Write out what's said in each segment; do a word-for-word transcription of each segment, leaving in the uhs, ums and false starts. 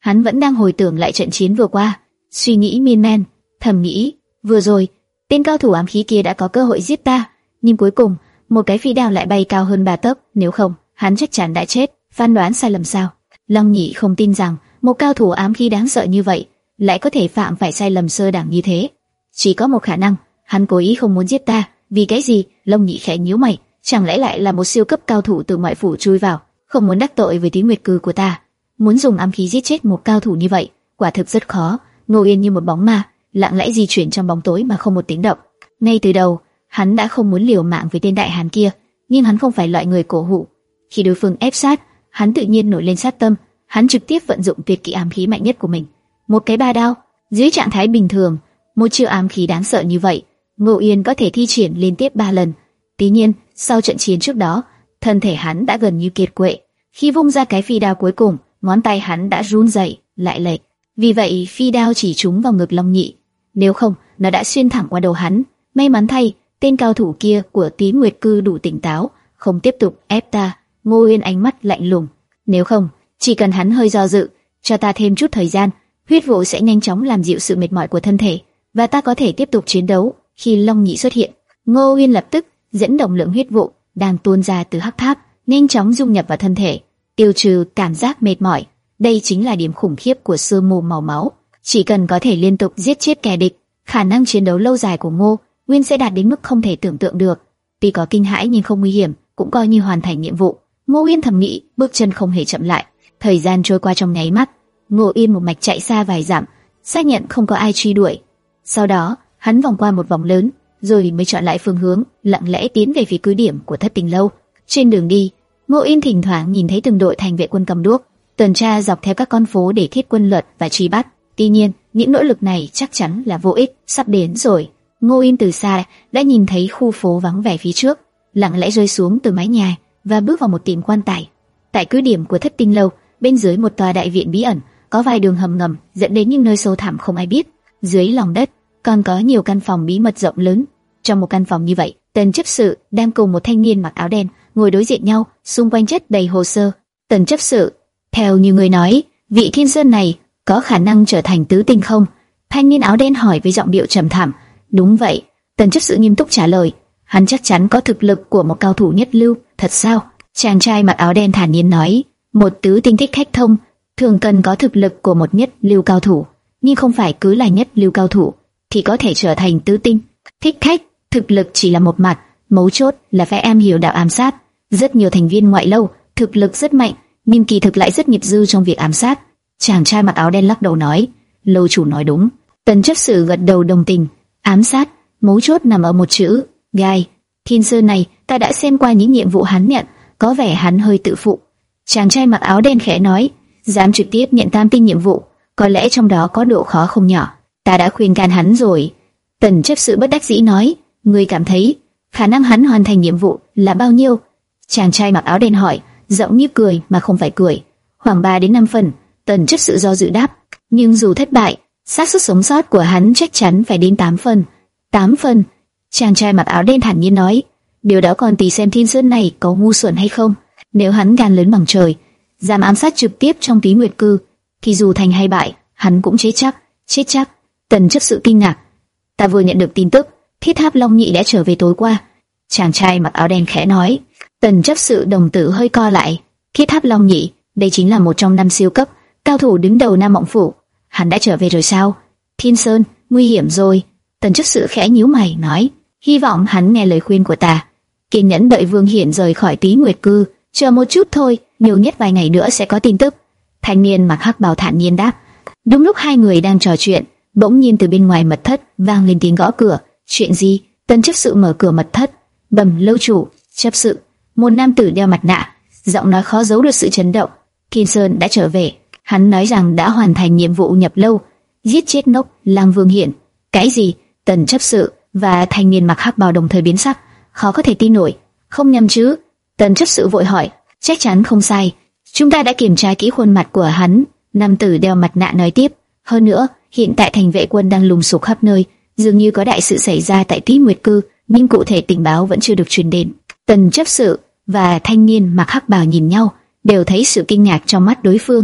Hắn vẫn đang hồi tưởng lại trận chiến vừa qua, suy nghĩ miên man, thầm nghĩ, vừa rồi, tên cao thủ ám khí kia đã có cơ hội giết ta, nhưng cuối cùng, một cái phi đao lại bay cao hơn ba tấc, nếu không, hắn chắc chắn đã chết. Phán đoán sai lầm sao? Long Nhị không tin rằng một cao thủ ám khí đáng sợ như vậy lại có thể phạm phải sai lầm sơ đẳng như thế. Chỉ có một khả năng, hắn cố ý không muốn giết ta. Vì cái gì? Long Nhị khẽ nhíu mày, chẳng lẽ lại là một siêu cấp cao thủ từ ngoại phủ chui vào, không muốn đắc tội với Tí Nguyệt Cư của ta, muốn dùng ám khí giết chết một cao thủ như vậy, quả thực rất khó. Ngô Yên như một bóng ma, lặng lẽ di chuyển trong bóng tối mà không một tiếng động. Ngay từ đầu, hắn đã không muốn liều mạng với tên đại hán kia, nhưng hắn không phải loại người cổ hủ. Khi đối phương ép sát, hắn tự nhiên nổi lên sát tâm. Hắn trực tiếp vận dụng tuyệt kỹ ám khí mạnh nhất của mình, một cái ba đao. Dưới trạng thái bình thường, một chiêu ám khí đáng sợ như vậy, Ngô Yên có thể thi triển liên tiếp ba lần. Tuy nhiên, sau trận chiến trước đó, thân thể hắn đã gần như kiệt quệ. Khi vung ra cái phi đao cuối cùng, ngón tay hắn đã run rẩy, lại lệch. Vì vậy, phi đao chỉ trúng vào ngực Long Nhị. Nếu không, nó đã xuyên thẳng qua đầu hắn. May mắn thay, tên cao thủ kia của Tí Nguyệt Cư đủ tỉnh táo, không tiếp tục ép ta. Ngô Yên ánh mắt lạnh lùng. Nếu không, chỉ cần hắn hơi do dự, cho ta thêm chút thời gian, huyết vụ sẽ nhanh chóng làm dịu sự mệt mỏi của thân thể, và ta có thể tiếp tục chiến đấu. Khi Long Nhị xuất hiện, Ngô Yên lập tức dẫn động lượng huyết vụ đang tuôn ra từ hắc tháp, nhanh chóng dung nhập vào thân thể, tiêu trừ cảm giác mệt mỏi. Đây chính là điểm khủng khiếp của sương mù màu máu. Chỉ cần có thể liên tục giết chết kẻ địch, khả năng chiến đấu lâu dài của Ngô Nguyên sẽ đạt đến mức không thể tưởng tượng được. Tuy có kinh hãi nhưng không nguy hiểm, cũng coi như hoàn thành nhiệm vụ. Ngô Yên thầm nghĩ, bước chân không hề chậm lại. Thời gian trôi qua trong nháy mắt, Ngô Yên một mạch chạy xa vài dặm, xác nhận không có ai truy đuổi. Sau đó, hắn vòng qua một vòng lớn, rồi mới chọn lại phương hướng, lặng lẽ tiến về phía cứ điểm của Thất Tình Lâu. Trên đường đi, Ngô Yên thỉnh thoảng nhìn thấy từng đội thành vệ quân cầm đuốc tuần tra dọc theo các con phố để thiết quân lật và truy bắt. Tuy nhiên, những nỗ lực này chắc chắn là vô ích. Sắp đến rồi, Ngô Yên từ xa đã nhìn thấy khu phố vắng vẻ phía trước, lặng lẽ rơi xuống từ mái nhà và bước vào một tiệm quan tài. Tại cứ điểm của Thất Tinh Lâu, bên dưới một tòa đại viện bí ẩn, có vài đường hầm ngầm dẫn đến những nơi sâu thẳm không ai biết. Dưới lòng đất còn có nhiều căn phòng bí mật rộng lớn. Trong một căn phòng như vậy, Tần chấp sự đang cùng một thanh niên mặc áo đen ngồi đối diện nhau, xung quanh chất đầy hồ sơ. Tần chấp sự, theo như người nói, vị Thiên Sơn này có khả năng trở thành tứ tinh không? Thanh niên áo đen hỏi với giọng điệu trầm thẳm. Đúng vậy, Tần chấp sự nghiêm túc trả lời. Hắn chắc chắn có thực lực của một cao thủ nhất lưu. Thật sao? Chàng trai mặc áo đen thản nhiên nói. Một tứ tinh thích khách thông thường cần có thực lực của một nhất lưu cao thủ, nhưng không phải cứ là nhất lưu cao thủ thì có thể trở thành tứ tinh thích khách. Thực lực chỉ là một mặt, mấu chốt là phải am hiểu đạo ám sát. Rất nhiều thành viên ngoại lâu thực lực rất mạnh, nhưng kỳ thực lại rất nghiệp dư trong việc ám sát. Chàng trai mặc áo đen lắc đầu nói. Lâu chủ nói đúng. Tần chấp sự gật đầu đồng tình. Ám sát, mấu chốt nằm ở một chữ, gai. Thiên Sơn này, ta đã xem qua những nhiệm vụ hắn nhận, có vẻ hắn hơi tự phụ. Chàng trai mặc áo đen khẽ nói, dám trực tiếp nhận tam tinh nhiệm vụ, có lẽ trong đó có độ khó không nhỏ. Ta đã khuyên can hắn rồi. Tần chấp sự bất đắc dĩ nói, ngươi cảm thấy khả năng hắn hoàn thành nhiệm vụ là bao nhiêu? Chàng trai mặc áo đen hỏi, giọng như cười mà không phải cười. Khoảng ba đến năm phần. Tần chấp sự do dự đáp, nhưng dù thất bại, xác suất sống sót của hắn chắc chắn phải đến tám phần. Tám phần. Chàng trai mặc áo đen thản nhiên nói, điều đó còn tùy xem Thiên Sơn này có ngu xuẩn hay không. Nếu hắn gan lớn bằng trời, dám ám sát trực tiếp trong Tí Nguyệt Cư, thì dù thành hay bại, hắn cũng chết chắc. Chết chắc. Tần chấp sự kinh ngạc. Ta vừa nhận được tin tức, Thiết Tháp Long Nhị đã trở về tối qua. Chàng trai mặc áo đen khẽ nói. Tần chấp sự đồng tử hơi co lại. Thiết Tháp Long Nhị, đây chính là một trong năm siêu cấp cao thủ đứng đầu Nam Mộng Phủ. Hắn đã trở về rồi sao? Thiên Sơn, nguy hiểm rồi. Tần chấp sự khẽ nhíu mày nói, hy vọng hắn nghe lời khuyên của ta, kiên nhẫn đợi Vương Hiển rời khỏi Tí Nguyệt Cư, chờ một chút thôi, nhiều nhất vài ngày nữa sẽ có tin tức. Thanh niên mặc hắc bào thản nhiên đáp. Đúng lúc hai người đang trò chuyện, bỗng nhiên từ bên ngoài mật thất vang lên tiếng gõ cửa. Chuyện gì? Tần chấp sự mở cửa mật thất. Bẩm lâu chủ, chấp sự. Một nam tử đeo mặt nạ, giọng nói khó giấu được sự chấn động. Thiên Sơn đã trở về. Hắn nói rằng đã hoàn thành nhiệm vụ nhập lâu, giết chết Nốc Lang Vương Hiển. Cái gì? Tần chấp sự và thanh niên mặc hắc bào đồng thời biến sắc, khó có thể tin nổi. Không nhầm chứ? Tần chấp sự vội hỏi. Chắc chắn không sai. Chúng ta đã kiểm tra kỹ khuôn mặt của hắn. Nam tử đeo mặt nạ nói tiếp. Hơn nữa, hiện tại thành vệ quân đang lùng sục khắp nơi, dường như có đại sự xảy ra tại Tí Nguyệt Cư, nhưng cụ thể tình báo vẫn chưa được truyền đến. Tần chấp sự và thanh niên mặc hắc bào nhìn nhau, đều thấy sự kinh ngạc trong mắt đối phương.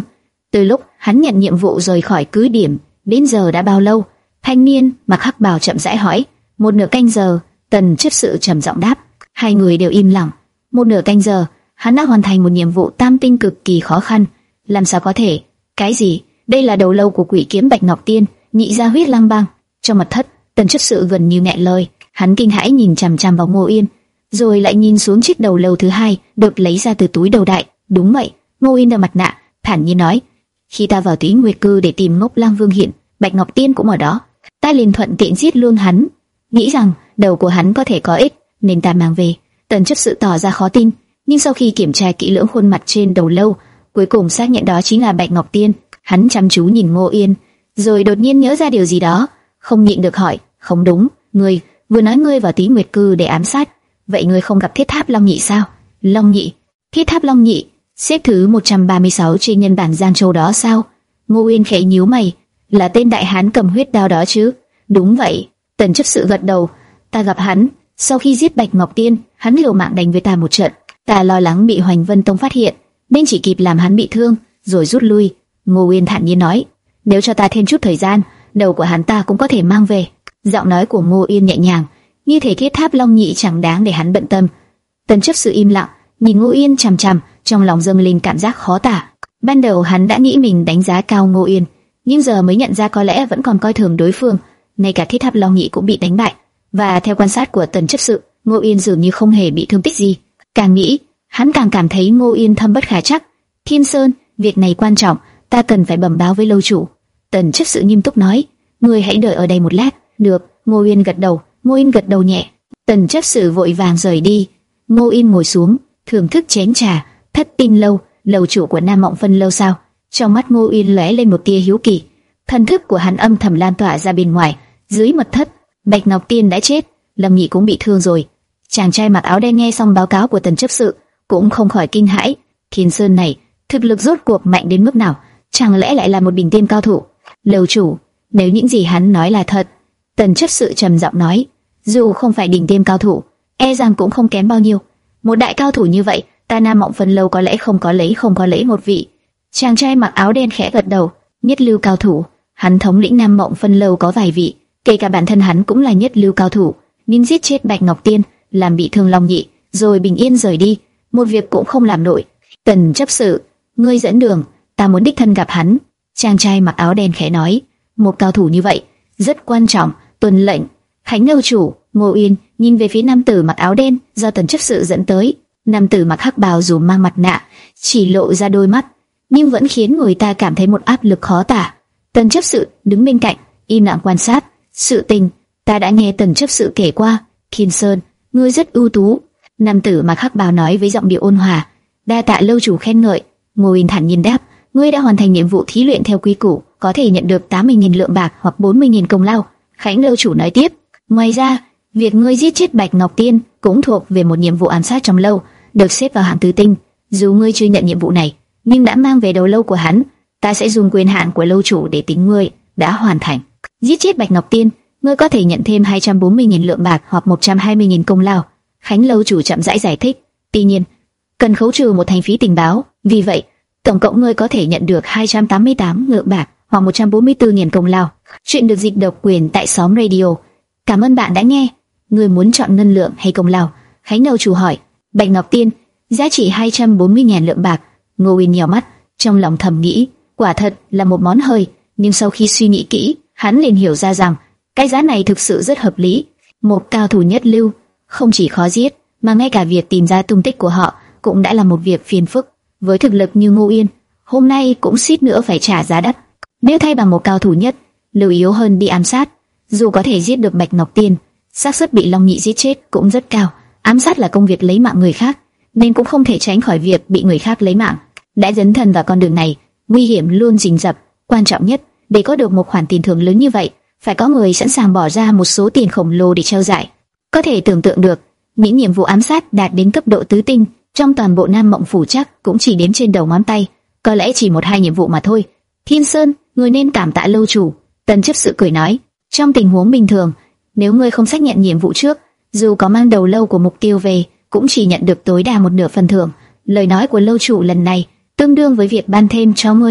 Từ lúc hắn nhận nhiệm vụ rời khỏi cứ điểm, đến giờ đã bao lâu? Thanh niên mặc hắc bào chậm rãi hỏi. Một nửa canh giờ. Tần chấp sự trầm giọng đáp. Hai người đều im lặng. Một nửa canh giờ, hắn đã hoàn thành một nhiệm vụ tam tinh cực kỳ khó khăn. Làm sao có thể? Cái gì? Đây là đầu lâu của quỷ kiếm Bạch Ngọc Tiên, nhị gia huyết lang bang. Trong mật thất, Tần chấp sự gần như nghẹn lời. Hắn kinh hãi nhìn chằm chằm vào Ngô Yên, rồi lại nhìn xuống chiếc đầu lâu thứ hai được lấy ra từ túi đầu đại. Đúng vậy, Ngô Yên đeo mặt nạ, thản nhiên nói. Khi ta vào Túy Nguyệt Cư để tìm Ngốc Lang Vương Hiện, Bạch Ngọc Tiên cũng ở đó. Ta liền thuận tiện giết luôn hắn, nghĩ rằng đầu của hắn có thể có ích, nên ta mang về. Tần chấp sự tỏ ra khó tin, nhưng sau khi kiểm tra kỹ lưỡng khuôn mặt trên đầu lâu, cuối cùng xác nhận đó chính là Bạch Ngọc Tiên. Hắn chăm chú nhìn Ngô Yên, rồi đột nhiên nhớ ra điều gì đó, không nhịn được hỏi. Không đúng, ngươi vừa nói ngươi vào Túy Nguyệt Cư để ám sát, vậy ngươi không gặp Thiết Tháp Long Nhị sao? Long Nhị? Thiết Tháp Long Nhị xếp thứ một trăm ba mươi sáu trên nhân bản Giang Châu đó sao? Ngô Yên khẽ nhíu mày. Là tên đại hán cầm huyết đao đó chứ? Đúng vậy. Tần chấp sự gật đầu. Ta gặp hắn sau khi giết Bạch Ngọc Tiên, hắn liều mạng đánh với ta một trận. Ta lo lắng bị Hoành Vân Tông phát hiện, nên chỉ kịp làm hắn bị thương rồi rút lui. Ngô Yên thản nhiên nói. Nếu cho ta thêm chút thời gian, đầu của hắn ta cũng có thể mang về. Giọng nói của Ngô Yên nhẹ nhàng, như thể Thiết Tháp Long Nhị chẳng đáng để hắn bận tâm. Tần chấp sự im lặng, nhìn Ngô Yên chằm chằm, trong lòng dâng lên cảm giác khó tả. Ban đầu hắn đã nghĩ mình đánh giá cao Ngô Yên, nhưng giờ mới nhận ra có lẽ vẫn còn coi thường đối phương. Ngay cả Thiết Tháp Long Nhị cũng bị đánh bại, và theo quan sát của Tần chấp sự, Ngô Yên dường như không hề bị thương tích gì. Càng nghĩ, hắn càng cảm thấy Ngô Yên thâm bất khả trắc. Thiên Sơn, việc này quan trọng, ta cần phải bẩm báo với lâu chủ. Tần chấp sự nghiêm túc nói. Ngươi hãy đợi ở đây một lát. Được. Ngô Yên gật đầu. Ngô Yên gật đầu nhẹ. Tần chấp sự vội vàng rời đi. Ngô Yên ngồi xuống, thưởng thức chén trà. Thất Tinh lâu, lầu chủ của Nam Mộng Phân lâu sao? Trong mắt Ngô Yên lóe lên một tia hiếu kỳ. Thần thức của hắn âm thầm lan tỏa ra bên ngoài. Dưới mật thất, Bạch Ngọc Tiên đã chết, Lâm Nhị cũng bị thương rồi. Chàng trai mặc áo đen nghe xong báo cáo của Tần chấp sự, cũng không khỏi kinh hãi. Thiên Sơn này, thực lực rốt cuộc mạnh đến mức nào? Chẳng lẽ lại là một bình tiên cao thủ? Lầu chủ, nếu những gì hắn nói là thật, Tần chấp sự trầm giọng nói, dù không phải đỉnh tiêm cao thủ, e rằng cũng không kém bao nhiêu. Một đại cao thủ như vậy, ta Nam Mộng Phân lâu có lẽ không có lấy không có lấy một vị. Chàng trai mặc áo đen khẽ gật đầu. Nhất lưu cao thủ, hắn thống lĩnh Nam Mộng Phân lâu có vài vị, kể cả bản thân hắn cũng là nhất lưu cao thủ, nhưng giết chết Bạch Ngọc Tiên, làm bị thương Long Nhị, rồi bình yên rời đi, một việc cũng không làm nổi. Tần chấp sự, ngươi dẫn đường, ta muốn đích thân gặp hắn. Chàng trai mặc áo đen khẽ nói, một cao thủ như vậy rất quan trọng, tuân lệnh. Khánh lâu chủ. Ngô Yên nhìn về phía nam tử mặc áo đen do Tần chấp sự dẫn tới. Nam tử mặc hắc bào dù mang mặt nạ, chỉ lộ ra đôi mắt, nhưng vẫn khiến người ta cảm thấy một áp lực khó tả. Tần chấp sự đứng bên cạnh, im lặng quan sát. Sự tình ta đã nghe Tần chấp sự kể qua. Thiên Sơn, ngươi rất ưu tú. Nam tử mặc hắc bào nói với giọng điệu ôn hòa. Đa tạ lâu chủ khen ngợi. Ngô Yên thản nhiên đáp. Ngươi đã hoàn thành nhiệm vụ thí luyện theo quy củ, có thể nhận được tám mươi nghìn lượng bạc hoặc bốn mươi nghìn công lao. Khánh lâu chủ nói tiếp. Ngoài ra, việc ngươi giết chết Bạch Ngọc Tiên cũng thuộc về một nhiệm vụ ám sát trong lâu, được xếp vào hạng tứ tinh. Dù ngươi chưa nhận nhiệm vụ này, nhưng đã mang về đầu lâu của hắn, ta sẽ dùng quyền hạn của lâu chủ để tính ngươi đã hoàn thành. Giết chết Bạch Ngọc Tiên, ngươi có thể nhận thêm hai trăm bốn mươi nghìn lượng bạc hoặc một trăm hai mươi nghìn công lao. Khánh lâu chủ chậm rãi giải thích. Tuy nhiên, cần khấu trừ một thành phí tình báo, vì vậy tổng cộng ngươi có thể nhận được hai trăm tám mươi tám lượng bạc hoặc một trăm bốn mươi tư nghìn công lao. Chuyện được dịch độc quyền tại Xóm Radio. Cảm ơn bạn đã nghe. Ngươi muốn chọn ngân lượng hay công lao? Khánh lâu chủ hỏi. Bạch Ngọc Tiên, giá trị hai trăm bốn mươi nghìn lượng bạc. Ngô Yên nhíu mắt, trong lòng thầm nghĩ, quả thật là một món hời, nhưng sau khi suy nghĩ kỹ, hắn liền hiểu ra rằng cái giá này thực sự rất hợp lý. Một cao thủ nhất lưu, không chỉ khó giết, mà ngay cả việc tìm ra tung tích của họ cũng đã là một việc phiền phức. Với thực lực như Ngô Yên, hôm nay cũng suýt nữa phải trả giá đắt. Nếu thay bằng một cao thủ nhất lưu yếu hơn đi ám sát, dù có thể giết được Bạch Ngọc Tiên, xác suất bị Long Nhị giết chết cũng rất cao. Ám sát là công việc lấy mạng người khác, nên cũng không thể tránh khỏi việc bị người khác lấy mạng. Đã dấn thân vào con đường này, nguy hiểm luôn rình rập. Quan trọng nhất, để có được một khoản tiền thưởng lớn như vậy, phải có người sẵn sàng bỏ ra một số tiền khổng lồ để treo giải. Có thể tưởng tượng được, những nhiệm vụ ám sát đạt đến cấp độ tứ tinh trong toàn bộ Nam Mộng phủ chắc cũng chỉ đếm trên đầu ngón tay, có lẽ chỉ một hai nhiệm vụ mà thôi. Thiên Sơn, người nên cảm tạ lâu chủ. Tần chấp sự cười nói. Trong tình huống bình thường, nếu ngươi không xác nhận nhiệm vụ trước, dù có mang đầu lâu của mục tiêu về, cũng chỉ nhận được tối đa một nửa phần thưởng. Lời nói của lâu chủ lần này tương đương với việc ban thêm cho ngươi hơn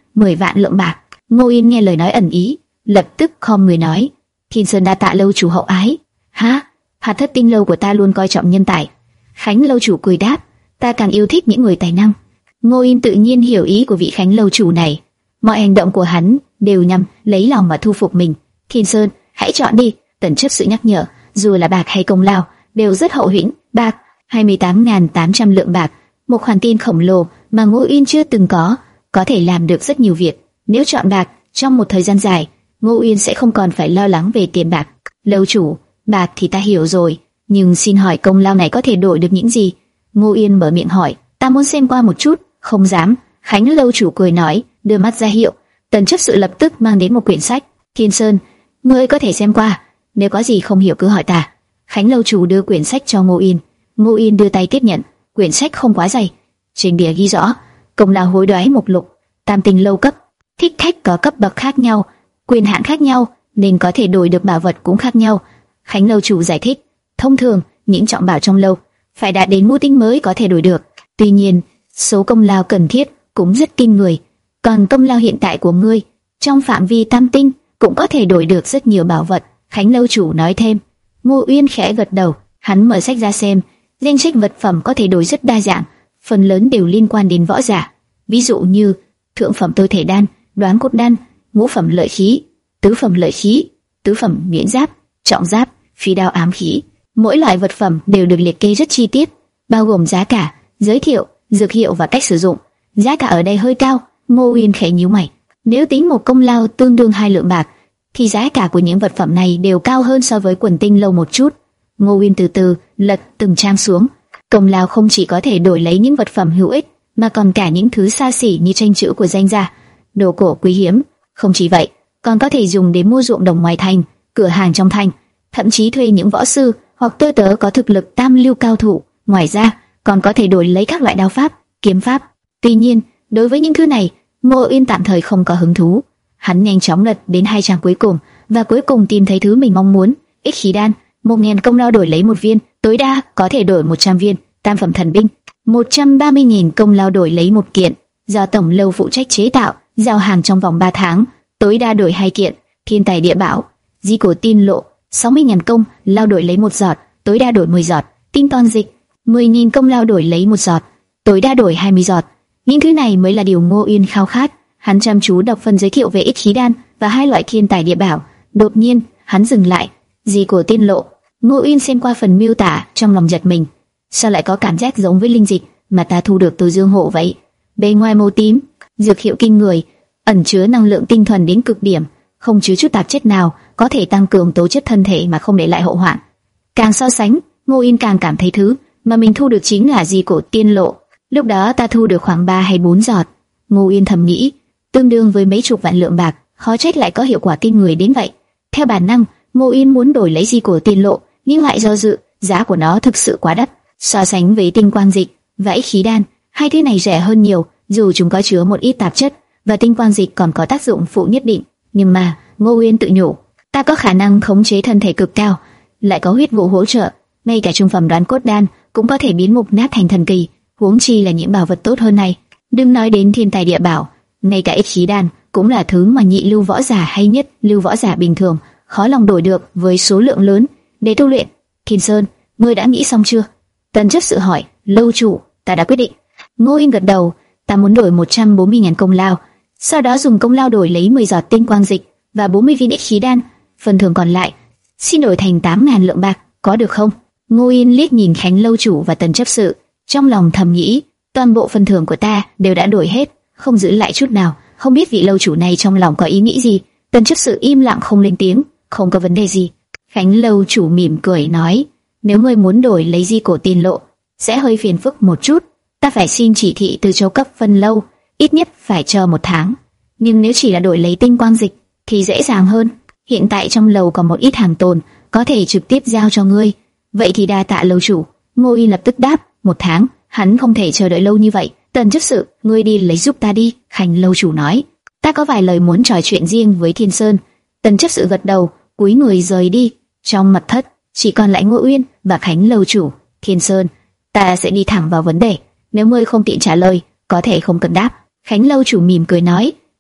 mười vạn lượng bạc. Ngô Yên nghe lời nói ẩn ý, lập tức khom người nói: Thiên Sơn đa tạ lâu chủ hậu ái. Hả? Hạt Thất Tinh lâu của ta luôn coi trọng nhân tài. Khánh lâu chủ cười đáp: Ta càng yêu thích những người tài năng. Ngô Yên tự nhiên hiểu ý của vị Khánh lâu chủ này, mọi hành động của hắn đều nhằm lấy lòng mà thu phục mình. Thiên Sơn, hãy chọn đi. Tần chấp sự nhắc nhở, dù là bạc hay công lao đều rất hậu hĩnh. Bạc hai mươi tám nghìn tám trăm lượng bạc, một khoản tiền khổng lồ mà Ngô Yên chưa từng có, có thể làm được rất nhiều việc. Nếu chọn bạc, trong một thời gian dài, Ngô Yên sẽ không còn phải lo lắng về tiền bạc. Lâu chủ, bạc thì ta hiểu rồi, nhưng xin hỏi công lao này có thể đổi được những gì? Ngô Yên mở miệng hỏi. Ta muốn xem qua một chút. Không dám. Khánh lâu chủ cười nói, đưa mắt ra hiệu. Tần chấp sự lập tức mang đến một quyển sách. Thiên Sơn, ngươi có thể xem qua, nếu có gì không hiểu cứ hỏi ta. Khánh lâu chủ đưa quyển sách cho Ngô Yên. Ngô Yên đưa tay tiếp nhận. Quyển sách không quá dày, trên bìa ghi rõ công lao hối đoái mục lục, tam tinh lâu cấp, thích khách có cấp bậc khác nhau, quyền hạn khác nhau, nên có thể đổi được bảo vật cũng khác nhau. Khánh lâu chủ giải thích, thông thường những trọng bảo trong lâu phải đạt đến ngũ tinh mới có thể đổi được. Tuy nhiên, số công lao cần thiết cũng rất kinh người. Còn công lao hiện tại của ngươi, trong phạm vi tam tinh cũng có thể đổi được rất nhiều bảo vật. Khánh lâu chủ nói thêm. Ngô Uyên khẽ gật đầu, hắn mở sách ra xem. Danh sách vật phẩm có thể đổi rất đa dạng, phần lớn đều liên quan đến võ giả. Ví dụ như thượng phẩm tôi thể đan, đoán cốt đan, ngũ phẩm lợi khí, tứ phẩm lợi khí, tứ phẩm miễn giáp, trọng giáp, phi đao ám khí. Mỗi loại vật phẩm đều được liệt kê rất chi tiết, bao gồm giá cả, giới thiệu, dược hiệu và cách sử dụng. Giá cả ở đây hơi cao. Ngô Uyên khẽ nhíu mày. Nếu tính một công lao tương đương hai lượng bạc, thì giá cả của những vật phẩm này đều cao hơn so với quần tinh lâu một chút. Ngô Uyên từ từ lật từng trang xuống. Công lao không chỉ có thể đổi lấy những vật phẩm hữu ích, mà còn cả những thứ xa xỉ như tranh chữ của danh gia, đồ cổ quý hiếm. Không chỉ vậy, còn có thể dùng để mua ruộng đồng ngoài thành, cửa hàng trong thành, thậm chí thuê những võ sư hoặc tơ tớ có thực lực tam lưu cao thủ. Ngoài ra, còn có thể đổi lấy các loại đao pháp, kiếm pháp. Tuy nhiên, đối với những thứ này, Ngô Uyên tạm thời không có hứng thú. Hắn nhanh chóng lật đến hai trang cuối cùng và cuối cùng tìm thấy thứ mình mong muốn. Ích khí đan, một nghìn công lao đổi lấy một viên, tối đa có thể đổi một trăm viên. Tam phẩm thần binh, một trăm ba mươi nghìn công lao đổi lấy một kiện, do tổng lâu phụ trách chế tạo, giao hàng trong vòng ba tháng, tối đa đổi hai kiện. Thiên tài địa bảo, di cổ tiên lộ, sáu mươi nghìn công lao đổi lấy một giọt, tối đa đổi mười giọt. Tinh toàn dịch, mười nghìn công lao đổi lấy một giọt, tối đa đổi hai mươi giọt. Những thứ này mới là điều Ngô Uyên khao khát. Hắn chăm chú đọc phần giới thiệu về ích khí đan và hai loại thiên tài địa bảo. Đột nhiên, hắn dừng lại. Di cổ tiên lộ. Ngô Uyên xem qua phần miêu tả, trong lòng giật mình. Sao lại có cảm giác giống với linh dịch mà ta thu được từ Dương Hộ vậy? Bề ngoài màu tím, dược hiệu kinh người, ẩn chứa năng lượng tinh thuần đến cực điểm, không chứa chút tạp chất nào, có thể tăng cường tố chất thân thể mà không để lại hậu hoạn. Càng so sánh, Ngô Uyên càng cảm thấy thứ mà mình thu được chính là di cổ tiên lộ. Lúc đó ta thu được khoảng ba hay bốn giọt. Ngô Uyên thầm nghĩ, tương đương với mấy chục vạn lượng bạc, khó trách lại có hiệu quả kinh người đến vậy. Theo bản năng, Ngô Uyên muốn đổi lấy di cổ tiên lộ, nhưng lại do dự, giá của nó thực sự quá đắt. So sánh với tinh quang dịch và ích khí đan, hai thứ này rẻ hơn nhiều, dù chúng có chứa một ít tạp chất và tinh quang dịch còn có tác dụng phụ nhất định. Nhưng mà Ngô Uyên tự nhủ, ta có khả năng khống chế thân thể cực cao, lại có huyết vụ hỗ trợ, ngay cả trung phẩm đoán cốt đan cũng có thể biến mục nát thành thần kỳ, huống chi là những bảo vật tốt hơn này. Đừng nói đến thiên tài địa bảo, ngay cả ích khí đan cũng là thứ mà nhị lưu võ giả hay nhất lưu võ giả bình thường khó lòng đổi được với số lượng lớn để tu luyện. Thiên Sơn, ngươi đã nghĩ xong chưa? Tần chấp sự hỏi. Lâu chủ, ta đã quyết định. Ngô Uyên gật đầu. Ta muốn đổi một trăm bốn mươi nghìn công lao, sau đó dùng công lao đổi lấy mười giọt tinh quang dịch và bốn mươi viên ích khí đan, phần thưởng còn lại xin đổi thành tám nghìn lượng bạc, có được không? Ngô Uyên liếc nhìn Khánh lâu chủ và Tần chấp sự, trong lòng thầm nghĩ, toàn bộ phần thưởng của ta đều đã đổi hết, không giữ lại chút nào. Không biết vị lâu chủ này trong lòng có ý nghĩ gì. Tần chấp sự im lặng không lên tiếng. Không có vấn đề gì. Khánh lâu chủ mỉm cười nói, nếu ngươi muốn đổi lấy di cổ tiên lộ, sẽ hơi phiền phức một chút. Ta phải xin chỉ thị từ châu cấp phân lâu, ít nhất phải chờ một tháng. Nhưng nếu chỉ là đổi lấy tinh quang dịch thì dễ dàng hơn. Hiện tại trong lầu còn một ít hàng tồn, có thể trực tiếp giao cho ngươi. Vậy thì đa tạ lâu chủ. Ngô Uyên lập tức đáp. Một tháng, hắn không thể chờ đợi lâu như vậy. Tần chấp sự, ngươi đi lấy giúp ta đi. Khánh lâu chủ nói, ta có vài lời muốn trò chuyện riêng với Thiên Sơn. Tần chấp sự gật đầu, cúi người rời đi. Trong mật thất chỉ còn lại Ngô Uyên và Khánh lâu chủ. Thiên Sơn, ta sẽ đi thẳng vào vấn đề. Nếu ngươi không tiện trả lời, có thể không cần đáp. Khánh lâu chủ mỉm cười nói,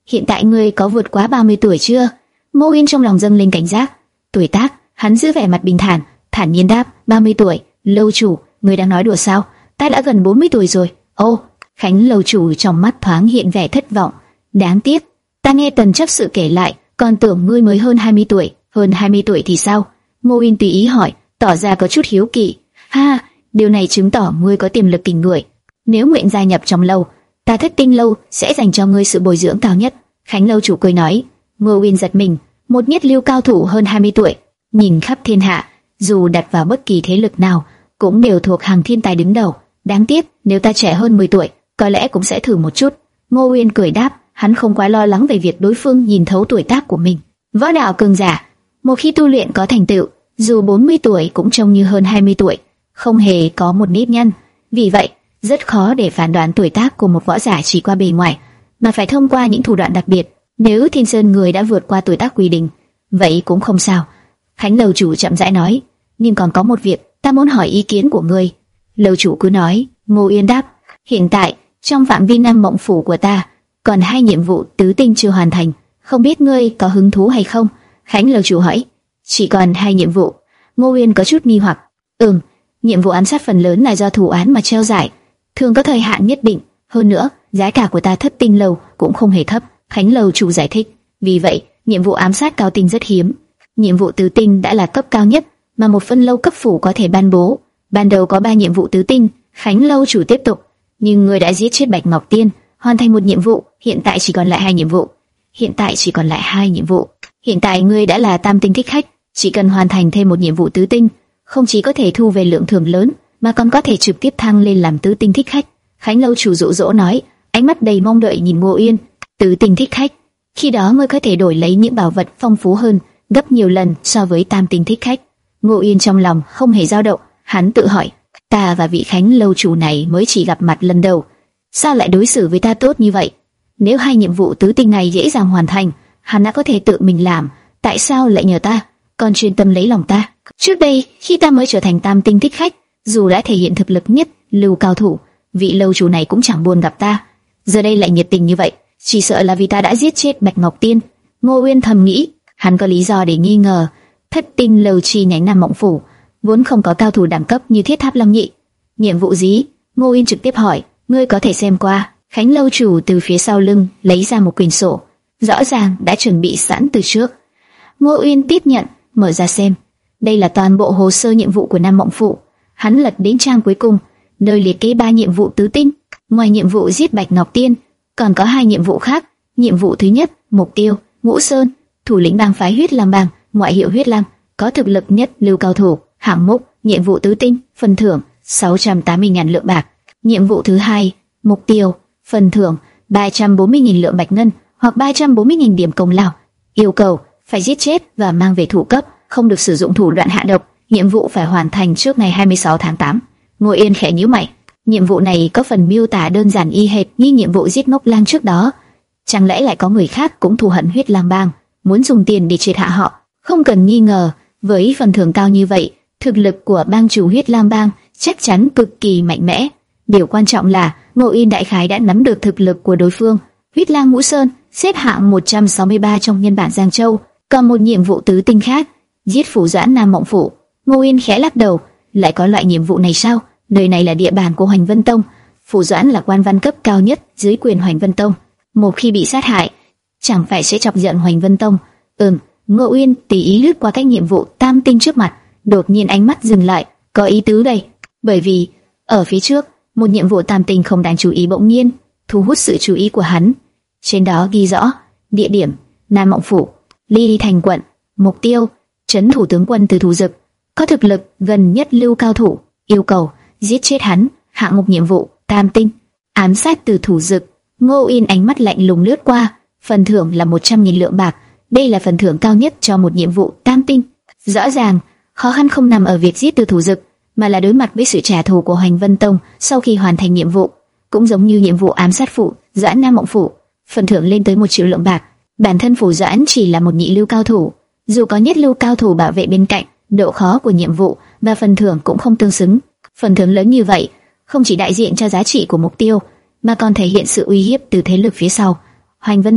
hiện tại ngươi có vượt quá ba mươi tuổi chưa? Ngô Uyên trong lòng dâng lên cảnh giác. Tuổi tác, hắn giữ vẻ mặt bình thản, thản nhiên đáp, ba mươi tuổi. Lâu chủ, ngươi đang nói đùa sao? Ta đã gần bốn mươi tuổi rồi. Ô, Khánh lâu chủ trong mắt thoáng hiện vẻ thất vọng. Đáng tiếc, ta nghe Tần chấp sự kể lại, còn tưởng ngươi mới hơn hai mươi tuổi. Hơn hai mươi tuổi thì sao? Ngô Uyên tùy ý hỏi, tỏ ra có chút hiếu kỳ. Ha, điều này chứng tỏ ngươi có tiềm lực kinh người. Nếu nguyện gia nhập trong lâu, ta Thất Tinh lâu sẽ dành cho ngươi sự bồi dưỡng cao nhất. Khánh lâu chủ cười nói. Ngô Uyên giật mình, một nhất lưu cao thủ hơn hai mươi tuổi, nhìn khắp thiên hạ, dù đặt vào bất kỳ thế lực nào, cũng đều thuộc hàng thiên tài đứng đầu. Đáng tiếc, nếu ta trẻ hơn mười tuổi, có lẽ cũng sẽ thử một chút. Ngô Uyên cười đáp, hắn không quá lo lắng về việc đối phương nhìn thấu tuổi tác của mình. Võ đạo cường giả, một khi tu luyện có thành tựu, dù bốn mươi tuổi cũng trông như hơn hai mươi tuổi, không hề có một nếp nhăn. Vì vậy, rất khó để phán đoán tuổi tác của một võ giả chỉ qua bề ngoài, mà phải thông qua những thủ đoạn đặc biệt. Nếu Thiên Sơn người đã vượt qua tuổi tác quy định, vậy cũng không sao. Khánh lầu chủ chậm rãi nói, nhưng còn có một việc, ta muốn hỏi ý kiến của ngươi. Lầu chủ cứ nói. Ngô Uyên đáp, hiện tại trong phạm vi Nam Mộng phủ của ta còn hai nhiệm vụ tứ tinh chưa hoàn thành, không biết ngươi có hứng thú hay không? Khánh lầu chủ hỏi, chỉ còn hai nhiệm vụ. Ngô Uyên có chút nghi hoặc. Ừm, nhiệm vụ ám sát phần lớn là do thủ án mà treo giải, thường có thời hạn nhất định. Hơn nữa, giá cả của ta Thất Tinh lâu cũng không hề thấp. Khánh lầu chủ giải thích, vì vậy nhiệm vụ ám sát cao tinh rất hiếm. Nhiệm vụ tứ tinh đã là cấp cao nhất mà một phân lâu cấp phủ có thể ban bố. Ban đầu có ba nhiệm vụ tứ tinh. Khánh lâu chủ tiếp tục, nhưng ngươi đã giết chết Bạch Ngọc Tiên, hoàn thành một nhiệm vụ, hiện tại chỉ còn lại hai nhiệm vụ. Hiện tại chỉ còn lại hai nhiệm vụ. Hiện tại ngươi đã là tam tinh thích khách, chỉ cần hoàn thành thêm một nhiệm vụ tứ tinh, không chỉ có thể thu về lượng thưởng lớn, mà còn có thể trực tiếp thăng lên làm tứ tinh thích khách. Khánh lâu chủ dỗ dỗ nói, ánh mắt đầy mong đợi nhìn Ngô Uyên. Tứ tinh thích khách, khi đó ngươi có thể đổi lấy những bảo vật phong phú hơn gấp nhiều lần so với tam tinh thích khách. Ngô Uyên trong lòng không hề dao động, hắn tự hỏi, ta và vị Khánh lâu chủ này mới chỉ gặp mặt lần đầu, sao lại đối xử với ta tốt như vậy? Nếu hai nhiệm vụ tứ tinh này dễ dàng hoàn thành, hắn đã có thể tự mình làm, tại sao lại nhờ ta, còn chuyên tâm lấy lòng ta? Trước đây, khi ta mới trở thành tam tinh thích khách, dù đã thể hiện thực lực nhất lưu cao thủ, vị lâu chủ này cũng chẳng buồn gặp ta. Giờ đây lại nhiệt tình như vậy, chỉ sợ là vì ta đã giết chết Bạch Ngọc Tiên. Ngô Uyên thầm nghĩ, hắn có lý do để nghi ngờ. Thất Tinh lâu chi nhánh Nam Mộng phủ vốn không có cao thủ đẳng cấp như Thiết Tháp Long Nhị. Nhiệm vụ gì? Ngô Uyên trực tiếp hỏi. Ngươi có thể xem qua. Khánh lâu chủ từ phía sau lưng lấy ra một quyển sổ, rõ ràng đã chuẩn bị sẵn từ trước. Ngô Uyên tiếp nhận, mở ra xem. Đây là toàn bộ hồ sơ nhiệm vụ của Nam Mộng phủ. Hắn lật đến trang cuối cùng, nơi liệt kê ba nhiệm vụ tứ tinh. Ngoài nhiệm vụ giết Bạch Ngọc Tiên, còn có hai nhiệm vụ khác. Nhiệm vụ thứ nhất, mục tiêu Ngũ Sơn, thủ lĩnh bang phái Huyết Lam bang, ngoại hiệu Huyết Lam, có thực lực nhất lưu cao thủ. Hạng mục, nhiệm vụ tứ tinh, phần thưởng sáu trăm tám mươi nghìn lượng bạc. Nhiệm vụ thứ hai, mục tiêu, phần thưởng ba trăm bốn mươi nghìn lượng bạch ngân hoặc ba trăm bốn mươi nghìn điểm công lao. Yêu cầu phải giết chết và mang về thủ cấp, không được sử dụng thủ đoạn hạ độc. Nhiệm vụ phải hoàn thành trước ngày hai mươi sáu tháng tám. Ngô Yên khẽ nhíu mày. Nhiệm vụ này có phần miêu tả đơn giản y hệt như nhiệm vụ giết Ngốc Lang trước đó. Chẳng lẽ lại có người khác cũng thù hận Huyết Lam bang, muốn dùng tiền để triệt hạ họ? Không cần nghi ngờ, với phần thưởng cao như vậy, thực lực của bang chủ Huyết Lam bang chắc chắn cực kỳ mạnh mẽ. Điều quan trọng là Ngô Yên đại khái đã nắm được thực lực của đối phương. Huyết Lam Ngũ Sơn xếp hạng một trăm sáu mươi ba trong nhân bản Giang Châu. Còn một nhiệm vụ tứ tinh khác, giết phủ Doãn Nam Mộng phủ. Ngô Yên khẽ lắc đầu, lại có loại nhiệm vụ này sao? Nơi này là địa bàn của Hoành Vân Tông, phủ Doãn là quan văn cấp cao nhất dưới quyền Hoành Vân Tông. Một khi bị sát hại, chẳng phải sẽ chọc giận Hoành Vân Tông? Ừm. Ngô Uyên tùy ý lướt qua các nhiệm vụ tam tinh trước mặt, đột nhiên ánh mắt dừng lại, có ý tứ đây. Bởi vì ở phía trước, một nhiệm vụ tam tinh không đáng chú ý bỗng nhiên thu hút sự chú ý của hắn. Trên đó ghi rõ địa điểm Nam Mộng phủ, Ly Ly thành quận, mục tiêu trấn thủ tướng quân Từ Thủ Dực, có thực lực gần nhất lưu cao thủ, yêu cầu giết chết hắn. Hạng mục nhiệm vụ tam tinh, ám sát Từ Thủ Dực. Ngô Uyên ánh mắt lạnh lùng lướt qua, phần thưởng là một trăm nghìn lượng bạc. Đây là phần thưởng cao nhất cho một nhiệm vụ tam tinh. Rõ ràng, khó khăn không nằm ở việc giết Từ Thủ Dực, mà là đối mặt với sự trả thù của Hoành Vân Tông sau khi hoàn thành nhiệm vụ. Cũng giống như nhiệm vụ ám sát phủ Doãn Nam Mộng phủ, phần thưởng lên tới một triệu lượng bạc. Bản thân phủ Doãn chỉ là một nhị lưu cao thủ, dù có nhất lưu cao thủ bảo vệ bên cạnh, độ khó của nhiệm vụ và phần thưởng cũng không tương xứng. Phần thưởng lớn như vậy, không chỉ đại diện cho giá trị của mục tiêu, mà còn thể hiện sự uy hiếp từ thế lực phía sau. Hoành Vân Tông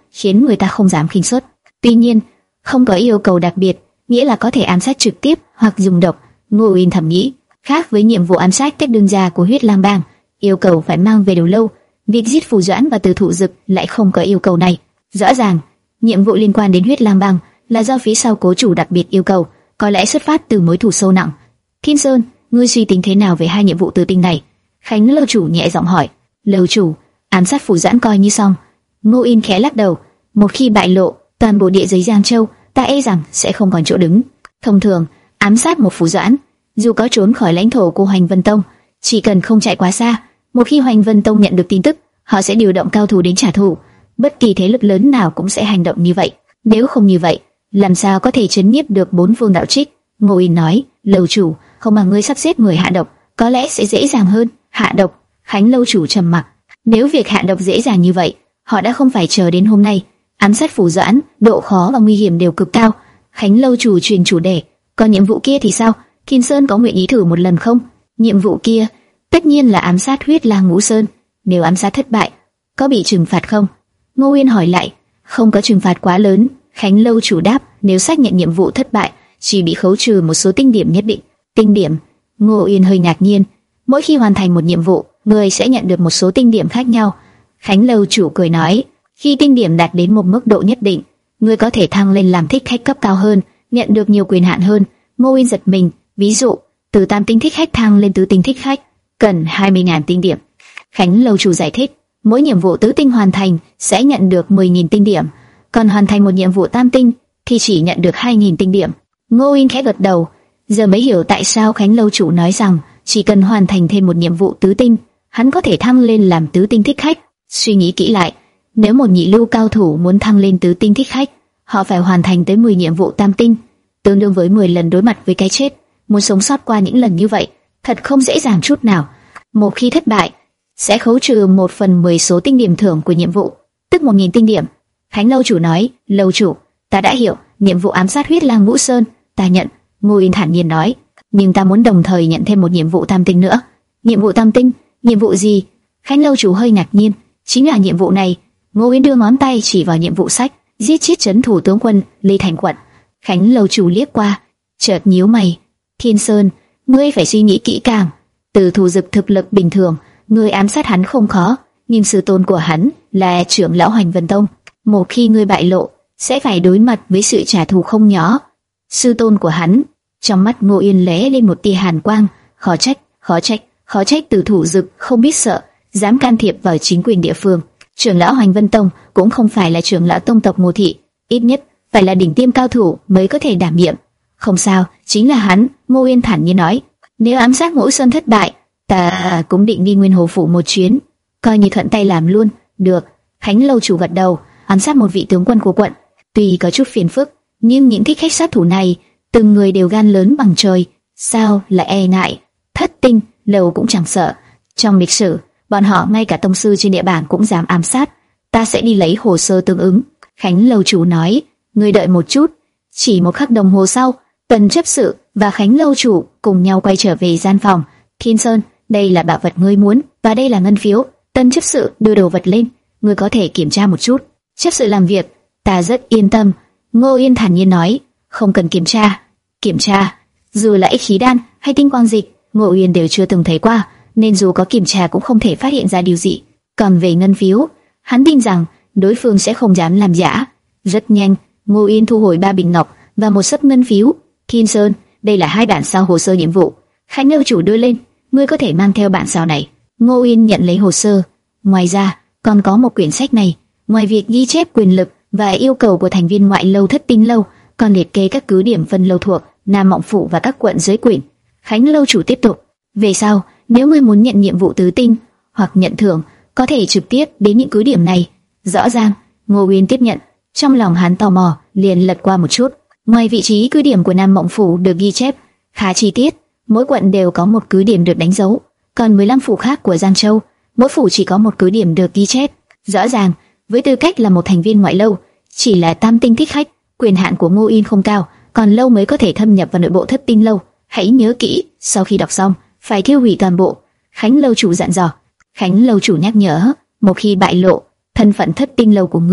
khiến người ta không dám khinh suất. Tuy nhiên, không có yêu cầu đặc biệt, nghĩa là có thể ám sát trực tiếp hoặc dùng độc. Ngô Uyên thầm nghĩ, khác với nhiệm vụ ám sát các đương gia của Huyết Lang Bang, yêu cầu phải mang về đầu lâu, việc giết Phù Doãn và Từ Thụ Dực lại không có yêu cầu này. Rõ ràng, nhiệm vụ liên quan đến Huyết Lang Bang là do phía sau cố chủ đặc biệt yêu cầu, có lẽ xuất phát từ mối thù sâu nặng. Thiên Sơn, ngươi suy tính thế nào về hai nhiệm vụ tử tinh này? Khánh lâu chủ nhẹ giọng hỏi. Lâu chủ, ám sát Phù Doãn coi như xong. Ngô Uyên khẽ lắc đầu. Một khi bại lộ, toàn bộ địa giới Giang Châu, ta e rằng sẽ không còn chỗ đứng. Thông thường, ám sát một Phù Doãn, dù có trốn khỏi lãnh thổ của Hoành Vân Tông, chỉ cần không chạy quá xa, một khi Hoành Vân Tông nhận được tin tức, họ sẽ điều động cao thủ đến trả thù. Bất kỳ thế lực lớn nào cũng sẽ hành động như vậy. Nếu không như vậy, làm sao có thể trấn nhiếp được bốn phương đạo trích? Ngô Uyên nói. Lâu chủ, không bằng ngươi sắp xếp người hạ độc, có lẽ sẽ dễ dàng hơn. Hạ độc? Khánh lâu chủ trầm mặc. Nếu việc hạ độc dễ dàng như vậy, họ đã không phải chờ đến hôm nay. Ám sát Phù Doãn, độ khó và nguy hiểm đều cực cao. Khánh lâu chủ truyền chủ đề. Còn nhiệm vụ kia thì sao? Thiên Sơn có nguyện ý thử một lần không? Nhiệm vụ kia, tất nhiên là ám sát Huyết Lang Ngũ Sơn. Nếu ám sát thất bại, có bị trừng phạt không? Ngô Uyên hỏi lại. Không có trừng phạt quá lớn. Khánh lâu chủ đáp. Nếu xác nhận nhiệm vụ thất bại, chỉ bị khấu trừ một số tinh điểm nhất định. Tinh điểm? Ngô Uyên hơi ngạc nhiên. Mỗi khi hoàn thành một nhiệm vụ, người sẽ nhận được một số tinh điểm khác nhau. Khánh lâu chủ cười nói. Khi tinh điểm đạt đến một mức độ nhất định, người có thể thăng lên làm thích khách cấp cao hơn, nhận được nhiều quyền hạn hơn. Ngô Uyên giật mình. Ví dụ, từ tam tinh thích khách thăng lên tứ tinh thích khách, cần hai mươi nghìn tinh điểm. Khánh lâu chủ giải thích. Mỗi nhiệm vụ tứ tinh hoàn thành sẽ nhận được mười nghìn tinh điểm, còn hoàn thành một nhiệm vụ tam tinh thì chỉ nhận được hai nghìn tinh điểm. Ngô Uyên khẽ gật đầu, giờ mới hiểu tại sao Khánh lâu chủ nói rằng chỉ cần hoàn thành thêm một nhiệm vụ tứ tinh, hắn có thể thăng lên làm tứ tinh thích khách. Suy nghĩ kỹ lại, nếu một nhị lưu cao thủ muốn thăng lên tứ tinh thích khách, họ phải hoàn thành tới mười nhiệm vụ tam tinh, tương đương với mười lần đối mặt với cái chết. Muốn sống sót qua những lần như vậy, thật không dễ dàng chút nào. Một khi thất bại, sẽ khấu trừ một phần mười số tinh điểm thưởng của nhiệm vụ, tức một nghìn tinh điểm. Khánh lâu chủ nói. Lâu chủ, ta đã hiểu. Nhiệm vụ ám sát Huyết Lang Ngũ Sơn, ta nhận. Ngô Uyên thản nhiên nói. Nhưng ta muốn đồng thời nhận thêm một nhiệm vụ tam tinh nữa. Nhiệm vụ tam tinh? Nhiệm vụ gì? Khánh lâu chủ hơi ngạc nhiên. Chính là nhiệm vụ này. Ngô Uyên đưa ngón tay chỉ vào nhiệm vụ sách, giết chết trấn thủ tướng quân Lê Thành Quận. Khánh lâu chủ liếc qua, chợt nhíu mày. Thiên Sơn, ngươi phải suy nghĩ kỹ càng. Từ Thụ Dực thực lực bình thường, ngươi ám sát hắn không khó, nhưng sư tôn của hắn là trưởng lão Hoành Vân Tông, một khi ngươi bại lộ, sẽ phải đối mặt với sự trả thù không nhỏ. Sư tôn của hắn? Trong mắt Ngô Uyên lóe lên một tia hàn quang. Khó trách, khó trách, khó trách Từ Thụ Dực không biết sợ, dám can thiệp vào chính quyền địa phương. Trưởng lão Hoành Vân Tông cũng không phải là trưởng lão tông tộc Ngô thị, ít nhất phải là đỉnh tiêm cao thủ mới có thể đảm nhiệm. Không sao, chính là hắn. Ngô Uyên thản nhiên nói. Nếu ám sát Ngũ Sơn thất bại, ta cũng định đi Nguyên Hồ phủ một chuyến, coi như thuận tay làm luôn. Được. Khánh lâu chủ gật đầu. Ám sát một vị tướng quân của quận, tuy có chút phiền phức, nhưng những thích khách sát thủ này, từng người đều gan lớn bằng trời, sao lại e ngại? Thất tinh, lâu cũng chẳng sợ. Trong lịch sử, bọn họ ngay cả tông sư trên địa bàn cũng dám ám sát. Ta sẽ đi lấy hồ sơ tương ứng. Khánh lâu chủ nói. Ngươi đợi một chút. Chỉ một khắc đồng hồ sau, Tần chấp sự và Khánh lâu chủ cùng nhau quay trở về gian phòng. Thiên Sơn, đây là bảo vật ngươi muốn, và đây là ngân phiếu. Tần chấp sự đưa đồ vật lên. Ngươi có thể kiểm tra một chút. Chấp sự làm việc, ta rất yên tâm. Ngô Uyên thản nhiên nói. Không cần kiểm tra. Kiểm tra? Dù là ích khí đan hay tinh quang dịch, Ngô Uyên đều chưa từng thấy qua, nên dù có kiểm tra cũng không thể phát hiện ra điều gì. Còn về ngân phiếu, hắn tin rằng đối phương sẽ không dám làm giả. Rất nhanh, Ngô Uyên thu hồi ba bình ngọc và một sấp ngân phiếu. Thiên Sơn, đây là hai bản sao hồ sơ nhiệm vụ. Khánh lâu chủ đưa lên. Ngươi có thể mang theo bản sao này. Ngô Uyên nhận lấy hồ sơ. Ngoài ra, còn có một quyển sách này. Ngoài việc ghi chép quyền lực và yêu cầu của thành viên ngoại lâu Thất Tinh lâu, còn liệt kê các cứ điểm phân lâu thuộc Nam Mộng phủ và các quận dưới quyển. Khánh lâu chủ tiếp tục. Về sau, nếu ngươi muốn nhận nhiệm vụ tứ tinh hoặc nhận thưởng, có thể trực tiếp đến những cứ điểm này. Rõ ràng. Ngô Uyên tiếp nhận. Trong lòng hắn tò mò, liền lật qua một chút. Ngoài vị trí cứ điểm của Nam Mộng phủ được ghi chép khá chi tiết, mỗi quận đều có một cứ điểm được đánh dấu. Còn mười lăm phủ khác của Giang Châu, mỗi phủ chỉ có một cứ điểm được ghi chép. Rõ ràng, với tư cách là một thành viên ngoại lâu, chỉ là tam tinh thích khách, quyền hạn của Ngô Uyên không cao, còn lâu mới có thể thâm nhập vào nội bộ Thất Tinh lâu. Hãy nhớ kỹ, sau khi đọc xong, phải tiêu hủy toàn bộ. Khánh lâu chủ dặn dò. Khánh lâu chủ nhắc nhở, một khi bại lộ thân phận Thất Tinh lâu của ngươi,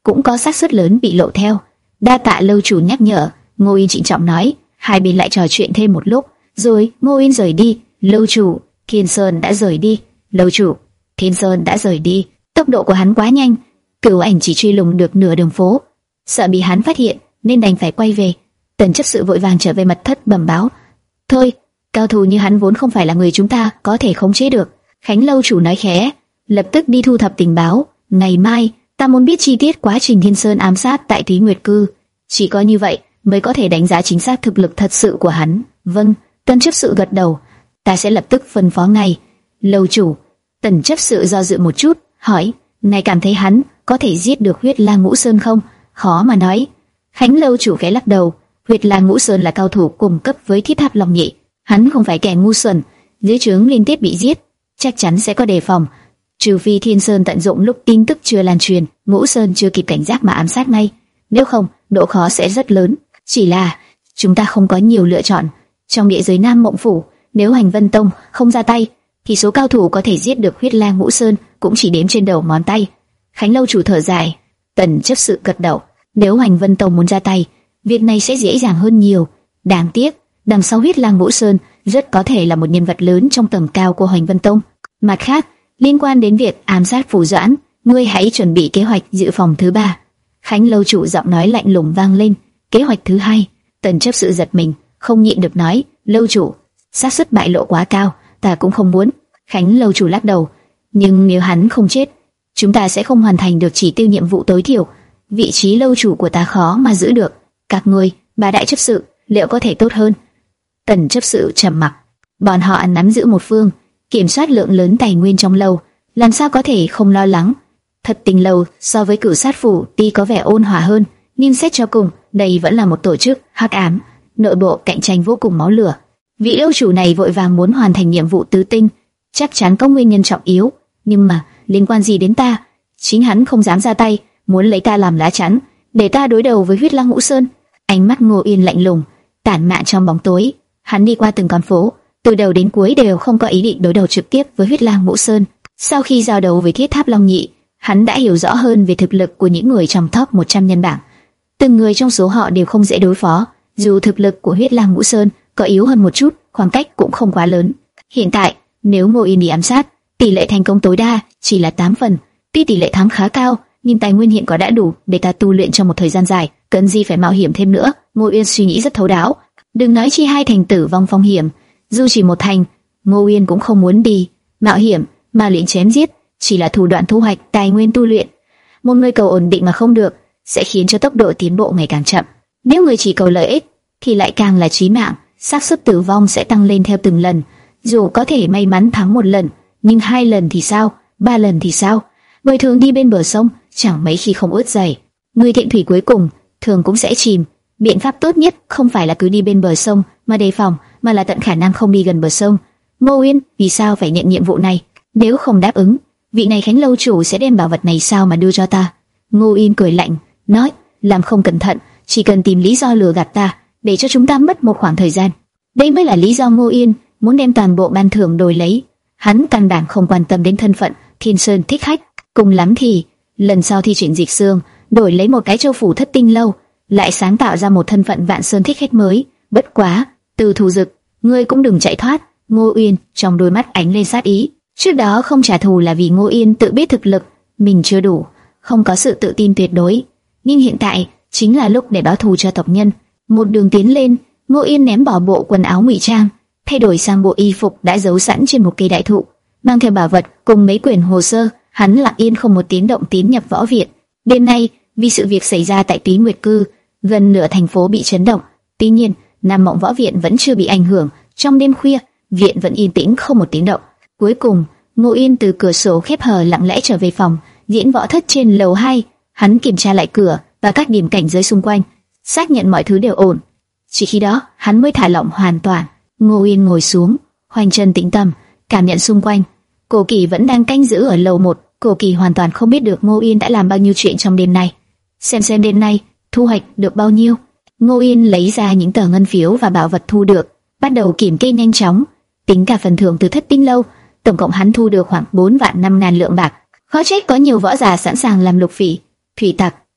cũng có xác suất lớn bị lộ theo. Đa tạ lâu chủ nhắc nhở, Ngô Yên trịnh trọng nói. Hai bên lại trò chuyện thêm một lúc, rồi Ngô Yên rời đi. Lâu chủ, Thiên Sơn đã rời đi. Lâu chủ, Thiên Sơn đã rời đi. Tốc độ của hắn quá nhanh, Cửu Ảnh chỉ truy lùng được nửa đường phố, sợ bị hắn phát hiện nên đành phải quay về. Tần chấp sự vội vàng trở về mật thất bẩm báo. Thôi, cao thủ như hắn vốn không phải là người chúng ta có thể khống chế được. Khánh lâu chủ nói khẽ, lập tức đi thu thập tình báo. Ngày mai ta muốn biết chi tiết quá trình Thiên Sơn ám sát tại Túy Nguyệt Cư, chỉ có như vậy mới có thể đánh giá chính xác thực lực thật sự của hắn. Vâng, Tần chấp sự gật đầu, ta sẽ lập tức phân phó ngay. Lâu chủ. Tần chấp sự do dự một chút, hỏi, ngài cảm thấy hắn có thể giết được Huyết Lang Ngũ Sơn không? Khó mà nói. Khánh lâu chủ khẽ lắc đầu, Huyết Lang Ngũ Sơn là cao thủ cùng cấp với Thiết Tháp Long Nhị, hắn không phải kẻ ngu xuẩn, dưới trướng liên tiếp bị giết, chắc chắn sẽ có đề phòng. Trừ phi Thiên Sơn tận dụng lúc tin tức chưa lan truyền, Ngũ Sơn chưa kịp cảnh giác mà ám sát ngay, nếu không, độ khó sẽ rất lớn. Chỉ là chúng ta không có nhiều lựa chọn. Trong địa giới Nam Mộng Phủ, nếu Hành Vân Tông không ra tay, thì số cao thủ có thể giết được Huyết Lang Ngũ Sơn cũng chỉ đếm trên đầu ngón tay. Khánh lâu chủ thở dài. Tần chấp sự gật đầu. Nếu Hành Vân Tông muốn ra tay, việc này sẽ dễ dàng hơn nhiều. Đáng tiếc, đằng sau Huyết Lang Ngũ Sơn rất có thể là một nhân vật lớn trong tầm cao của Hành Vân Tông. Mặt khác, liên quan đến việc ám sát Phủ Doãn, ngươi hãy chuẩn bị kế hoạch dự phòng thứ ba. Khánh lâu chủ giọng nói lạnh lùng vang lên. Kế hoạch thứ hai. Tần chấp sự giật mình, không nhịn được nói, lâu chủ, xác suất bại lộ quá cao, ta cũng không muốn. Khánh lâu chủ lắc đầu, nhưng nếu hắn không chết, chúng ta sẽ không hoàn thành được chỉ tiêu nhiệm vụ tối thiểu. Vị trí lâu chủ của ta khó mà giữ được. Các ngươi, ba đại chấp sự, liệu có thể tốt hơn? Tần chấp sự trầm mặc. Bọn họ nắm giữ một phương, kiểm soát lượng lớn tài nguyên trong lâu, làm sao có thể không lo lắng? Thật tình lâu so với Cửu Sát Phủ tuy có vẻ ôn hòa hơn, nhưng xét cho cùng, đây vẫn là một tổ chức hắc ám, nội bộ cạnh tranh vô cùng máu lửa. Vị lâu chủ này vội vàng muốn hoàn thành nhiệm vụ tứ tinh, chắc chắn có nguyên nhân trọng yếu, nhưng mà liên quan gì đến ta? Chính hắn không dám ra tay, muốn lấy ta làm lá chắn, để ta đối đầu với Huyết Lang Ngũ Sơn. Ánh mắt Ngô Yên lạnh lùng, tản mạn trong bóng tối. Hắn đi qua từng con phố, từ đầu đến cuối đều không có ý định đối đầu trực tiếp với Huyết Lang Ngũ Sơn. Sau khi giao đấu với Thiết Tháp Long Nhị, hắn đã hiểu rõ hơn về thực lực của những người trong top một trăm nhân bảng. Từng người trong số họ đều không dễ đối phó, dù thực lực của Huyết Lang Ngũ Sơn có yếu hơn một chút, khoảng cách cũng không quá lớn. Hiện tại, nếu Ngô Yên bị ám sát, tỷ lệ thành công tối đa chỉ là tám phần. Tuy tỷ lệ thắng khá cao, nhưng tài nguyên hiện có đã đủ để ta tu luyện trong một thời gian dài, cần gì phải mạo hiểm thêm nữa. Ngô Yên suy nghĩ rất thấu đáo. Đừng nói chi hai thành tử vong phong hiểm, dù chỉ một thành, Ngô Yên cũng không muốn đi mạo hiểm mà luyện chém giết, chỉ là thủ đoạn thu hoạch tài nguyên tu luyện. Một người cầu ổn định mà không được, sẽ khiến cho tốc độ tiến bộ ngày càng chậm. Nếu người chỉ cầu lợi ích, thì lại càng là chí mạng, xác suất tử vong sẽ tăng lên theo từng lần. Dù có thể may mắn thắng một lần, nhưng hai lần thì sao, ba lần thì sao? Người thường đi bên bờ sông, chẳng mấy khi không ướt giày. Người thiện thủy cuối cùng thường cũng sẽ chìm. Biện pháp tốt nhất không phải là cứ đi bên bờ sông mà đề phòng, mà là tận khả năng không đi gần bờ sông. Ngô Yên, vì sao phải nhận nhiệm vụ này? Nếu không đáp ứng, vị này Khánh lâu chủ sẽ đem bảo vật này sao mà đưa cho ta? Ngô Yên cười lạnh, nói, làm không cẩn thận, chỉ cần tìm lý do lừa gạt ta, để cho chúng ta mất một khoảng thời gian. Đây mới là lý do Ngô Yên muốn đem toàn bộ ban thưởng đổi lấy. Hắn căn bản không quan tâm đến thân phận Thiên Sơn thích khách, cùng lắm thì lần sau thi chuyển dịch xương, đổi lấy một cái Châu Phủ Thất Tinh lâu, lại sáng tạo ra một thân phận Vạn Sơn thích khách mới. Bất quá, Từ Thù Dực, ngươi cũng đừng chạy thoát. Ngô Yên trong đôi mắt ánh lên sát ý. Trước đó không trả thù là vì Ngô Yên tự biết thực lực mình chưa đủ, không có sự tự tin tuyệt đối, nhưng hiện tại chính là lúc để báo thù cho tộc nhân. Một đường tiến lên, Ngô Yên ném bỏ bộ quần áo ngụy trang, thay đổi sang bộ y phục đã giấu sẵn trên một cây đại thụ, mang theo bảo vật cùng mấy quyển hồ sơ, hắn lặng yên không một tiếng động tiến nhập võ viện. Đêm nay, vì sự việc xảy ra tại Túy Nguyệt Cư, gần nửa thành phố bị chấn động. Tuy nhiên, Nam Mộng Võ Viện vẫn chưa bị ảnh hưởng. Trong đêm khuya, viện vẫn yên tĩnh không một tiếng động. Cuối cùng, Ngô Yên từ cửa sổ khép hờ lặng lẽ trở về phòng diễn võ thất trên lầu hai. Hắn kiểm tra lại cửa và các điểm cảnh giới xung quanh, xác nhận mọi thứ đều ổn. Chỉ khi đó, hắn mới thả lỏng hoàn toàn. Ngô Yên ngồi xuống, khoanh chân tĩnh tâm, cảm nhận xung quanh. Cổ Kỳ vẫn đang canh giữ ở lầu một. Cổ Kỳ hoàn toàn không biết được Ngô Yên đã làm bao nhiêu chuyện trong đêm nay. Xem xem đêm nay thu hoạch được bao nhiêu. Ngô Yên lấy ra những tờ ngân phiếu và bảo vật thu được, bắt đầu kiểm kê nhanh chóng, tính cả phần thưởng từ Thất Tinh lâu. Tổng cộng hắn thu được khoảng bốn vạn năm ngàn lượng bạc. Khó trách có nhiều võ giả sẵn sàng làm lục phỉ, thủy tặc,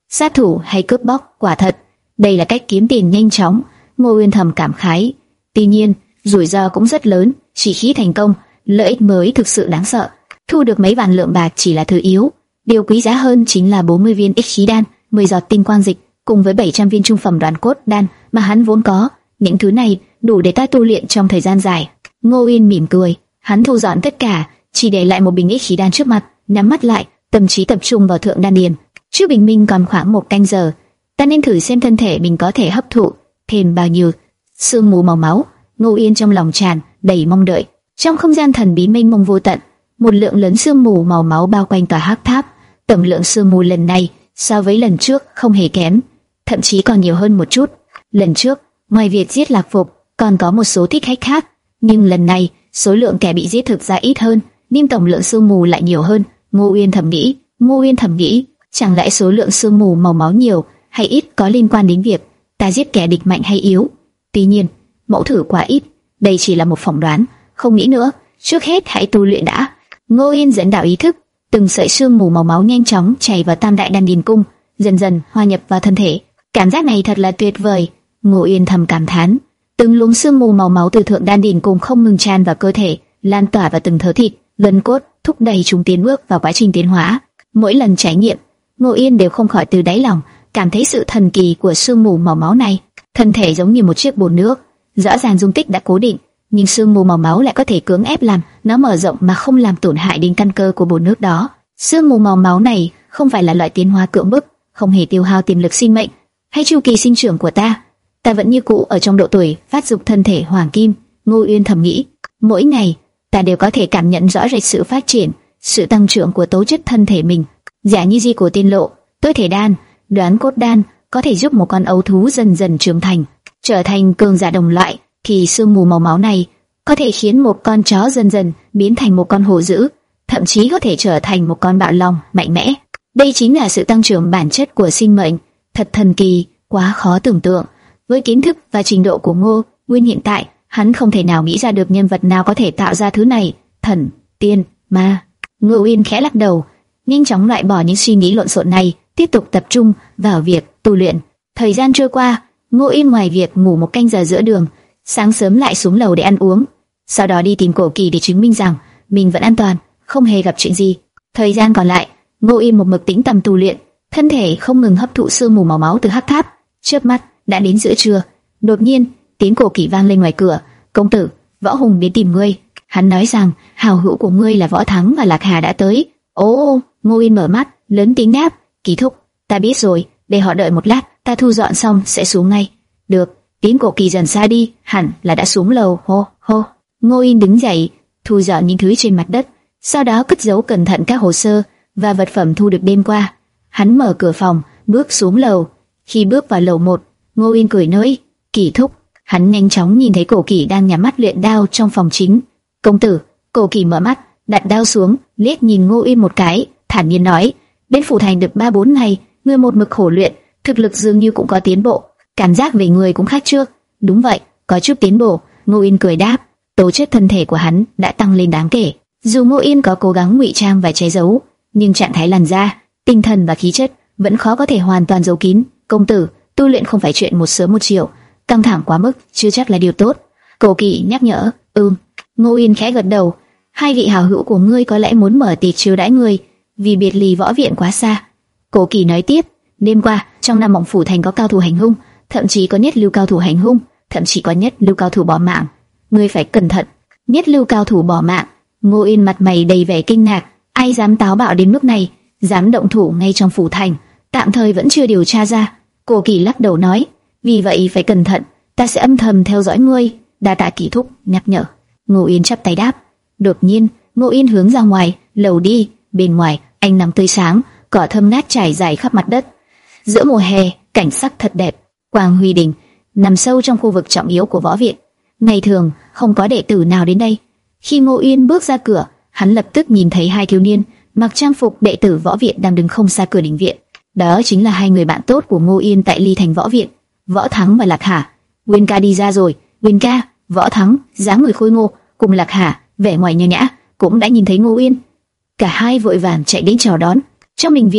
sát thủ hay cướp bóc, quả thật, đây là cách kiếm tiền nhanh chóng. Ngô Uyên thầm cảm khái. Tuy nhiên, rủi ro cũng rất lớn, chỉ khi thành công, lợi ích mới thực sự đáng sợ. Thu được mấy vạn lượng bạc chỉ là thứ yếu, điều quý giá hơn chính là bốn mươi viên ích khí đan, mười giọt tinh quang dịch, cùng với bảy trăm viên trung phẩm đoán cốt đan mà hắn vốn có. Những thứ này đủ để ta tu luyện trong thời gian dài. Ngô Uyên mỉm cười, hắn thu dọn tất cả, chỉ để lại một bình ích khí đan trước mặt, nhắm mắt lại, tâm trí tập trung vào thượng đan điền. Trước bình minh còn khoảng một canh giờ, ta nên thử xem thân thể mình có thể hấp thụ thêm bao nhiêu sương mù màu máu. Ngô Uyên trong lòng tràn đầy mong đợi. Trong không gian thần bí mênh mông vô tận, một lượng lớn sương mù màu máu bao quanh tòa hắc tháp. Tổng lượng sương mù lần này so với lần trước không hề kém, thậm chí còn nhiều hơn một chút. Lần trước, ngoài việc giết Lạc Phục, còn có một số thích khách khác, nhưng lần này số lượng kẻ bị giết thực ra ít hơn, nhưng tổng lượng sương mù lại nhiều hơn. Ngô Uyên thầm nghĩ, Ngô Uyên thầm nghĩ, chẳng lẽ số lượng sương mù màu máu nhiều hay ít có liên quan đến việc ta giết kẻ địch mạnh hay yếu? Tuy nhiên, mẫu thử quá ít, đây chỉ là một phỏng đoán, không nghĩ nữa, trước hết hãy tu luyện đã. Ngô Uyên dẫn đạo ý thức, từng sợi sương mù màu máu nhanh chóng chảy vào Tam Đại Đan Điền Cung, dần dần hòa nhập vào thân thể. Cảm giác này thật là tuyệt vời. Ngô Uyên thầm cảm thán. Từng luồng sương mù màu máu từ thượng đan điền cung không ngừng tràn vào cơ thể, lan tỏa vào từng thớ thịt, gân cốt, thúc đẩy chúng tiến bước vào quá trình tiến hóa. Mỗi lần trải nghiệm, Ngô Uyên đều không khỏi từ đáy lòng cảm thấy sự thần kỳ của sương mù màu máu này. Thân thể giống như một chiếc bồn nước, rõ ràng dung tích đã cố định, nhưng sương mù màu máu lại có thể cưỡng ép làm nó mở rộng mà không làm tổn hại đến căn cơ của bồn nước đó. Sương mù màu máu này không phải là loại tiến hóa cưỡng bức, không hề tiêu hao tiềm lực sinh mệnh hay chu kỳ sinh trưởng của ta. Ta vẫn như cũ ở trong độ tuổi phát dục thân thể hoàng kim. Ngô Uyên thầm nghĩ, mỗi ngày ta đều có thể cảm nhận rõ rệt sự phát triển, sự tăng trưởng của tố chất thân thể mình. Giả như di của tiên lộ, tối thể đan, đoán cốt đan có thể giúp một con ấu thú dần dần trưởng thành, trở thành cường giả đồng loại, thì sương mù màu máu này có thể khiến một con chó dần dần biến thành một con hổ dữ, thậm chí có thể trở thành một con bạo long mạnh mẽ. Đây chính là sự tăng trưởng bản chất của sinh mệnh, thật thần kỳ, quá khó tưởng tượng. Với kiến thức và trình độ của Ngô Uyên hiện tại, hắn không thể nào nghĩ ra được nhân vật nào có thể tạo ra thứ này. Thần, tiên, ma. Ngô Uyên khẽ lắc đầu, nhanh chóng loại bỏ những suy nghĩ lộn xộn này, tiếp tục tập trung vào việc tu luyện. Thời gian trôi qua, Ngô Uyên ngoài việc ngủ một canh giờ giữa đường, sáng sớm lại xuống lầu để ăn uống, sau đó đi tìm Cổ Kỳ để chứng minh rằng mình vẫn an toàn, không hề gặp chuyện gì. Thời gian còn lại, Ngô Uyên một mực tĩnh tâm tu luyện, thân thể không ngừng hấp thụ sương mù màu máu từ hắc tháp. Chớp mắt đã đến giữa trưa, đột nhiên tiếng Cổ Kỳ vang lên ngoài cửa. Công tử, Võ Hùng đến tìm ngươi. Hắn nói rằng hào hữu của ngươi là Võ Thắng và Lạc Hà đã tới. Ồ, Ngô Uyên mở mắt, lớn tiếng đáp, Kỳ thúc, ta biết rồi, để họ đợi một lát, ta thu dọn xong sẽ xuống ngay. Được. Tiếng Cổ Kỳ dần xa đi, hẳn là đã xuống lầu. Hô hô. Ngô Uyên đứng dậy, thu dọn những thứ trên mặt đất, sau đó cất giấu cẩn thận các hồ sơ và vật phẩm thu được đêm qua. Hắn mở cửa phòng, bước xuống lầu. Khi bước vào lầu một, Ngô Uyên cười nói, Kỳ thúc. Hắn nhanh chóng nhìn thấy Cổ Kỳ đang nhắm mắt luyện đao trong phòng chính. Công tử. Cổ Kỳ mở mắt, đặt đao xuống, liếc nhìn Ngô Uyên một cái, thản nhiên nói, đến phủ thành được ba bốn ngày, ngươi một mực khổ luyện, thực lực dường như cũng có tiến bộ. Cảm giác về người cũng khác trước. Đúng vậy, có chút tiến bộ. Ngô Uyên cười đáp. Tố chất thân thể của hắn đã tăng lên đáng kể. Dù Ngô Uyên có cố gắng ngụy trang và che giấu, nhưng trạng thái làn da, tinh thần và khí chất vẫn khó có thể hoàn toàn giấu kín. Công tử, tu luyện không phải chuyện một sớm một chiều, căng thẳng quá mức chưa chắc là điều tốt. Cổ Kỳ nhắc nhở. Ừm. Ngô Uyên khẽ gật đầu. Hai vị hảo hữu của ngươi có lẽ muốn mở tiệc chiêu đãi ngươi, vì biệt ly võ viện quá xa. Cổ Kỳ nói tiếp. Đêm qua trong Nam Mộng phủ thành có cao thủ hành hung, thậm chí có nhất lưu cao thủ hành hung, thậm chí có nhất lưu cao thủ bỏ mạng. Ngươi phải cẩn thận. Nhất lưu cao thủ bỏ mạng. Ngô Uyên mặt mày đầy vẻ kinh ngạc. Ai dám táo bạo đến mức này, dám động thủ ngay trong phủ thành? Tạm thời vẫn chưa điều tra ra. Cổ Kỳ lắc đầu nói, vì vậy phải cẩn thận, ta sẽ âm thầm theo dõi ngươi. Đa tạ Kỳ thúc nhắc nhở. Ngô Uyên chắp tay đáp. Đột nhiên, Ngô Uyên hướng ra ngoài lầu đi. Bên ngoài, ánh nắng tươi sáng, cỏ thơm ngát trải dài khắp mặt đất. Giữa mùa hè, cảnh sắc thật đẹp. Quang Huy Đình nằm sâu trong khu vực trọng yếu của võ viện. Ngày thường không có đệ tử nào đến đây. Khi Ngô Uyên bước ra cửa, hắn lập tức nhìn thấy hai thiếu niên mặc trang phục đệ tử võ viện đang đứng không xa cửa đình viện. Đó chính là hai người bạn tốt của Ngô Uyên tại Ly Thành võ viện, Võ Thắng và Lạc Hà. Uyên ca đi ra rồi. Uyên ca. Võ Thắng, dáng người khôi ngô, cùng Lạc Hà, vẻ ngoài nho nhã, cũng đã nhìn thấy Ngô Uyên. Cả hai vội vàng chạy đến chào đón. Trong đình viện,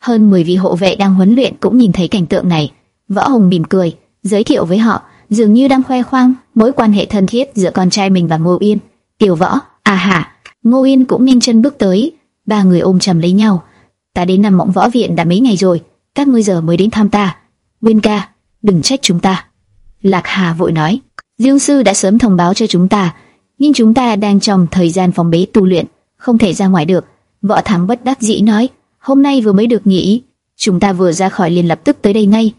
Hơn mười vị hộ vệ đang huấn luyện cũng nhìn thấy cảnh tượng này. Võ Hùng mỉm cười, giới thiệu với họ, dường như đang khoe khoang mối quan hệ thân thiết giữa con trai mình và Ngô Yên. Tiểu Võ, à hả? Ngô Yên cũng nhanh chân bước tới, ba người ôm chầm lấy nhau. Ta đến nằm mộng võ viện đã mấy ngày rồi, các ngươi giờ mới đến thăm ta. Uyên ca, đừng trách chúng ta. Lạc Hà vội nói, Dương sư đã sớm thông báo cho chúng ta, nhưng chúng ta đang trong thời gian phòng bế tu luyện, không thể ra ngoài được. Võ Thắng bất đắc dĩ nói, hôm nay vừa mới được nghỉ, chúng ta vừa ra khỏi liền lập tức tới đây ngay.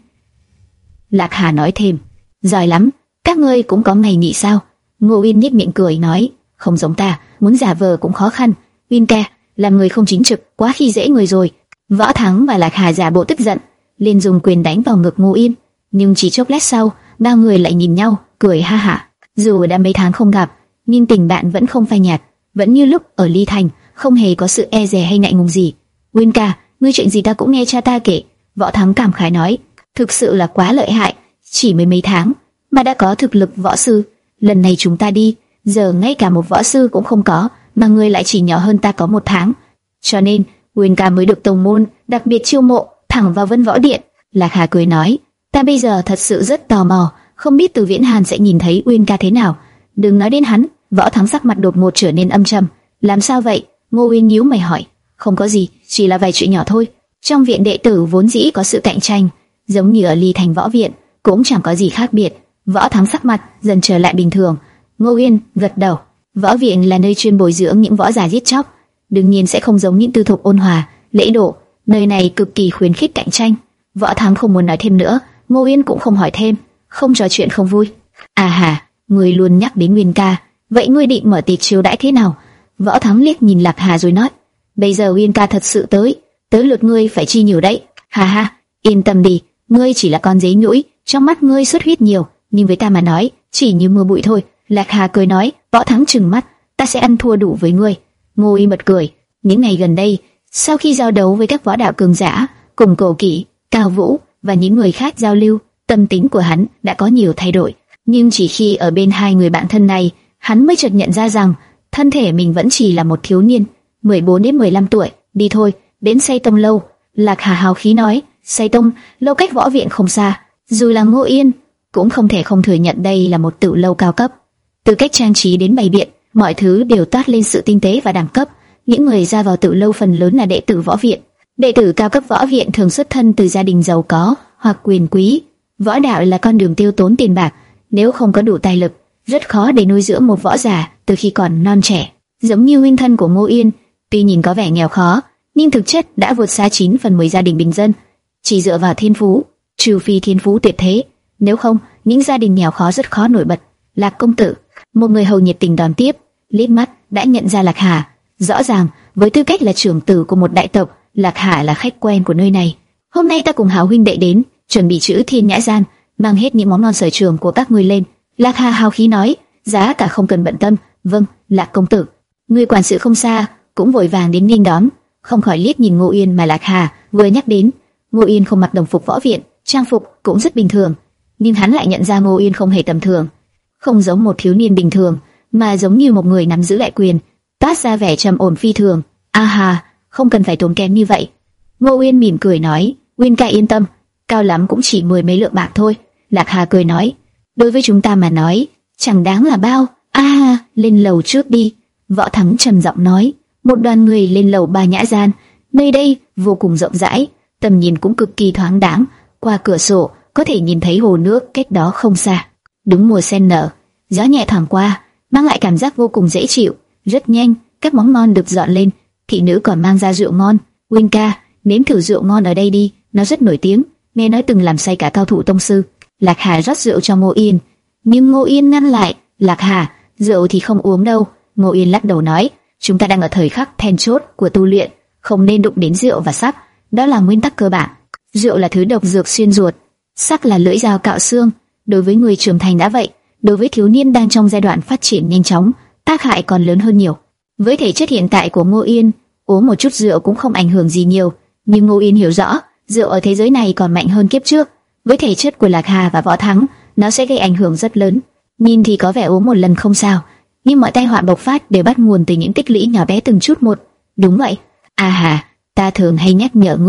Lạc Hà nói thêm, giỏi lắm, các ngươi cũng có ngày nghỉ sao? Ngô Uyên nhếch miệng cười nói, không giống ta, muốn giả vờ cũng khó khăn. Uyên ca, làm người không chính trực, quá khi dễ người rồi. Võ Thắng và Lạc Hà giả bộ tức giận, liền dùng quyền đánh vào ngực Ngô Uyên. Nhưng chỉ chốc lát sau, ba người lại nhìn nhau, cười ha hả. Dù đã mấy tháng không gặp, nhưng tình bạn vẫn không phai nhạt, vẫn như lúc ở Ly Thành, không hề có sự e dè hay ngại ngùng gì. Uyên ca, ngươi chuyện gì ta cũng nghe cha ta kể. Võ Thắng cảm khái nói, thực sự là quá lợi hại, chỉ mới mấy tháng mà đã có thực lực võ sư. Lần này chúng ta đi, giờ ngay cả một võ sư cũng không có, mà ngươi lại chỉ nhỏ hơn ta có một tháng, cho nên Uyên ca mới được tông môn đặc biệt chiêu mộ thẳng vào Vân Võ Điện. Lạc Hà cười nói, ta bây giờ thật sự rất tò mò, không biết Từ Viễn Hàn sẽ nhìn thấy Uyên ca thế nào. Đừng nói đến hắn. Võ Thắng sắc mặt đột ngột trở nên âm trầm. Làm sao vậy? Ngô Uyên nhíu mày hỏi. Không có gì, chỉ là vài chuyện nhỏ thôi. Trong viện đệ tử vốn dĩ có sự cạnh tranh, giống như ở Ly Thành Võ Viện, cũng chẳng có gì khác biệt. Võ Thắng sắc mặt dần trở lại bình thường. Ngô Uyên gật đầu. Võ viện là nơi chuyên bồi dưỡng những võ giả giết chóc, đương nhiên sẽ không giống những tư thục ôn hòa, lễ độ. Nơi này cực kỳ khuyến khích cạnh tranh. Võ Thắng không muốn nói thêm nữa, Ngô Uyên cũng không hỏi thêm, không trò chuyện không vui. À hà, ngươi luôn nhắc đến Uyên ca, vậy ngươi định mở tiệc chiêu đãi thế nào? Võ Thắng liếc nhìn Lạc Hà rồi nói, bây giờ Uyên ca thật sự tới, tới lượt ngươi phải chi nhiều đấy. Hà ha, yên tâm đi, ngươi chỉ là con giấy nhũi, trong mắt ngươi xuất huyết nhiều, nhưng với ta mà nói, chỉ như mưa bụi thôi. Lạc Hà cười nói. Võ Thắng trừng mắt, ta sẽ ăn thua đủ với ngươi. Ngô Y bật cười. Những ngày gần đây, sau khi giao đấu với các võ đạo cường giả, cùng Cổ Kỷ, Cao Vũ và những người khác giao lưu, tâm tính của hắn đã có nhiều thay đổi. Nhưng chỉ khi ở bên hai người bạn thân này, hắn mới chợt nhận ra rằng thân thể mình vẫn chỉ là một thiếu niên, mười bốn đến mười lăm tuổi. Đi thôi, đến Say Tông lâu. Lạc Hà hào khí nói. Say Tông lâu cách võ viện không xa, dù là Ngô Yên cũng không thể không thừa nhận đây là một tiểu lâu cao cấp. Từ cách trang trí đến bày biện, mọi thứ đều toát lên sự tinh tế và đẳng cấp. Những người ra vào tiểu lâu phần lớn là đệ tử võ viện. Đệ tử cao cấp võ viện thường xuất thân từ gia đình giàu có hoặc quyền quý. Võ đạo là con đường tiêu tốn tiền bạc, nếu không có đủ tài lực, rất khó để nuôi dưỡng một võ giả từ khi còn non trẻ. Giống như huynh thân của Ngô Yên, tuy nhìn có vẻ nghèo khó, nhưng thực chất đã vượt xa chín phần mười gia đình bình dân. Chỉ dựa vào thiên phú, trừ phi thiên phú tuyệt thế, nếu không, những gia đình nghèo khó rất khó nổi bật. Lạc công tử, một người hầu nhiệt tình đón tiếp, liếc mắt đã nhận ra Lạc Hà. Rõ ràng, với tư cách là trưởng tử của một đại tộc, Lạc Hà là khách quen của nơi này. Hôm nay ta cùng Hào huynh đệ đến, chuẩn bị chữ Thiên Nhã Gian, mang hết những món ngon sở trường của các ngươi lên. Lạc Hà hào khí nói, giá cả không cần bận tâm. Vâng, Lạc công tử. Người quản sự không xa cũng vội vàng đến nghênh đón, không khỏi liếc nhìn Ngô Yên mà Lạc Hà vừa nhắc đến. Ngô Yên không mặc đồng phục võ viện, trang phục cũng rất bình thường, nhưng hắn lại nhận ra Ngô Yên không hề tầm thường, không giống một thiếu niên bình thường, mà giống như một người nắm giữ đại quyền, toát ra vẻ trầm ổn phi thường. A hà, không cần phải tốn kém như vậy. Ngô Uyên mỉm cười nói, Uyên ca yên tâm, cao lắm cũng chỉ mười mấy lượng bạc thôi. Lạc Hà cười nói, đối với chúng ta mà nói, chẳng đáng là bao. A hà, lên lầu trước đi. Võ Thắng trầm giọng nói. Một đoàn người lên lầu Ba Nhã Gian, nơi đây vô cùng rộng rãi, tầm nhìn cũng cực kỳ thoáng đãng, qua cửa sổ có thể nhìn thấy hồ nước cách đó không xa. Đúng mùa sen nở, gió nhẹ thoảng qua, mang lại cảm giác vô cùng dễ chịu. Rất nhanh, các món ngon được dọn lên, thị nữ còn mang ra rượu ngon. Uyên ca, nếm thử rượu ngon ở đây đi, nó rất nổi tiếng, nghe nói từng làm say cả cao thủ tông sư. Lạc Hà rót rượu cho Ngô Yên, nhưng Ngô Yên ngăn lại. Lạc Hà, rượu thì không uống đâu. Ngô Yên lắc đầu nói, chúng ta đang ở thời khắc then chốt của tu luyện, không nên đụng đến rượu và sắc, đó là nguyên tắc cơ bản. Rượu là thứ độc dược xuyên ruột, sắc là lưỡi dao cạo xương. Đối với người trưởng thành đã vậy, đối với thiếu niên đang trong giai đoạn phát triển nhanh chóng, tác hại còn lớn hơn nhiều. Với thể chất hiện tại của Ngô Yên, uống một chút rượu cũng không ảnh hưởng gì nhiều, nhưng Ngô Yên hiểu rõ, rượu ở thế giới này còn mạnh hơn kiếp trước. Với thể chất của Lạc Hà và Võ Thắng, nó sẽ gây ảnh hưởng rất lớn. Nhìn thì có vẻ uống một lần không sao, nhưng mọi tai họa bộc phát đều bắt nguồn từ những tích lũy nhỏ bé từng chút một. Đúng vậy. À hà, ta thường hay nhắc nhở ngươi,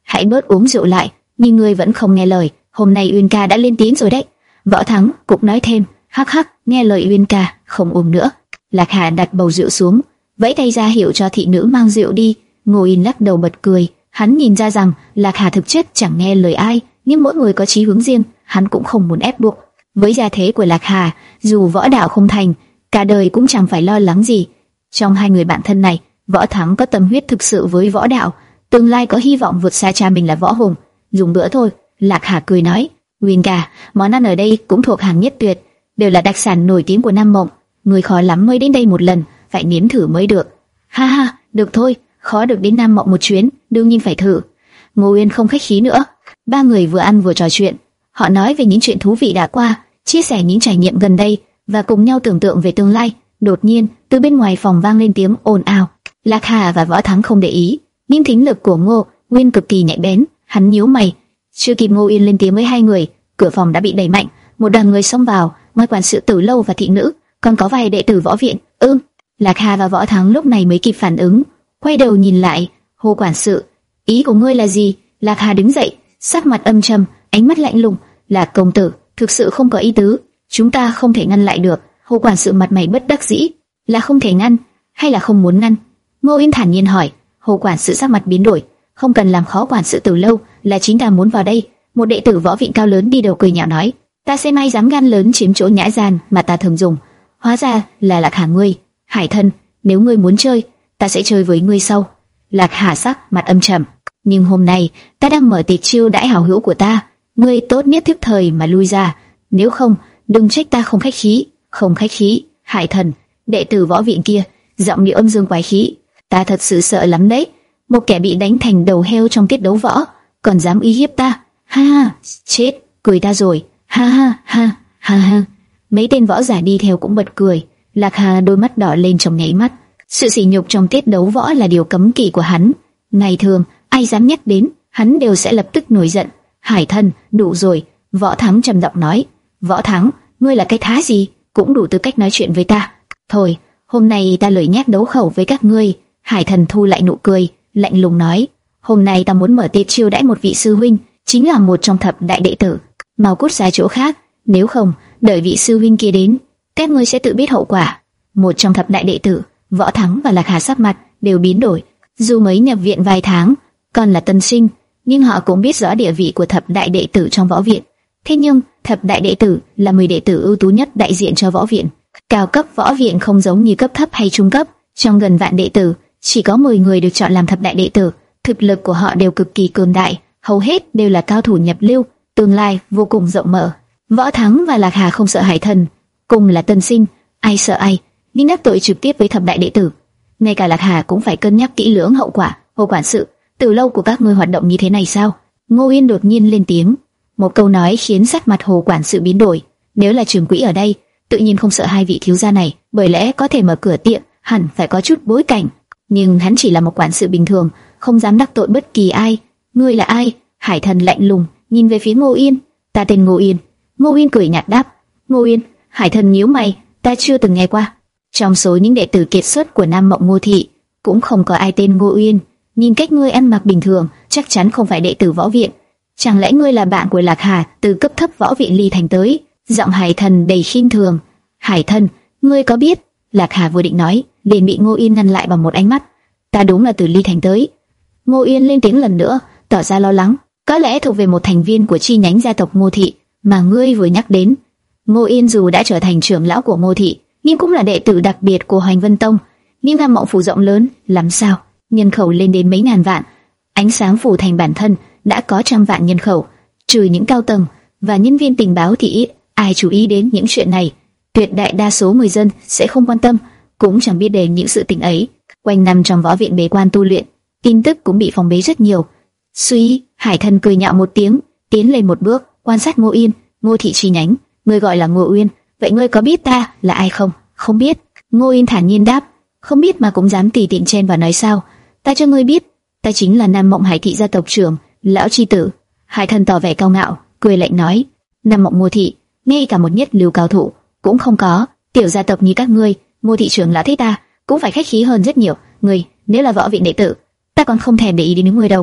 hãy bớt uống rượu lại. Nhưng ngươi vẫn không nghe lời. Hôm nay Uyên ca đã lên tiếng rồi đấy. Võ Thắng cũng nói thêm, hắc hắc, nghe lời Uyên ca, không uống nữa. Lạc Hà đặt bầu rượu xuống, vẫy tay ra hiệu cho thị nữ mang rượu đi. Ngô Yên lắc đầu bật cười, hắn nhìn ra rằng Lạc Hà thực chất chẳng nghe lời ai, nhưng mỗi người có chí hướng riêng, hắn cũng không muốn ép buộc. Với gia thế của Lạc Hà, dù võ đạo không thành, cả đời cũng chẳng phải lo lắng gì. Trong hai người bạn thân này, Võ Thắng có tâm huyết thực sự với võ đạo, tương lai có hy vọng vượt xa cha mình là Võ Hùng. Dùng bữa thôi. Lạc Hà cười nói, Uyên ca, món ăn ở đây cũng thuộc hàng nhất tuyệt, đều là đặc sản nổi tiếng của Nam Mộng. Người khó lắm mới đến đây một lần, phải nếm thử mới được. Ha ha, được thôi, khó được đến Nam Mộng một chuyến, đương nhiên phải thử. Ngô Uyên không khách khí nữa. Ba người vừa ăn vừa trò chuyện, họ nói về những chuyện thú vị đã qua, chia sẻ những trải nghiệm gần đây và cùng nhau tưởng tượng về tương lai. Đột nhiên, từ bên ngoài phòng vang lên tiếng ồn ào. Lạc Hà và Võ Thắng không để ý, nhưng thính lực của Ngô Uyên cực kỳ nhạy bén, hắn nhíu mày. Chưa kịp Ngô Uyên lên tiếng với hai người, cửa phòng đã bị đẩy mạnh, một đoàn người xông vào, ngoài quản sự Tử Lâu và thị nữ, còn có vài đệ tử võ viện. Ừm. Lạc Hà và Võ Thắng lúc này mới kịp phản ứng, quay đầu nhìn lại, hô quản sự, ý của ngươi là gì? Lạc Hà đứng dậy, sắc mặt âm trầm, ánh mắt lạnh lùng. Là công tử, thực sự không có ý tứ, chúng ta không thể ngăn lại được. Hô quản sự mặt mày bất đắc dĩ, là không thể ngăn, hay là không muốn ngăn? Ngô Yên thản nhiên hỏi. Hô quản sự sắc mặt biến đổi, không cần làm khó quản sự Tử Lâu, là chính ta muốn vào đây. Một đệ tử võ viện cao lớn đi đầu cười nhạo nói, ta xem ai dám gan lớn chiếm chỗ nhã gian mà ta thường dùng. Hóa ra là Lạc Hà ngươi. Hải thân, nếu ngươi muốn chơi, ta sẽ chơi với ngươi sau. Lạc Hà sắc mặt âm trầm, nhưng hôm nay ta đang mở tiệc chiêu đãi hảo hữu của ta, ngươi tốt nhất tiếp thời mà lui ra, nếu không đừng trách ta không khách khí. Không khách khí? Hải thần, đệ tử võ viện kia giọng điệu âm dương quái khí, ta thật sự sợ lắm đấy. Một kẻ bị đánh thành đầu heo trong tiết đấu võ, còn dám uy hiếp ta? Ha ha, chết, cười ta rồi. Ha ha ha ha ha. Mấy tên võ giả đi theo cũng bật cười. Lạc Hà đôi mắt đỏ lên trong nháy mắt. Sự sỉ nhục trong tiết đấu võ là điều cấm kỵ của hắn. Ngày thường ai dám nhắc đến, hắn đều sẽ lập tức nổi giận. Hải thân, đủ rồi. Võ Thắng trầm giọng nói. Võ Thắng, ngươi là cái thá gì, cũng đủ tư cách nói chuyện với ta. Thôi, hôm nay ta lười nhác đấu khẩu với các ngươi. Hải thần thu lại nụ cười, lạnh lùng nói. Hôm nay ta muốn mở tiệc chiêu đãi một vị sư huynh, chính là một trong thập đại đệ tử. Mau cút ra chỗ khác, nếu không, đợi vị sư huynh kia đến, các ngươi sẽ tự biết hậu quả. Một trong thập đại đệ tử, Võ Thắng và Lạc Hà sắc mặt đều biến đổi. Dù mới nhập viện vài tháng, còn là tân sinh, nhưng họ cũng biết rõ địa vị của thập đại đệ tử trong võ viện. Thế nhưng, thập đại đệ tử là mười đệ tử ưu tú nhất đại diện cho võ viện. Cao cấp võ viện không giống như cấp thấp hay trung cấp, trong gần vạn đệ tử, chỉ có mười người được chọn làm thập đại đệ tử. Thực lực của họ đều cực kỳ cường đại, hầu hết đều là cao thủ nhập lưu, tương lai vô cùng rộng mở. Võ Thắng và Lạc Hà không sợ Hải thần, cùng là tân sinh, ai sợ ai, nhưng đắc tội trực tiếp với thập đại đệ tử, ngay cả Lạc Hà cũng phải cân nhắc kỹ lưỡng hậu quả. Hồ quản sự, từ lâu của các ngươi hoạt động như thế này sao? Ngô Yên đột nhiên lên tiếng, một câu nói khiến sắc mặt Hồ quản sự biến đổi. Nếu là trưởng quỹ ở đây, tự nhiên không sợ hai vị thiếu gia này, bởi lẽ có thể mở cửa tiệm, hẳn phải có chút bối cảnh. Nhưng hắn chỉ là một quản sự bình thường, không dám đắc tội bất kỳ ai. Ngươi là ai? Hải thần lạnh lùng nhìn về phía Ngô Yên. Ta tên Ngô Yên. Ngô Yên cười nhạt đáp. Ngô Yên? Hải thần nhíu mày, ta chưa từng nghe qua. Trong số những đệ tử kiệt xuất của Nam Mộng Ngô thị, cũng không có ai tên Ngô Yên. Nhìn cách ngươi ăn mặc bình thường, chắc chắn không phải đệ tử võ viện. Chẳng lẽ ngươi là bạn của Lạc Hà từ cấp thấp võ viện Ly Thành tới? Giọng Hải thần đầy khinh thường. Hải thần, ngươi có biết? Lạc Hà vừa định nói, liền bị Ngô Yên ngăn lại bằng một ánh mắt. Ta đúng là từ Ly Thành tới. Ngô Yên lên tiếng lần nữa, tỏ ra lo lắng. Có lẽ thuộc về một thành viên của chi nhánh gia tộc Ngô thị mà ngươi vừa nhắc đến. Ngô Yên dù đã trở thành trưởng lão của Ngô thị, nhưng cũng là đệ tử đặc biệt của Hoành Vân Tông. Nhưng Nam Mộng phủ rộng lớn, làm sao? Nhân khẩu lên đến mấy ngàn vạn. Ánh sáng phủ thành bản thân đã có trăm vạn nhân khẩu, trừ những cao tầng và nhân viên tình báo thì ít ai chú ý đến những chuyện này. Tuyệt đại đa số người dân sẽ không quan tâm, cũng chẳng biết đến những sự tình ấy. Quanh năm trong võ viện bế quan tu luyện, tin tức cũng bị phòng bế rất nhiều. Suy, Hải thần cười nhạo một tiếng, tiến lên một bước, quan sát Ngô Yên. Ngô thị chi nhánh, ngươi gọi là Ngô Uyên, vậy ngươi có biết ta là ai không? Không biết. Ngô Yên thản nhiên đáp. Không biết mà cũng dám tùy tiện chen vào nói sao? Ta cho ngươi biết, ta chính là Nam Mộng Hải thị gia tộc trưởng, lão chi tử. Hải thần tỏ vẻ cao ngạo, cười lạnh nói. Nam Mộng Ngô thị, ngay cả một nhất lưu cao thủ cũng không có. Tiểu gia tộc như các ngươi, Ngô thị trưởng lão thấy ta cũng phải khách khí hơn rất nhiều. Ngươi nếu là võ viện đệ tử, ta còn không thèm để ý đến ngươi đâu.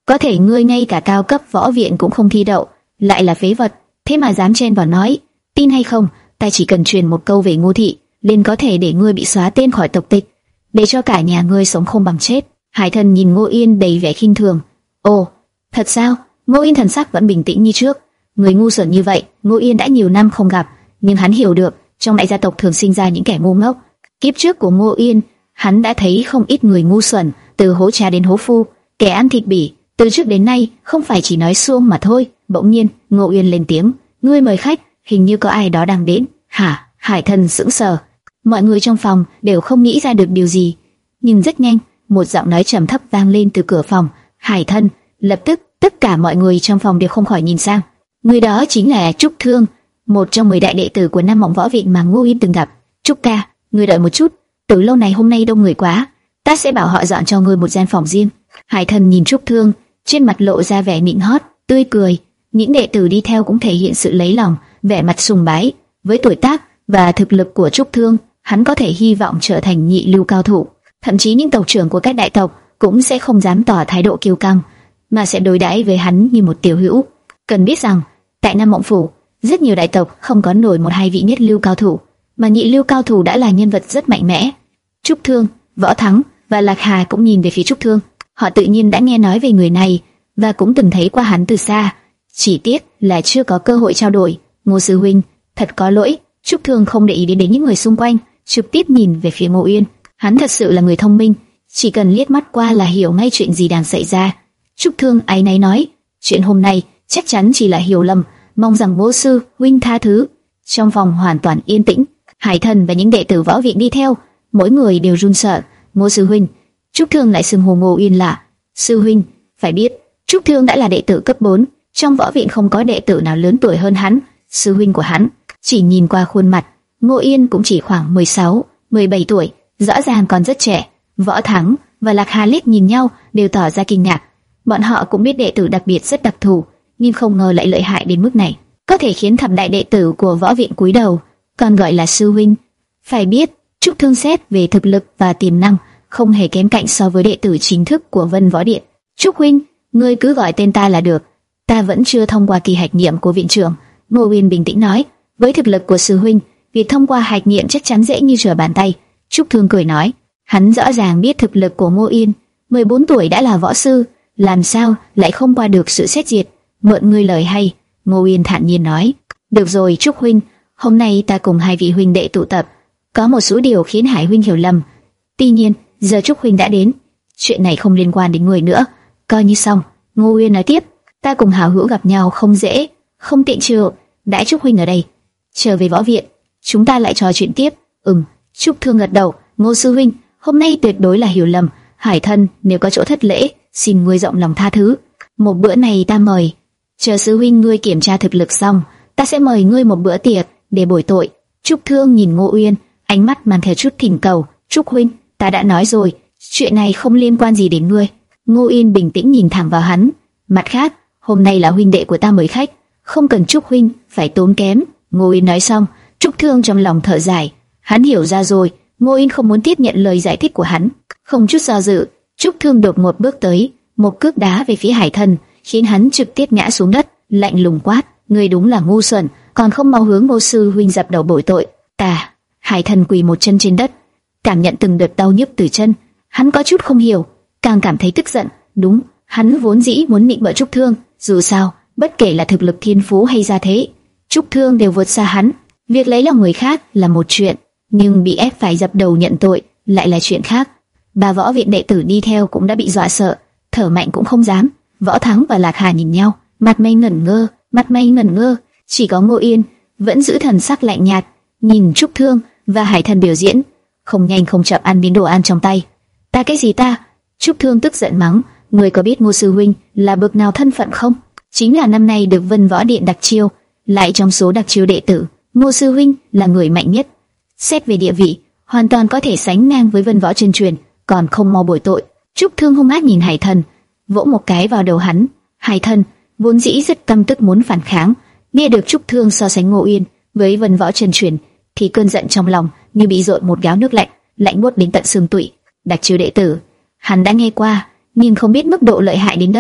Có thể ngươi ngay cả cao cấp võ viện cũng không thi đậu, lại là phế vật, thế mà dám chen vào nói. Tin hay không, ta chỉ cần truyền một câu về Ngô thị, liền có thể để ngươi bị xóa tên khỏi tộc tịch, để cho cả nhà ngươi sống không bằng chết. Hải Thần nhìn Ngô Yên đầy vẻ khinh thường. Ồ, thật sao? Ngô Yên thần sắc vẫn bình tĩnh như trước. Người ngu xuẩn như vậy, Ngô Yên đã nhiều năm không gặp, nhưng hắn hiểu được, trong đại gia tộc thường sinh ra những kẻ ngu ngốc. Kiếp trước của Ngô Yên, hắn đã thấy không ít người ngu xuẩn, từ hố cha đến hố phu, kẻ ăn thịt bỉ, từ trước đến nay không phải chỉ nói suông mà thôi. Bỗng nhiên, Ngô Yên lên tiếng, ngươi mời khách, hình như có ai đó đang đến. Hả? Hải Thần sững sờ. Mọi người trong phòng đều không nghĩ ra được điều gì, nhưng rất nhanh, một giọng nói trầm thấp vang lên từ cửa phòng. Hải Thần. Lập tức, tất cả mọi người trong phòng đều không khỏi nhìn sang. Người đó chính là Trúc Thương, một trong mười đại đệ tử của Nam Mộng Võ Viện mà Ngô Yên từng gặp. Trúc ca, ngươi đợi một chút, từ lâu này hôm nay đông người quá, ta sẽ bảo họ dọn cho ngươi một gian phòng riêng. Hải Thần nhìn Trúc Thương, trên mặt lộ ra vẻ nịnh hót, tươi cười. Những đệ tử đi theo cũng thể hiện sự lấy lòng, vẻ mặt sùng bái. Với tuổi tác và thực lực của Trúc Thương, hắn có thể hy vọng trở thành nhị lưu cao thủ. Thậm chí những tộc trưởng của các đại tộc cũng sẽ không dám tỏ thái độ kiêu căng, mà sẽ đối đãi với hắn như một tiểu hữu. Cần biết rằng, tại Nam Mộng Phủ, rất nhiều đại tộc không có nổi một hai vị nhất lưu cao thủ, mà nhị lưu cao thủ đã là nhân vật rất mạnh mẽ. Trúc Thương, Võ Thắng và Lạc Hà cũng nhìn về phía Trúc Thương. Họ tự nhiên đã nghe nói về người này và cũng từng thấy qua hắn từ xa, chỉ tiếc là chưa có cơ hội trao đổi. Ngô sư huynh, thật có lỗi. Trúc Thương không để ý đến, đến những người xung quanh, trực tiếp nhìn về phía Ngô Yên. Hắn thật sự là người thông minh, chỉ cần liếc mắt qua là hiểu ngay chuyện gì đang xảy ra. Trúc Thương áy náy nói, chuyện hôm nay chắc chắn chỉ là hiểu lầm, mong rằng Ngô sư huynh tha thứ. Trong phòng hoàn toàn yên tĩnh, Hải Thần và những đệ tử võ viện đi theo, mỗi người đều run sợ. Ngô sư huynh. Trúc Thương lại xưng hô Ngô Yên là sư huynh. Phải biết, Trúc Thương đã là đệ tử cấp bốn, trong võ viện không có đệ tử nào lớn tuổi hơn hắn. Sư huynh của hắn. Chỉ nhìn qua khuôn mặt, Ngô Yên cũng chỉ khoảng mười sáu, mười bảy tuổi, rõ ràng còn rất trẻ. Võ Thắng và Lạc Hà liếc nhìn nhau, đều tỏ ra kinh ngạc. Bọn họ cũng biết đệ tử đặc biệt rất đặc thù, nhưng không ngờ lại lợi hại đến mức này, có thể khiến thập đại đệ tử của võ viện cúi đầu, còn gọi là sư huynh. Phải biết, Trúc Thương xét về thực lực và tiềm năng, không hề kém cạnh so với đệ tử chính thức của Vân Võ Điện. Trúc huynh, ngươi cứ gọi tên ta là được. Ta vẫn chưa thông qua kỳ hạch nghiệm của viện trưởng. Ngô Yên bình tĩnh nói. Với thực lực của sư huynh, việc thông qua hạch nghiệm chắc chắn dễ như trở bàn tay. Trúc Thương cười nói. Hắn rõ ràng biết thực lực của Ngô Yên, mười bốn tuổi đã là võ sư, làm sao lại không qua được sự xét duyệt. Mượn ngươi lời hay. Ngô Yên thản nhiên nói. Được rồi Trúc huynh, hôm nay ta cùng hai vị huynh đệ tụ tập, có một số điều khiến Hải huynh hiểu lầm. Tuy nhiên, giờ Trúc huynh đã đến, chuyện này không liên quan đến người nữa, coi như xong. Ngô Uyên nói tiếp, ta cùng hảo hữu gặp nhau không dễ, không tiện chiều, đãi Trúc huynh ở đây, trở về võ viện, chúng ta lại trò chuyện tiếp. Ừm. Trúc Thương gật đầu. Ngô sư huynh, hôm nay tuyệt đối là hiểu lầm. Hải thân, nếu có chỗ thất lễ, xin ngươi rộng lòng tha thứ. Một bữa này ta mời, chờ sư huynh ngươi kiểm tra thực lực xong, ta sẽ mời ngươi một bữa tiệc để bồi tội. Trúc Thương nhìn Ngô Uyên, ánh mắt mang theo chút thỉnh cầu. Trúc huynh, ta đã nói rồi, chuyện này không liên quan gì đến ngươi. Ngô Uyên bình tĩnh nhìn thẳng vào hắn. Mặt khác, hôm nay là huynh đệ của ta mời khách, không cần Trúc huynh phải tốn kém. Ngô Uyên nói xong, Trúc Thương trong lòng thở dài. Hắn hiểu ra rồi, Ngô Uyên không muốn tiếp nhận lời giải thích của hắn. Không chút do dự, Trúc Thương đột ngột bước tới, một cước đá về phía Hải Thần, khiến hắn trực tiếp ngã xuống đất, lạnh lùng quát: "Ngươi đúng là ngu xuẩn, còn không mau hướng Ngô sư huynh dập đầu bồi tội." Ta. Hải Thần quỳ một chân trên đất, cảm nhận từng đợt đau nhức từ chân. Hắn có chút không hiểu, càng cảm thấy tức giận. Đúng, hắn vốn dĩ muốn nịnh bợ Trúc Thương, dù sao, bất kể là thực lực thiên phú hay gia thế, Trúc Thương đều vượt xa hắn. Việc lấy lòng người khác là một chuyện, nhưng bị ép phải dập đầu nhận tội lại là chuyện khác. Ba võ viện đệ tử đi theo cũng đã bị dọa sợ, thở mạnh cũng không dám. Võ Thắng và Lạc Hà nhìn nhau, mặt mày ngẩn ngơ, mặt mày ngẩn ngơ. Chỉ có Ngô Yên vẫn giữ thần sắc lạnh nhạt, nhìn Trúc Thương và Hải Thần biểu diễn, không nhanh không chậm ăn miếng đồ ăn trong tay. Ta cái gì ta? Trúc Thương tức giận mắng, người có biết Ngô sư huynh là bậc nào thân phận không? Chính là năm nay được Vân Võ Điện đặc chiêu, lại trong số đặc chiêu đệ tử, Ngô sư huynh là người mạnh nhất. Xét về địa vị, hoàn toàn có thể sánh ngang với Vân Võ chân truyền, còn không mau bồi tội. Trúc Thương hung ác nhìn Hải Thần, vỗ một cái vào đầu hắn. Hải Thần vốn dĩ rất căm tức muốn phản kháng, nghe được Trúc Thương so sánh Ngô Yên với Vân Võ chân truyền, thì cơn giận trong lòng như bị dội một gáo nước lạnh, lạnh buốt đến tận xương tủy. Đặc chiêu đệ tử, hắn đã nghe qua, nhưng không biết mức độ lợi hại đến đâu.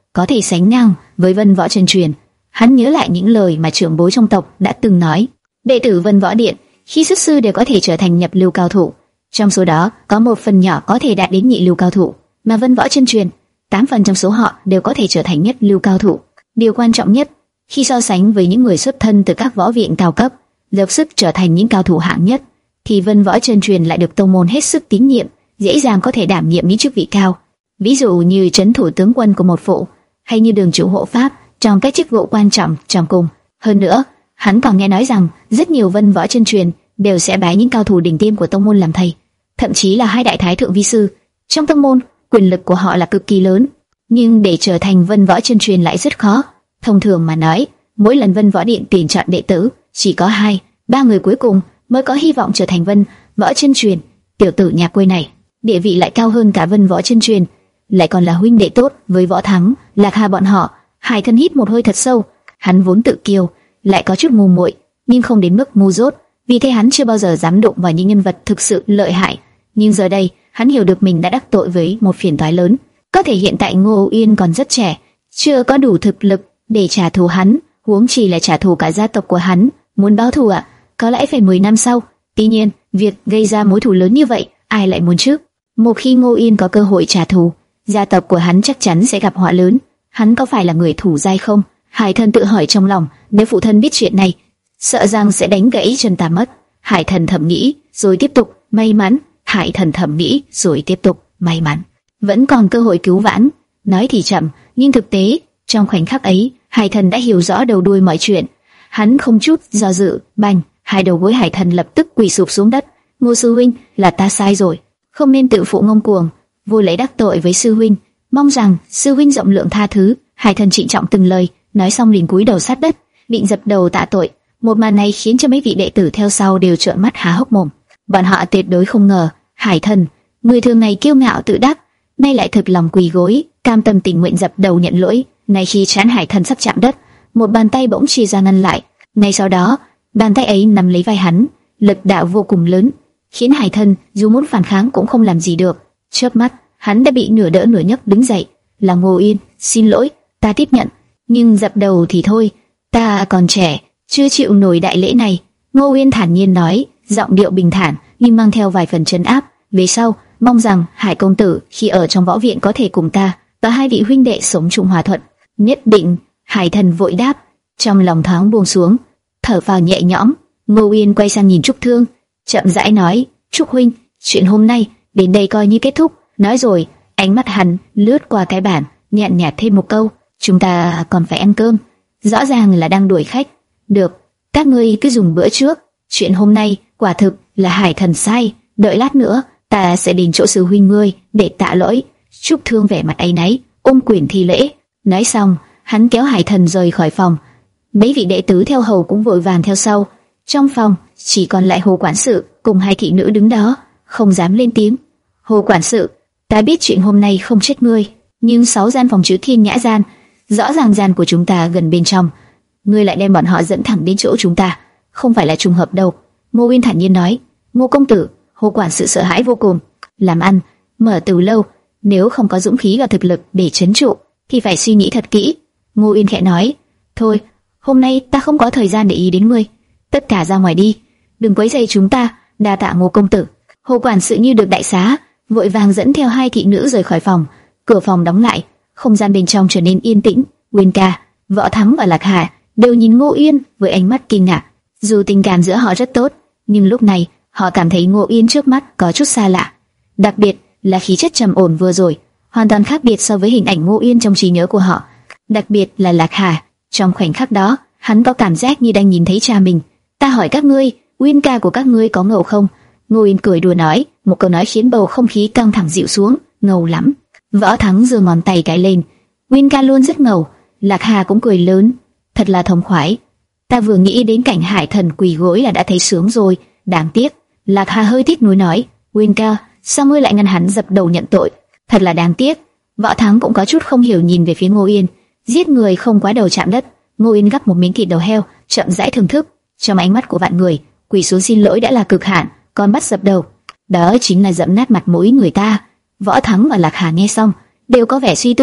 có thể sánh ngang với Vân Võ chân truyền. Hắn nhớ lại những lời mà trưởng bối trong tộc đã từng nói, đệ tử Vân Võ Điện khi xuất sư đều có thể trở thành nhập lưu cao thủ, trong số đó có một phần nhỏ có thể đạt đến nhị lưu cao thủ, mà Vân Võ chân truyền, tám phần trong số họ đều có thể trở thành nhất lưu cao thủ. Điều quan trọng nhất, khi so sánh với những người xuất thân từ các võ viện cao cấp, dốc sức trở thành những cao thủ hạng nhất, thì Vân Võ chân truyền lại được tông môn hết sức tín nhiệm, dễ dàng có thể đảm nhiệm những chức vị cao, ví dụ như trấn thủ tướng quân của một phủ, hay như đường chủ hộ pháp trong các chức vụ quan trọng trong cung. Hơn nữa, hắn còn nghe nói rằng rất nhiều Vân Võ chân truyền đều sẽ bái những cao thủ đỉnh tiêm của tông môn làm thầy, thậm chí là hai đại thái thượng vi sư. Trong tông môn, quyền lực của họ là cực kỳ lớn, nhưng để trở thành Vân Võ chân truyền lại rất khó. Thông thường mà nói, mỗi lần Vân Võ Điện tuyển chọn đệ tử, chỉ có hai, ba người cuối cùng mới có hy vọng trở thành Vân Võ chân truyền. Tiểu tử nhà quê này, địa vị lại cao hơn cả Vân Võ chân truyền, lại còn là huynh đệ tốt với Võ Thắng, Lạc Hà bọn họ. Hải Thần hít một hơi thật sâu, hắn vốn tự kiêu, lại có chút ngu muội, nhưng không đến mức ngu dốt, vì thế hắn chưa bao giờ dám đụng vào những nhân vật thực sự lợi hại. Nhưng giờ đây, hắn hiểu được mình đã đắc tội với một phiền toái lớn. Có thể hiện tại Ngô Uyên còn rất trẻ, chưa có đủ thực lực để trả thù hắn, huống chi là trả thù cả gia tộc của hắn. Muốn báo thù ạ, có lẽ phải mười năm sau. Tuy nhiên, việc gây ra mối thù lớn như vậy, ai lại muốn chứ? Một khi Ngô Uyên có cơ hội trả thù, gia tộc của hắn chắc chắn sẽ gặp họa lớn. Hắn có phải là người thủ dai không? Hải Thần tự hỏi trong lòng, nếu phụ thân biết chuyện này, sợ rằng sẽ đánh gãy chân ta mất. Hải Thần thầm nghĩ, rồi tiếp tục, may mắn. Hải Thần thầm nghĩ, rồi tiếp tục, may mắn. Vẫn còn cơ hội cứu vãn. Nói thì chậm, nhưng thực tế, trong khoảnh khắc ấy, Hải Thần đã hiểu rõ đầu đuôi mọi chuyện. Hắn không chút do dự, bành, hai đầu gối Hải Thần lập tức quỳ sụp xuống đất. Ngô sư huynh, là ta sai rồi, không nên tự phụ ngông cuồng, vô lễ đắc tội với sư huynh, mong rằng sư huynh rộng lượng tha thứ. Hải Thần trịnh trọng từng lời, nói xong liền cúi đầu sát đất, định dập đầu tạ tội. Một màn này khiến cho mấy vị đệ tử theo sau đều trợn mắt há hốc mồm. Bọn họ tuyệt đối không ngờ, Hải Thần, người thường ngày kiêu ngạo tự đắc, nay lại thực lòng quỳ gối, cam tâm tình nguyện dập đầu nhận lỗi. Nay khi trán Hải Thần sắp chạm đất, một bàn tay bỗng chia ra ngăn lại. Ngay sau đó, bàn tay ấy nắm lấy vai hắn, lực đạo vô cùng lớn, khiến Hải Thần dù muốn phản kháng cũng không làm gì được. Chớp mắt, hắn đã bị nửa đỡ nửa nhấc đứng dậy. Là Ngô Uyên, xin lỗi, ta tiếp nhận, nhưng dập đầu thì thôi, ta còn trẻ, chưa chịu nổi đại lễ này. Ngô Uyên thản nhiên nói, giọng điệu bình thản nhưng mang theo vài phần trấn áp. Về sau, mong rằng Hải công tử khi ở trong võ viện có thể cùng ta và hai vị huynh đệ sống chung hòa thuận. Nhất định. Hải Thần vội đáp, trong lòng thoáng buông xuống, thở phào nhẹ nhõm. Ngô Uyên quay sang nhìn Trúc Thương, chậm rãi nói, Trúc huynh, chuyện hôm nay đến đây coi như kết thúc. Nói rồi, ánh mắt hắn lướt qua cái bàn, nhàn nhạt thêm một câu, chúng ta còn phải ăn cơm. Rõ ràng là đang đuổi khách. Được, các ngươi cứ dùng bữa trước. Chuyện hôm nay quả thực là Hải Thần sai. Đợi lát nữa, ta sẽ đến chỗ sư huynh ngươi để tạ lỗi. Trúc Thương vẻ mặt áy náy, ôm quyền thi lễ. Nói xong, hắn kéo Hải Thần rời khỏi phòng. Mấy vị đệ tử theo hầu cũng vội vàng theo sau. Trong phòng chỉ còn lại Hồ quản sự cùng hai thị nữ đứng đó, không dám lên tiếng. Hồ quản sự, ta biết chuyện hôm nay không trách ngươi, nhưng sáu gian phòng chứa Thiên Nhã gian, rõ ràng gian của chúng ta gần bên trong, ngươi lại đem bọn họ dẫn thẳng đến chỗ chúng ta, không phải là trùng hợp đâu. Ngô Uyên thản nhiên nói. Ngô công tử. Hồ quản sự sợ hãi vô cùng. Làm ăn mở từ lâu, nếu không có dũng khí và thực lực để trấn trụ thì phải suy nghĩ thật kỹ. Ngô Uyên khẽ nói, thôi, hôm nay ta không có thời gian để ý đến ngươi, tất cả ra ngoài đi, đừng quấy rầy chúng ta. Đa tạ Ngô công tử. Hồ quản sự như được đại xá, vội vàng dẫn theo hai thị nữ rời khỏi phòng. Cửa phòng đóng lại, không gian bên trong trở nên yên tĩnh. Uyên ca, Võ Thắng và Lạc Hà đều nhìn Ngô Uyên với ánh mắt kinh ngạc. Dù tình cảm giữa họ rất tốt, nhưng lúc này họ cảm thấy Ngô Uyên trước mắt có chút xa lạ, đặc biệt là khí chất trầm ổn vừa rồi, hoàn toàn khác biệt so với hình ảnh Ngô Uyên trong trí nhớ của họ. Đặc biệt là Lạc Hà, trong khoảnh khắc đó, hắn có cảm giác như đang nhìn thấy cha mình. Ta hỏi các ngươi, Uyên ca của các ngươi có ngầu không? Ngô Uyên cười đùa nói, một câu nói khiến bầu không khí căng thẳng dịu xuống. Ngầu lắm. Võ Thắng giơ ngón tay cái lên. Uyên ca luôn rất ngầu. Lạc Hà cũng cười lớn, thật là thống khoái. Ta vừa nghĩ đến cảnh Hải Thần quỳ gối là đã thấy sướng rồi. Đáng tiếc. Lạc Hà hơi tiếc nuối nói, Uyên ca, sao ngươi lại ngăn hắn dập đầu nhận tội? Thật là đáng tiếc. Võ Thắng cũng có chút không hiểu nhìn về phía Ngô Uyên. Giết người không quá đầu chạm đất. Ngô Uyên gắp một miếng thịt đầu heo, chậm rãi thưởng thức. Trong ánh mắt của vạn người, quỳ xuống xin lỗi đã là cực hạn, còn bắt dập đầu, đó chính là dẫm nát mặt mũi người ta. Võ Thắng và Lạc Hà nghe xong đều có vẻ suy tư.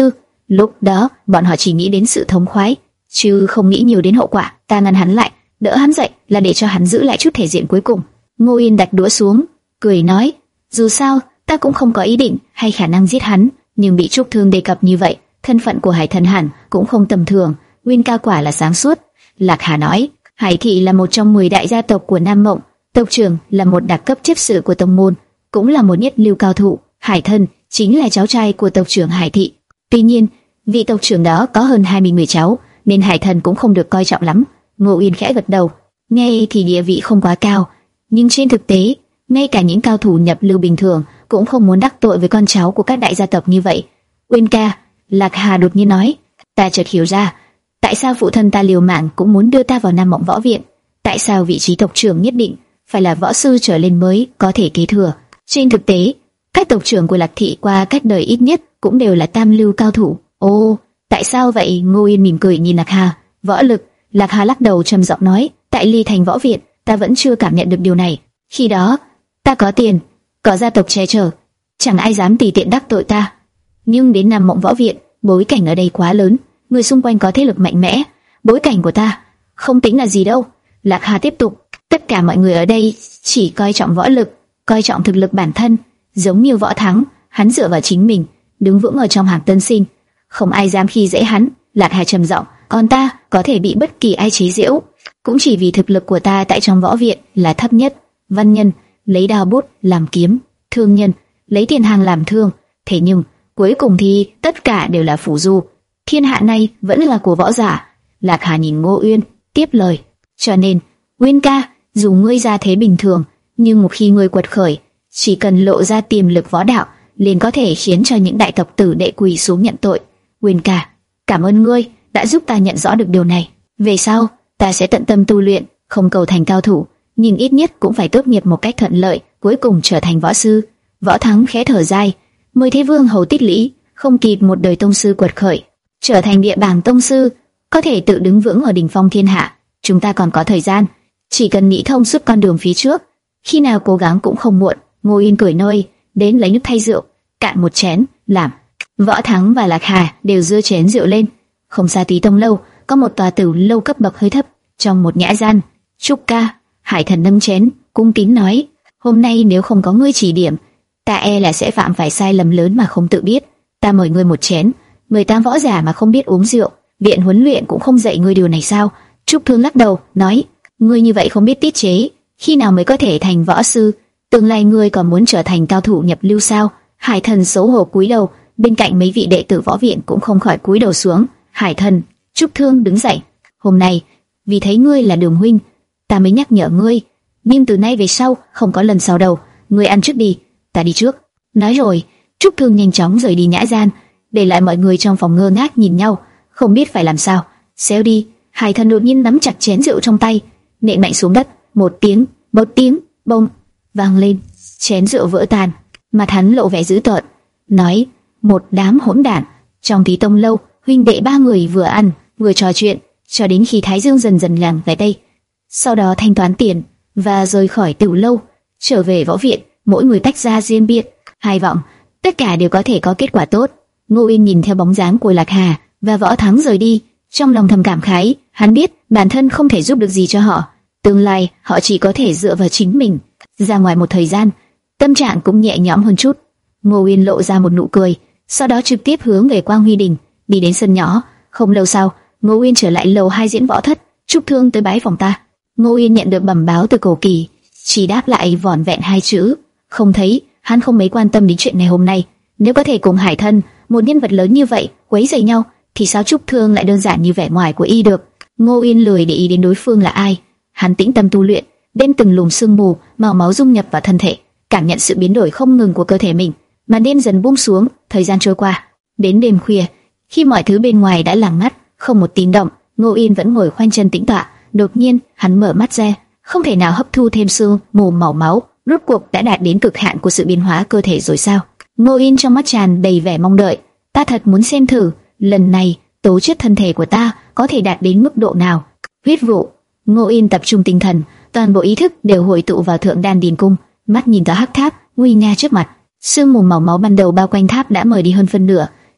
Lúc đó, bọn họ chỉ nghĩ đến sự thống khoái, chứ không nghĩ nhiều đến hậu quả. Ta ngăn hắn lại, đỡ hắn dậy là để cho hắn giữ lại chút thể diện cuối cùng. Ngô Yên đặt đũa xuống, cười nói, dù sao, ta cũng không có ý định hay khả năng giết hắn, nhưng bị Trúc Thương đề cập như vậy, thân phận của Hải Thần hẳn cũng không tầm thường. Nguyên ca quả là sáng suốt. Lạc Hà nói, Hải thị là một trong mười đại gia tộc của Nam Mộng, tộc trưởng là một đặc cấp chấp sự của tông môn, cũng là một nhất lưu cao thủ. Hải Thần chính là cháu trai của tộc trưởng Hải thị. Tuy nhiên, vị tộc trưởng đó có hơn hai mươi người cháu, nên Hải Thần cũng không được coi trọng lắm. Ngô Yên khẽ gật đầu, nghe thì địa vị không quá cao, nhưng trên thực tế, ngay cả những cao thủ nhập lưu bình thường cũng không muốn đắc tội với con cháu của các đại gia tộc như vậy. Uyên ca, Lạc Hà đột nhiên nói, ta chợt hiểu ra, tại sao phụ thân ta liều mạng cũng muốn đưa ta vào Nam Mộng Võ Viện. Tại sao vị trí tộc trưởng nhất định phải là võ sư trở lên mới có thể kế thừa? Trên thực tế, các tộc trưởng của Lạc thị qua các đời ít nhất cũng đều là tam lưu cao thủ. Ồ, tại sao vậy? Ngô Yên mỉm cười nhìn Lạc Hà. Võ lực. Lạc Hà lắc đầu trầm giọng nói, tại Ly Thành Võ Viện, ta vẫn chưa cảm nhận được điều này. Khi đó, ta có tiền, có gia tộc che chở, chẳng ai dám tùy tiện đắc tội ta. Nhưng đến Nam Mộng Võ Viện, bối cảnh ở đây quá lớn, người xung quanh có thế lực mạnh mẽ, bối cảnh của ta không tính là gì đâu. Lạc Hà tiếp tục, tất cả mọi người ở đây chỉ coi trọng võ lực, coi trọng thực lực bản thân, giống như Võ Thắng, hắn dựa vào chính mình, đứng vững ở trong hàng tân sinh, không ai dám khi dễ hắn. Lạc Hà trầm giọng, còn ta có thể bị bất kỳ ai chế giễu, cũng chỉ vì thực lực của ta tại trong võ viện là thấp nhất. Văn nhân lấy đao bút làm kiếm, thương nhân lấy tiền hàng làm thương, thế nhưng cuối cùng thì tất cả đều là phù du. Thiên hạ này vẫn là của võ giả. Lạc Hà nhìn Ngô Uyên, tiếp lời, cho nên Uyên ca, dù ngươi ra thế bình thường, nhưng một khi ngươi quật khởi, chỉ cần lộ ra tiềm lực võ đạo, liền có thể khiến cho những đại tộc tử đệ quỳ xuống nhận tội. Uyên ca, cảm ơn ngươi đã giúp ta nhận rõ được điều này. Về sau, ta sẽ tận tâm tu luyện, không cầu thành cao thủ, nhưng ít nhất cũng phải tốt nghiệp một cách thuận lợi, cuối cùng trở thành võ sư. Võ Thắng khẽ thở dài, mười thế vương hầu Tích Lũy, không kịp một đời tông sư quật khởi, trở thành địa bảng tông sư, có thể tự đứng vững ở đỉnh phong thiên hạ. Chúng ta còn có thời gian, chỉ cần nghĩ thông suốt con đường phía trước, khi nào cố gắng cũng không muộn. Ngô Yên cười nơi, đến lấy nước thay rượu, cạn một chén, làm. Võ Thắng và Lạc Hà đều giơ chén rượu lên. Không xa Tí Tông lâu, có một tòa tử lâu cấp bậc hơi thấp, trong một nhã gian. Trúc ca, Hải Thần nâng chén, cung kính nói, hôm nay nếu không có ngươi chỉ điểm, ta e là sẽ phạm phải sai lầm lớn mà không tự biết. Ta mời ngươi một chén. Mười tám võ giả mà không biết uống rượu, viện huấn luyện cũng không dạy ngươi điều này sao? Trúc Thương lắc đầu, nói, ngươi như vậy không biết tiết chế, khi nào mới có thể thành võ sư? Tương lai ngươi còn muốn trở thành cao thủ nhập lưu sao? Hải Thần xấu hổ cúi đầu, bên cạnh mấy vị đệ tử võ viện cũng không khỏi cúi đầu xuống. Hải Thần, Trúc Thương đứng dậy, hôm nay vì thấy ngươi là Đường huynh, ta mới nhắc nhở ngươi, nhưng từ nay về sau không có lần sau đâu. Ngươi ăn trước đi, ta đi trước. Nói rồi, Trúc Thương nhanh chóng rời đi nhã gian, để lại mọi người trong phòng ngơ ngác nhìn nhau, không biết phải làm sao. Xéo đi. Hải Thần đột nhiên nắm chặt chén rượu trong tay, nện mạnh xuống đất. Một tiếng, một tiếng, bông vang lên, chén rượu vỡ tan. Mặt hắn lộ vẻ dữ tợn, nói, một đám hỗn đản. Trong Tí Tông lâu, huynh đệ ba người vừa ăn vừa trò chuyện, cho đến khi Thái Dương dần dần làng về đây. Sau đó thanh toán tiền và rời khỏi tiểu lâu, trở về võ viện, mỗi người tách ra riêng biệt. Hai vọng, tất cả đều có thể có kết quả tốt. Ngô Yên nhìn theo bóng dáng của Lạc Hà và Võ Thắng rời đi, trong lòng thầm cảm khái. Hắn biết bản thân không thể giúp được gì cho họ, tương lai họ chỉ có thể dựa vào chính mình. Ra ngoài một thời gian, tâm trạng cũng nhẹ nhõm hơn chút. Ngô Yên lộ ra một nụ cười, sau đó trực tiếp hướng về Quang Huy Đình, đi đến sân nhỏ. Không lâu sau, Ngô Yên trở lại lầu hai diễn võ thất. Trúc Thương tới bái phòng ta. Ngô Yên nhận được bẩm báo từ Cổ Kỳ, chỉ đáp lại vỏn vẹn hai chữ không thấy. Hắn không mấy quan tâm đến chuyện ngày hôm nay. Nếu có thể cùng Hải Thần, một nhân vật lớn như vậy, quấy rầy nhau, thì sao Trúc Thương lại đơn giản như vẻ ngoài của y được? Ngô Yên lười để ý đến đối phương là ai. Hắn tĩnh tâm tu luyện, đem từng luồng sương mù, màu máu dung nhập vào thân thể, cảm nhận sự biến đổi không ngừng của cơ thể mình. Màn đêm dần buông xuống, thời gian trôi qua. Đến đêm khuya, khi mọi thứ bên ngoài đã lặng ngắt, không một tiếng động, Ngô Yên vẫn ngồi khoanh chân tĩnh tọa. Đột nhiên, hắn mở mắt ra, không thể nào hấp thu thêm sương mù màu máu. Rốt cuộc đã đạt đến cực hạn của sự biến hóa cơ thể rồi sao? Ngô Yên trong mắt tràn đầy vẻ mong đợi. Ta thật muốn xem thử, lần này tố chất thân thể của ta có thể đạt đến mức độ nào. Huyết vụ. Ngô Yên tập trung tinh thần, toàn bộ ý thức đều hội tụ vào thượng đan điền cung, mắt nhìn tới hắc tháp nguy nga trước mặt. Sương mù màu máu ban đầu bao quanh tháp đã mờ đi hơn phân nửa,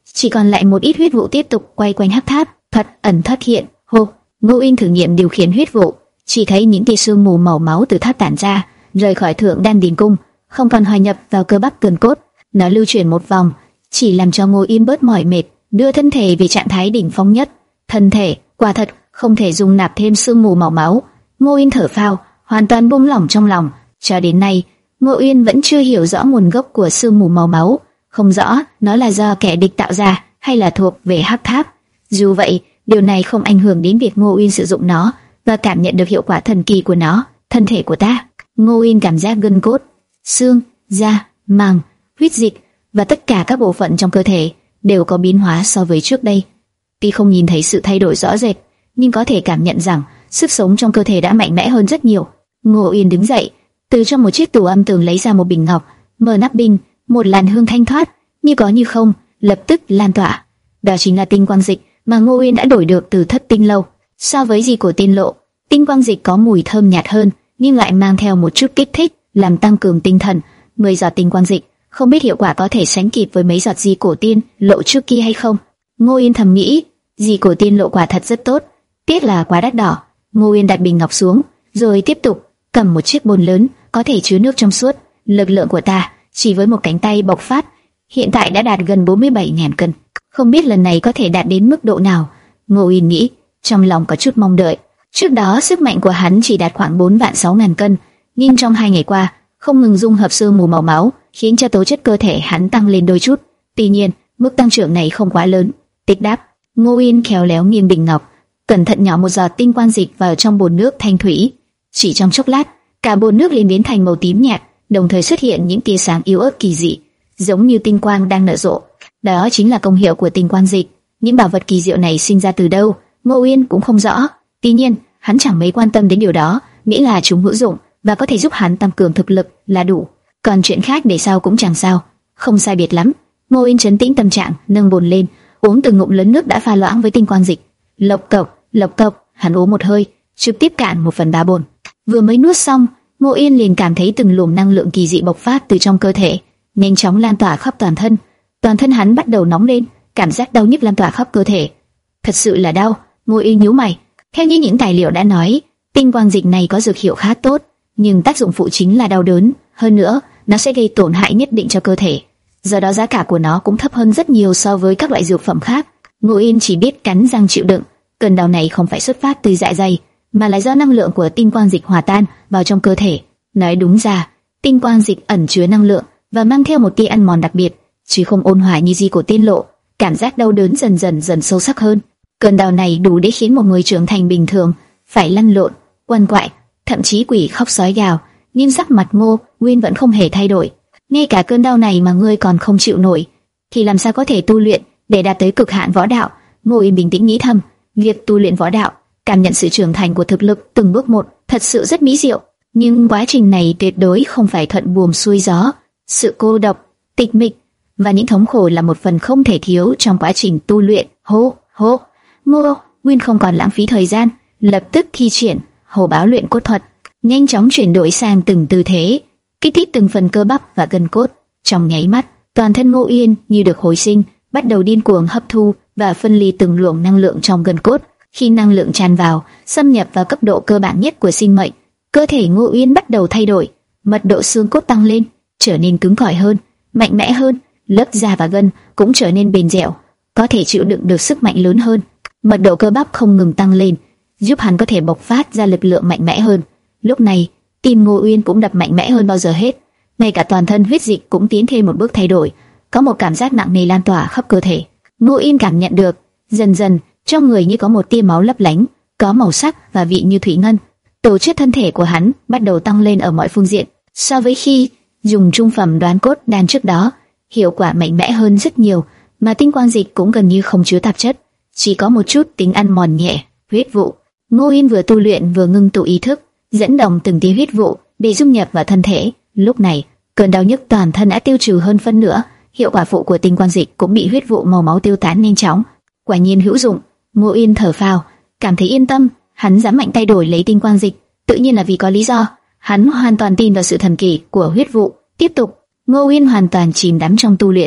chỉ còn lại một ít huyết vụ tiếp tục quay quanh hắc tháp, thoát ẩn thoát hiện. Hô, Ngô Uyên thử nghiệm điều khiển huyết vụ, chỉ thấy những tia sương mù màu máu từ tháp tản ra, rời khỏi thượng đan điền cung, không còn hòa nhập vào cơ bắp gần cốt. Nó lưu chuyển một vòng, chỉ làm cho Ngô Uyên bớt mỏi mệt, đưa thân thể về trạng thái đỉnh phong nhất. Thân thể quả thật không thể dung nạp thêm sương mù màu máu. Ngô Uyên thở phào, hoàn toàn buông lỏng trong lòng. Cho đến nay, Ngô Uyên vẫn chưa hiểu rõ nguồn gốc của sương mù màu máu, không rõ nó là do kẻ địch tạo ra hay là thuộc về hắc tháp. Dù vậy, điều này không ảnh hưởng đến việc Ngô Uyên sử dụng nó và cảm nhận được hiệu quả thần kỳ của nó. Thân thể của ta, Ngô Uyên cảm giác gân cốt, xương, da, màng, huyết dịch và tất cả các bộ phận trong cơ thể đều có biến hóa so với trước đây. Tuy không nhìn thấy sự thay đổi rõ rệt, nhưng có thể cảm nhận rằng sức sống trong cơ thể đã mạnh mẽ hơn rất nhiều. Ngô Uyên đứng dậy, từ trong một chiếc tủ âm tường lấy ra một bình ngọc, mở nắp bình, một làn hương thanh thoát, như có như không, lập tức lan tỏa. Đó chính là tinh quang dịch mà Ngô Uyên đã đổi được từ Thất Tinh lâu. So với gì của tiên lộ, tinh quang dịch có mùi thơm nhạt hơn, nhưng lại mang theo một chút kích thích, làm tăng cường tinh thần. Mười giọt tinh quang dịch, không biết hiệu quả có thể sánh kịp với mấy giọt di cổ tiên lộ trước kia hay không. Ngô Uyên thầm nghĩ, di cổ tiên lộ quả thật rất tốt, tiếc là quá đắt đỏ. Ngô Uyên đặt bình ngọc xuống, rồi tiếp tục cầm một chiếc bồn lớn có thể chứa nước trong suốt. Lực lượng của ta chỉ với một cánh tay bộc phát, hiện tại đã đạt gần bốn mươi bảy nghìn cân. Không biết lần này có thể đạt đến mức độ nào. Ngô Uyên nghĩ, trong lòng có chút mong đợi. Trước đó sức mạnh của hắn chỉ đạt khoảng bốn vạn sáu ngàn cân, nhưng trong hai ngày qua không ngừng dung hợp sương mù màu máu, khiến cho tố chất cơ thể hắn tăng lên đôi chút. Tuy nhiên, mức tăng trưởng này không quá lớn. Tích đáp, Ngô Uyên khéo léo nghiêng bình ngọc, cẩn thận nhỏ một giọt tinh quang dịch vào trong bồn nước thanh thủy. Chỉ trong chốc lát, cả bồn nước liền biến thành màu tím nhạt, đồng thời xuất hiện những tia sáng yếu ớt kỳ dị, giống như tinh quang đang nở rộ. Đó chính là công hiệu của tinh quang dịch. Những bảo vật kỳ diệu này sinh ra từ đâu, Ngô Uyên cũng không rõ. Tuy nhiên, hắn chẳng mấy quan tâm đến điều đó, miễn là chúng hữu dụng và có thể giúp hắn tăng cường thực lực là đủ. Còn chuyện khác để sau cũng chẳng sao. Không sai biệt lắm. Ngô Uyên trấn tĩnh tâm trạng, nâng bồn lên, uống từng ngụm lớn nước đã pha loãng với tinh quang dịch. Lộc cộc, lộc cộc, hắn uống một hơi, trực tiếp cạn một phần ba bồn. Vừa mới nuốt xong, Ngô Uyên liền cảm thấy từng luồng năng lượng kỳ dị bộc phát từ trong cơ thể, nhanh chóng lan tỏa khắp toàn thân. Toàn thân hắn bắt đầu nóng lên, cảm giác đau nhức lan tỏa khắp cơ thể. Thật sự là đau. Ngô Uyên nhíu mày. Theo như những tài liệu đã nói, tinh quang dịch này có dược hiệu khá tốt, nhưng tác dụng phụ chính là đau đớn. Hơn nữa, nó sẽ gây tổn hại nhất định cho cơ thể. Do đó giá cả của nó cũng thấp hơn rất nhiều so với các loại dược phẩm khác. Ngô Uyên chỉ biết cắn răng chịu đựng. Cơn đau này không phải xuất phát từ dạ dày, mà là do năng lượng của tinh quang dịch hòa tan vào trong cơ thể. Nói đúng ra, tinh quang dịch ẩn chứa năng lượng và mang theo một tia ăn mòn đặc biệt, chứ không ôn hòa như di của tiên lộ. Cảm giác đau đớn dần dần dần sâu sắc hơn. Cơn đau này đủ để khiến một người trưởng thành bình thường phải lăn lộn, quằn quại, thậm chí quỷ khóc sói gào. Nhưng sắc mặt Ngô Uyên vẫn không hề thay đổi. Ngay cả cơn đau này mà ngươi còn không chịu nổi, thì làm sao có thể tu luyện để đạt tới cực hạn võ đạo? Ngô Uyên bình tĩnh nghĩ thầm, việc tu luyện võ đạo, cảm nhận sự trưởng thành của thực lực từng bước một, thật sự rất mỹ diệu. Nhưng quá trình này tuyệt đối không phải thuận buồm xuôi gió. Sự cô độc, tịch mịch và những thống khổ là một phần không thể thiếu trong quá trình tu luyện. Hô, hô, Ngô Uyên không còn lãng phí thời gian, lập tức thi triển Hổ Báo luyện cốt thuật, nhanh chóng chuyển đổi sang từng tư thế, kích thích từng phần cơ bắp và gân cốt. Trong nháy mắt, toàn thân Ngô Uyên như được hồi sinh, bắt đầu điên cuồng hấp thu và phân ly từng luồng năng lượng trong gân cốt. Khi năng lượng tràn vào, xâm nhập vào cấp độ cơ bản nhất của sinh mệnh, cơ thể Ngô Uyên bắt đầu thay đổi, mật độ xương cốt tăng lên, trở nên cứng cỏi hơn, mạnh mẽ hơn, lớp da và gân cũng trở nên bền dẻo, có thể chịu đựng được sức mạnh lớn hơn. Mật độ cơ bắp không ngừng tăng lên, giúp hắn có thể bộc phát ra lực lượng mạnh mẽ hơn. Lúc này, tim Ngô Uyên cũng đập mạnh mẽ hơn bao giờ hết, ngay cả toàn thân huyết dịch cũng tiến thêm một bước thay đổi, có một cảm giác nặng nề lan tỏa khắp cơ thể. Ngô Uyên cảm nhận được, dần dần trong người như có một tia máu lấp lánh, có màu sắc và vị như thủy ngân. Tổ chức thân thể của hắn bắt đầu tăng lên ở mọi phương diện, so với khi dùng trung phẩm đoán cốt đan trước đó, hiệu quả mạnh mẽ hơn rất nhiều, mà tinh quang dịch cũng gần như không chứa tạp chất, chỉ có một chút tính ăn mòn nhẹ. Huyết vụ. Ngô Uyên vừa tu luyện vừa ngưng tụ ý thức, dẫn động từng tia huyết vụ để dung nhập vào thân thể. Lúc này, cơn đau nhức toàn thân đã tiêu trừ hơn phân nửa, hiệu quả phụ của tinh quang dịch cũng bị huyết vụ màu máu tiêu tán nhanh chóng. Quả nhiên hữu dụng. Ngô Uyên thở phào, cảm thấy yên tâm. Hắn dám mạnh tay đổi lấy tinh quang dịch, tự nhiên là vì có lý do. Hắn hoàn toàn tin vào sự thần kỳ của huyết vụ. Tiếp tục, Ngô Uyên hoàn toàn chìm đắm trong tu luyện,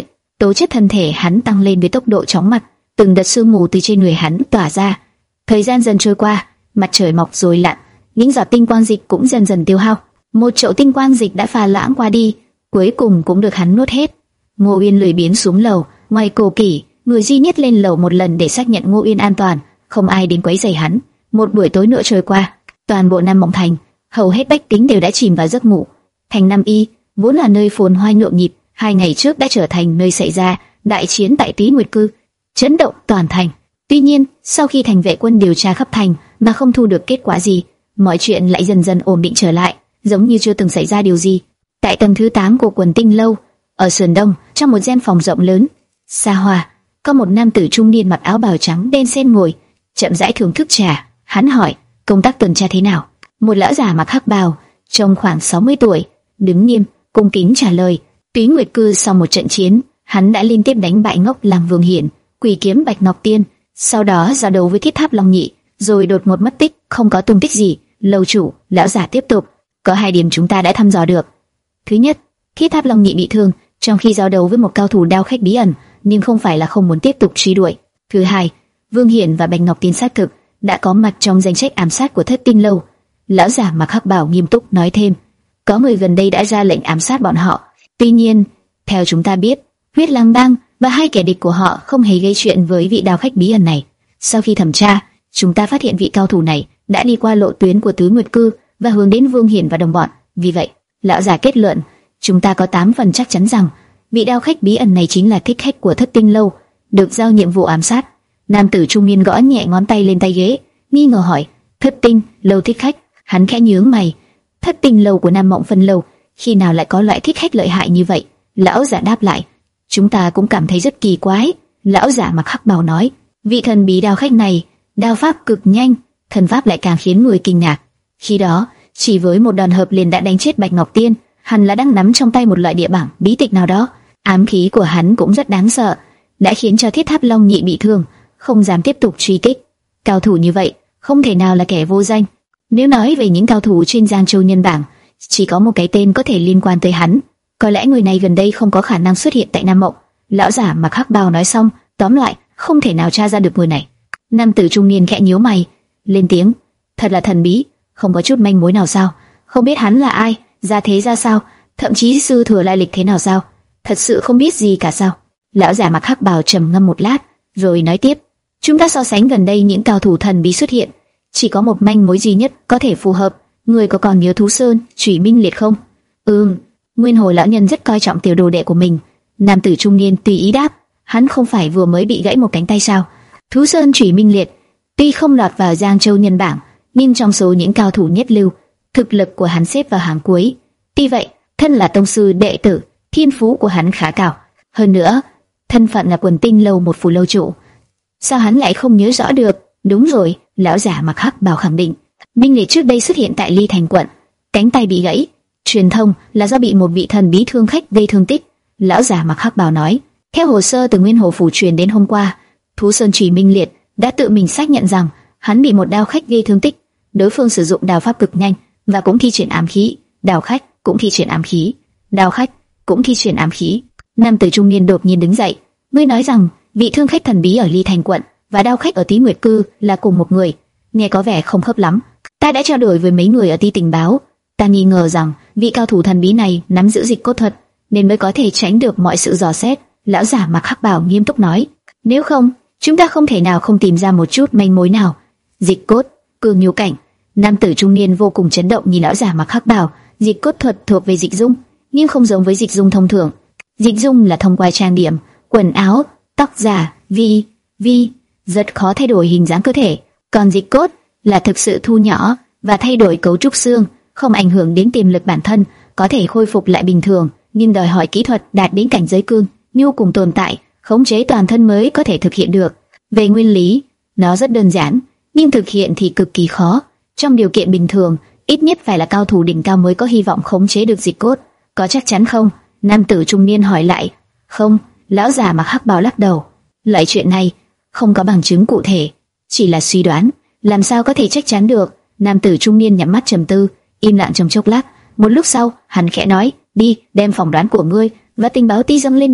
tố chất thân thể hắn tăng lên với tốc độ chóng mặt, từng đợt sương mù từ trên người hắn tỏa ra. Thời gian dần trôi qua, mặt trời mọc rồi lặn, những giọt tinh quang dịch cũng dần dần tiêu hao. Một chậu tinh quang dịch đã pha loãng qua đi, cuối cùng cũng được hắn nuốt hết. Ngô Uyên lười biếng xuống lầu, ngoài Cổ Kỷ, người duy nhất lên lầu một lần để xác nhận Ngô Uyên an toàn, không ai đến quấy rầy hắn. Một buổi tối nữa trôi qua, toàn bộ Nam Mộng Thành, hầu hết bách tính đều đã chìm vào giấc ngủ. Thành Nam Y vốn là nơi phồn hoa nhộn nhịp, hai ngày trước đã trở thành nơi xảy ra đại chiến tại Túy Nguyệt Cư, chấn động toàn thành. Tuy nhiên, sau khi thành vệ quân điều tra khắp thành mà không thu được kết quả gì, mọi chuyện lại dần dần ổn định trở lại, giống như chưa từng xảy ra điều gì. Tại tầng thứ tám của Quần Tinh lâu, ở sườn đông, trong một gian phòng rộng lớn, xa hoa, có một nam tử trung niên mặc áo bào trắng đen xen ngồi, chậm rãi thưởng thức trà. Hắn hỏi, công tác tuần tra thế nào? Một lão già mặc hắc bào, trông khoảng sáu mươi tuổi, đứng nghiêm, cung kính trả lời. Túy Nguyệt Cư sau một trận chiến, hắn đã liên tiếp đánh bại Ngốc Lăng Vương Hiển, Quỷ Kiếm Bạch Ngọc Tiên, sau đó giao đấu với Thiết Tháp Long Nhị, rồi đột ngột mất tích, không có tung tích gì. Lâu chủ, lão giả tiếp tục, có hai điểm chúng ta đã thăm dò được. Thứ nhất, Thiết Tháp Long Nhị bị thương trong khi giao đấu với một cao thủ đao khách bí ẩn, nhưng không phải là không muốn tiếp tục truy đuổi. Thứ hai, Vương Hiển và Bạch Ngọc Tiên xác thực đã có mặt trong danh sách ám sát của Thất Tinh lâu. Lão giả mặc hắc bào nghiêm túc nói thêm, có người gần đây đã ra lệnh ám sát bọn họ. Tuy nhiên, theo chúng ta biết, Huyết Lang Bang và hai kẻ địch của họ không hề gây chuyện với vị đao khách bí ẩn này. Sau khi thẩm tra, chúng ta phát hiện vị cao thủ này đã đi qua lộ tuyến của Tứ Nguyệt Cư và hướng đến Vương Hiển và đồng bọn. Vì vậy, lão giả kết luận, chúng ta có tám phần chắc chắn rằng vị đao khách bí ẩn này chính là thích khách của Thất Tinh lâu, được giao nhiệm vụ ám sát. Nam tử trung niên gõ nhẹ ngón tay lên tay ghế, nghi ngờ hỏi, Thất Tinh lâu thích khách? Hắn khẽ nhướng mày, Thất Tinh lâu của Nam Mộng Phân lâu khi nào lại có loại thích khách lợi hại như vậy? Lão giả đáp lại, chúng ta cũng cảm thấy rất kỳ quái. Lão giả mặc hắc bào nói, vị thần bí đao khách này, đao pháp cực nhanh, thần pháp lại càng khiến người kinh ngạc. Khi đó, chỉ với một đòn hợp liền đã đánh chết Bạch Ngọc Tiên, hắn là đang nắm trong tay một loại địa bảng bí tịch nào đó. Ám khí của hắn cũng rất đáng sợ, đã khiến cho Thiết Tháp Long Nhị bị thương, không dám tiếp tục truy kích. Cao thủ như vậy không thể nào là kẻ vô danh. Nếu nói về những cao thủ trên Giang Châu nhân bảng, chỉ có một cái tên có thể liên quan tới hắn. Có lẽ người này gần đây không có khả năng xuất hiện tại Nam Mộng. Lão giả mặc hắc bào nói xong, tóm lại không thể nào tra ra được người này. Nam tử trung niên khẽ nhíu mày, lên tiếng, thật là thần bí, không có chút manh mối nào sao? Không biết hắn là ai, gia thế ra sao, thậm chí sư thừa lai lịch thế nào sao? Thật sự không biết gì cả sao? Lão giả mặc hắc bào trầm ngâm một lát, rồi nói tiếp, chúng ta so sánh gần đây những cao thủ thần bí xuất hiện, chỉ có một manh mối duy nhất có thể phù hợp. Người có còn nhớ Thú Sơn, Chủy Minh Liệt không? Ừm, Nguyên Hồi lão nhân rất coi trọng tiểu đồ đệ của mình. Nam tử trung niên tùy ý đáp, hắn không phải vừa mới bị gãy một cánh tay sao? Thú Sơn Chủy Minh Liệt tuy không lọt vào Giang Châu nhân bảng, nhưng trong số những cao thủ nhất lưu, thực lực của hắn xếp vào hàng cuối. Tuy vậy, thân là tông sư đệ tử, thiên phú của hắn khá cao. Hơn nữa, thân phận là Quần Tinh lâu một phủ lâu chủ. Sao hắn lại không nhớ rõ được? Đúng rồi, lão giả mặc hắc bào khẳng định, Minh Liệt trước đây xuất hiện tại Ly Thành quận, cánh tay bị gãy, truyền thông là do bị một vị thần bí thương khách gây thương tích. Lão giả mặc hắc bào nói, theo hồ sơ từ Nguyên Hồ phủ truyền đến hôm qua, Thú Sơn Chủy Minh Liệt đã tự mình xác nhận rằng hắn bị một đao khách gây thương tích. Đối phương sử dụng đao pháp cực nhanh và cũng thi triển ám khí. Đao khách cũng thi triển ám khí. Đao khách cũng thi triển ám khí. Nam tử trung niên đột nhiên đứng dậy, ngươi nói rằng vị thương khách thần bí ở Ly Thành quận và đao khách ở Tí Nguyệt Cư là cùng một người? Nghe có vẻ không khớp lắm. Ta đã trao đổi với mấy người ở Ti tình báo, ta nghi ngờ rằng vị cao thủ thần bí này nắm giữ dịch cốt thuật, nên mới có thể tránh được mọi sự dò xét. Lão giả mặc hắc bào nghiêm túc nói, nếu không, chúng ta không thể nào không tìm ra một chút manh mối nào. Dịch cốt, cường miêu cảnh. Nam tử trung niên vô cùng chấn động nhìn lão giả mặc hắc bào. Dịch cốt thuật thuộc về dịch dung, nhưng không giống với dịch dung thông thường. Dịch dung là thông qua trang điểm, quần áo, tóc giả, vi, vi, rất khó thay đổi hình dáng cơ thể. Còn dịch cốt là thực sự thu nhỏ và thay đổi cấu trúc xương, không ảnh hưởng đến tiềm lực bản thân, có thể khôi phục lại bình thường, nhưng đòi hỏi kỹ thuật đạt đến cảnh giới cương, nhu cùng tồn tại, khống chế toàn thân mới có thể thực hiện được. Về nguyên lý, nó rất đơn giản, nhưng thực hiện thì cực kỳ khó. Trong điều kiện bình thường, ít nhất phải là cao thủ đỉnh cao mới có hy vọng khống chế được dịch cốt. Có chắc chắn không? Nam tử trung niên hỏi lại. Không, lão già mặc hắc bào lắc đầu. Loại chuyện này không có bằng chứng cụ thể, chỉ là suy đoán, làm sao có thể chắc chắn được? Nam tử trung niên nhắm mắt trầm tư, im lặng trong chốc lát. Một lúc sau, hắn khẽ nói, đi, đem phỏng đoán của ngươi và tình báo ti dâng lên đi.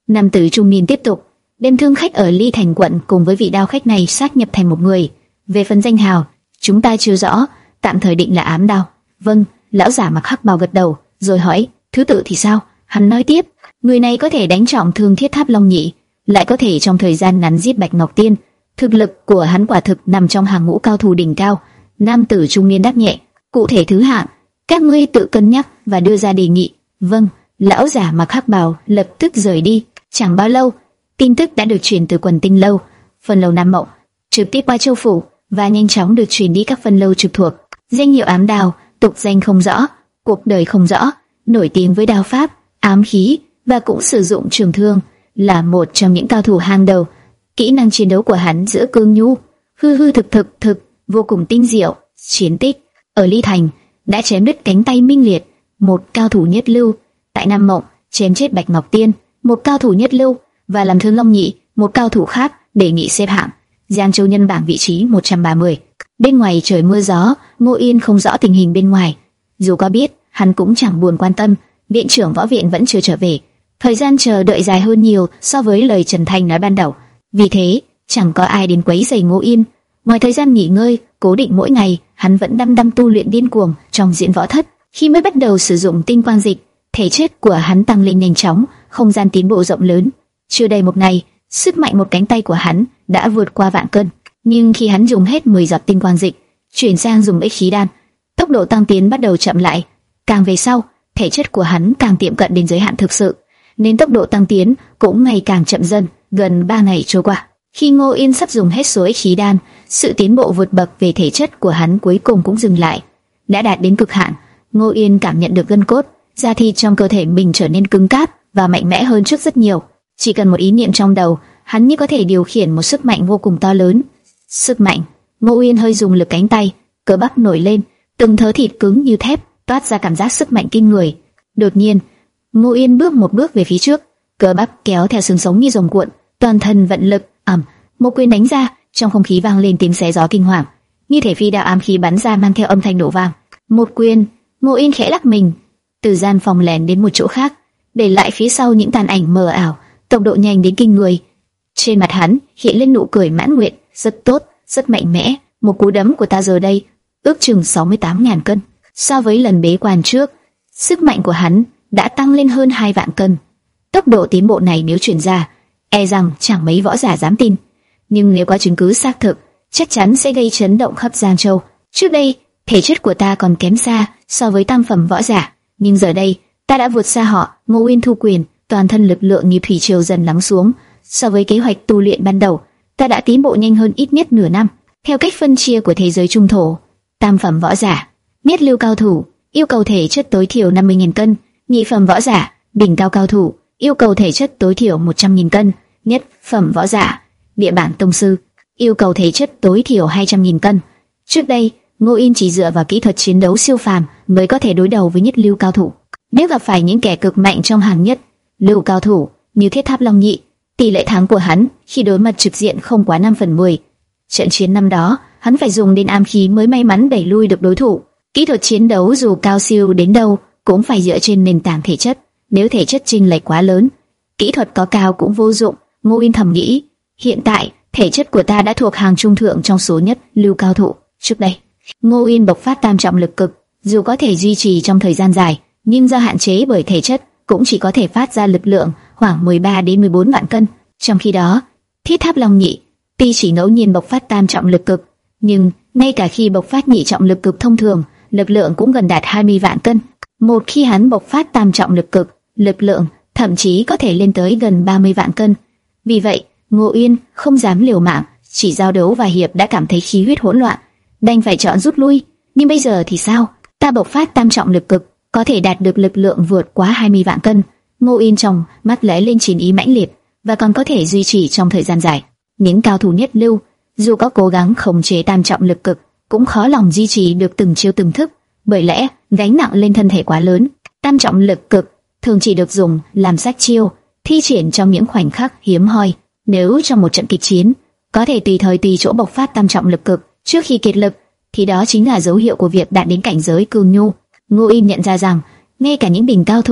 Nam tử trung niên tiếp tục, đem thương khách ở Ly Thành quận cùng với vị đao khách này sát nhập thành một người. Về phần danh hào, chúng ta chưa rõ, tạm thời định là Ám Đao. Vâng, lão giả mặc hắc bào gật đầu, rồi hỏi, thứ tự thì sao? Hắn nói tiếp, người này có thể đánh trọng thương Thiết Tháp Long Nhị, lại có thể trong thời gian ngắn giết Bạch Ngọc Tiên. Thực lực của hắn quả thực nằm trong hàng ngũ cao thủ đỉnh cao. Nam tử trung niên đáp nhẹ, cụ thể thứ hạng, các ngươi tự cân nhắc và đưa ra đề nghị. Vâng. Lão giả mặc hắc bào lập tức rời đi. Chẳng bao lâu, tin tức đã được truyền từ quần tinh lâu, phân lâu Nam Mộng, trực tiếp qua châu phủ và nhanh chóng được truyền đi các phân lâu trực thuộc. Danh hiệu Ám Đao, tục danh không rõ, cuộc đời không rõ, nổi tiếng với đao pháp, ám khí và cũng sử dụng trường thương, là một trong những cao thủ hàng đầu. Kỹ năng chiến đấu của hắn giữa cương nhu, hư hư thực thực thực vô cùng tinh diệu. Chiến tích ở Ly Thành đã chém đứt cánh tay Minh Liệt, một cao thủ nhất lưu. Tại Nam Mộng chém chết Bạch Ngọc Tiên, một cao thủ nhất lưu, và làm thương Long Nhị, một cao thủ khác. Đề nghị xếp hạng Giang Châu nhân bảng vị trí một trăm ba mươi. Bên ngoài trời mưa gió, Ngô Yên không rõ tình hình bên ngoài. Dù có biết, hắn cũng chẳng buồn quan tâm. Viện trưởng võ viện vẫn chưa trở về, thời gian chờ đợi dài hơn nhiều so với lời Trần Thanh nói ban đầu. Vì thế, chẳng có ai đến quấy rầy Ngô Yên. Ngoài thời gian nghỉ ngơi, cố định mỗi ngày, hắn vẫn đăm đăm tu luyện điên cuồng trong diễn võ thất. Khi mới bắt đầu sử dụng tinh quang dịch, thể chất của hắn tăng lên nhanh chóng, không gian tiến bộ rộng lớn. Chưa đầy một ngày, sức mạnh một cánh tay của hắn đã vượt qua vạn cân. Nhưng khi hắn dùng hết mười giọt tinh quang dịch, chuyển sang dùng ích khí đan, tốc độ tăng tiến bắt đầu chậm lại. Càng về sau, thể chất của hắn càng tiệm cận đến giới hạn thực sự, nên tốc độ tăng tiến cũng ngày càng chậm dần. Gần ba ngày trôi qua, khi Ngô Yên sắp dùng hết số ích khí đan, sự tiến bộ vượt bậc về thể chất của hắn cuối cùng cũng dừng lại. Đã đạt đến cực hạn, Ngô Yên cảm nhận được gân cốt, da thịt trong cơ thể mình trở nên cứng cáp và mạnh mẽ hơn trước rất nhiều. Chỉ cần một ý niệm trong đầu, hắn như có thể điều khiển một sức mạnh vô cùng to lớn. Sức mạnh. Ngô Yên hơi dùng lực cánh tay, cơ bắp nổi lên, từng thớ thịt cứng như thép, toát ra cảm giác sức mạnh kinh người. Đột nhiên, Ngô Yên bước một bước về phía trước, cơ bắp kéo theo xương sống như rồng cuộn, toàn thân vận lực, ầm, một quyền đánh ra, trong không khí vang lên tiếng xé gió kinh hoàng, như thể phi đạo ám khí bắn ra mang theo âm thanh nổ vang. Một quyền, Ngô Yên khẽ lắc mình, từ gian phòng lẻn đến một chỗ khác, để lại phía sau những tàn ảnh mờ ảo, tốc độ nhanh đến kinh người. Trên mặt hắn hiện lên nụ cười mãn nguyện, rất tốt, rất mạnh mẽ. Một cú đấm của ta giờ đây ước chừng sáu mươi tám nghìn cân. So với lần bế quan trước, sức mạnh của hắn đã tăng lên hơn hai vạn cân. Tốc độ tiến bộ này nếu truyền ra, e rằng chẳng mấy võ giả dám tin. Nhưng nếu có chứng cứ xác thực, chắc chắn sẽ gây chấn động khắp Giang Châu. Trước đây, thể chất của ta còn kém xa so với tam phẩm võ giả, nhưng giờ đây, ta đã vượt xa họ. Ngô Uyên thu quyền, toàn thân lực lượng như thủy triều dần lắng xuống. So với kế hoạch tu luyện ban đầu, ta đã tiến bộ nhanh hơn ít nhất nửa năm. Theo cách phân chia của thế giới trung thổ, tam phẩm võ giả, nhất lưu cao thủ, yêu cầu thể chất tối thiểu năm mươi nghìn cân, nhị phẩm võ giả, đỉnh cao cao thủ, yêu cầu thể chất tối thiểu một trăm nghìn cân, nhất phẩm võ giả, địa bản tông sư, yêu cầu thể chất tối thiểu hai trăm nghìn cân. Trước đây, Ngô Yên chỉ dựa vào kỹ thuật chiến đấu siêu phàm mới có thể đối đầu với nhất lưu cao thủ. Nếu gặp phải những kẻ cực mạnh trong hàng nhất lưu cao thủ như Thiết Tháp Long Nhị, tỷ lệ thắng của hắn khi đối mặt trực diện không quá năm phần mười. Trận chiến năm đó, hắn phải dùng đến ám khí mới may mắn đẩy lui được đối thủ. Kỹ thuật chiến đấu dù cao siêu đến đâu cũng phải dựa trên nền tảng thể chất. Nếu thể chất chênh lệch quá lớn, kỹ thuật có cao cũng vô dụng. Ngô Yên thầm nghĩ, hiện tại thể chất của ta đã thuộc hàng trung thượng trong số nhất lưu cao thủ. Trước đây, Ngô Yên bộc phát tam trọng lực cực, dù có thể duy trì trong thời gian dài, nhưng do hạn chế bởi thể chất, cũng chỉ có thể phát ra lực lượng khoảng mười ba đến mười bốn vạn cân. Trong khi đó, Thiết Tháp Long Nhị tuy chỉ ngẫu nhiên bộc phát tam trọng lực cực, nhưng ngay cả khi bộc phát nhị trọng lực cực thông thường, lực lượng cũng gần đạt hai mươi vạn cân. Một khi hắn bộc phát tam trọng lực cực, lực lượng thậm chí có thể lên tới gần ba mươi vạn cân. Vì vậy, Ngô Yên không dám liều mạng, chỉ giao đấu vài hiệp đã cảm thấy khí huyết hỗn loạn, đành phải chọn rút lui. Nhưng bây giờ thì sao? Ta bộc phát tam trọng lực cực, có thể đạt được lực lượng vượt quá hai mươi vạn cân. Ngô Yên trong mắt lóe lên chiến ý mãnh liệt, và còn có thể duy trì trong thời gian dài. Những cao thủ nhất lưu, dù có cố gắng khống chế tam trọng lực cực, cũng khó lòng duy trì được từng chiêu từng thức, bởi lẽ gánh nặng lên thân thể quá lớn. Tam trọng lực cực thường chỉ được dùng làm sát chiêu, thi triển trong những khoảnh khắc hiếm hoi. Nếu trong một trận kịch chiến, có thể tùy thời tùy chỗ bộc phát tam trọng lực cực trước khi kiệt lực, thì đó chính là dấu hiệu của việc đạt đến cảnh giới cương nhu. Ngô Yên nhận ra rằng, ngay cả những đỉnh cao thủ,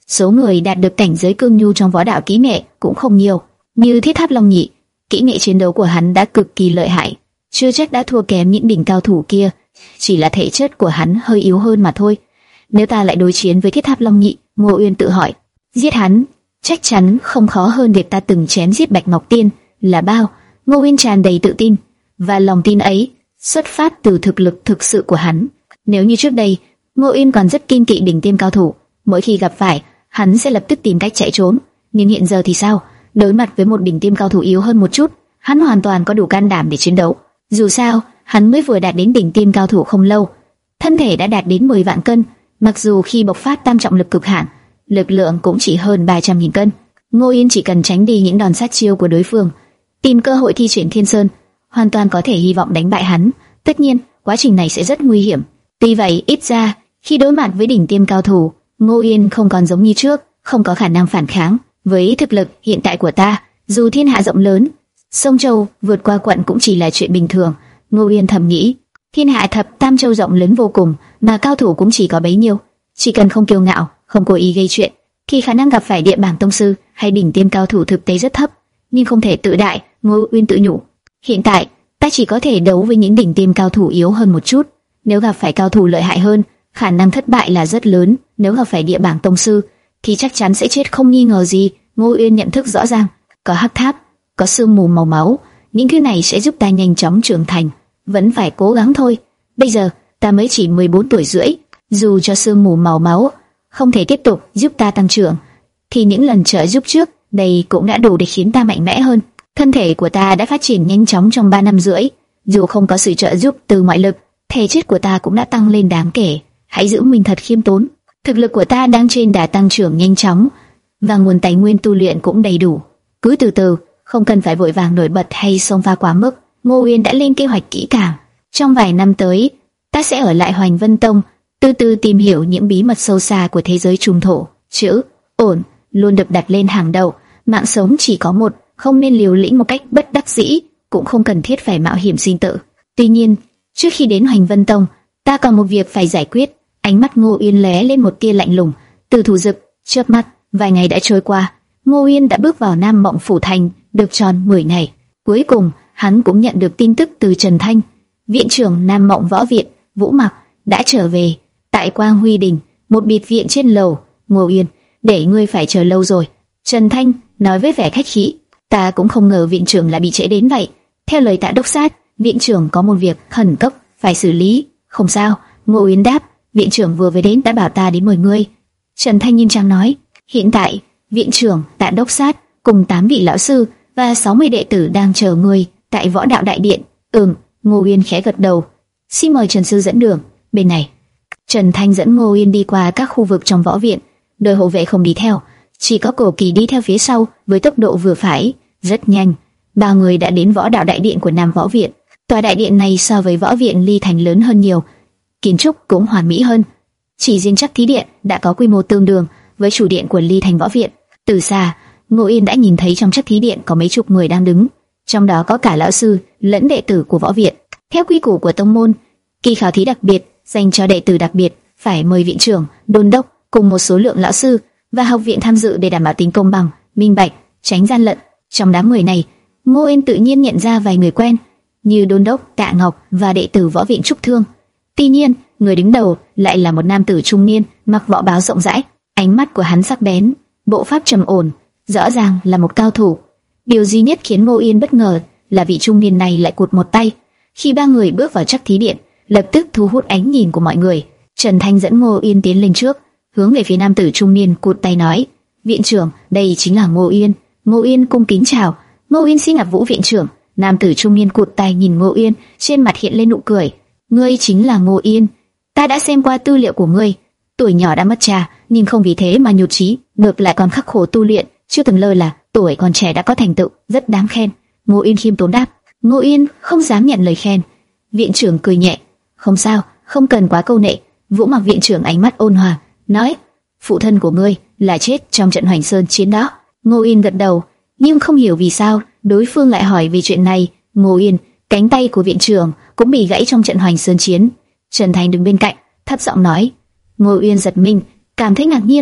Số người đạt được cảnh giới cương nhu trong võ đạo kỹ nghệ cũng không nhiều, như Thiết Tháp Long Nhị, kỹ nghệ chiến đấu của hắn đã cực kỳ lợi hại, chưa chắc đã thua kém những đỉnh cao thủ kia, chỉ là thể chất của hắn hơi yếu hơn mà thôi. Nếu ta lại đối chiến với Thiết Tháp Long Nhị, Ngô Uyên tự hỏi, giết hắn chắc chắn không khó hơn việc ta từng chém giết Bạch Ngọc Tiên là bao. Ngô Uyên tràn đầy tự tin, và lòng tin ấy xuất phát từ thực lực thực sự của hắn. Nếu như trước đây, Ngô Uyên còn rất kiêng kỵ đỉnh tiêm cao thủ, mỗi khi gặp phải, hắn sẽ lập tức tìm cách chạy trốn. Nhưng hiện giờ thì sao? Đối mặt với một đỉnh tiêm cao thủ yếu hơn một chút, hắn hoàn toàn có đủ can đảm để chiến đấu. Dù sao, hắn mới vừa đạt đến đỉnh tiêm cao thủ không lâu, thân thể đã đạt đến mười vạn cân. Mặc dù khi bộc phát tam trọng lực cực hạn, lực lượng cũng chỉ hơn ba trăm nghìn cân. Ngô Uyên chỉ cần tránh đi những đòn sát chiêu của đối phương, tìm cơ hội thi triển Thiên Sơn, hoàn toàn có thể hy vọng đánh bại hắn. Tất nhiên, quá trình này sẽ rất nguy hiểm. Tuy vậy, ít ra khi đối mặt với đỉnh tiêm cao thủ, Ngô Uyên không còn giống như trước, không có khả năng phản kháng. Với thực lực hiện tại của ta, dù thiên hạ rộng lớn, sông châu vượt qua quận cũng chỉ là chuyện bình thường. Ngô Uyên thầm nghĩ, thiên hạ thập tam châu rộng lớn vô cùng, mà cao thủ cũng chỉ có bấy nhiêu. Chỉ cần không kiêu ngạo, không cố ý gây chuyện, thì khả năng gặp phải địa bảng tông sư hay đỉnh tiêm cao thủ thực tế rất thấp. Nhưng không thể tự đại. Ngô Uyên tự nhủ, hiện tại ta chỉ có thể đấu với những đỉnh tiêm cao thủ yếu hơn một chút. Nếu gặp phải cao thủ lợi hại hơn, khả năng thất bại là rất lớn. Nếu gặp phải địa bảng tông sư, thì chắc chắn sẽ chết không nghi ngờ gì. Ngô Uyên nhận thức rõ ràng, có hắc tháp, có sương mù màu máu, những thứ này sẽ giúp ta nhanh chóng trưởng thành. Vẫn phải cố gắng thôi. Bây giờ ta mới chỉ mười bốn tuổi rưỡi, dù cho sương mù màu máu không thể tiếp tục giúp ta tăng trưởng, thì những lần trợ giúp trước đây cũng đã đủ để khiến ta mạnh mẽ hơn. Thân thể của ta đã phát triển nhanh chóng trong ba năm rưỡi, dù không có sự trợ giúp từ ngoại lực, thể chất của ta cũng đã tăng lên đáng kể. Hãy giữ mình thật khiêm tốn. Thực lực của ta đang trên đà tăng trưởng nhanh chóng, và nguồn tài nguyên tu luyện cũng đầy đủ. Cứ từ từ, không cần phải vội vàng nổi bật hay xông pha quá mức. Ngô Uyên đã lên kế hoạch kỹ càng. Trong vài năm tới, ta sẽ ở lại Hoành Vân Tông, từ từ tìm hiểu những bí mật sâu xa của thế giới trùng thổ. Chữ ổn luôn được đặt lên hàng đầu. Mạng sống chỉ có một, không nên liều lĩnh một cách bất đắc dĩ, cũng không cần thiết phải mạo hiểm sinh tử. Tuy nhiên, trước khi đến Hoành Vân Tông, ta còn một việc phải giải quyết. Ánh mắt Ngô Uyên lóe lên một tia lạnh lùng. Từ thủ dực, chớp mắt, vài ngày đã trôi qua. Ngô Uyên đã bước vào Nam Mộng Phủ Thành được tròn mười ngày. Cuối cùng, hắn cũng nhận được tin tức từ Trần Thanh, viện trưởng Nam Mộng Võ Viện, Vũ Mặc đã trở về. Tại Quang Huy Đình, một biệt viện trên lầu. Ngô Uyên, để ngươi phải chờ lâu rồi. Trần Thanh nói với vẻ khách khí. Ta cũng không ngờ viện trưởng lại bị trễ đến vậy. Theo lời Tạ đốc sát, viện trưởng có một việc khẩn cấp phải xử lý. Không sao, Ngô Uyên đáp. Viện trưởng vừa về đến đã bảo ta đến mời ngươi. Trần Thanh nghiêm trang nói. Hiện tại, viện trưởng, Tạ đốc sát cùng tám vị lão sư và sáu mươi đệ tử đang chờ ngươi tại Võ Đạo Đại Điện. Ừm. Ngô Uyên khẽ gật đầu. Xin mời Trần sư dẫn đường. Bên này. Trần Thanh dẫn Ngô Uyên đi qua các khu vực trong võ viện. Đội hộ vệ không đi theo, chỉ có Cổ Kỳ đi theo phía sau với tốc độ vừa phải. Rất nhanh, ba người đã đến Võ Đạo Đại Điện của Nam Võ Viện. Tòa đại điện này so với Võ Viện Ly Thành lớn hơn nhiều, kiến trúc cũng hoàn mỹ hơn. Chỉ riêng Trắc Thí Điện đã có quy mô tương đương với chủ điện của Ly Thành Võ Viện. Từ xa, Ngô Uyên đã nhìn thấy trong Trắc Thí Điện có mấy chục người đang đứng, trong đó có cả lão sư lẫn đệ tử của Võ Viện. Theo quy củ của tông môn, kỳ khảo thí đặc biệt dành cho đệ tử đặc biệt phải mời viện trưởng, đôn đốc cùng một số lượng lão sư và học viện tham dự để đảm bảo tính công bằng, minh bạch, tránh gian lận. Trong đám người này, Ngô Uyên tự nhiên nhận ra vài người quen, như đôn đốc Tạ Ngọc và đệ tử Võ Viện Trúc Thương. Tuy nhiên, người đứng đầu lại là một nam tử trung niên, mặc võ bào rộng rãi, ánh mắt của hắn sắc bén, bộ pháp trầm ổn, rõ ràng là một cao thủ. Điều duy nhất khiến Ngô Uyên bất ngờ là vị trung niên này lại cụt một tay. Khi ba người bước vào Trắc Thí Điện, lập tức thu hút ánh nhìn của mọi người. Trần Thanh dẫn Ngô Uyên tiến lên trước, hướng về phía nam tử trung niên cụt tay nói: "Viện trưởng, đây chính là Ngô Uyên." Ngô Uyên cung kính chào. "Ngô Uyên xin gặp Vũ viện trưởng." Nam tử trung niên cụt tay nhìn Ngô Uyên, trên mặt hiện lên nụ cười. "Ngươi chính là Ngô Uyên, ta đã xem qua tư liệu của ngươi. Tuổi nhỏ đã mất cha, nhưng không vì thế mà nhụt chí, ngược lại còn khắc khổ tu luyện, chưa từng lơ là. Tuổi còn trẻ đã có thành tựu, rất đáng khen." Ngô Uyên khiêm tốn đáp. Ngô Uyên không dám nhận lời khen. Viện trưởng cười nhẹ: "Không sao, không cần quá câu nệ." Vũ Mặc viện trưởng ánh mắt ôn hòa, nói: "Phụ thân của ngươi là chết trong trận Hoành Sơn chiến đó." Ngô Uyên gật đầu, nhưng không hiểu vì sao đối phương lại hỏi về chuyện này. Ngô Uyên, cánh tay của viện trưởng cũng bị gãy trong trận Hoành Sơn chiến. Trần Thành đứng bên cạnh, thấp giọng nói. Ngô Uyên giật mình, cảm thấy ngạc nhiên.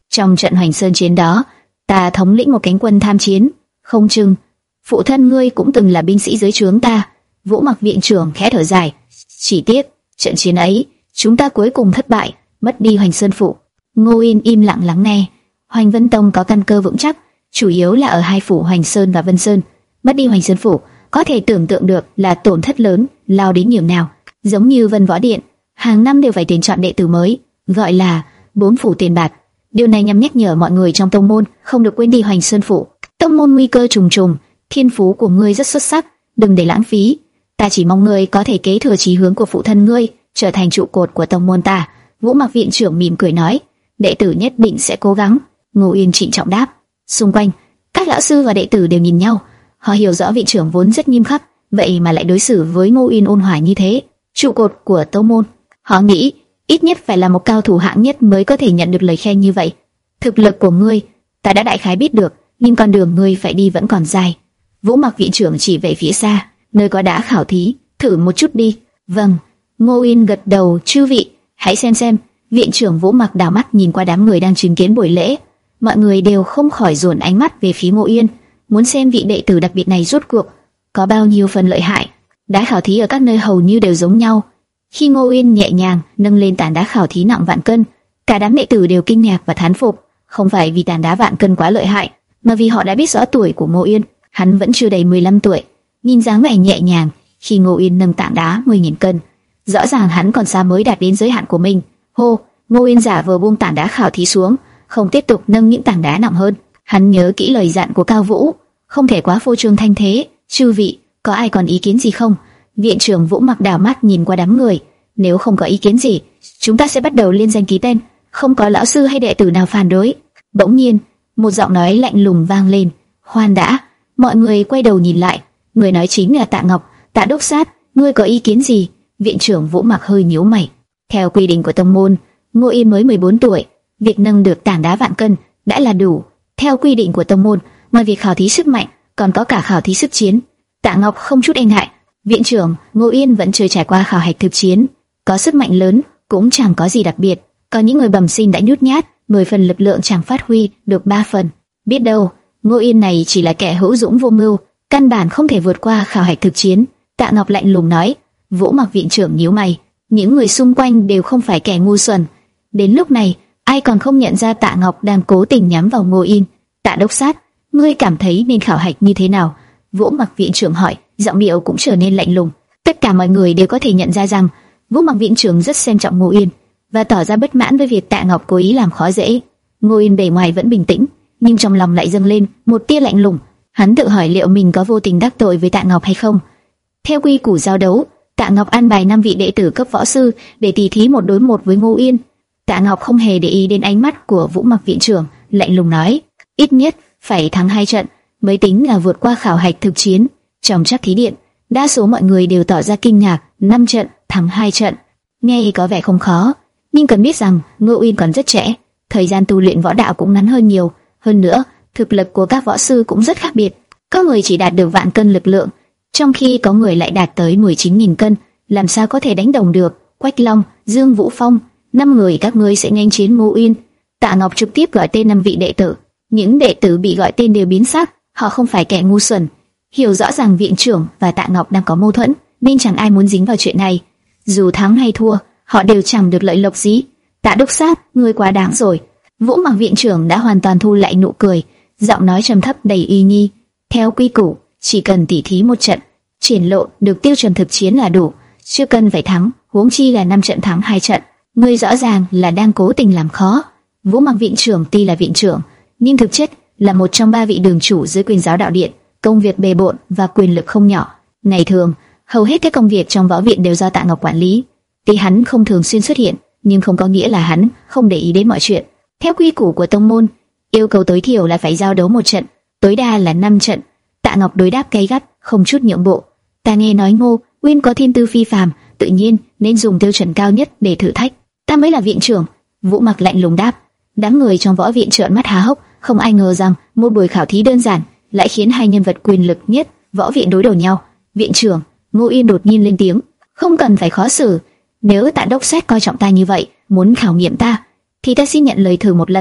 Trong trận Hoành Sơn chiến đó, ta thống lĩnh một cánh quân tham chiến, không chừng phụ thân ngươi cũng từng là binh sĩ dưới trướng ta. Vũ Mặc viện trưởng khẽ thở dài, chỉ tiếc trận chiến ấy chúng ta cuối cùng thất bại, mất đi Hoành Sơn phủ. Ngô Yên im lặng lắng nghe. Hoành Vân Tông có căn cơ vững chắc, chủ yếu là ở hai phủ Hoành Sơn và Vân Sơn. Mất đi Hoành Sơn phủ, có thể tưởng tượng được là tổn thất lớn lao đến nhường nào. Giống như Vân Võ Điện, hàng năm đều phải tuyển chọn đệ tử mới, gọi là bốn phủ tiền bạc. Điều này nhằm nhắc nhở mọi người trong tông môn không được quên đi Hoành Sơn phủ. Tông môn nguy cơ trùng trùng, thiên phú của ngươi rất xuất sắc, đừng để lãng phí. Ta chỉ mong ngươi có thể kế thừa chí hướng của phụ thân ngươi, trở thành trụ cột của tông môn ta. Vũ Mặc viện trưởng mỉm cười nói, đệ tử nhất định sẽ cố gắng. Ngô Yên trịnh trọng đáp. Xung quanh, các lão sư và đệ tử đều nhìn nhau. Họ hiểu rõ viện trưởng vốn rất nghiêm khắc, vậy mà lại đối xử với Ngô Yên ôn hòa như thế. Trụ cột của tông môn, họ nghĩ ít nhất phải là một cao thủ hạng nhất mới có thể nhận được lời khen như vậy. Thực lực của ngươi, ta đã đại khái biết được, nhưng con đường ngươi phải đi vẫn còn dài. Vũ Mặc viện trưởng chỉ về phía xa, nơi có đá khảo thí, thử một chút đi. Vâng. Ngô Yên gật đầu. Chư vị, hãy xem xem. Viện trưởng Vũ Mặc đảo mắt nhìn qua đám người đang chứng kiến buổi lễ. Mọi người đều không khỏi dồn ánh mắt về phía Ngô Yên, muốn xem vị đệ tử đặc biệt này rốt cuộc có bao nhiêu phần lợi hại. Đá khảo thí ở các nơi hầu như đều giống nhau. Khi Ngô Yên nhẹ nhàng nâng lên tảng đá khảo thí nặng vạn cân, cả đám đệ tử đều kinh ngạc và thán phục, không phải vì tảng đá vạn cân quá lợi hại, mà vì họ đã biết rõ tuổi của Ngô Yên, hắn vẫn chưa đầy mười lăm tuổi. Nhìn dáng vẻ nhẹ nhàng khi Ngô Yên nâng tảng đá mười nghìn cân, rõ ràng hắn còn xa mới đạt đến giới hạn của mình. Hô, Ngô Yên giả vờ buông tảng đá khảo thí xuống, không tiếp tục nâng những tảng đá nặng hơn. Hắn nhớ kỹ lời dặn của Cao Vũ, không thể quá phô trương thanh thế. Chư vị, có ai còn ý kiến gì không? Viện trưởng Vũ Mặc đảo mắt nhìn qua đám người. Nếu không có ý kiến gì, chúng ta sẽ bắt đầu liên danh ký tên. Không có lão sư hay đệ tử nào phản đối. Bỗng nhiên, một giọng nói lạnh lùng vang lên. Khoan đã. Mọi người quay đầu nhìn lại. Người nói chính là Tạ Ngọc. Tạ đốc sát, ngươi có ý kiến gì? Viện trưởng Vũ Mặc hơi nhíu mày. Theo quy định của tông môn, Ngô Yên mới mười bốn tuổi, việc nâng được tảng đá vạn cân đã là đủ. Theo quy định của tông môn, ngoài việc khảo thí sức mạnh, còn có cả khảo thí sức chiến. Tạ Ngọc không chút e ngại. Viện trưởng, Ngô Yên vẫn chưa trải qua khảo hạch thực chiến, có sức mạnh lớn cũng chẳng có gì đặc biệt. Có những người bẩm sinh đã nhút nhát, mười phần lực lượng chẳng phát huy được ba phần. Biết đâu, Ngô Yên này chỉ là kẻ hữu dũng vô mưu, căn bản không thể vượt qua khảo hạch thực chiến. Tạ Ngọc lạnh lùng nói. Vũ Mặc viện trưởng nhíu mày. Những người xung quanh đều không phải kẻ ngu xuẩn. Đến lúc này, ai còn không nhận ra Tạ Ngọc đang cố tình nhắm vào Ngô Yên. Tạ đốc sát, ngươi cảm thấy nên khảo hạch như thế nào? Vũ Mặc viện trưởng hỏi, giọng điệu cũng trở nên lạnh lùng. Tất cả mọi người đều có thể nhận ra rằng Vũ Mặc viện trưởng rất xem trọng Ngô Yên và tỏ ra bất mãn với việc Tạ Ngọc cố ý làm khó dễ. Ngô Yên bề ngoài vẫn bình tĩnh, nhưng trong lòng lại dâng lên một tia lạnh lùng. Hắn tự hỏi liệu mình có vô tình đắc tội với Tạ Ngọc hay không. Theo quy củ giao đấu, Tạ Ngọc an bài năm vị đệ tử cấp võ sư để tỉ thí một đối một với Ngô Yên. Tạ Ngọc không hề để ý đến ánh mắt của Vũ Mặc viện trưởng, lạnh lùng nói: ít nhất phải thắng hai trận mới tính là vượt qua khảo hạch thực chiến. Trong chắc thí điện, đa số mọi người đều tỏ ra kinh ngạc. Năm trận thắng hai trận, nghe có vẻ không khó, nhưng cần biết rằng Ngô Yên còn rất trẻ, thời gian tu luyện võ đạo cũng ngắn hơn nhiều. Hơn nữa, thực lực của các võ sư cũng rất khác biệt. Có người chỉ đạt được vạn cân lực lượng, trong khi có người lại đạt tới mười chín nghìn cân. Làm sao có thể đánh đồng được? Quách Long, Dương Vũ Phong, năm người các ngươi sẽ nhanh chiến Ngô Yên. Tạ Ngọc trực tiếp gọi tên năm vị đệ tử. Những đệ tử bị gọi tên đều biến sắc. Họ không phải kẻ ngu xuẩn, hiểu rõ ràng viện trưởng và Tạ Ngọc đang có mâu thuẫn, nên chẳng ai muốn dính vào chuyện này. Dù thắng hay thua, họ đều chẳng được lợi lộc gì. Tạ đốc sát, ngươi quá đáng rồi. Vũ Mặc viện trưởng đã hoàn toàn thu lại nụ cười, giọng nói trầm thấp đầy uy nghi. Theo quy củ, chỉ cần tỉ thí một trận, triển lộ được tiêu chuẩn thực chiến là đủ, chưa cần phải thắng, huống chi là năm trận thắng hai trận. Ngươi rõ ràng là đang cố tình làm khó. Vũ Mặc viện trưởng tuy là viện trưởng, nhưng thực chất là một trong ba vị đường chủ dưới Quyền Giáo Đạo Điện, công việc bề bộn và quyền lực không nhỏ. Ngày thường, hầu hết các công việc trong võ viện đều do Tạ Ngọc quản lý. Tuy hắn không thường xuyên xuất hiện, nhưng không có nghĩa là hắn không để ý đến mọi chuyện. Theo quy củ của tông môn, yêu cầu tối thiểu là phải giao đấu một trận, tối đa là năm trận. Tạ Ngọc đối đáp gay gắt, không chút nhượng bộ. Ta nghe nói Ngô Uyên có thiên tư phi phàm, tự nhiên nên dùng tiêu chuẩn cao nhất để thử thách. Ta mới là viện trưởng. Vũ Mặc lạnh lùng đáp. Đám người trong võ viện trợn mắt há hốc, không ai ngờ rằng một buổi khảo thí đơn giản lại khiến hai nhân vật quyền lực nhất võ viện đối đầu nhau. Viện trưởng, Ngô Yên đột nhiên lên tiếng, không cần phải khó xử. Nếu Tạ đốc sát coi trọng ta như vậy, muốn khảo nghiệm ta, thì ta xin nhận lời thử một lần.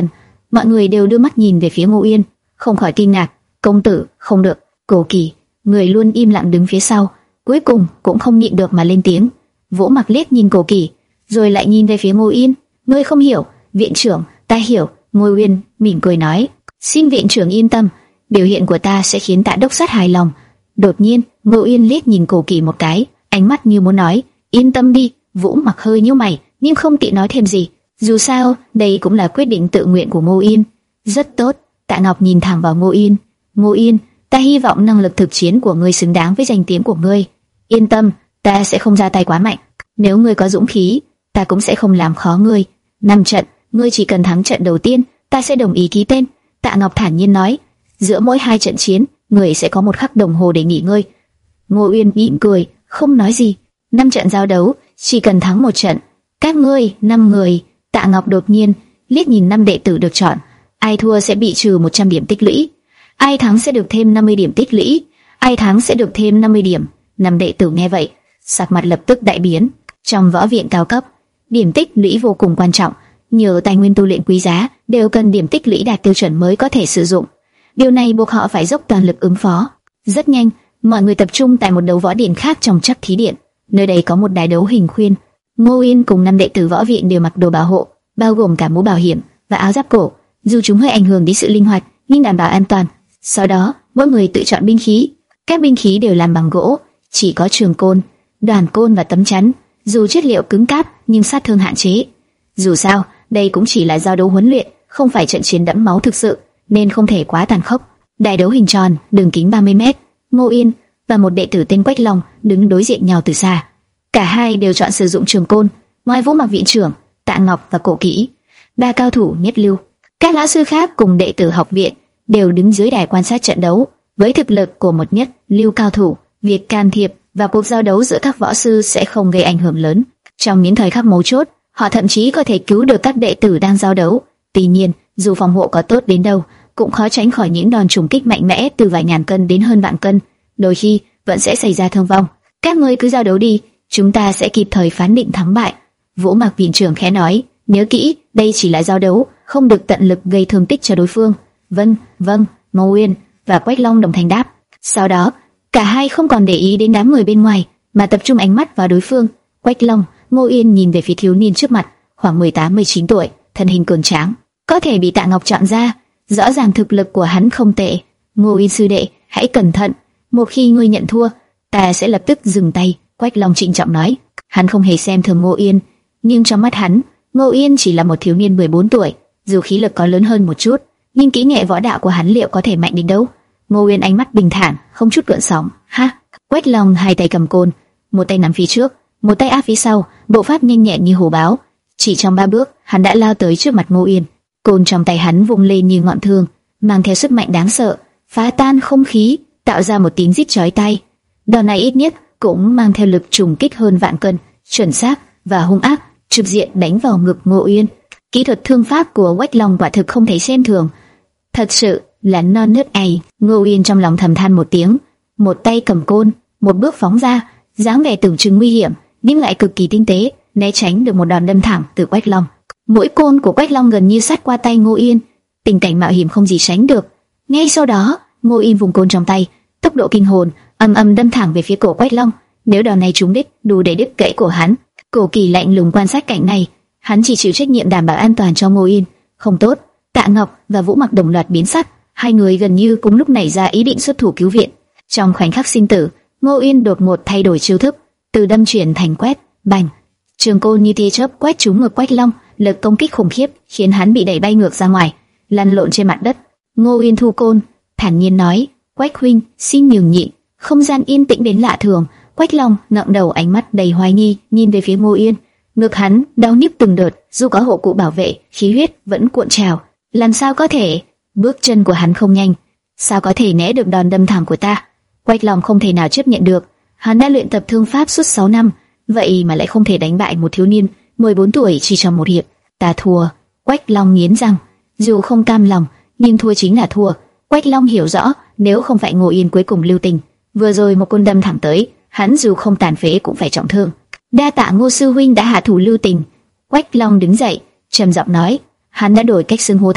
Mọi người đều đưa mắt nhìn về phía Ngô Uyên, không khỏi kinh ngạc. Công tử, không được. Cổ Kỳ, người luôn im lặng đứng phía sau, cuối cùng cũng không nhịn được mà lên tiếng. Vũ Mặc liếc nhìn Cổ Kỳ, rồi lại nhìn về phía Ngô Uyên. Ngươi không hiểu. Viện trưởng, ta hiểu. Ngô Uyên mỉm cười nói, xin viện trưởng yên tâm, biểu hiện của ta sẽ khiến Tạ đốc sát hài lòng. Đột nhiên, Ngô Uyên liếc nhìn Cổ Kỳ một cái, ánh mắt như muốn nói, yên tâm đi. Vũ Mặc hơi nhíu mày, nhưng không tiện nói thêm gì. Dù sao, đây cũng là quyết định tự nguyện của Ngô Uyên. Rất tốt. Tạ Ngọc nhìn thẳng vào Ngô Uyên. Ngô Uyên, ta hy vọng năng lực thực chiến của ngươi xứng đáng với danh tiếng của ngươi. Yên tâm, ta sẽ không ra tay quá mạnh. Nếu ngươi có dũng khí, ta cũng sẽ không làm khó ngươi. Năm trận, ngươi chỉ cần thắng trận đầu tiên, ta sẽ đồng ý ký tên. Tạ Ngọc thản nhiên nói. Giữa mỗi hai trận chiến, ngươi sẽ có một khắc đồng hồ để nghỉ ngơi. Ngô Uyên mỉm cười, không nói gì. Năm trận giao đấu, chỉ cần thắng một trận. Các ngươi, năm người. Tạ Ngọc đột nhiên liếc nhìn năm đệ tử được chọn. Ai thua sẽ bị trừ một trăm điểm tích lũy. Ai thắng sẽ được thêm năm mươi điểm tích lũy. Ai thắng sẽ được thêm năm mươi điểm. Năm đệ tử nghe vậy, sắc mặt lập tức đại biến. Trong võ viện cao cấp, điểm tích lũy vô cùng quan trọng. Nhiều tài nguyên tu luyện quý giá đều cần điểm tích lũy đạt tiêu chuẩn mới có thể sử dụng. Điều này buộc họ phải dốc toàn lực ứng phó. Rất nhanh, mọi người tập trung tại một đấu võ điện khác trong chắc thí điện. Nơi đây có một đài đấu hình khuyên. Ngô Uyên cùng năm đệ tử võ viện đều mặc đồ bảo hộ, bao gồm cả mũ bảo hiểm và áo giáp cổ. Dù chúng hơi ảnh hưởng đến sự linh hoạt, nhưng đảm bảo an toàn. Sau đó, mỗi người tự chọn binh khí. Các binh khí đều làm bằng gỗ, chỉ có trường côn, đoàn côn và tấm chắn. Dù chất liệu cứng cáp, nhưng sát thương hạn chế. Dù sao, đây cũng chỉ là giao đấu huấn luyện, không phải trận chiến đẫm máu thực sự, nên không thể quá tàn khốc. Đài đấu hình tròn, đường kính ba mươi mét. Ngô Uyên và một đệ tử tên Quách Long đứng đối diện nhau từ xa. Cả hai đều chọn sử dụng trường côn. Ngoài Vũ Mặc viện trưởng, Tạ Ngọc và Cổ Kỷ, ba cao thủ nhất lưu. Các lão sư khác cùng đệ tử học viện đều đứng dưới đài quan sát trận đấu. Với thực lực của một nhất lưu cao thủ, việc can thiệp và cuộc giao đấu giữa các võ sư sẽ không gây ảnh hưởng lớn. Trong những thời khắc mấu chốt, họ thậm chí có thể cứu được các đệ tử đang giao đấu. Tuy nhiên, dù phòng hộ có tốt đến đâu, cũng khó tránh khỏi những đòn trùng kích mạnh mẽ từ vài ngàn cân đến hơn vạn cân. Đôi khi vẫn sẽ xảy ra thương vong. Các ngươi cứ giao đấu đi, chúng ta sẽ kịp thời phán định thắng bại. Vũ Mặc viện trưởng khẽ nói, nhớ kỹ, đây chỉ là giao đấu, không được tận lực gây thương tích cho đối phương. Vâng, vâng. Ngô Uyên và Quách Long đồng thanh đáp. Sau đó, cả hai không còn để ý đến đám người bên ngoài, mà tập trung ánh mắt vào đối phương. Quách Long, Ngô Uyên nhìn về phía thiếu niên trước mặt, khoảng mười tám mười chín tuổi, thân hình cường tráng, có thể bị Tạ Ngọc chọn ra, rõ ràng thực lực của hắn không tệ. Ngô Uyên sư đệ, hãy cẩn thận, một khi ngươi nhận thua, ta sẽ lập tức dừng tay. Quách Long trịnh trọng nói. Hắn không hề xem thường Ngô Uyên, nhưng trong mắt hắn, Ngô Uyên chỉ là một thiếu niên mười bốn tuổi, dù khí lực có lớn hơn một chút, nhưng kỹ nghệ võ đạo của hắn liệu có thể mạnh đến đâu? Ngô Uyên ánh mắt bình thản, không chút gợn sóng. Ha! Quách Long hai tay cầm côn, một tay nắm phía trước, một tay áp phía sau, bộ pháp nhanh nhẹn như hổ báo. Chỉ trong ba bước, hắn đã lao tới trước mặt Ngô Uyên. Côn trong tay hắn vung lên như ngọn thương, mang theo sức mạnh đáng sợ, phá tan không khí, tạo ra một tiếng rít chói tai. Đòn này ít nhất cũng mang theo lực trùng kích hơn vạn cân, chuẩn xác và hung ác, trực diện đánh vào ngực Ngô Uyên. Kỹ thuật thương pháp của Quách Long quả thực không thể xem thường, thật sự là non nớt ai. Ngô Uyên trong lòng thầm than một tiếng, một tay cầm côn, một bước phóng ra, dáng vẻ tưởng chừng nguy hiểm, nhưng lại cực kỳ tinh tế, né tránh được một đòn đâm thẳng từ Quách Long. Mũi côn của Quách Long gần như sát qua tay Ngô Uyên, tình cảnh mạo hiểm không gì sánh được. Ngay sau đó, Ngô Uyên vùng côn trong tay, tốc độ kinh hồn, ầm ầm đâm thẳng về phía cổ Quách Long. Nếu đòn này trúng đích, đủ để đứt gãy cổ hắn. Cổ Kỳ lạnh lùng quan sát cảnh này, hắn chỉ chịu trách nhiệm đảm bảo an toàn cho Ngô Uyên. Không tốt. Tạ Ngọc và Vũ Mặc đồng loạt biến sắc, hai người gần như cùng lúc nảy ra ý định xuất thủ cứu viện. Trong khoảnh khắc sinh tử, Ngô Uyên đột ngột thay đổi chiêu thức, từ đâm chuyển thành quét, bành. Trường côn như tia chớp quét trúng ngực Quách Long, lực công kích khủng khiếp khiến hắn bị đẩy bay ngược ra ngoài, lăn lộn trên mặt đất. Ngô Uyên thu côn, thản nhiên nói: "Quách huynh, xin nhường nhịn." Không gian yên tĩnh đến lạ thường. Quách Long ngẩng đầu, ánh mắt đầy hoài nghi nhìn về phía Ngô Uyên. Ngực hắn đau nhức từng đợt, dù có hộ cụ bảo vệ, khí huyết vẫn cuộn trào. Làm sao có thể? Bước chân của hắn không nhanh, sao có thể né được đòn đâm thẳng của ta? Quách Long không thể nào chấp nhận được. Hắn đã luyện tập thương pháp suốt sáu năm, vậy mà lại không thể đánh bại một thiếu niên mười bốn tuổi chỉ trong một hiệp. Ta thua. Quách Long nghiến răng, dù không cam lòng, nhưng thua chính là thua. Quách Long hiểu rõ, nếu không phải Ngô Uyên cuối cùng lưu tình, vừa rồi một côn đâm thẳng tới, hắn dù không tàn phế cũng phải trọng thương. Đa tạ Ngô sư huynh đã hạ thủ lưu tình. Quách Long đứng dậy, trầm giọng nói. Hắn đã đổi cách xưng hô thành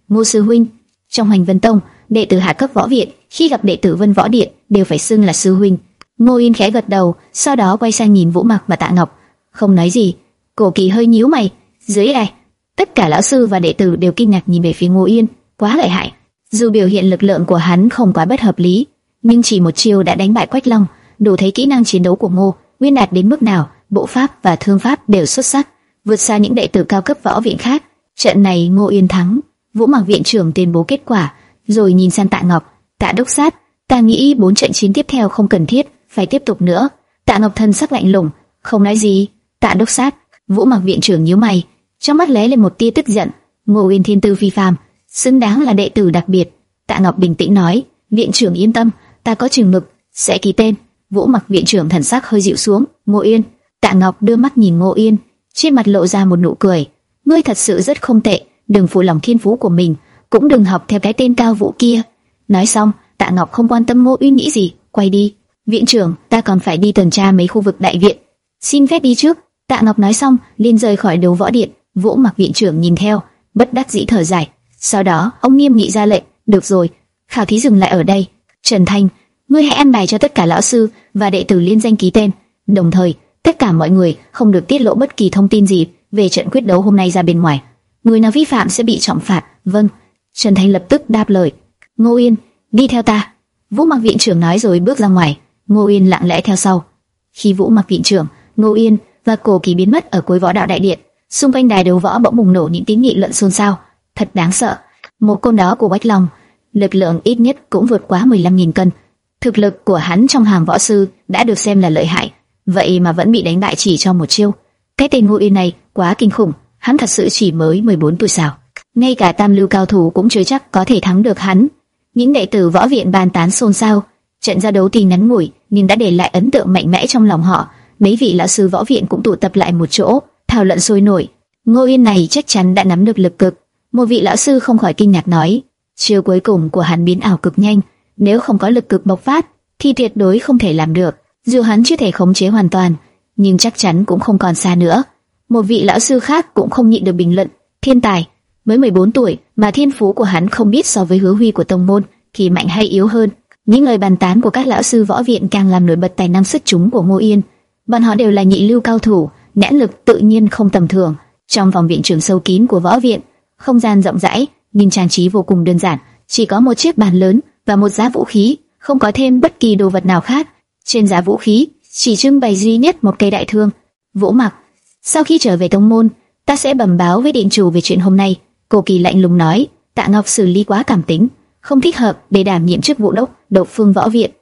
Ngô sư huynh. Trong Hoành Vân Tông, đệ tử hạ cấp võ viện khi gặp đệ tử Vân Võ Điện đều phải xưng là sư huynh. Ngô Yên khẽ gật đầu, sau đó quay sang nhìn Vũ Mặc và Tạ Ngọc, không nói gì. Cổ Kỳ hơi nhíu mày, dưới này, tất cả lão sư và đệ tử đều kinh ngạc nhìn về phía Ngô Yên, quá lợi hại. Dù biểu hiện lực lượng của hắn không quá bất hợp lý, nhưng chỉ một chiêu đã đánh bại Quách Long, đủ thấy kỹ năng chiến đấu của Ngô Nguyên đạt đến mức nào, bộ pháp và thương pháp đều xuất sắc, vượt xa những đệ tử cao cấp võ viện khác. Trận này Ngô Yên thắng. Vũ Mặc viện trưởng tuyên bố kết quả, rồi nhìn sang Tạ Ngọc, Tạ đốc sát, ta nghĩ bốn trận chiến tiếp theo không cần thiết phải tiếp tục nữa. Tạ Ngọc thân sắc lạnh lùng, không nói gì. Tạ đốc sát. Vũ Mặc viện trưởng nhíu mày, trong mắt lóe lên một tia tức giận. Ngô Yên thiên tư phi phàm, xứng đáng là đệ tử đặc biệt. Tạ Ngọc bình tĩnh nói, viện trưởng yên tâm, ta có chừng mực, sẽ ký tên. Vũ Mặc viện trưởng thần sắc hơi dịu xuống. Ngô Yên. Tạ Ngọc đưa mắt nhìn Ngô Yên, trên mặt lộ ra một nụ cười. Ngươi thật sự rất không tệ, đừng phụ lòng thiên phú của mình, cũng đừng học theo cái tên Cao Vũ kia. Nói xong, Tạ Ngọc không quan tâm Ngô Uyên nghĩ gì, quay đi. Viện trưởng, ta còn phải đi tuần tra mấy khu vực đại viện, xin phép đi trước. Tạ Ngọc nói xong, liền rời khỏi đấu võ điện. Vũ Mặc viện trưởng nhìn theo, bất đắc dĩ thở dài. Sau đó, ông nghiêm nghị ra lệnh, được rồi, khảo thí dừng lại ở đây. Trần Thanh, ngươi hãy an bài cho tất cả lão sư và đệ tử liên danh ký tên, đồng thời tất cả mọi người không được tiết lộ bất kỳ thông tin gì về trận quyết đấu hôm nay ra bên ngoài. Người nào vi phạm sẽ bị trọng phạt. Vâng. Trần Thanh lập tức đáp lời. Ngô Yên, đi theo ta. Vũ Mặc viện trưởng nói rồi bước ra ngoài. Ngô Yên lặng lẽ theo sau. Khi Vũ Mặc viện trưởng, Ngô Yên và Cổ Kỳ biến mất ở cuối võ đạo đại điện, xung quanh đài đấu võ bỗng bùng nổ những tiếng nghị luận xôn xao. Thật đáng sợ. Một côn đó của Quách Long, lực lượng ít nhất cũng vượt quá mười lăm nghìn cân. Thực lực của hắn trong hàng võ sư đã được xem là lợi hại, vậy mà vẫn bị đánh bại chỉ trong một chiêu. Cái tên Ngô Yên này quá kinh khủng. Hắn thật sự chỉ mới mười bốn tuổi sao? Ngay cả tam lưu cao thủ cũng chưa chắc có thể thắng được hắn. Những đệ tử võ viện bàn tán xôn xao. Trận giao đấu tuy ngắn ngủi nhưng đã để lại ấn tượng mạnh mẽ trong lòng họ. Mấy vị lão sư võ viện cũng tụ tập lại một chỗ, thảo luận sôi nổi. Ngô Yên này chắc chắn đã nắm được lực cực. Một vị lão sư không khỏi kinh ngạc nói, chiêu cuối cùng của hắn biến ảo cực nhanh, nếu không có lực cực bộc phát thì tuyệt đối không thể làm được. Dù hắn chưa thể khống chế hoàn toàn, nhưng chắc chắn cũng không còn xa nữa. Một vị lão sư khác cũng không nhịn được bình luận, thiên tài, mới mười bốn tuổi mà thiên phú của hắn không biết so với Hứa Huy của tông môn thì mạnh hay yếu hơn. Những lời bàn tán của các lão sư võ viện càng làm nổi bật tài năng xuất chúng của Ngô Yên. Bọn họ đều là nhị lưu cao thủ, nhãn lực tự nhiên không tầm thường. Trong phòng viện trường sâu kín của võ viện, không gian rộng rãi nhưng trang trí vô cùng đơn giản, chỉ có một chiếc bàn lớn và một giá vũ khí, không có thêm bất kỳ đồ vật nào khác. Trên giá vũ khí chỉ trưng bày duy nhất một cây đại thương. Vũ Mặc, sau khi trở về tông môn, ta sẽ bẩm báo với điện chủ về chuyện hôm nay. Cổ Kỳ lạnh lùng nói. Tạ Ngọc xử lý quá cảm tính, không thích hợp để đảm nhiệm chức vụ đốc độc phương võ viện.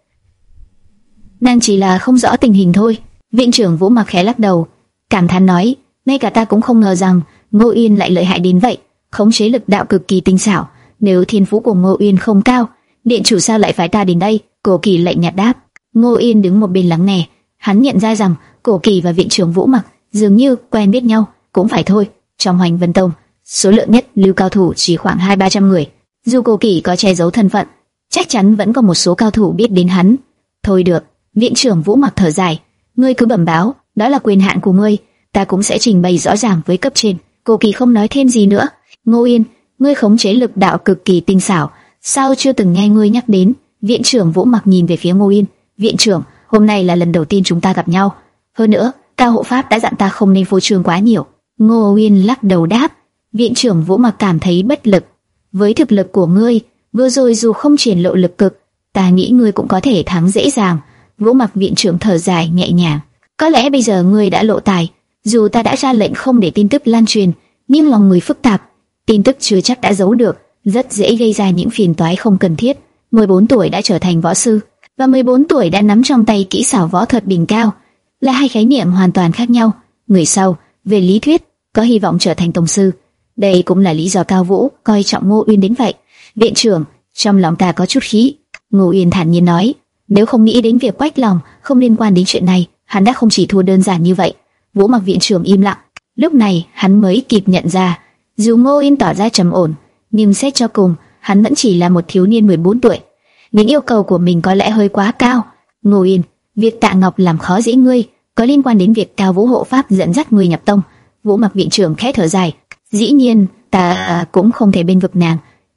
Nàng chỉ là không rõ tình hình thôi. Viện trưởng Vũ Mặc khẽ lắc đầu, cảm thán nói, ngay cả ta cũng không ngờ rằng Ngô Yên lại lợi hại đến vậy, khống chế lực đạo cực kỳ tinh xảo. Nếu thiên phú của Ngô Yên không cao, điện chủ sao lại phái ta đến đây? Cổ Kỳ lạnh nhạt đáp. Ngô Yên đứng một bên lắng nghe, hắn nhận ra rằng Cổ Kỳ và viện trưởng Vũ Mặc dường như quen biết nhau. Cũng phải thôi, trong Hoành Vân Tông, số lượng nhất lưu cao thủ chỉ khoảng hai ba trăm người. Dù Cổ Kỳ có che giấu thân phận, chắc chắn vẫn có một số cao thủ biết đến hắn. Thôi được, viện trưởng Vũ Mặc thở dài, ngươi cứ bẩm báo, đó là quyền hạn của ngươi, ta cũng sẽ trình bày rõ ràng với cấp trên. Cổ Kỳ không nói thêm gì nữa. Ngô Yên, ngươi khống chế lực đạo cực kỳ tinh xảo, sao chưa từng nghe ngươi nhắc đến? Viện trưởng Vũ Mặc nhìn về phía Ngô Yên. Viện trưởng, hôm nay là lần đầu tiên chúng ta gặp nhau, hơn nữa Cao hộ pháp đã dặn ta không nên phô trương quá nhiều. Ngô Uyên lắc đầu đáp. Viện trưởng Vũ Mặc cảm thấy bất lực. Với thực lực của ngươi, vừa rồi dù không triển lộ lực cực, ta nghĩ ngươi cũng có thể thắng dễ dàng. Vũ Mặc viện trưởng thở dài nhẹ nhàng. Có lẽ bây giờ ngươi đã lộ tài, dù ta đã ra lệnh không để tin tức lan truyền, nhưng lòng người phức tạp, tin tức chưa chắc đã giấu được, rất dễ gây ra những phiền toái không cần thiết. mười bốn tuổi đã trở thành võ sư, và mười bốn tuổi đã nắm trong tay kỹ xảo võ thuật đỉnh cao, là hai khái niệm hoàn toàn khác nhau. Người sau, về lý thuyết, có hy vọng trở thành tông sư. Đây cũng là lý do Cao Vũ coi trọng Ngô Uyên đến vậy. Viện trưởng, trong lòng ta có chút khí. Ngô Uyên thản nhiên nói. Nếu không nghĩ đến việc Quách Long không liên quan đến chuyện này, hắn đã không chỉ thua đơn giản như vậy. Vũ Mặc viện trưởng im lặng. Lúc này hắn mới kịp nhận ra, dù Ngô Uyên tỏ ra trầm ổn, nhưng xét cho cùng, hắn vẫn chỉ là một thiếu niên mười bốn tuổi. Những yêu cầu của mình có lẽ hơi quá cao. Ngô Uyên, việc Tạ Ngọc làm khó dễ ngươi có liên quan đến việc Cao Vũ hộ pháp dẫn dắt ngươi nhập tông. Vũ Mặc viện trưởng khẽ thở dài. Dĩ nhiên, ta à, cũng không thể bên vực nàng,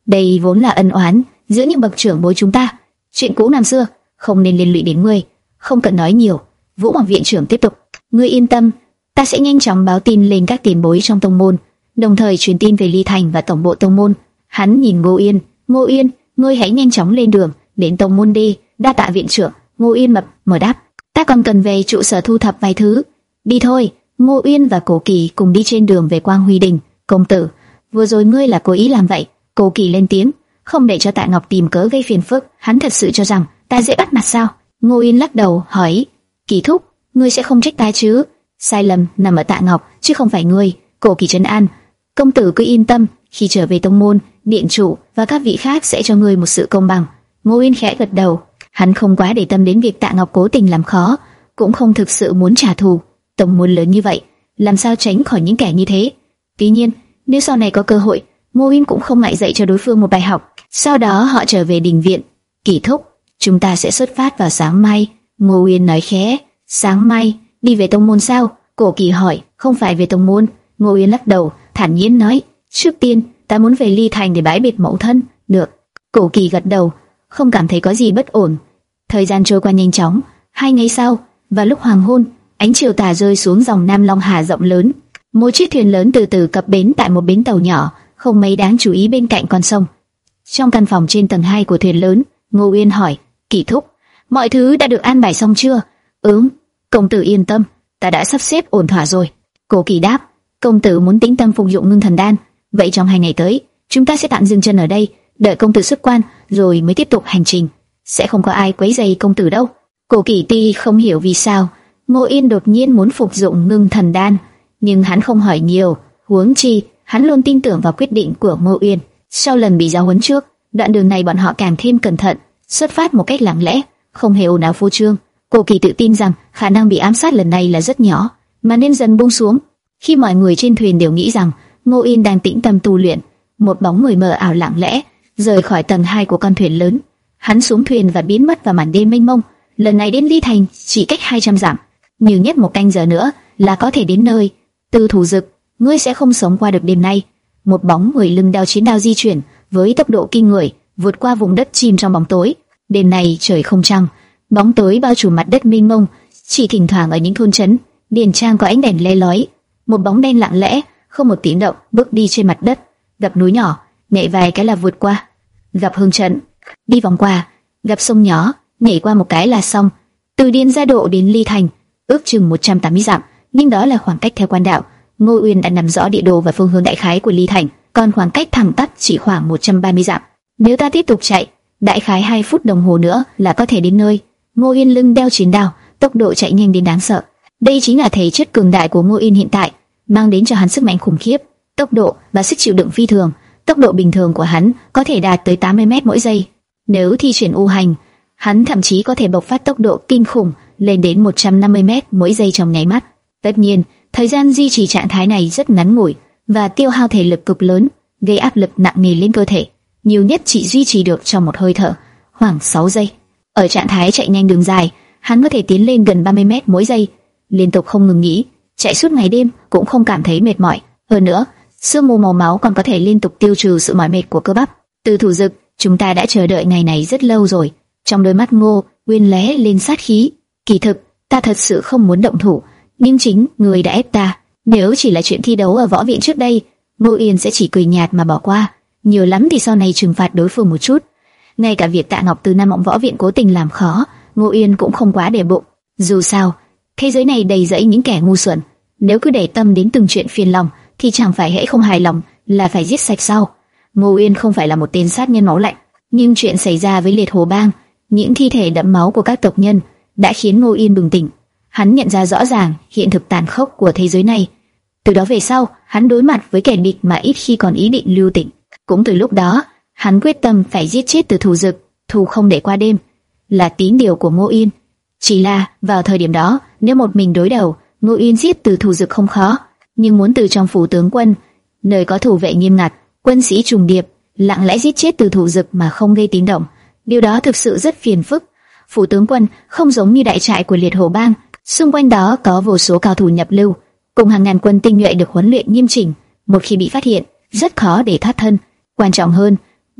Đây vốn là ân oán giữa những bậc trưởng bối chúng ta, chuyện cũ năm xưa, không nên liên lụy đến ngươi. Không cần nói nhiều. Vũ Hoàng viện trưởng tiếp tục. Ngươi yên tâm, ta sẽ nhanh chóng báo tin lên các tiền bối trong tông môn, đồng thời truyền tin về Ly Thành và tổng bộ tông môn. Hắn nhìn Ngô Yên. Ngô Yên, ngươi hãy nhanh chóng lên đường đến tông môn đi. Đa tạ viện trưởng. Ngô Yên mập mở đáp. Ta còn cần về trụ sở thu thập vài thứ. Đi thôi. Ngô Uyên và Cổ Kỳ cùng đi trên đường về Quang Huy Đình. Công tử, vừa rồi ngươi là cố ý làm vậy? Cổ Kỳ lên tiếng, không để cho Tạ Ngọc tìm cớ gây phiền phức. Hắn thật sự cho rằng ta dễ bắt nạt sao? Ngô Uyên lắc đầu hỏi, Kỳ thúc, ngươi sẽ không trách ta chứ? Sai lầm nằm ở Tạ Ngọc chứ không phải ngươi. Cổ Kỳ trấn an, công tử cứ yên tâm, khi trở về tông môn, điện chủ và các vị khác sẽ cho ngươi một sự công bằng. Ngô Uyên khẽ gật đầu, hắn không quá để tâm đến việc Tạ Ngọc cố tình làm khó, cũng không thực sự muốn trả thù. Tông môn lớn như vậy, làm sao tránh khỏi những kẻ như thế? Tuy nhiên, nếu sau này có cơ hội, Ngô Uyên cũng không ngại dạy cho đối phương một bài học. Sau đó họ trở về đình viện. Kỳ thúc, chúng ta sẽ xuất phát vào sáng mai. Ngô Uyên nói khẽ. Sáng mai đi về tông môn sao? Cổ Kỳ hỏi. Không phải về tông môn. Ngô Uyên lắc đầu, thản nhiên nói, trước tiên ta muốn về Ly Thành để bái biệt mẫu thân. Được. Cổ Kỳ gật đầu, không cảm thấy có gì bất ổn. Thời gian trôi qua nhanh chóng. Hai ngày sau, vào lúc hoàng hôn, ánh chiều tà rơi xuống dòng Nam Long Hà rộng lớn. Một chiếc thuyền lớn từ từ cập bến tại một bến tàu nhỏ, không mấy đáng chú ý bên cạnh con sông. Trong căn phòng trên tầng hai của thuyền lớn, Ngô Uyên hỏi, Kỳ thúc, mọi thứ đã được an bài xong chưa? Ừm, công tử yên tâm, ta đã sắp xếp ổn thỏa rồi. Cổ Kỳ đáp, công tử muốn tĩnh tâm phục dụng ngưng thần đan, vậy trong hai ngày tới, chúng ta sẽ tạm dừng chân ở đây, đợi công tử xuất quan, rồi mới tiếp tục hành trình. Sẽ không có ai quấy rầy công tử đâu. Cổ Kỳ tuy không hiểu vì sao Ngô Uyên đột nhiên muốn phục dụng ngưng thần đan, nhưng hắn không hỏi nhiều, huống chi hắn luôn tin tưởng vào quyết định của Ngô Uyên. Sau lần bị giáo huấn trước, đoạn đường này bọn họ càng thêm cẩn thận, xuất phát một cách lặng lẽ, không hề ồn ào phô trương. Cổ Kỳ tự tin rằng khả năng bị ám sát lần này là rất nhỏ, mà nên dần buông xuống. Khi mọi người trên thuyền đều nghĩ rằng Ngô Uyên đang tĩnh tâm tu luyện, một bóng người mờ ảo lặng lẽ rời khỏi tầng hai của con thuyền lớn. Hắn xuống thuyền và biến mất vào màn đêm mênh mông. Lần này đến Ly Thành chỉ cách hai trăm dặm, nhiều nhất một canh giờ nữa là có thể đến nơi. Tư Thủ Dực, ngươi sẽ không sống qua được đêm nay. Một bóng người lưng đeo chiến đao di chuyển với tốc độ kinh người, vượt qua vùng đất chìm trong bóng tối. Đêm nay trời không trăng, bóng tối bao trùm mặt đất mênh mông, chỉ thỉnh thoảng ở những thôn trấn, điền trang có ánh đèn le lói. Một bóng đen lặng lẽ, không một tiếng động, bước đi trên mặt đất. Gặp núi nhỏ, nhảy vài cái là vượt qua. Gặp hương trận, đi vòng qua. Gặp sông nhỏ, nhảy qua một cái là xong. Từ Điền Gia Độ đến Ly Thành, ước chừng một trăm tám mươi dặm, nhưng đó là khoảng cách theo quan đạo. Ngô Uyên đã nắm rõ địa đồ và phương hướng đại khái của Ly Thành, còn khoảng cách thẳng tắp chỉ khoảng một trăm ba mươi dặm. Nếu ta tiếp tục chạy, đại khái hai phút đồng hồ nữa là có thể đến nơi. Ngô Uyên lưng đeo chiến đao, tốc độ chạy nhanh đến đáng sợ. Đây chính là thể chất cường đại của Ngô Uyên hiện tại, mang đến cho hắn sức mạnh khủng khiếp, tốc độ và sức chịu đựng phi thường. Tốc độ bình thường của hắn có thể đạt tới tám mươi mét mỗi giây. Nếu thi triển u hành, hắn thậm chí có thể bộc phát tốc độ kinh khủng lên đến một trăm năm mươi mét mỗi giây trong nháy mắt. Tất nhiên, thời gian duy trì trạng thái này rất ngắn ngủi và tiêu hao thể lực cực lớn, gây áp lực nặng nề lên cơ thể. Nhiều nhất chỉ duy trì được trong một hơi thở, khoảng sáu giây. Ở trạng thái chạy nhanh đường dài, hắn có thể tiến lên gần ba mươi mét mỗi giây, liên tục không ngừng nghỉ, chạy suốt ngày đêm cũng không cảm thấy mệt mỏi. Hơn nữa, sương mù màu máu còn có thể liên tục tiêu trừ sự mỏi mệt của cơ bắp. Từ Thủ Dực, chúng ta đã chờ đợi ngày này rất lâu rồi. Trong đôi mắt Ngô Uyên lóe lên sát khí. Kỳ thực, ta thật sự không muốn động thủ, nhưng chính người đã ép ta. Nếu chỉ là chuyện thi đấu ở võ viện trước đây, Ngô Uyên sẽ chỉ cười nhạt mà bỏ qua. Nhiều lắm thì sau này trừng phạt đối phương một chút. Ngay cả việc Tạ Ngọc từ Nam Mộng võ viện cố tình làm khó, Ngô Uyên cũng không quá để bụng. Dù sao, thế giới này đầy rẫy những kẻ ngu xuẩn. Nếu cứ để tâm đến từng chuyện phiền lòng, thì chẳng phải hễ không hài lòng là phải giết sạch sau. Ngô Uyên không phải là một tên sát nhân máu lạnh, nhưng chuyện xảy ra với Liệt Hồ Bang, những thi thể đẫm máu của các tộc nhân đã khiến Ngô Uyên bừng tỉnh. Hắn nhận ra rõ ràng hiện thực tàn khốc của thế giới này. Từ đó về sau, hắn đối mặt với kẻ địch mà ít khi còn ý định lưu tình. Cũng từ lúc đó, hắn quyết tâm phải giết chết Từ Thủ Dực, thù không để qua đêm, là tín điều của Ngô Uyên. Chỉ là vào thời điểm đó, nếu một mình đối đầu, Ngô Uyên giết Từ Thủ Dực không khó, nhưng muốn từ trong phủ tướng quân, nơi có thủ vệ nghiêm ngặt, quân sĩ trùng điệp, lặng lẽ giết chết Từ Thủ Dực mà không gây tiếng động, điều đó thực sự rất phiền phức. Phủ tướng quân không giống như đại trại của Liệt Hổ Bang, xung quanh đó có vô số cao thủ nhập lưu, cùng hàng ngàn quân tinh nhuệ được huấn luyện nghiêm chỉnh. Một khi bị phát hiện, rất khó để thoát thân. Quan trọng hơn,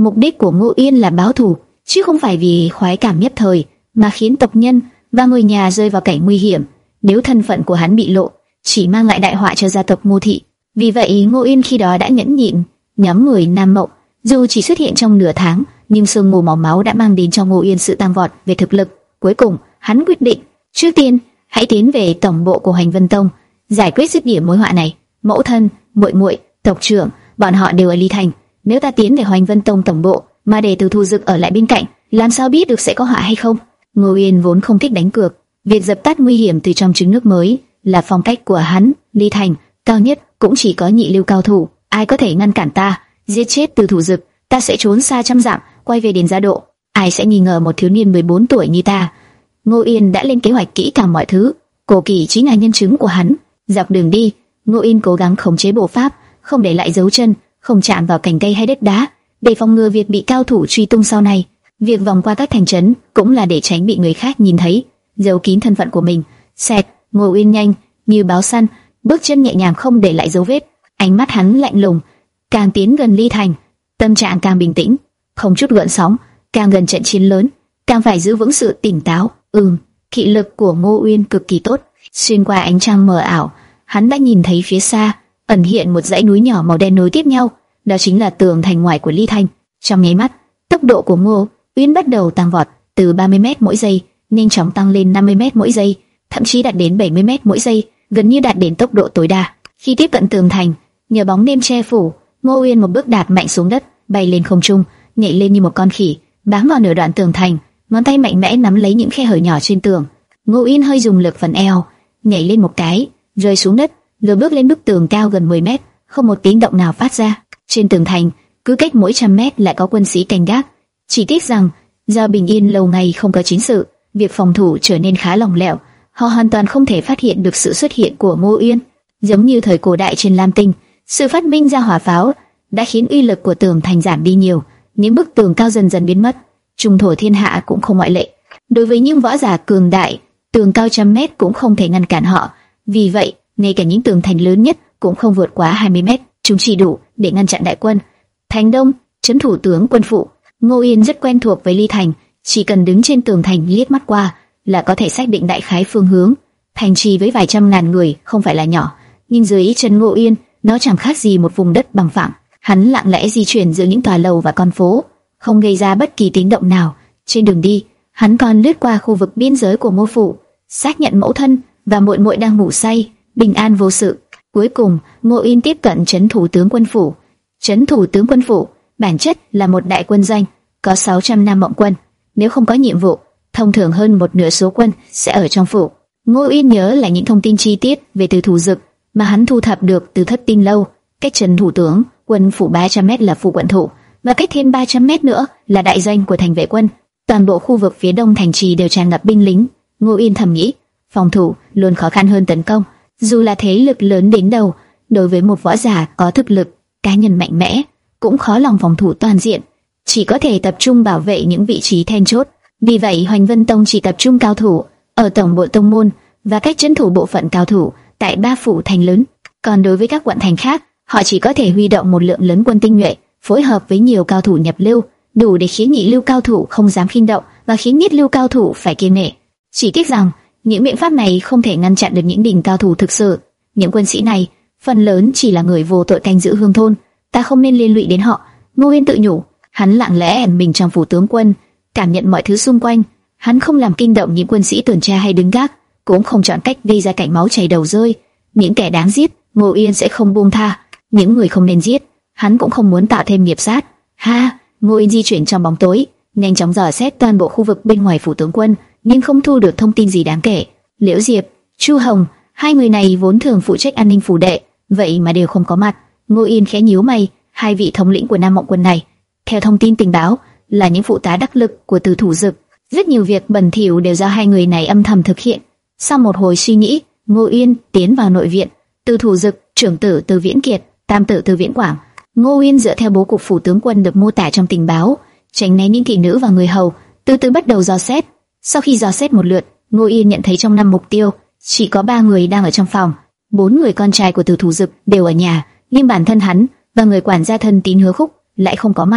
Mục đích của Ngô Yên là báo thù, chứ không phải vì khoái cảm nhất thời mà khiến tộc nhân và người nhà rơi vào cảnh nguy hiểm. Nếu thân phận của hắn bị lộ, chỉ mang lại đại họa cho gia tộc Ngô thị. Vì vậy, Ngô Yên khi đó đã nhẫn nhịn. Nhóm người Nam Mộng dù chỉ xuất hiện trong nửa tháng, nhưng sương mù màu máu đã mang đến cho Ngô Yên sự tăng vọt về thực lực. Cuối cùng, hắn quyết định, trước tiên hãy tiến về tổng bộ của Hoành Vân Tông, giải quyết dứt điểm mối họa này. Mẫu thân, muội muội, tộc trưởng, bọn họ đều ở Ly Thành. Nếu ta tiến về Hoành Vân Tông tổng bộ, mà để Từ Thù Dực ở lại bên cạnh, làm sao biết được sẽ có họa hay không? Ngô Yên vốn không thích đánh cược, việc dập tắt nguy hiểm từ trong trứng nước mới là phong cách của hắn. Ly Thành cao nhất cũng chỉ có nhị lưu cao thủ, ai có thể ngăn cản ta? Giết chết Từ Thù Dực, ta sẽ trốn xa trăm dặm, quay về Điền Gia Độ. Ai sẽ nghi ngờ một thiếu niên mười bốn tuổi như ta? Ngô Yên đã lên kế hoạch kỹ càng mọi thứ, Cổ Kỳ chính là nhân chứng của hắn. Dọc đường đi, Ngô Yên cố gắng khống chế bộ pháp, không để lại dấu chân, không chạm vào cành cây hay đất đá, để phòng ngừa việc bị cao thủ truy tung sau này. Việc vòng qua các thành trấn cũng là để tránh bị người khác nhìn thấy, giấu kín thân phận của mình. Xẹt, Ngô Yên nhanh như báo săn, bước chân nhẹ nhàng không để lại dấu vết. Ánh mắt hắn lạnh lùng, càng tiến gần Ly Thành, tâm trạng càng bình tĩnh, không chút gợn sóng. Càng gần trận chiến lớn, càng phải giữ vững sự tỉnh táo. Ừm, thị lực của Ngô Uyên cực kỳ tốt. Xuyên qua ánh trăng mờ ảo, hắn đã nhìn thấy phía xa ẩn hiện một dãy núi nhỏ màu đen nối tiếp nhau, đó chính là tường thành ngoài của Ly Thành. Trong nháy mắt, tốc độ của Ngô Uyên bắt đầu tăng vọt, từ ba mươi mét mỗi giây nhanh chóng tăng lên năm mươi mét mỗi giây, thậm chí đạt đến bảy mươi mét mỗi giây, gần như đạt đến tốc độ tối đa. Khi tiếp cận tường thành, nhờ bóng đêm che phủ, Ngô Uyên một bước đạp mạnh xuống đất, bay lên không trung, nhảy lên như một con khỉ, bám vào nửa đoạn tường thành, ngón tay mạnh mẽ nắm lấy những khe hở nhỏ trên tường. Ngô Uyên hơi dùng lực phần eo, nhảy lên một cái, rơi xuống đất, rồi bước lên bức tường cao gần mười mét, không một tiếng động nào phát ra. Trên tường thành, cứ cách mỗi trăm mét lại có quân sĩ canh gác. Chỉ tiếc rằng, do bình yên lâu ngày không có chiến sự, việc phòng thủ trở nên khá lỏng lẻo, họ hoàn toàn không thể phát hiện được sự xuất hiện của Ngô Uyên. Giống như thời cổ đại trên Lam Tinh, sự phát minh ra hỏa pháo đã khiến uy lực của tường thành giảm đi nhiều, những bức tường cao dần dần biến mất. Trung thổ thiên hạ cũng không ngoại lệ. Đối với những võ giả cường đại, tường cao trăm mét cũng không thể ngăn cản họ. Vì vậy, ngay cả những tường thành lớn nhất cũng không vượt quá hai mươi mét, chúng chỉ đủ để ngăn chặn đại quân. Thành Đông, trấn thủ tướng quân phụ. Ngô Yên rất quen thuộc với Ly Thành, chỉ cần đứng trên tường thành liếc mắt qua là có thể xác định đại khái phương hướng. Thành trì với vài trăm ngàn người không phải là nhỏ, nhưng dưới chân Ngô Yên, nó chẳng khác gì một vùng đất bằng phẳng. Hắn lặng lẽ di chuyển giữa những tòa lầu và con phố, không gây ra bất kỳ tiếng động nào. Trên đường đi, hắn còn lướt qua khu vực biên giới của Ngô phủ, xác nhận mẫu thân và muội muội đang ngủ say, bình an vô sự. Cuối cùng, Ngô Yên tiếp cận trấn thủ tướng quân phủ. Trấn thủ tướng quân phủ bản chất là một đại quân doanh, có sáu trăm Nam Mộng quân. Nếu không có nhiệm vụ, thông thường hơn một nửa số quân sẽ ở trong phủ. Ngô Yên nhớ lại những thông tin chi tiết về Từ Thù Dực mà hắn thu thập được từ Thất Tinh lâu. Cách trấn thủ tướng quân phủ ba trăm mét là phủ quận thủ, và cách thêm ba trăm mét nữa là đại doanh của thành vệ quân. Toàn bộ khu vực phía đông thành trì đều tràn ngập binh lính. Ngô Yên thầm nghĩ, phòng thủ luôn khó khăn hơn tấn công. Dù là thế lực lớn đến đâu, đối với một võ giả có thực lực cá nhân mạnh mẽ, cũng khó lòng phòng thủ toàn diện, chỉ có thể tập trung bảo vệ những vị trí then chốt. Vì vậy, Hoành Vân Tông chỉ tập trung cao thủ ở tổng bộ tông môn và cách trấn thủ bộ phận cao thủ tại ba phủ thành lớn. Còn đối với các quận thành khác, họ chỉ có thể huy động một lượng lớn quân tinh nhuệ, phối hợp với nhiều cao thủ nhập lưu, đủ để khiến nhị lưu cao thủ không dám khinh động và khiến nhất lưu cao thủ phải kiêng nể. Chỉ tiếc rằng những biện pháp này không thể ngăn chặn được những đỉnh cao thủ thực sự. Những quân sĩ này phần lớn chỉ là người vô tội canh giữ hương thôn, ta không nên liên lụy đến họ. Ngô Yên tự nhủ. Hắn lặng lẽ ẩn mình trong phủ tướng quân, cảm nhận mọi thứ xung quanh. Hắn không làm kinh động những quân sĩ tuần tra hay đứng gác, cũng không chọn cách gây ra cảnh máu chảy đầu rơi. Những kẻ đáng giết, Ngô Yên sẽ không buông tha. Những người không nên giết, hắn cũng không muốn tạo thêm nghiệp sát. Ha, Ngô Yên di chuyển trong bóng tối, nhanh chóng dò xét toàn bộ khu vực bên ngoài phủ tướng quân, nhưng không thu được thông tin gì đáng kể. Liễu Diệp, Chu Hồng, hai người này vốn thường phụ trách an ninh phủ đệ, vậy mà đều không có mặt. Ngô Yên khẽ nhíu mày, hai vị thống lĩnh của Nam Mộng quân này, theo thông tin tình báo, là những phụ tá đắc lực của Từ Thù Dực. Rất nhiều việc bẩn thỉu đều do hai người này âm thầm thực hiện. Sau một hồi suy nghĩ, Ngô Yên tiến vào nội viện. Từ Thù Dực, trưởng tử Từ Viễn Kiệt, tam tử Từ Viễn Quảng. Ngô Yên dựa theo bố cục phủ tướng quân được mô tả trong tình báo, tránh né những thị nữ và người hầu, từ từ bắt đầu dò xét. Sau khi dò xét một lượt, Ngô Yên nhận thấy trong năm mục tiêu chỉ có ba người đang ở trong phòng. Bốn người con trai của Từ Thù Dực đều ở nhà, nhưng bản thân hắn và người quản gia thân tín Hứa Khúc lại không có mặt.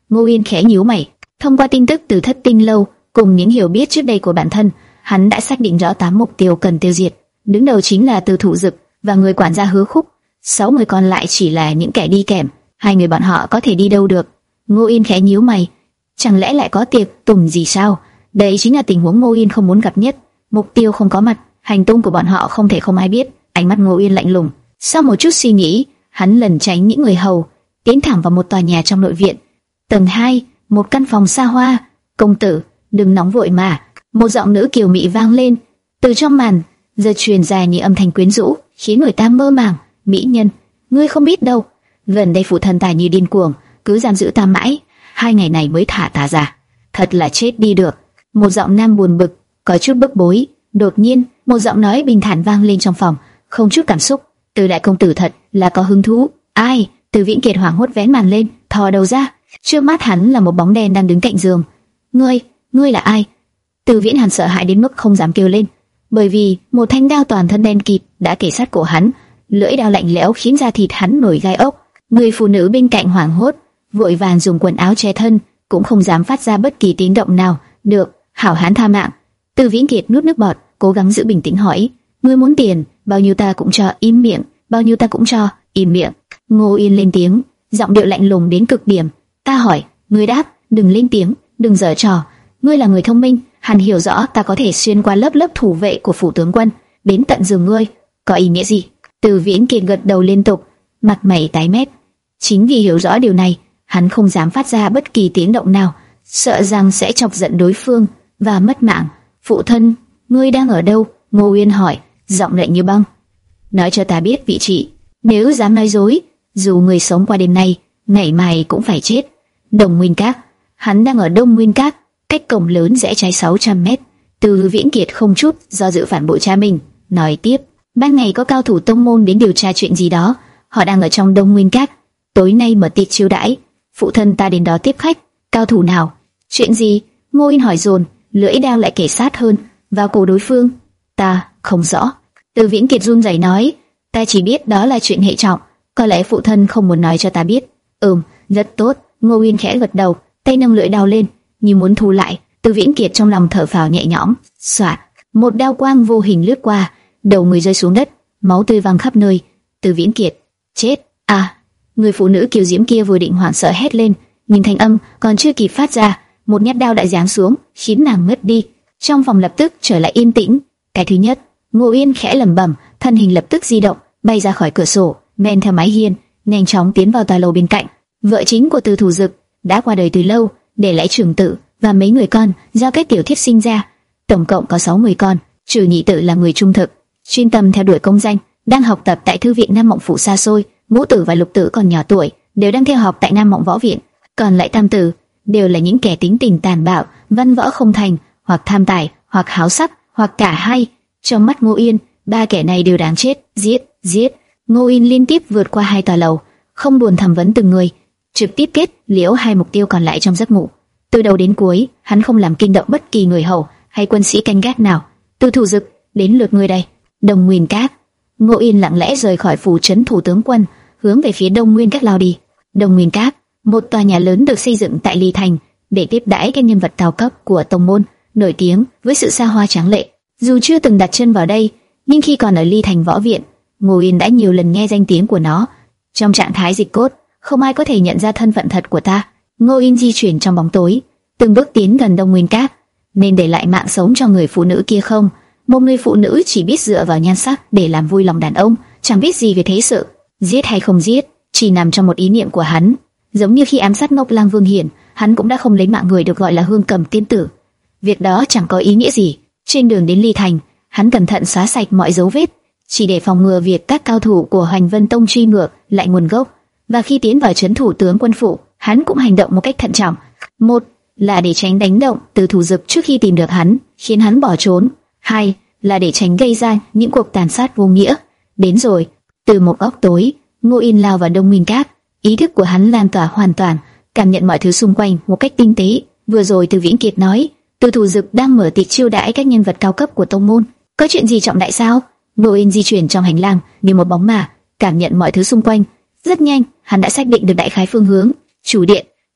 Ngô Uyên khẽ nhíu mày. Thông qua tin tức từ Thất Tinh lâu cùng những hiểu biết trước đây của bản thân, hắn đã xác định rõ tám mục tiêu cần tiêu diệt. Đứng đầu chính là Từ Thủ Dực và người quản gia Hứa Khúc. Sáu người còn lại chỉ là những kẻ đi kèm. Hai người bọn họ có thể đi đâu được? Ngô Uyên khẽ nhíu mày. Chẳng lẽ lại có tiệc tùng gì sao? Đây chính là tình huống Ngô Uyên không muốn gặp nhất. Mục tiêu không có mặt, hành tung của bọn họ không thể không ai biết. Ánh mắt Ngô Uyên lạnh lùng. Sau một chút suy nghĩ, hắn lẩn tránh những người hầu, tiến thẳng vào một tòa nhà trong nội viện. Tầng hai, một căn phòng xa hoa. Công tử, đừng nóng vội mà. Một giọng nữ kiều mị vang lên từ trong màn, giờ truyền ra như âm thanh quyến rũ, khiến người ta mơ màng. Mỹ nhân, ngươi không biết đâu, gần đây phụ thân ta như điên cuồng, cứ giam giữ ta mãi, hai ngày này mới thả ta ra, thật là chết đi được. Một giọng nam buồn bực, có chút bức bối. Đột nhiên, một giọng nói bình thản vang lên trong phòng, không chút cảm xúc. Từ đại công tử thật là có hứng thú. Ai? Từ Viễn Kiệt hoảng hốt vén màn lên, thò đầu ra. Trước mắt hắn là một bóng đen đang đứng cạnh giường. Ngươi, ngươi là ai? Từ Viễn Hàn sợ hãi đến mức không dám kêu lên, bởi vì một thanh đao toàn thân đen kịt đã kề sát cổ hắn, lưỡi đao lạnh lẽo khiến da thịt hắn nổi gai ốc. Người phụ nữ bên cạnh hoảng hốt, vội vàng dùng quần áo che thân, cũng không dám phát ra bất kỳ tiếng động nào. Được, hảo hán tha mạng. Từ Viễn Kiệt nuốt nước bọt, cố gắng giữ bình tĩnh hỏi: ngươi muốn tiền, bao nhiêu ta cũng cho. Im miệng. Bao nhiêu ta cũng cho. Im miệng. Ngô Yên lên tiếng, giọng điệu lạnh lùng đến cực điểm. Ta hỏi, ngươi đáp. Đừng lên tiếng, đừng giở trò. Ngươi là người thông minh, hẳn hiểu rõ ta có thể xuyên qua lớp lớp thủ vệ của phủ tướng quân đến tận giường ngươi. Có ý nghĩa gì? Từ Viễn Kiệt gật đầu liên tục, mặt mày tái mét. Chính vì hiểu rõ điều này, hắn không dám phát ra bất kỳ tiếng động nào, sợ rằng sẽ chọc giận đối phương và mất mạng. Phụ thân, ngươi đang ở đâu? Ngô Uyên hỏi, giọng lạnh như băng. Nói cho ta biết vị trí. Nếu dám nói dối, dù người sống qua đêm nay, ngày mai cũng phải chết. Đồng Nguyên Các. Hắn đang ở Đông Nguyên Các, cách cổng lớn rẽ trái sáu trăm mét. Từ Viễn Kiệt không chút do dự phản bội cha mình, nói tiếp. Ban ngày có cao thủ tông môn đến điều tra chuyện gì đó, họ đang ở trong Đông Nguyên Các. Tối nay mở tiệc chiêu đãi, phụ thân ta đến đó tiếp khách. Cao thủ nào? Chuyện gì? Ngô Yên hỏi dồn, lưỡi đao lại kề sát hơn vào cổ đối phương. Ta không rõ. Từ Viễn Kiệt run rẩy nói, ta chỉ biết đó là chuyện hệ trọng, có lẽ phụ thân không muốn nói cho ta biết. Ừm, rất tốt. Ngô Yên khẽ gật đầu, tay nâng lưỡi đao lên, như muốn thu lại. Từ Viễn Kiệt trong lòng thở phào nhẹ nhõm. Xoạt, một đao quang vô hình lướt qua, đầu người rơi xuống đất, máu tươi văng khắp nơi. Từ Viễn Kiệt, chết à! Người phụ nữ kiều diễm kia vừa định hoảng sợ hét lên, nhưng thanh âm còn chưa kịp phát ra, một nhát đao đã giáng xuống, khiến nàng ngất đi. Trong phòng lập tức trở lại yên tĩnh. Cái thứ nhất, Ngô Yên khẽ lẩm bẩm, thân hình lập tức di động, bay ra khỏi cửa sổ, men theo mái hiên, nhanh chóng tiến vào tòa lầu bên cạnh. Vợ chính của Từ Thủ Dực đã qua đời từ lâu, để lại trưởng tử và mấy người con do các tiểu thiếp sinh ra, tổng cộng có sáu người con. Trừ nhị tử là người trung thực, chuyên tâm theo đuổi công danh, đang học tập tại thư viện Nam Mộng phủ xa xôi. Ngũ tử và lục tử còn nhỏ tuổi, đều đang theo học tại Nam Mộng võ viện. Còn lại tam tử đều là những kẻ tính tình tàn bạo, văn võ không thành, hoặc tham tài, hoặc háo sắc, hoặc cả hai. Trong mắt Ngô Yên, ba kẻ này đều đáng chết. Giết, giết. Ngô Yên liên tiếp vượt qua hai tòa lầu, không buồn thẩm vấn từng người, trực tiếp kết liễu hai mục tiêu còn lại trong giấc ngủ. Từ đầu đến cuối, hắn không làm kinh động bất kỳ người hầu hay quân sĩ canh gác nào. Từ Thủ Dực, đến lượt ngươi đây. Đông Nguyên Các. Ngô Yên lặng lẽ rời khỏi phủ trấn thủ tướng quân, hướng về phía Đông Nguyên Các lao đi. Đông Nguyên Các, một tòa nhà lớn được xây dựng tại Ly Thành để tiếp đãi các nhân vật cao cấp của tông môn, nổi tiếng với sự xa hoa tráng lệ. Dù chưa từng đặt chân vào đây, nhưng khi còn ở Ly Thành võ viện, Ngô Yên đã nhiều lần nghe danh tiếng của nó. Trong trạng thái dịch cốt, không ai có thể nhận ra thân phận thật của ta. Ngô Yên di chuyển trong bóng tối, từng bước tiến gần Đông Nguyên Các. Nên để lại mạng sống cho người phụ nữ kia không? Một người phụ nữ chỉ biết dựa vào nhan sắc để làm vui lòng đàn ông, chẳng biết gì về thế sự. Giết hay không giết, chỉ nằm trong một ý niệm của hắn. Giống như khi ám sát Ngọc Lang Vương Hiển, hắn cũng đã không lấy mạng người được gọi là Hương Cầm tiên tử. Việc đó chẳng có ý nghĩa gì. Trên đường đến Ly Thành, hắn cẩn thận xóa sạch mọi dấu vết, chỉ để phòng ngừa việc các cao thủ của Hoành Vân Tông truy ngược lại nguồn gốc. Và khi tiến vào trấn thủ tướng quân phủ, hắn cũng hành động một cách thận trọng. Một là để tránh đánh động Từ Thủ Dực trước khi tìm được hắn, khiến hắn bỏ trốn. Hai là để tránh gây ra những cuộc tàn sát vô nghĩa. Đến rồi, từ một góc tối, Ngô Yên lao vào Đông Nguyên Các. Ý thức của hắn lan tỏa hoàn toàn, cảm nhận mọi thứ xung quanh một cách tinh tế. Vừa rồi Từ Viễn Kiệt nói, Từ Thủ Dực đang mở tiệc chiêu đãi các nhân vật cao cấp của tông môn. Có chuyện gì trọng đại sao? Ngô Yên di chuyển trong hành lang như một bóng ma, cảm nhận mọi thứ xung quanh. Rất nhanh, hắn đã xác định được đại khái phương hướng. Chủ điện,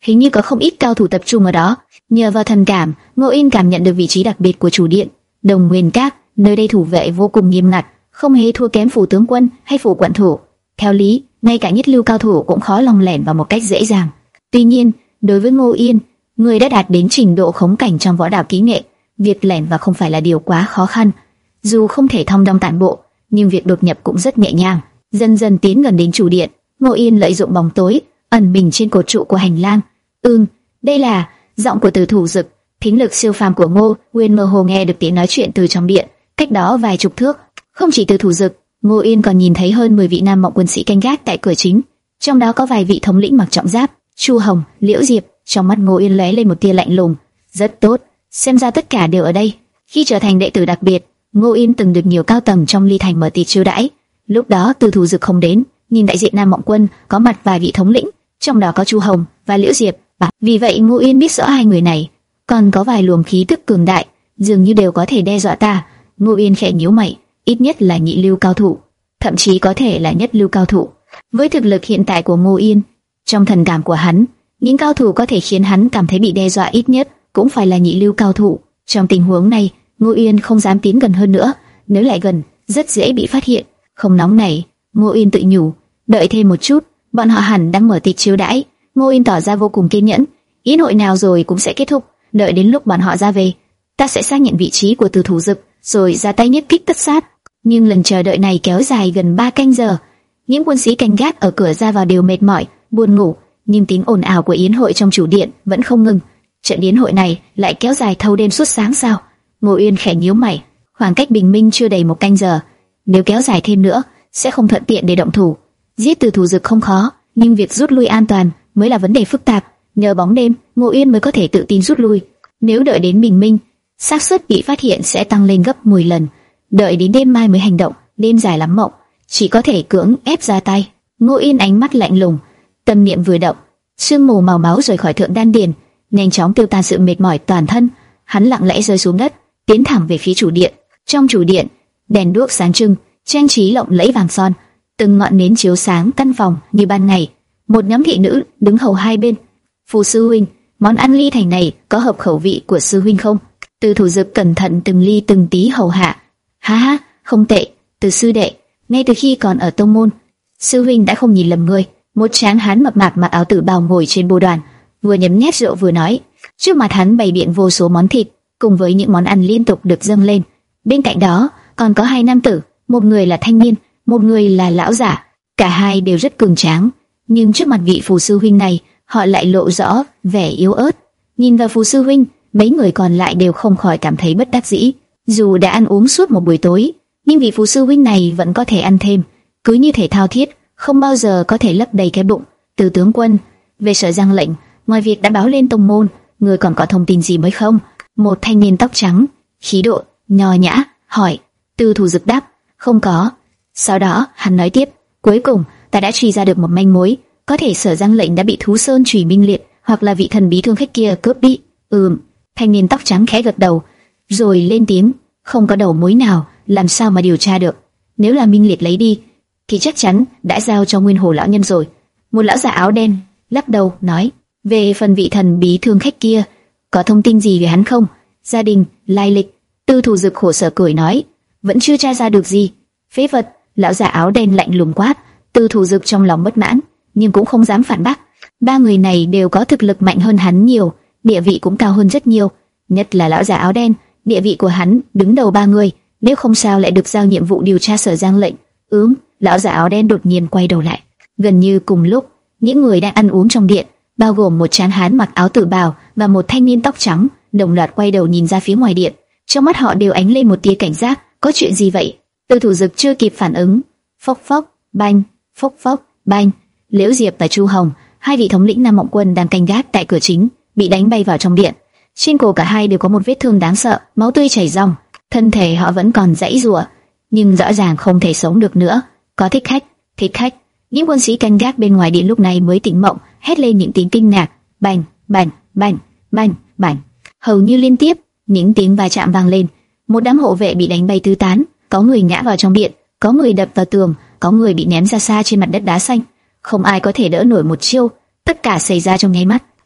hình như có không ít cao thủ tập trung ở đó. Nhờ vào thần cảm, Ngô Yên cảm nhận được vị trí đặc biệt của chủ điện Đồng Nguyên Các. Nơi đây thủ vệ vô cùng nghiêm ngặt, không hề thua kém phủ tướng quân hay phủ quận thủ. Theo lý, ngay cả nhất lưu cao thủ cũng khó lòng lẻn vào một cách dễ dàng. Tuy nhiên, đối với Ngô Yên, người đã đạt đến trình độ khống cảnh trong võ đạo kỹ nghệ, việc lẻn vào không phải là điều quá khó khăn. Dù không thể thong dong tản bộ, nhưng việc đột nhập cũng rất nhẹ nhàng. Dần dần tiến gần đến chủ điện, Ngô Yên lợi dụng bóng tối ẩn mình trên cột trụ của hành lang. Ừm, đây là giọng của Từ Thủ Dực. Thính lực siêu phàm của Ngô Nguyên mơ hồ nghe được tiếng nói chuyện từ trong điện, cách đó vài chục thước. Không chỉ Từ Thủ Dực, Ngô Yên còn nhìn thấy hơn mười vị nam mộng quân sĩ canh gác tại cửa chính, trong đó có vài vị thống lĩnh mặc trọng giáp. Chu Hồng, Liễu Diệp. Trong mắt Ngô Yên lóe lên một tia lạnh lùng. Rất tốt, xem ra tất cả đều ở đây. Khi trở thành đệ tử đặc biệt, Ngô Yên từng được nhiều cao tầng trong Ly Thành mở tiệc chiêu đãi. Lúc đó Từ Thủ Dực không đến, nhìn đại diện Nam Mộng Quân có mặt vài vị thống lĩnh, trong đó có Chu Hồng và Liễu Diệp. Vì vậy Ngô Yên biết rõ hai người này còn có vài luồng khí tức cường đại, dường như đều có thể đe dọa ta. Ngô Yên khẽ nhíu mày, ít nhất là nhị lưu cao thủ, thậm chí có thể là nhất lưu cao thủ. Với thực lực hiện tại của Ngô Yên, trong thần cảm của hắn, những cao thủ có thể khiến hắn cảm thấy bị đe dọa ít nhất cũng phải là nhị lưu cao thủ. Trong tình huống này, Ngô Yên không dám tiến gần hơn nữa, nếu lại gần, rất dễ bị phát hiện. Không nóng nảy, Ngô Yên tự nhủ, đợi thêm một chút, bọn họ hẳn đang mở tiệc chiêu đãi. Ngô Yên tỏ ra vô cùng kiên nhẫn, yến hội nào rồi cũng sẽ kết thúc, đợi đến lúc bọn họ ra về, ta sẽ xác nhận vị trí của Từ Thủ Dực, rồi ra tay nhất kích tất sát. Nhưng lần chờ đợi này kéo dài gần ba canh giờ, những quân sĩ canh gác ở cửa ra vào đều mệt mỏi, buồn ngủ, nhưng tiếng ồn ào của yến hội trong chủ điện vẫn không ngừng. Trận yến hội này lại kéo dài thâu đêm suốt sáng sao? Ngô Yên khẽ nhíu mày, khoảng cách bình minh chưa đầy một canh giờ, nếu kéo dài thêm nữa sẽ không thuận tiện để động thủ. Giết Từ Thủ Dực không khó, nhưng việc rút lui an toàn mới là vấn đề phức tạp. Nhờ bóng đêm, Ngô Yên mới có thể tự tin rút lui. Nếu đợi đến bình minh, xác suất bị phát hiện sẽ tăng lên gấp mười lần. Đợi đến đêm mai mới hành động, đêm dài lắm mộng, chỉ có thể cưỡng ép ra tay. Ngô Yên ánh mắt lạnh lùng, tâm niệm vừa động, sương mù màu máu rời khỏi thượng đan điền, nhanh chóng tiêu tan sự mệt mỏi toàn thân. Hắn lặng lẽ rơi xuống đất, tiến thẳng về phía chủ điện. Trong chủ điện, đèn đuốc sáng trưng, trang trí lộng lẫy vàng son, từng ngọn nến chiếu sáng căn phòng như ban ngày. Một nhóm thị nữ đứng hầu hai bên. Phù sư huynh, món ăn Ly Thành này có hợp khẩu vị của sư huynh không? Từ Thủ Dực cẩn thận từng ly từng tí hầu hạ. Ha ha, không tệ, Từ sư đệ. Ngay từ khi còn ở tông môn, sư huynh đã không nhìn lầm người. Một tráng hán mập mạp mặc áo tử bào ngồi trên bồ đoàn, vừa nhấm nhét rượu vừa nói. Trước mặt hắn bày biện vô số món thịt, cùng với những món ăn liên tục được dâng lên. Bên cạnh đó còn có hai nam tử, một người là thanh niên, một người là lão giả. Cả hai đều rất cường tráng, nhưng trước mặt vị phù sư huynh này, họ lại lộ rõ vẻ yếu ớt. Nhìn vào phù sư huynh, mấy người còn lại đều không khỏi cảm thấy bất đắc dĩ. Dù đã ăn uống suốt một buổi tối, nhưng vị phù sư huynh này vẫn có thể ăn thêm, cứ như thể thao thiết, không bao giờ có thể lấp đầy cái bụng. Từ tướng quân, về Sở Giang lệnh, ngoài việc đã báo lên tông môn, người còn có thông tin gì mới không? Một thanh niên tóc trắng, khí độ nho nhã hỏi. Từ Thủ Dực đáp, không có. Sau đó hắn nói tiếp, cuối cùng ta đã truy ra được một manh mối, có thể Sở Giang lệnh đã bị thú sơn chủy minh liệt, hoặc là vị thần bí thương khách kia cướp đi. Ừm. Thanh niên tóc trắng khẽ gật đầu, rồi lên tiếng, không có đầu mối nào, làm sao mà điều tra được? Nếu là minh liệt lấy đi, thì chắc chắn đã giao cho Nguyên Hồ lão nhân rồi. Một lão già áo đen lắc đầu nói, về phần vị thần bí thương khách kia, có thông tin gì về hắn không? Gia đình, lai lịch? Từ Thủ Dực khổ sở cười nói, vẫn chưa tra ra được gì. Phế vật! Lão già áo đen lạnh lùng quát. Từ Thủ Dực trong lòng bất mãn, nhưng cũng không dám phản bác. Ba người này đều có thực lực mạnh hơn hắn nhiều, địa vị cũng cao hơn rất nhiều. Nhất là lão già áo đen, địa vị của hắn đứng đầu ba người, nếu không sao lại được giao nhiệm vụ điều tra Sở Giang lệnh. Ừm. Lão già áo đen đột nhiên quay đầu lại. Gần như cùng lúc, những người đang ăn uống trong điện, bao gồm một tráng hán mặc áo tử bào và một thanh niên tóc trắng, đồng loạt quay đầu nhìn ra phía ngoài điện. Trong mắt họ đều ánh lên một tia cảnh giác. Có chuyện gì vậy? Từ Thủ Dực chưa kịp phản ứng, phốc phốc, banh, phốc phốc, banh. Liễu Diệp và Chu Hồng, hai vị thống lĩnh Nam Mộng Quân đang canh gác tại cửa chính, bị đánh bay vào trong điện. Trên cổ cả hai đều có một vết thương đáng sợ, máu tươi chảy ròng. Thân thể họ vẫn còn giãy giụa, nhưng rõ ràng không thể sống được nữa. Có thích khách, thích khách. Những quân sĩ canh gác bên ngoài điện lúc này mới tỉnh mộng, hét lên những tiếng kinh ngạc. Bành, bành, bành, bành, bành. Hầu như liên tiếp, những tiếng va chạm vang lên. Một đám hộ vệ bị đánh bay tứ tán, có người ngã vào trong điện, có người đập vào tường, có người bị ném ra xa trên mặt đất đá xanh. Không ai có thể đỡ nổi một chiêu, tất cả xảy ra trong nháy mắt.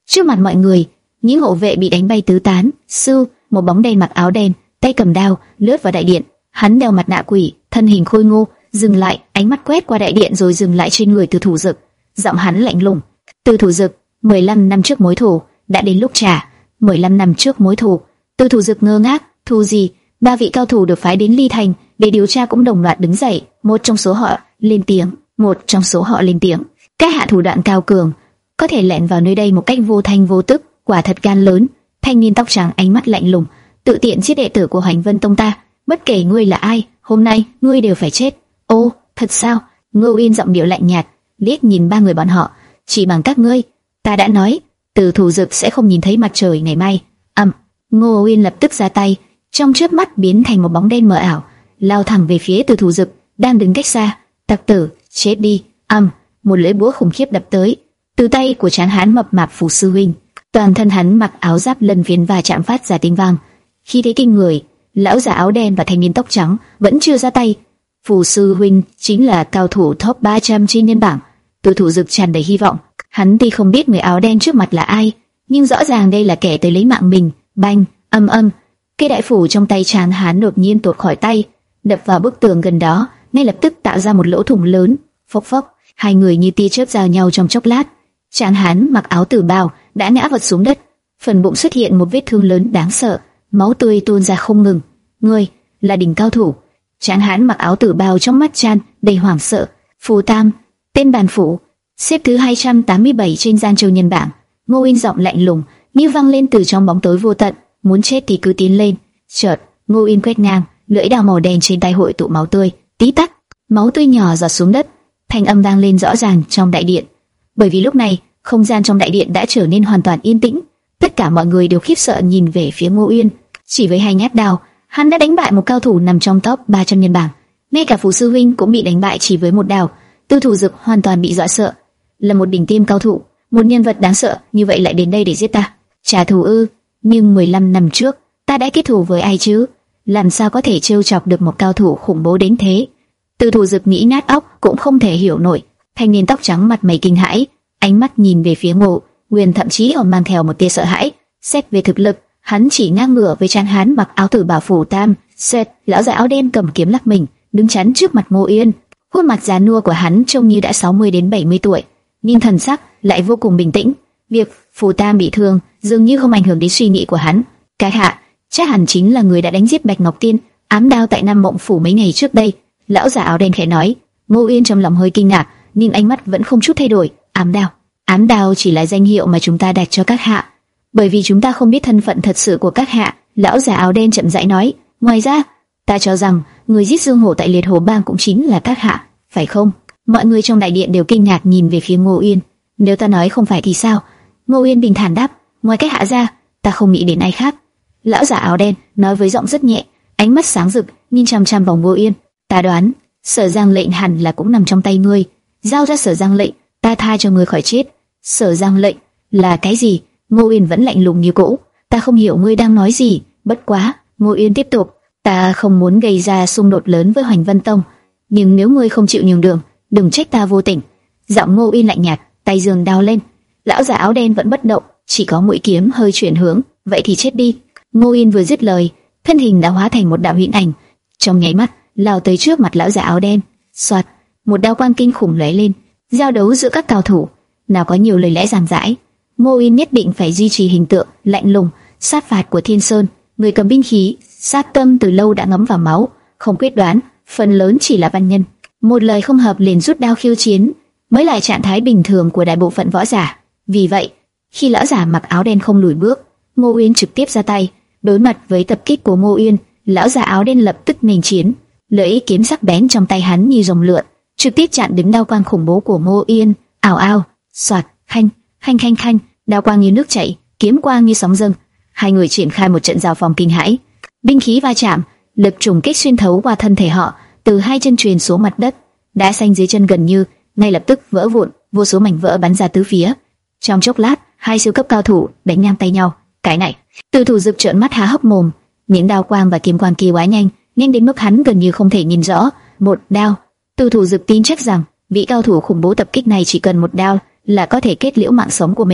Trước mặt mọi người, những hộ vệ bị đánh bay tứ tán. Sư, một bóng đen mặc áo đen, tay cầm đao, lướt vào đại điện. Hắn đeo mặt nạ quỷ, thân hình khôi ngô, dừng lại, ánh mắt quét qua đại điện rồi dừng lại trên người Từ Thủ Dực. Giọng hắn lạnh lùng. Từ Thủ Dực, mười lăm năm trước mối thù, đã đến lúc trả. mười lăm năm trước mối thù. Từ Thủ Dực ngơ ngác, thù gì? Ba vị cao thủ được phái đến Ly Thành để điều tra cũng đồng loạt đứng dậy. Một trong số họ lên tiếng, một trong số họ lên tiếng. Các hạ thủ đoạn cao cường, có thể lẻn vào nơi đây một cách vô thanh vô tức, quả thật gan lớn. Thanh niên tóc trắng ánh mắt lạnh lùng, tự tiện giết đệ tử của Hoành Vân Tông ta, bất kể ngươi là ai, hôm nay ngươi đều phải chết. Ô, thật sao? Ngô Uyên giọng điệu lạnh nhạt, liếc nhìn ba người bọn họ, chỉ bằng các ngươi, ta đã nói, Từ Thủ Dực sẽ không nhìn thấy mặt trời ngày mai. Ầm, Ngô Uyên lập tức ra tay, trong chớp mắt biến thành một bóng đen mờ ảo, lao thẳng về phía Từ Thủ Dực đang đứng cách xa. Tặc tử, chết đi! Ầm, một lưỡi búa khủng khiếp đập tới, từ tay của tráng hán mập mạp Phù sư huynh. Toàn thân hắn mặc áo giáp lân phiến và chạm phát ra tiếng vang, khi thế kinh người. Lão già áo đen và thanh niên tóc trắng vẫn chưa ra tay. Phù sư huynh chính là cao thủ top ba trăm trên nhân bảng. Từ Thủ Dực tràn đầy hy vọng. Hắn tuy không biết người áo đen trước mặt là ai, nhưng rõ ràng đây là kẻ tới lấy mạng mình. Banh, âm âm, cây đại phủ trong tay tráng hán đột nhiên tuột khỏi tay, đập vào bức tường gần đó, ngay lập tức tạo ra một lỗ thủng lớn. Phốc phốc, hai người như tia chớp giao nhau trong chốc lát. Tráng hán mặc áo tử bào đã ngã vật xuống đất, phần bụng xuất hiện một vết thương lớn đáng sợ, máu tươi tuôn ra không ngừng. Ngươi là đỉnh cao thủ. Tráng hán mặc áo tử bào trong mắt tràn đầy hoảng sợ. Phù Tam, tên bàn phủ, xếp thứ hai trăm tám mươi bảy trên Giang Châu nhân bảng. Ngô Uyên giọng lạnh lùng như vang lên từ trong bóng tối vô tận. Muốn chết thì cứ tiến lên. Chợt, Ngô Uyên quét ngang, lưỡi dao màu đen trên tay hội tụ máu tươi, tí tắc, máu tươi nhỏ giọt xuống đất. Thanh âm vang lên rõ ràng trong đại điện. Bởi vì lúc này, không gian trong đại điện đã trở nên hoàn toàn yên tĩnh. Tất cả mọi người đều khiếp sợ nhìn về phía Ngô Uyên. Chỉ với hai nhát đao, hắn đã đánh bại một cao thủ nằm trong top ba trăm nhân bảng. Ngay cả Phù sư huynh cũng bị đánh bại chỉ với một đao. Từ Thủ Dực hoàn toàn bị dọa sợ. Là một đỉnh tiêm cao thủ, một nhân vật đáng sợ như vậy lại đến đây để giết ta. Trả thù ư? Nhưng mười lăm năm trước, ta đã kết thù với ai chứ? Làm sao có thể trêu chọc được một cao thủ khủng bố đến thế? Từ Thủ Dực nghĩ nát óc cũng không thể hiểu nổi. Thanh niên tóc trắng mặt mày kinh hãi, ánh mắt nhìn về phía Ngô Uyên thậm chí còn mang theo một tia sợ hãi. Xét về thực lực, hắn chỉ ngang ngửa với tráng hán mặc áo tử bào Phù Tam. Xét, lão già áo đen cầm kiếm lắc mình, đứng chắn trước mặt Ngô Uyên. Khuôn mặt già nua của hắn trông như đã sáu mươi đến bảy mươi tuổi, nhưng thần sắc lại vô cùng bình tĩnh. Việc Phù Tam bị thương dường như không ảnh hưởng đến suy nghĩ của hắn. Cái hạ, chắc hẳn chính là người đã đánh giết Bạch Ngọc Tiên, ám đao tại Nam Mộng phủ mấy ngày trước đây. Lão già áo đen khẽ nói. Ngô Uyên trong lòng hơi kinh ngạc, nhưng ánh mắt vẫn không chút thay đổi. Ám đao, ám đao chỉ là danh hiệu mà chúng ta đặt cho các hạ, bởi vì chúng ta không biết thân phận thật sự của các hạ. Lão già áo đen chậm rãi nói. Ngoài ra, ta cho rằng người giết Dương Hổ tại Liệt Hồ Bang cũng chính là các hạ, phải không? Mọi người trong đại điện đều kinh ngạc nhìn về phía Ngô Uyên. Nếu ta nói không phải thì sao? Ngô Uyên bình thản đáp. Ngoài các hạ ra, ta không nghĩ đến ai khác. Lão già áo đen nói với giọng rất nhẹ, ánh mắt sáng rực nhìn chằm chằm vào Ngô Uyên. Ta đoán, Sở Giang lệnh hẳn là cũng nằm trong tay ngươi. Giao ra Sở Giang lệnh, ta tha cho ngươi khỏi chết. Sở Giang lệnh là cái gì? Ngô Uyên vẫn lạnh lùng như cũ. Ta không hiểu ngươi đang nói gì. Bất quá, Ngô Uyên tiếp tục. Ta không muốn gây ra xung đột lớn với Hoành Vân Tông, nhưng nếu ngươi không chịu nhường đường, đừng trách ta vô tình. Giọng Ngô Uyên lạnh nhạt, tay giương đao lên. Lão già áo đen vẫn bất động, chỉ có mũi kiếm hơi chuyển hướng. Vậy thì chết đi. Ngô Uyên vừa dứt lời, thân hình đã hóa thành một đạo huyễn ảnh, trong nháy mắt lao tới trước mặt lão già áo đen. Soạt, một đao quang kinh khủng lóe lên. Giao đấu giữa các cao thủ, nào có nhiều lời lẽ giảng giải. Ngô Uyên nhất định phải duy trì hình tượng lạnh lùng, sát phạt của Thiên Sơn. Người cầm binh khí, sát tâm từ lâu đã ngấm vào máu, không quyết đoán, phần lớn chỉ là văn nhân. Một lời không hợp liền rút đao khiêu chiến, mới là trạng thái bình thường của đại bộ phận võ giả. Vì vậy, khi lão giả mặc áo đen không lùi bước, Ngô Uyên trực tiếp ra tay. Đối mặt với tập kích của Ngô Uyên, lão giả áo đen lập tức nghênh chiến. Lưỡi kiếm sắc bén trong tay hắn như rồng lượn, trực tiếp chặn đứng đao quang khủng bố của Ngô Uyên. Ào ào, xoạt, khanh, khanh khanh khanh, đao quang như nước chảy, kiếm quang như sóng dâng. Hai người triển khai một trận giao phong kinh hãi. Binh khí va chạm, lực trùng kích xuyên thấu qua thân thể họ, từ hai chân truyền xuống mặt đất. Đá xanh dưới chân gần như ngay lập tức vỡ vụn, vô số mảnh vỡ bắn ra tứ phía. Trong chốc lát, hai siêu cấp cao thủ đánh ngang tay nhau. Cái này, Từ Thủ Dực trợn mắt há hốc mồm. Những đao quang và kiếm quang kia quá nhanh, nhanh đến mức hắn gần như không thể nhìn rõ. Một đao, Từ Thủ Dực tin chắc rằng vị cao thủ khủng bố tập kích này chỉ cần một đao là có thể kết liễu mạng sống của mình.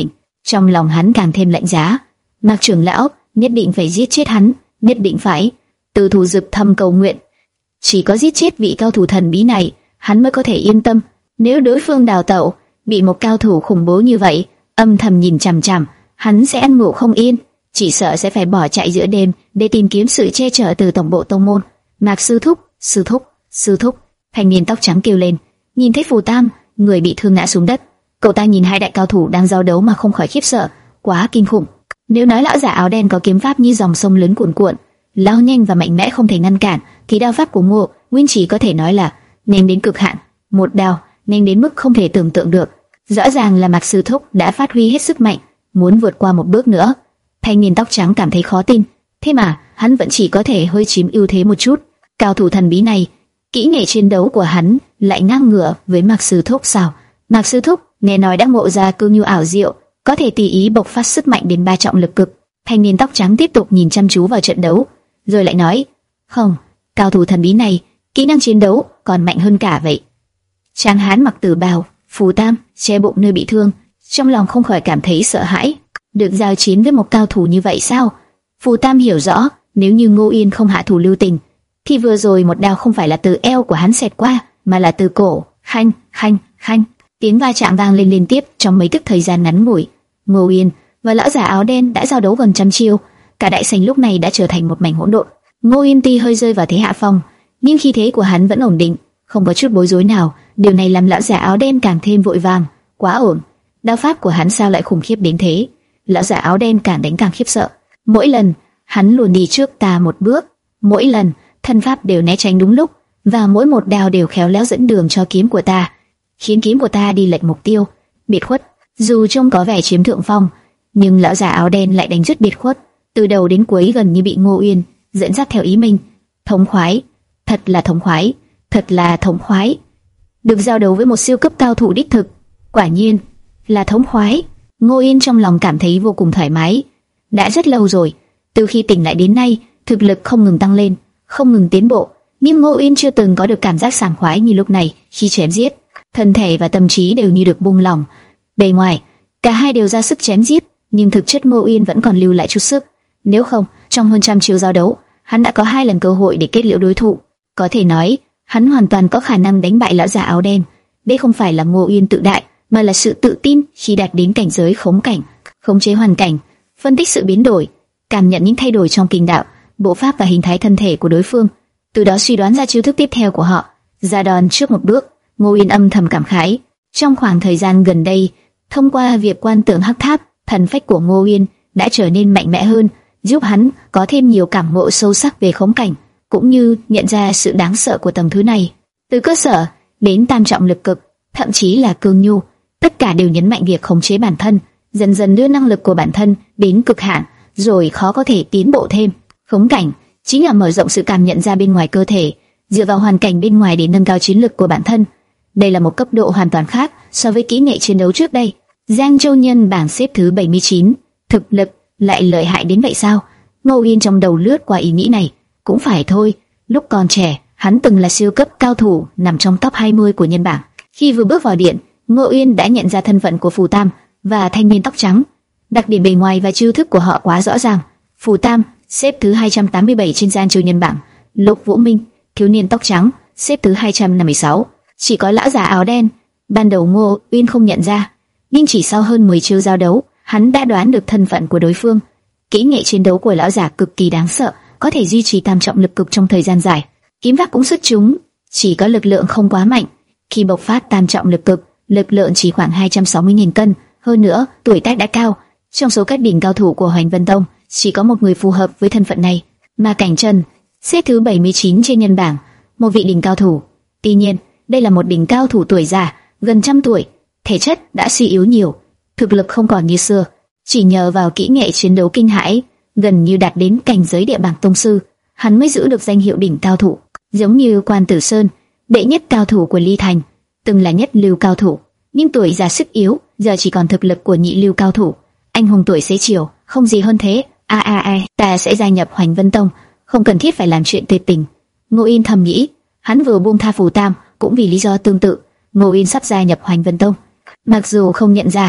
Trong lòng hắn càng thêm lạnh giá. Mạc trưởng lão nhất định phải giết chết hắn, nhất định phải. Từ Thủ Dực thầm cầu nguyện, chỉ có giết chết vị cao thủ thần bí này, hắn mới có thể yên tâm. Nếu đối phương đào tẩu, bị một cao thủ khủng bố như vậy âm thầm nhìn chằm chằm, hắn sẽ ăn ngủ không yên, chỉ sợ sẽ phải bỏ chạy giữa đêm để tìm kiếm sự che chở từ tổng bộ tông môn. Mạc sư thúc, sư thúc, sư thúc! Thanh niên tóc trắng kêu lên, nhìn thấy Phù Tam, người bị thương ngã xuống đất. Cậu ta nhìn hai đại cao thủ đang giao đấu mà không khỏi khiếp sợ, quá kinh khủng. Nếu nói lão giả áo đen có kiếm pháp như dòng sông lớn cuồn cuộn, lao nhanh và mạnh mẽ không thể ngăn cản, thì đao pháp của Ngô Nguyên chỉ có thể nói là nhanh đến cực hạn, một đao nhanh đến mức không thể tưởng tượng được. Rõ ràng là Mạc sư thúc đã phát huy hết sức mạnh, muốn vượt qua một bước nữa. Thanh niên tóc trắng cảm thấy khó tin, thế mà hắn vẫn chỉ có thể hơi chiếm ưu thế một chút. Cao thủ thần bí này, kỹ nghệ chiến đấu của hắn lại ngang ngửa với Mạc sư thúc sao? Mạc sư thúc nghe nói đã ngộ ra cương nhu ảo diệu, có thể tùy ý bộc phát sức mạnh đến ba trọng lực cực. Thanh niên tóc trắng tiếp tục nhìn chăm chú vào trận đấu, rồi lại nói, không, cao thủ thần bí này kỹ năng chiến đấu còn mạnh hơn cả vậy. Tráng hán mặc tử bào, Phù Tam che bụng nơi bị thương, trong lòng không khỏi cảm thấy sợ hãi. Được giao chiến với một cao thủ như vậy sao? Phù Tam hiểu rõ, nếu như Ngô Yên không hạ thủ lưu tình, thì vừa rồi một đao không phải là từ eo của hắn xẹt qua, mà là từ cổ. Khanh, khanh, khanh, tiếng va chạm vang lên liên tiếp trong mấy tức thời gian ngắn ngủi. Ngô Yên và lão giả áo đen đã giao đấu gần trăm chiêu, cả đại sảnh lúc này đã trở thành một mảnh hỗn độn. Ngô Yên tuy hơi rơi vào thế hạ phong, nhưng khí thế của hắn vẫn ổn định, không có chút bối rối nào. Điều này làm lão giả áo đen càng thêm vội vàng. Quá ổn, đao pháp của hắn sao lại khủng khiếp đến thế? Lão giả áo đen càng đánh càng khiếp sợ. Mỗi lần hắn luôn đi trước ta một bước, mỗi lần thân pháp đều né tránh đúng lúc, và mỗi một đao đều khéo léo dẫn đường cho kiếm của ta, khiến kiếm của ta đi lệch mục tiêu. Biệt khuất. Dù trông có vẻ chiếm thượng phong, nhưng lão giả áo đen lại đánh rất biệt khuất, từ đầu đến cuối gần như bị Ngô Uyên dẫn dắt theo ý mình. Thống khoái, thật là thống khoái, thật là thống khoái. Được giao đấu với một siêu cấp cao thủ đích thực, quả nhiên là thống khoái. Ngô Uyên trong lòng cảm thấy vô cùng thoải mái. Đã rất lâu rồi, từ khi tỉnh lại đến nay, thực lực không ngừng tăng lên, không ngừng tiến bộ, nhưng Ngô Uyên chưa từng có được cảm giác sảng khoái như lúc này khi chém giết. Thân thể và tâm trí đều như được buông lỏng. Bề ngoài, cả hai đều ra sức chém giết, nhưng thực chất Ngô Uyên vẫn còn lưu lại chút sức. Nếu không, trong hơn trăm chiêu giao đấu, hắn đã có hai lần cơ hội để kết liễu đối thủ. Có thể nói, hắn hoàn toàn có khả năng đánh bại lão giả áo đen. Đây không phải là Ngô Uyên tự đại, mà là sự tự tin khi đạt đến cảnh giới khống cảnh, khống chế hoàn cảnh, phân tích sự biến đổi, cảm nhận những thay đổi trong kinh đạo, bộ pháp và hình thái thân thể của đối phương, từ đó suy đoán ra chiêu thức tiếp theo của họ. Ra đòn trước một bước, Ngô Uyên âm thầm cảm khái. Trong khoảng thời gian gần đây, thông qua việc quan tưởng hắc tháp, thần phách của Ngô Uyên đã trở nên mạnh mẽ hơn, giúp hắn có thêm nhiều cảm ngộ sâu sắc về khống cảnh, cũng như nhận ra sự đáng sợ của tầng thứ này. Từ cơ sở đến tam trọng lực cực, thậm chí là cương nhu, tất cả đều nhấn mạnh việc khống chế bản thân, dần dần đưa năng lực của bản thân đến cực hạn, rồi khó có thể tiến bộ thêm. Khống cảnh chính là mở rộng sự cảm nhận ra bên ngoài cơ thể, dựa vào hoàn cảnh bên ngoài để nâng cao chiến lực của bản thân. Đây là một cấp độ hoàn toàn khác so với kỹ nghệ chiến đấu trước đây. Giang Châu Nhân bảng xếp thứ bảy mươi chín, thực lực lại lợi hại đến vậy sao? Ngô Uyên trong đầu lướt qua ý nghĩ này. Cũng phải thôi, lúc còn trẻ, hắn từng là siêu cấp cao thủ nằm trong top hai mươi của nhân bảng. Khi vừa bước vào điện, Ngô Uyên đã nhận ra thân phận của Phù Tam và thanh niên tóc trắng. Đặc điểm bề ngoài và chiêu thức của họ quá rõ ràng. Phù Tam xếp thứ hai trăm tám mươi bảy trên Giang Châu Nhân bảng, Lục Vũ Minh, thiếu niên tóc trắng, xếp thứ hai trăm năm mươi sáu. Chỉ có lão già áo đen, ban đầu Ngô Uyên không nhận ra, nhưng chỉ sau hơn mười chiêu giao đấu, hắn đã đoán được thân phận của đối phương. Kỹ nghệ chiến đấu của lão già cực kỳ đáng sợ, có thể duy trì tam trọng lực cực trong thời gian dài. Kiếm pháp cũng xuất chúng, chỉ có lực lượng không quá mạnh. Khi bộc phát tam trọng lực cực, lực lượng chỉ khoảng hai trăm sáu mươi nghìn cân. Hơn nữa, tuổi tác đã cao. Trong số các đỉnh cao thủ của Hoành Vân Tông, chỉ có một người phù hợp với thân phận này. Ma Cảnh Trần xếp thứ bảy mươi chín trên nhân bảng, một vị đỉnh cao thủ. Tuy nhiên, đây là một đỉnh cao thủ tuổi già, gần trăm tuổi, thể chất đã suy yếu nhiều, thực lực không còn như xưa. Chỉ nhờ vào kỹ nghệ chiến đấu kinh hãi, gần như đạt đến cảnh giới địa bảng tông sư, hắn mới giữ được danh hiệu đỉnh cao thủ. Giống như Quan Tử Sơn, đệ nhất cao thủ của Ly Thành, từng là nhất lưu cao thủ, nhưng tuổi già sức yếu, giờ chỉ còn thực lực của nhị lưu cao thủ. Anh hùng tuổi xế chiều, không gì hơn thế. A a a, ta sẽ gia nhập Hoành Vân Tông, không cần thiết phải làm chuyện tuyệt tình. Ngô Uyên thầm nghĩ, hắn vừa buông tha Phù Tam cũng vì lý do tương tự. Ngô Uyên sắp gia nhập Hoành Vân Tông, mặc dù không nhận ra,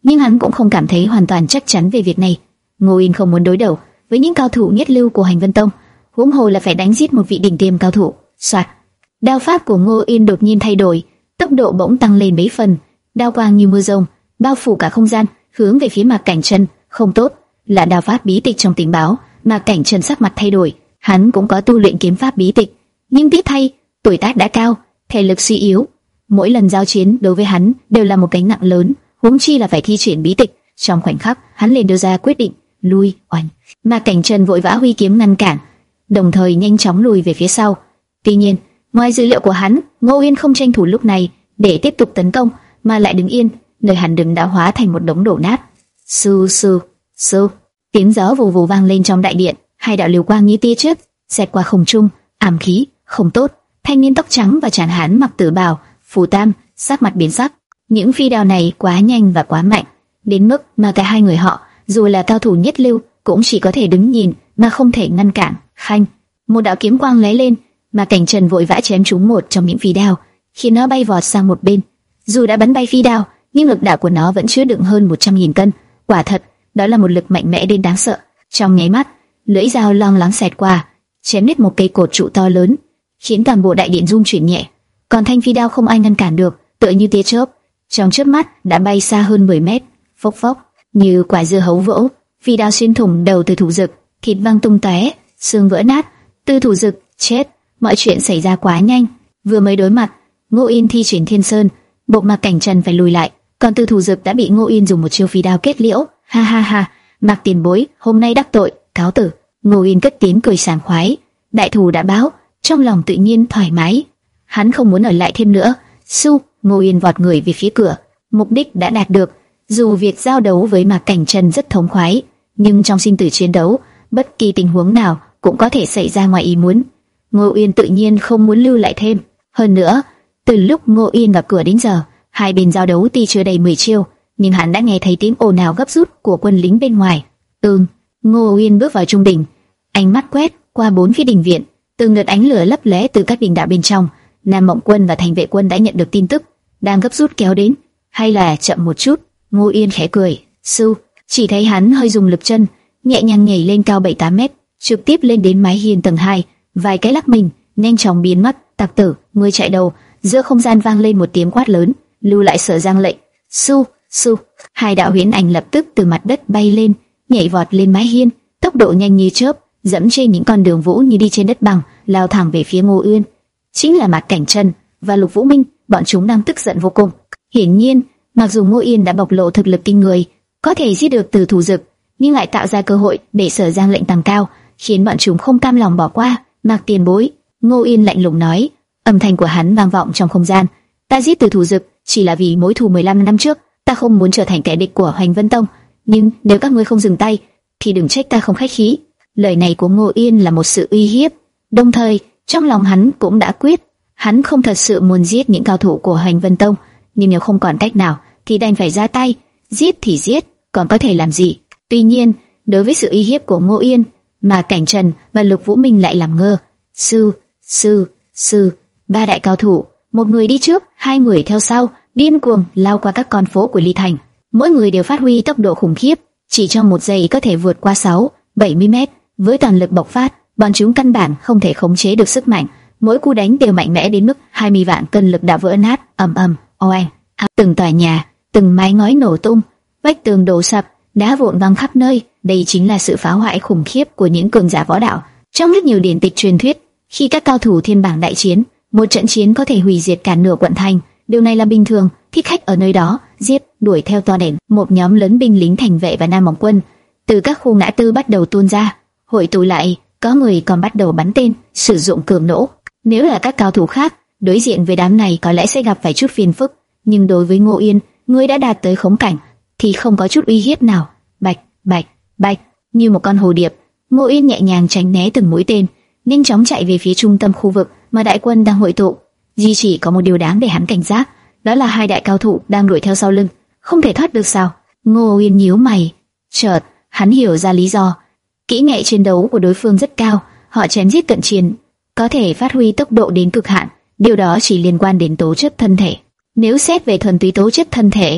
nhưng hắn cũng không cảm thấy hoàn toàn chắc chắn về việc này. Ngô Yên không muốn đối đầu với những cao thủ nhất lưu của Hành Vân Tông, huống hồ là phải đánh giết một vị đỉnh tiêm cao thủ. Soạt, đao pháp của Ngô Yên đột nhiên thay đổi, tốc độ bỗng tăng lên mấy phần, đao quang như mưa rông bao phủ cả không gian, hướng về phía Mạc Cảnh Trần. Không tốt, là đao pháp bí tịch trong tình báo. Mạc Cảnh Trần sắc mặt thay đổi, hắn cũng có tu luyện kiếm pháp bí tịch, nhưng tiếc thay, tuổi tác đã cao, thể lực suy yếu, mỗi lần giao chiến đối với hắn đều là một gánh nặng lớn, huống chi là phải thi triển bí tịch. Trong khoảnh khắc, hắn liền đưa ra quyết định, lui. Oanh! Mạc Cảnh Trần vội vã huy kiếm ngăn cản, đồng thời nhanh chóng lùi về phía sau. Tuy nhiên, ngoài dự liệu của hắn, Ngô Yên không tranh thủ lúc này để tiếp tục tấn công, mà lại đứng yên, nơi hắn đứng đã hóa thành một đống đổ nát. Su su su, tiếng gió vù vù vang lên trong đại điện, hai đạo lưu quang như tia chớp xẹt qua không trung, ám khí. Không tốt! Thanh niên tóc trắng và tràn hán mặc tử bào, Phù Tam, sắc mặt biến sắc. Những phi đao này quá nhanh và quá mạnh, đến mức mà cả hai người họ, dù là cao thủ nhất lưu, cũng chỉ có thể đứng nhìn mà không thể ngăn cản. Khanh, một đạo kiếm quang lóe lên, mà Cảnh Trần vội vã chém trúng một trong những phi đao, khiến nó bay vọt sang một bên. Dù đã bắn bay phi đao, nhưng lực đạo của nó vẫn chứa đựng hơn một trăm nghìn cân. Quả thật, đó là một lực mạnh mẽ đến đáng sợ. Trong nháy mắt, lưỡi dao long láng xẹt qua, chém nứt một cây cột trụ to lớn, khiến toàn bộ đại điện rung chuyển nhẹ. Còn thanh phi đao không ai ngăn cản được, tựa như tia chớp, trong chớp mắt đã bay xa hơn mười mét. Phốc phốc, như quả dưa hấu vỗ, phi đao xuyên thủng đầu Từ Thủ Dực, thịt văng tung tóe, xương vỡ nát. Từ Thủ Dực chết. Mọi chuyện xảy ra quá nhanh. Vừa mới đối mặt, Ngô Yên thi triển Thiên Sơn, buộc Mạc Cảnh Trần phải lùi lại, còn Từ Thủ Dực đã bị Ngô Yên dùng một chiêu phi đao kết liễu. Ha ha ha, Mạc tiền bối, hôm nay đắc tội, cáo tử. Ngô Yên cất tiếng cười sảng khoái, đại thù đã báo, trong lòng tự nhiên thoải mái. Hắn không muốn ở lại thêm nữa. Su, Ngô Yên vọt người về phía cửa, mục đích đã đạt được. Dù việc giao đấu với Mạc Cảnh Trần rất thống khoái, nhưng trong sinh tử chiến đấu, bất kỳ tình huống nào cũng có thể xảy ra ngoài ý muốn. Ngô Yên tự nhiên không muốn lưu lại thêm. Hơn nữa, từ lúc Ngô Yên vào cửa đến giờ, hai bên giao đấu tuy chưa đầy mười chiêu, nhưng hắn đã nghe thấy tiếng ồn ào gấp rút của quân lính bên ngoài. Ừm, Ngô Yên bước vào trung đình, ánh mắt quét qua bốn phía đình viện, từng đợt ánh lửa lấp lóe từ các đình đạo bên trong. Nam Mộng Quân và Thành Vệ Quân đã nhận được tin tức, đang gấp rút kéo đến. Hay là chậm một chút? Ngô Yên khẽ cười. Su, chỉ thấy hắn hơi dùng lực chân, nhẹ nhàng nhảy lên cao bảy tám mét, trực tiếp lên đến mái hiên tầng hai, vài cái lắc mình, nhanh chóng biến mất. Tặc tử, ngươi chạy đâu? Giữa không gian vang lên một tiếng quát lớn, lưu lại Sở Giang lệnh. Su, su, hai đạo huyễn ảnh lập tức từ mặt đất bay lên, nhảy vọt lên mái hiên, tốc độ nhanh như chớp, dẫm trên những con đường vũ như đi trên đất bằng, lao thẳng về phía Ngô Yên. Chính là Mạc Cảnh Trần và Lục Vũ Minh, bọn chúng đang tức giận vô cùng. Hiển nhiên, mặc dù Ngô Yên đã bộc lộ thực lực kinh người, có thể giết được Từ Thủ Dực, nhưng lại tạo ra cơ hội để Sở Giang lệnh tăng cao, khiến bọn chúng không cam lòng bỏ qua. Mạc tiền bối, Ngô Yên lạnh lùng nói, âm thanh của hắn vang vọng trong không gian. Ta giết Từ Thủ Dực chỉ là vì mối thù mười lăm năm trước, ta không muốn trở thành kẻ địch của Hoành Vân Tông, nhưng nếu các ngươi không dừng tay, thì đừng trách ta không khách khí. Lời này của Ngô Yên là một sự uy hiếp, đồng thời trong lòng hắn cũng đã quyết, hắn không thật sự muốn giết những cao thủ của Hoành Vân Tông, nhưng nếu không còn cách nào thì đành phải ra tay, giết thì giết, còn có thể làm gì? Tuy nhiên, đối với sự uy hiếp của Ngô Yên, mà Cảnh Trần và Lục Vũ Minh lại làm ngơ. Sư, sư, sư, ba đại cao thủ, một người đi trước, hai người theo sau, điên cuồng lao qua các con phố của Ly Thành. Mỗi người đều phát huy tốc độ khủng khiếp, chỉ trong một giây có thể vượt qua sáu, bảy mươi mét. Với toàn lực bộc phát, bọn chúng căn bản không thể khống chế được sức mạnh. Mỗi cú đánh đều mạnh mẽ đến mức hai mươi vạn cân lực đã vỡ nát. Ầm ầm, oeng, từng tòa nhà, từng mái ngói nổ tung, vách tường đổ sập, đá vụn văng khắp nơi. Đây chính là sự phá hoại khủng khiếp của những cường giả võ đạo. Trong rất nhiều điển tịch truyền thuyết, khi các cao thủ thiên bảng đại chiến, một trận chiến có thể hủy diệt cả nửa quận thành. Điều này là bình thường. Thích khách ở nơi đó giết đuổi theo toa đèn. Một nhóm lớn binh lính Thành Vệ và Nam Mộng Quân từ các khu ngã tư bắt đầu tuôn ra, hội tụ lại. Có người còn bắt đầu bắn tên, sử dụng cường nỗ. Nếu là các cao thủ khác, đối diện với đám này có lẽ sẽ gặp phải chút phiền phức, nhưng đối với Ngô Yên, người đã đạt tới khống cảnh, thì không có chút uy hiếp nào. Bạch, bạch, bạch, như một con hồ điệp, Ngô Yên nhẹ nhàng tránh né từng mũi tên, nhanh chóng chạy về phía trung tâm khu vực mà đại quân đang hội tụ. Duy chỉ có một điều đáng để hắn cảnh giác, đó là hai đại cao thủ đang đuổi theo sau lưng, không thể thoát được sao? Ngô Yên nhíu mày, chợt hắn hiểu ra lý do. Kỹ nghệ chiến đấu của đối phương rất cao, họ chém giết cận chiến, có thể phát huy tốc độ đến cực hạn. Điều đó chỉ liên quan đến tố chất thân thể. Nếu xét về thuần túy tố chất thân thể,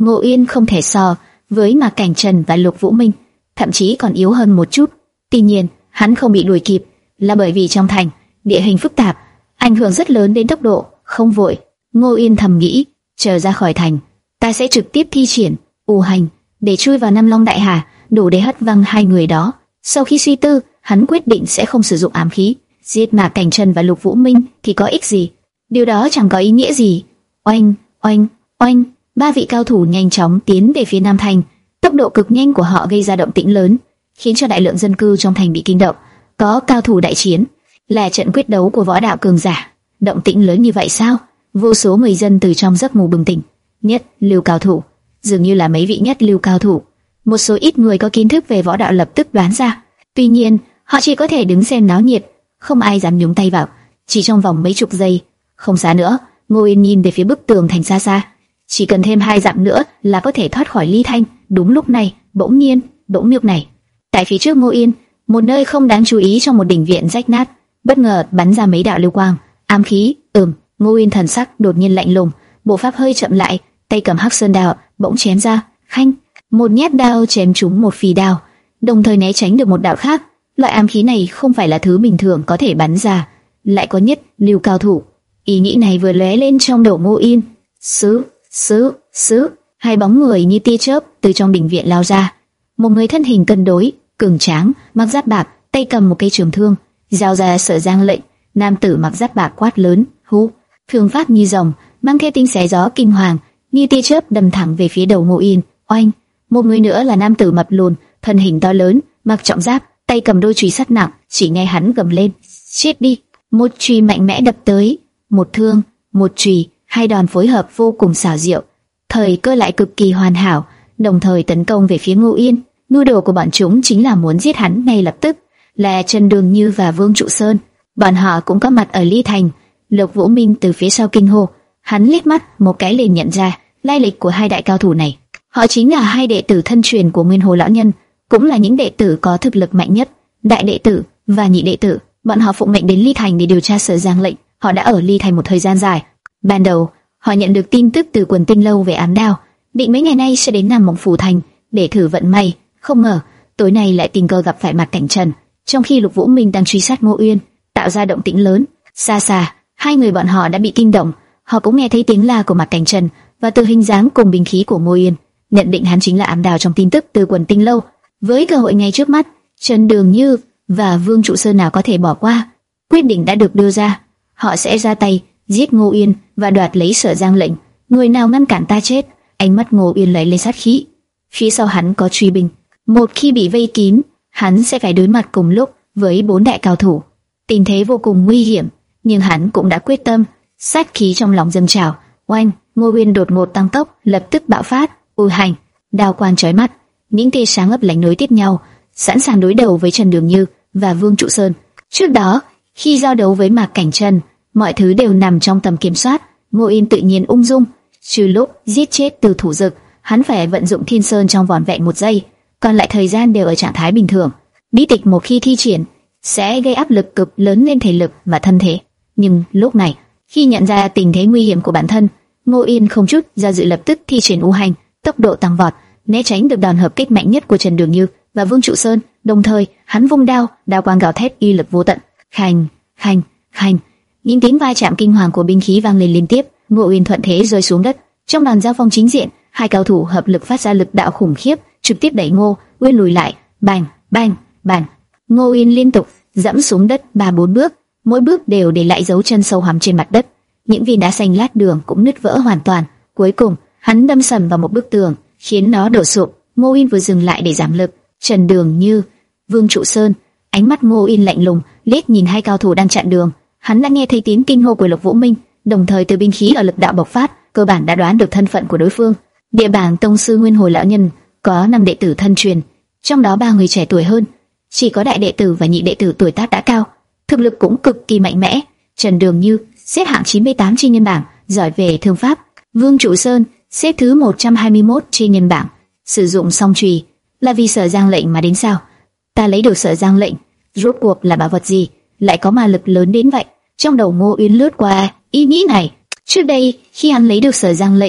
Ngô Uyên không thể so với Mạc Cảnh Trần và Lục Vũ Minh, thậm chí còn yếu hơn một chút. Tuy nhiên, hắn không bị đuổi kịp là bởi vì trong thành địa hình phức tạp, ảnh hưởng rất lớn đến tốc độ. Không vội, Ngô Uyên thầm nghĩ, chờ ra khỏi thành, ta sẽ trực tiếp thi triển U Hành để chui vào Nam Long Đại Hà, đủ để hất văng hai người đó. Sau khi suy tư, hắn quyết định sẽ không sử dụng ám khí. Giết Mạc Cảnh Trần và Lục Vũ Minh thì có ích gì? Điều đó chẳng có ý nghĩa gì. Oanh, oanh, oanh, ba vị cao thủ nhanh chóng tiến về phía Nam Thành. Tốc độ cực nhanh của họ gây ra động tĩnh lớn, khiến cho đại lượng dân cư trong thành bị kinh động. Có cao thủ đại chiến, là trận quyết đấu của võ đạo cường giả. Động tĩnh lớn như vậy sao? Vô số người dân từ trong giấc ngủ bừng tỉnh. Nhất lưu cao thủ, dường như là mấy vị nhất lưu cao thủ. Một số ít người có kiến thức về võ đạo lập tức đoán ra. Tuy nhiên, họ chỉ có thể đứng xem náo nhiệt, không ai dám nhúng tay vào. Chỉ trong vòng mấy chục giây, không xa nữa, Ngô Uyên nhìn về phía bức tường thành xa xa. Chỉ cần thêm hai dặm nữa là có thể thoát khỏi Ly Thanh. Đúng lúc này, bỗng nhiên, bỗng miêu này, tại phía trước Ngô Uyên, một nơi không đáng chú ý trong một đỉnh viện rách nát, bất ngờ bắn ra mấy đạo lưu quang, ám khí. Ừm, Ngô Uyên thần sắc đột nhiên lạnh lùng, bộ pháp hơi chậm lại, tay cầm Hắc Sơn đao bỗng chém ra, khanh, một nhát đao chém trúng một phi đao, đồng thời né tránh được một đạo khác. Loại ám khí này không phải là thứ bình thường có thể bắn ra, lại có nhất lưu cao thủ. Ý nghĩ này vừa lóe lên trong đầu Ngô Uyên. Sứ, sứ, sứ, hai bóng người như tia chớp từ trong đỉnh viện lao ra. Một người thân hình cân đối, cường tráng, mặc giáp bạc, tay cầm một cây trường thương, giao ra sở giang lệnh. Nam tử mặc giáp bạc quát lớn, hú, thương pháp như rồng, mang theo tiếng xé gió kinh hoàng, như tia chớp đâm thẳng về phía đầu Ngô Uyên. Oanh, một người nữa là nam tử mập lùn, thân hình to lớn, mặc trọng giáp, tay cầm đôi chùy sắt nặng, chỉ nghe hắn gầm lên, chết đi. Một chùy mạnh mẽ đập tới, một thương, một chùy, hai đòn phối hợp vô cùng xảo diệu, thời cơ lại cực kỳ hoàn hảo, đồng thời tấn công về phía Ngô Uyên. Mưu đồ của bọn chúng chính là muốn giết hắn ngay lập tức. Là Trần Đường Như và Vương Trụ Sơn, bọn họ cũng có mặt ở Ly Thành. Lục Vũ Minh từ phía sau kinh hô, hắn liếc mắt một cái liền nhận ra lai lịch của hai đại cao thủ này. Họ chính là hai đệ tử thân truyền của Nguyên Hồ lão nhân, cũng là những đệ tử có thực lực mạnh nhất. Đại đệ tử và nhị đệ tử, bọn họ phụng mệnh đến Ly Thành để điều tra Sở Giang lệnh. Họ đã ở Ly Thành một thời gian dài. Ban đầu, họ nhận được tin tức từ Quần Tinh Lâu về ám đao, định mấy ngày nay sẽ đến Nam Mộng Phủ Thành để thử vận may. Không ngờ, tối nay lại tình cờ gặp phải Mạc Cảnh Trần, trong khi Lục Vũ Minh đang truy sát Ngô Uyên, tạo ra động tĩnh lớn. Xa xa, hai người bọn họ đã bị kinh động. Họ cũng nghe thấy tiếng la của Mạc Cảnh Trần và từ hình dáng cùng binh khí của Ngô Uyên, nhận định hắn chính là ám đao trong tin tức từ Quần Tinh Lâu. Với cơ hội ngay trước mắt, Trần Đường Như và Vương Trụ Sơn nào có thể bỏ qua. Quyết định đã được đưa ra, họ sẽ ra tay giết Ngô Uyên và đoạt lấy Sở Giang lệnh. Người nào ngăn cản ta chết. Ánh mắt Ngô Uyên lấy lên sát khí. Phía sau hắn có truy binh, một khi bị vây kín, hắn sẽ phải đối mặt cùng lúc với bốn đại cao thủ. Tình thế vô cùng nguy hiểm, nhưng hắn cũng đã quyết tâm. Sát khí trong lòng dâng trào. Oanh, Ngô Uyên đột ngột tăng tốc, lập tức bạo phát. U Hành, đao quang chói mắt, những tia sáng ấp lánh nối tiếp nhau, sẵn sàng đối đầu với Trần Đường Như và Vương Trụ Sơn. Trước đó, khi giao đấu với Mạc Cảnh Trần, mọi thứ đều nằm trong tầm kiểm soát. Ngô Uyên tự nhiên ung dung, trừ lúc giết chết Từ Thủ Dực, hắn phải vận dụng Thiên Sơn trong vỏn vẹn một giây, còn lại thời gian đều ở trạng thái bình thường. Bí tịch một khi thi triển sẽ gây áp lực cực lớn lên thể lực và thân thể. Nhưng lúc này, khi nhận ra tình thế nguy hiểm của bản thân, Ngô Uyên không chút do dự lập tức thi triển U Hành, tốc độ tăng vọt, né tránh được đòn hợp kích mạnh nhất của Trần Đường Như và Vương Trụ Sơn. Đồng thời, hắn vung đao, đao quang gào thét uy lực vô tận. Khanh, khanh, khanh, những tiếng va chạm kinh hoàng của binh khí vang lên liên tiếp. Ngô Uyên thuận thế rơi xuống đất. Trong đòn giao phong chính diện, hai cao thủ hợp lực phát ra lực đạo khủng khiếp, trực tiếp đẩy Ngô Uyên lùi lại. Bành, bành, bành. Ngô Uyên liên tục dẫm xuống đất ba bốn bước, mỗi bước đều để lại dấu chân sâu hoắm trên mặt đất. Những viên đá xanh lát đường cũng nứt vỡ hoàn toàn. Cuối cùng, hắn đâm sầm vào một bức tường, khiến nó đổ sụp. Ngô Uyên vừa dừng lại để giảm lực. Trần Đường Như, Vương Trụ Sơn, ánh mắt Ngô Uyên lạnh lùng, liếc nhìn hai cao thủ đang chặn đường. Hắn đã nghe thấy tiếng kinh hô của Lục Vũ Minh, đồng thời từ binh khí ở lực đạo bộc phát, cơ bản đã đoán được thân phận của đối phương. Địa bảng tông sư Nguyên Hồi lão nhân có năm đệ tử thân truyền, trong đó ba người trẻ tuổi hơn, chỉ có đại đệ tử và nhị đệ tử tuổi tác đã cao, thực lực cũng cực kỳ mạnh mẽ. Trần Đường Như xếp hạng chín mươi tám trên nhân bảng, giỏi về thương pháp. Vương Trụ Sơn xếp thứ một trăm hai mươi mốt trên nhân bảng, sử dụng song chùy là vì Sở Giang lệnh mà đến sao? Ta lấy được Sở Giang lệnh, rốt cuộc là bảo vật gì, lại có ma lực lớn đến vậy? Trong đầu Ngô Uyên lướt qua ý nghĩ này. Trước đây, khi hắn lấy được Sở Giang lệnh,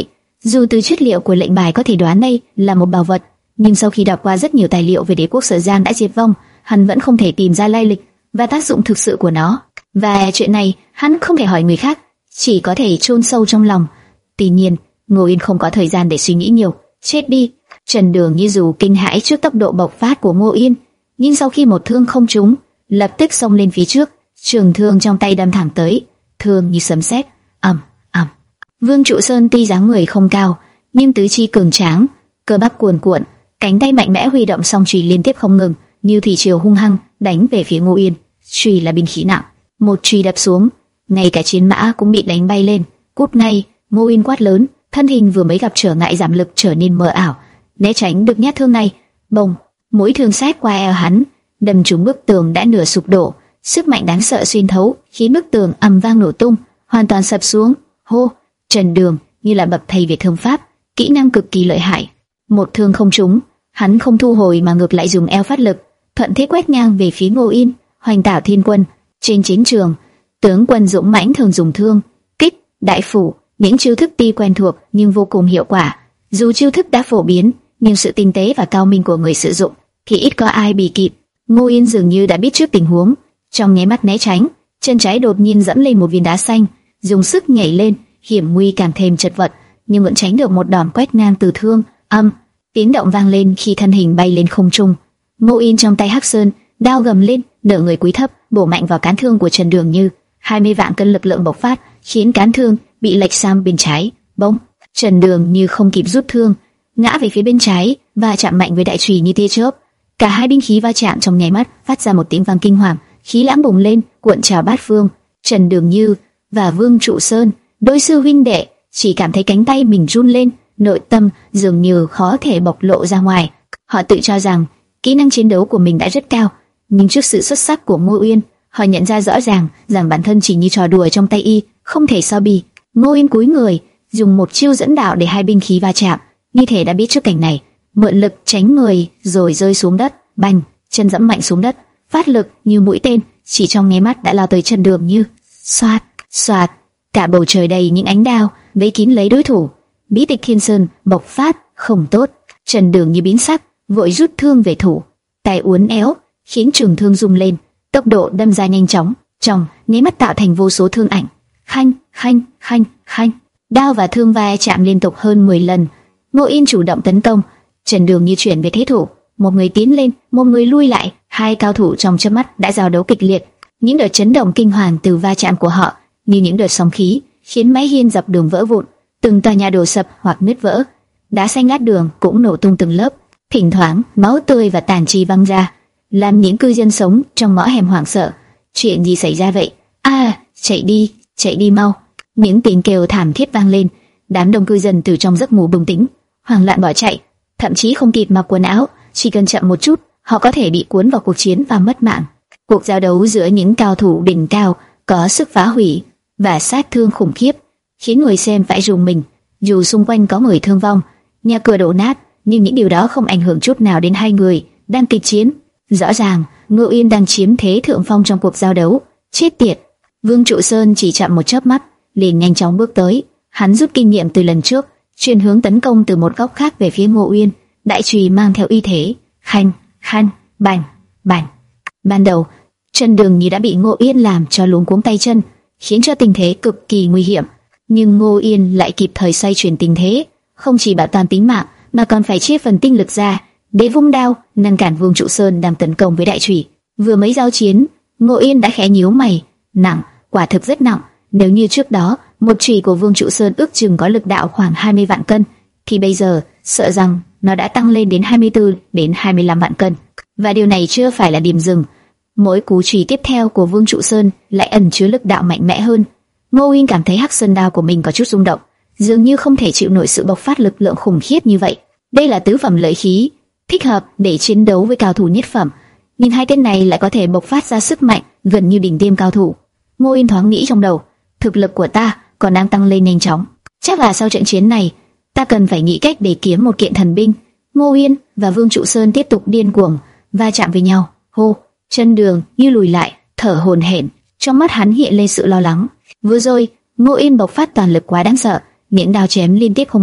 Dù từ chất liệu của lệnh bài có thể đoán đây là một bảo vật, nhưng sau khi đọc qua rất nhiều tài liệu về đế quốc Sở Giang đã diệt vong, hắn vẫn không thể tìm ra lai lịch và tác dụng thực sự của nó. Và chuyện này hắn không thể hỏi người khác, chỉ có thể chôn sâu trong lòng. Tuy nhiên, Ngô Yên không có thời gian để suy nghĩ nhiều. Chết đi! Trần Đường như dù kinh hãi trước tốc độ bộc phát của Ngô Yên, nhưng sau khi một thương không trúng, lập tức xông lên phía trước, trường thương trong tay đâm thẳng tới, thương như sấm sét. ầm ầm. Vương Trụ Sơn tuy dáng người không cao, nhưng tứ chi cường tráng, cơ bắp cuồn cuộn, cánh tay mạnh mẽ huy động song chùy liên tiếp không ngừng, như thủy triều hung hăng đánh về phía Ngô Yên. Chùy là binh khí nặng, một chùy đập xuống, ngay cả chiến mã cũng bị đánh bay lên. Cút ngay! Ngô Yên quát lớn, thân hình vừa mới gặp trở ngại giảm lực trở nên mờ ảo, né tránh được nhát thương này. Bồng! Mũi thương sát qua eo hắn, đâm trúng bức tường đã nửa sụp đổ, sức mạnh đáng sợ xuyên thấu, khiến bức tường ầm vang nổ tung, hoàn toàn sập xuống. Hô! Trần Đường như là bậc thầy về thương pháp, kỹ năng cực kỳ lợi hại. Một thương không trúng, hắn không thu hồi mà ngược lại dùng eo phát lực, thuận thế quét ngang về phía Ngô Yên. Hoành Tảo Thiên Quân. Trên chiến trường, tướng quân dũng mãnh thường dùng thương, kích, đại phủ, những chiêu thức tuy quen thuộc nhưng vô cùng hiệu quả. Dù chiêu thức đã phổ biến, nhưng sự tinh tế và cao minh của người sử dụng thì ít có ai bị kịp. Ngô Yên dường như đã biết trước tình huống, trong nháy mắt né tránh, chân trái đột nhiên dẫm lên một viên đá xanh, dùng sức nhảy lên, hiểm nguy càng thêm chật vật, nhưng vẫn tránh được một đòn quét ngang từ thương. Âm, tiếng động vang lên khi thân hình bay lên không trung. Ngô Yên trong tay hắc sơn, đao gầm lên, nở người cúi thấp, bổ mạnh vào cán thương của Trần Đường Như. hai mươi vạn cân lực lượng bộc phát, khiến cán thương bị lệch sang bên trái. Bỗng, Trần Đường Như không kịp rút thương, ngã về phía bên trái và chạm mạnh với đại chùy như tia chớp. Cả hai binh khí va chạm trong nháy mắt, phát ra một tiếng vang kinh hoàng, khí lãng bùng lên, cuộn trào bát phương. Trần Đường Như và Vương Trụ Sơn, đôi sư huynh đệ, chỉ cảm thấy cánh tay mình run lên, nội tâm dường như khó thể bộc lộ ra ngoài. Họ tự cho rằng kỹ năng chiến đấu của mình đã rất cao, nhưng trước sự xuất sắc của Ngô Yên, họ nhận ra rõ ràng rằng bản thân chỉ như trò đùa trong tay y, không thể so bì. Ngô Yên cúi người, dùng một chiêu dẫn đạo để hai binh khí va chạm, như thể đã biết trước cảnh này, mượn lực tránh người rồi rơi xuống đất. Bành! Chân dẫm mạnh xuống đất, phát lực như mũi tên, chỉ trong nháy mắt đã lao tới Trần Đường Như. Xoạt, xoạt, cả bầu trời đầy những ánh đao vây kín lấy đối thủ. Bí tịch Thiên Sơn bộc phát, không tốt. Trần Đường Như biến sắc, vội rút thương về thủ, tay uốn éo, khiến trường thương rung lên, tốc độ đâm ra nhanh chóng, trong nháy mắt tạo thành vô số thương ảnh. Khanh, khanh, khanh, khanh, đao và thương va chạm liên tục hơn mười lần. Ngô Yên chủ động tấn công, Trần Đường Như chuyển về thế thủ, một người tiến lên, một người lui lại, hai cao thủ trong chớp mắt đã giao đấu kịch liệt. Những đợt chấn động kinh hoàng từ va chạm của họ, như những đợt sóng khí, khiến mái hiên dọc đường vỡ vụn, từng tòa nhà đổ sập hoặc nứt vỡ, đá xanh lát đường cũng nổ tung từng lớp, thỉnh thoảng máu tươi và tàn chi văng ra, làm những cư dân sống trong ngõ hẻm hoảng sợ. Chuyện gì xảy ra vậy? À, chạy đi, chạy đi mau! Những tiếng kêu thảm thiết vang lên, đám đông cư dân từ trong giấc ngủ bừng tỉnh, hoảng loạn bỏ chạy, thậm chí không kịp mặc quần áo, chỉ cần chậm một chút, họ có thể bị cuốn vào cuộc chiến và mất mạng. Cuộc giao đấu giữa những cao thủ đỉnh cao có sức phá hủy và sát thương khủng khiếp, khiến người xem phải rùng mình. Dù xung quanh có người thương vong, nhà cửa đổ nát, nhưng những điều đó không ảnh hưởng chút nào đến hai người đang kịch chiến. Rõ ràng, Ngô Yên đang chiếm thế thượng phong trong cuộc giao đấu. Chết tiệt! Vương Trụ Sơn chỉ chậm một chớp mắt, liền nhanh chóng bước tới. Hắn rút kinh nghiệm từ lần trước, chuyển hướng tấn công từ một góc khác về phía Ngô Yên. Đại chùy mang theo uy thế, khanh, khanh, bành, bành. Ban đầu, Trần Đường Như đã bị Ngô Yên làm cho luống cuống tay chân, khiến cho tình thế cực kỳ nguy hiểm. Nhưng Ngô Yên lại kịp thời xoay chuyển tình thế, không chỉ bảo toàn tính mạng mà còn phải chia phần tinh lực ra để vung đao ngăn cản Vương Trụ Sơn đang tấn công với đại chùy. Vừa mới giao chiến, Ngô Yên đã khẽ nhíu mày. Nặng, quả thực rất nặng. Nếu như trước đó một chùy của Vương Trụ Sơn ước chừng có lực đạo khoảng hai mươi vạn cân, thì bây giờ sợ rằng nó đã tăng lên đến hai mươi tư đến hai mươi lăm vạn cân. Và điều này chưa phải là điểm dừng. Mỗi cú chùy tiếp theo của Vương Trụ Sơn lại ẩn chứa lực đạo mạnh mẽ hơn. Ngô Yên cảm thấy hắc sơn đao của mình có chút rung động, dường như không thể chịu nổi sự bộc phát lực lượng khủng khiếp như vậy. Đây là tứ phẩm lợi khí, thích hợp để chiến đấu với cao thủ nhất phẩm, nhưng hai tên này lại có thể bộc phát ra sức mạnh gần như đỉnh tiêm cao thủ. Ngô Yên thoáng nghĩ trong đầu, thực lực của ta còn đang tăng lên nhanh chóng. Chắc là sau trận chiến này, ta cần phải nghĩ cách để kiếm một kiện thần binh. Ngô Yên và Vương Trụ Sơn tiếp tục điên cuồng va chạm với nhau. Hô! Trần Đường Như lùi lại, thở hổn hển, trong mắt hắn hiện lên sự lo lắng. Vừa rồi, Ngô Yên bộc phát toàn lực quá đáng sợ, những đao chém liên tiếp không ngừng,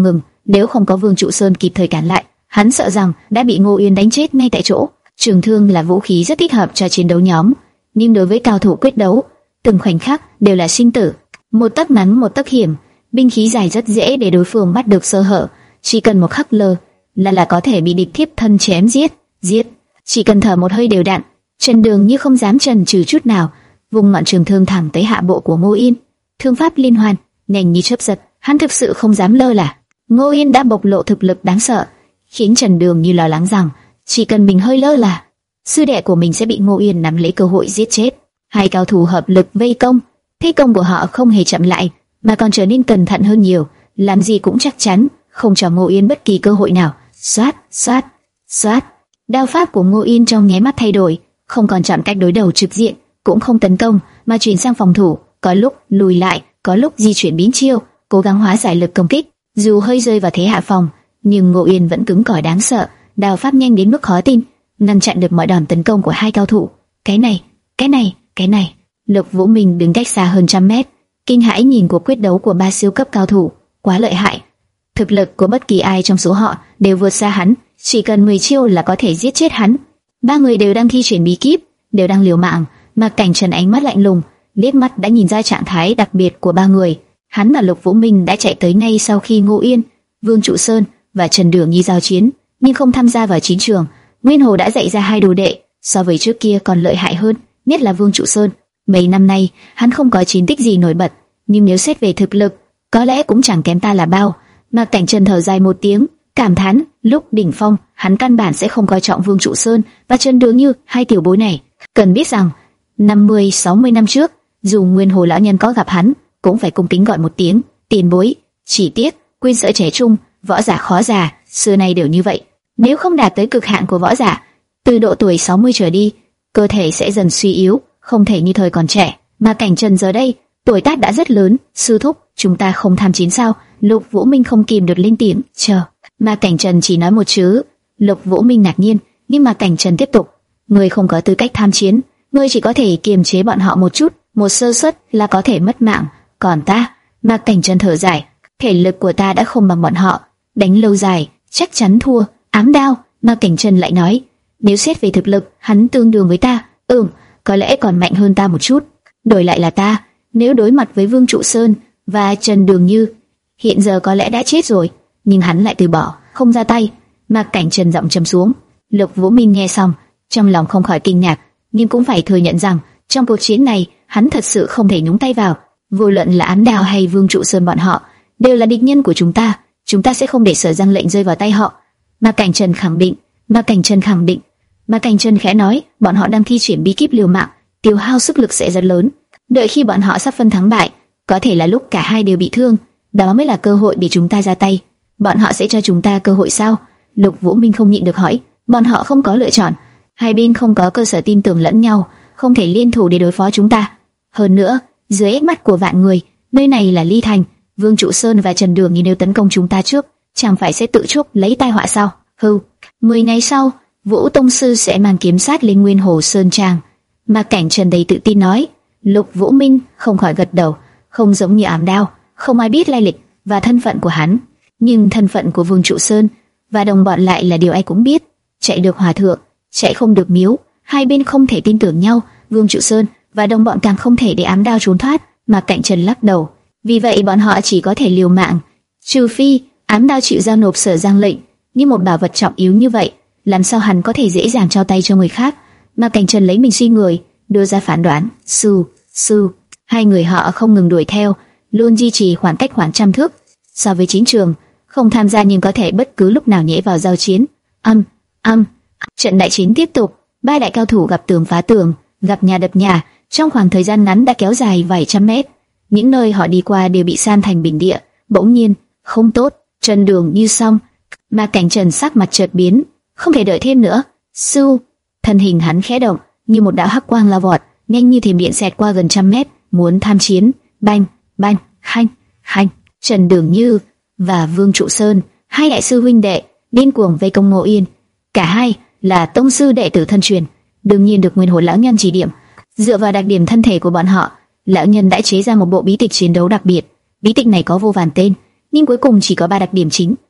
Nếu không có Vương Trụ Sơn kịp thời cản lại, hắn sợ rằng đã bị Ngô Uyên đánh chết ngay tại chỗ. Trường thương là vũ khí rất thích hợp cho chiến đấu nhóm, nhưng đối với cao thủ quyết đấu, từng khoảnh khắc đều là sinh tử. Một tấc ngắn một tấc hiểm, binh khí dài rất dễ để đối phương bắt được sơ hở, chỉ cần một khắc lơ là là có thể bị địch thiếp thân chém giết. Giết, chỉ cần thở một hơi đều đặn, Trần Đường như không dám chần chừ chút nào, vùng ngọn trường thương thẳng tới hạ bộ của Ngô Yên. Thương pháp liên hoàn, nhanh như chớp giật, hắn thực sự không dám lơ là. Ngô Yên đã bộc lộ thực lực đáng sợ, khiến Trần Đường như lo lắng rằng chỉ cần mình hơi lơ là, sư đệ của mình sẽ bị Ngô Yên nắm lấy cơ hội giết chết. Hai cao thủ hợp lực vây công, thế công của họ không hề chậm lại, mà còn trở nên cẩn thận hơn nhiều, làm gì cũng chắc chắn, không cho Ngô Yên bất kỳ cơ hội nào. Xoát, xoát, xoát. Đao pháp của Ngô Yên trong nháy mắt thay đổi, không còn chọn cách đối đầu trực diện, cũng không tấn công mà chuyển sang phòng thủ, có lúc lùi lại, có lúc di chuyển biến chiêu, cố gắng hóa giải lực công kích. Dù hơi rơi vào thế hạ phòng, nhưng Ngô Yên vẫn cứng cỏi đáng sợ, đao pháp nhanh đến mức khó tin, ngăn chặn được mọi đòn tấn công của hai cao thủ. Cái này, cái này, cái này. Lục Vũ Minh đứng cách xa hơn trăm mét, kinh hãi nhìn cuộc quyết đấu của ba siêu cấp cao thủ, quá lợi hại. Thực lực của bất kỳ ai trong số họ đều vượt xa hắn, chỉ cần mười chiêu là có thể giết chết hắn. Ba người đều đang thi triển bí kíp, đều đang liều mạng, mà Cảnh Trần ánh mắt lạnh lùng, liếc mắt đã nhìn ra trạng thái đặc biệt của ba người. Hắn và Lục Vũ Minh đã chạy tới ngay sau khi Ngô Yên, Vương Trụ Sơn và Trần Đường Nhi giao chiến, nhưng không tham gia vào chiến trường. Nguyên Hồ đã dạy ra hai đồ đệ, so với trước kia còn lợi hại hơn, nhất là Vương Trụ Sơn. Mấy năm nay, hắn không có chiến tích gì nổi bật, nhưng nếu xét về thực lực, có lẽ cũng chẳng kém ta là bao. Mà Cảnh Trần thở dài một tiếng, cảm thán, lúc đỉnh phong, hắn căn bản sẽ không coi trọng Vương Trụ Sơn và Trần Đường như hai tiểu bối này. Cần biết rằng, năm mươi sáu mươi năm trước, dù Nguyên Hồ lão nhân có gặp hắn, cũng phải cung kính gọi một tiếng tiền bối. Chỉ tiếc, quên sợ trẻ trung, võ giả khó già, xưa nay đều như vậy. Nếu không đạt tới cực hạn của võ giả, từ độ tuổi sáu mươi trở đi, cơ thể sẽ dần suy yếu, không thể như thời còn trẻ. Mà Cảnh Trần giờ đây, tuổi tác đã rất lớn. Sư thúc, chúng ta không tham chiến sao? Lục Vũ Minh không kìm được lên tiếng. Chờ. Mà Cảnh Trần chỉ nói một chữ. Lục Vũ Minh ngạc nhiên, nhưng mà Cảnh Trần tiếp tục. Ngươi không có tư cách tham chiến, ngươi chỉ có thể kiềm chế bọn họ một chút, một sơ suất là có thể mất mạng. Còn ta, mà Cảnh Trần thở dài, thể lực của ta đã không bằng bọn họ, đánh lâu dài chắc chắn thua. Ám đao, mà Cảnh Trần lại nói, nếu xét về thực lực, hắn tương đương với ta. Ừm, có lẽ còn mạnh hơn ta một chút. Đổi lại là ta, nếu đối mặt với Vương Trụ Sơn và Trần Đường Như, hiện giờ có lẽ đã chết rồi, nhưng hắn lại từ bỏ, không ra tay. Mà Cảnh Trần giọng trầm xuống. Lục Vũ Minh nghe xong, trong lòng không khỏi kinh ngạc, nhưng cũng phải thừa nhận rằng trong cuộc chiến này, hắn thật sự không thể nhúng tay vào. Vô luận là Ám Đao hay Vương Trụ Sơn, bọn họ đều là địch nhân của chúng ta, chúng ta sẽ không để Sở Giang lệnh rơi vào tay họ. Mà Cảnh Trần khẳng định, mà Cảnh Trần khẳng định, mà Cảnh Trần khẽ nói, bọn họ đang thi triển bí kíp liều mạng, tiêu hao sức lực sẽ rất lớn. Đợi khi bọn họ sắp phân thắng bại, có thể là lúc cả hai đều bị thương, đó mới là cơ hội để chúng ta ra tay. Bọn họ sẽ cho chúng ta cơ hội sao? Lục Vũ Minh không nhịn được hỏi. Bọn họ không có lựa chọn, hai bên không có cơ sở tin tưởng lẫn nhau, không thể liên thủ để đối phó chúng ta. Hơn nữa, dưới ánh mắt của vạn người, nơi này là Ly Thành, Vương Trụ Sơn và Trần Đường, nếu tấn công chúng ta trước, chẳng phải sẽ tự chuốc lấy tai họa sao? Hừ. Mười ngày sau, Vũ Tông Sư sẽ mang kiếm sát lên Nguyên Hồ Sơn Trang. Mà Cảnh Trần đầy tự tin nói. Lục Vũ Minh không khỏi gật đầu. Không giống như Ám Đao, không ai biết lai lịch và thân phận của hắn, nhưng thân phận của Vương Trụ Sơn và đồng bọn lại là điều ai cũng biết. Chạy được hòa thượng, chạy không được miếu, hai bên không thể tin tưởng nhau. Vương Trụ Sơn và đồng bọn càng không thể để Ám Đao trốn thoát. Mà Cảnh Trần lắc đầu. Vì vậy bọn họ chỉ có thể liều mạng, trừ phi Ám Đao chịu giao nộp Sở Giang lệnh. Như một bảo vật trọng yếu như vậy, làm sao hắn có thể dễ dàng trao tay cho người khác? Mà Cảnh Trần lấy mình suy người, đưa ra phán đoán. Sư, sư. Hai người họ không ngừng đuổi theo, luôn duy trì khoảng cách khoảng trăm thước so với chiến trường, không tham gia nhưng có thể bất cứ lúc nào nhảy vào giao chiến. Âm, âm. Trận đại chiến tiếp tục, ba đại cao thủ gặp tường phá tường, gặp nhà đập nhà, trong khoảng thời gian ngắn đã kéo dài vài trăm mét. Những nơi họ đi qua đều bị san thành bình địa. Bỗng nhiên, không tốt, Trần Đường Như xong. Mà Cảnh Trần sắc mặt chợt biến, không thể đợi thêm nữa. Sư, thân hình hắn khẽ động, như một đạo hắc quang lao vọt, nhanh như thiểm điện xẹt qua gần trăm mét, muốn tham chiến. Banh, banh, hanh, hanh. Trần Đường Như và Vương Trụ Sơn, hai đại sư huynh đệ, điên cuồng vây công Ngô Yên. Cả hai là tông sư đệ tử thân truyền, đương nhiên được Nguyên Hồ lão nhân chỉ điểm. Dựa vào đặc điểm thân thể của bọn họ, lão nhân đã chế ra một bộ bí tịch chiến đấu đặc biệt. Bí tịch này có vô vàn tên, nhưng cuối cùng chỉ có ba đặc điểm chính: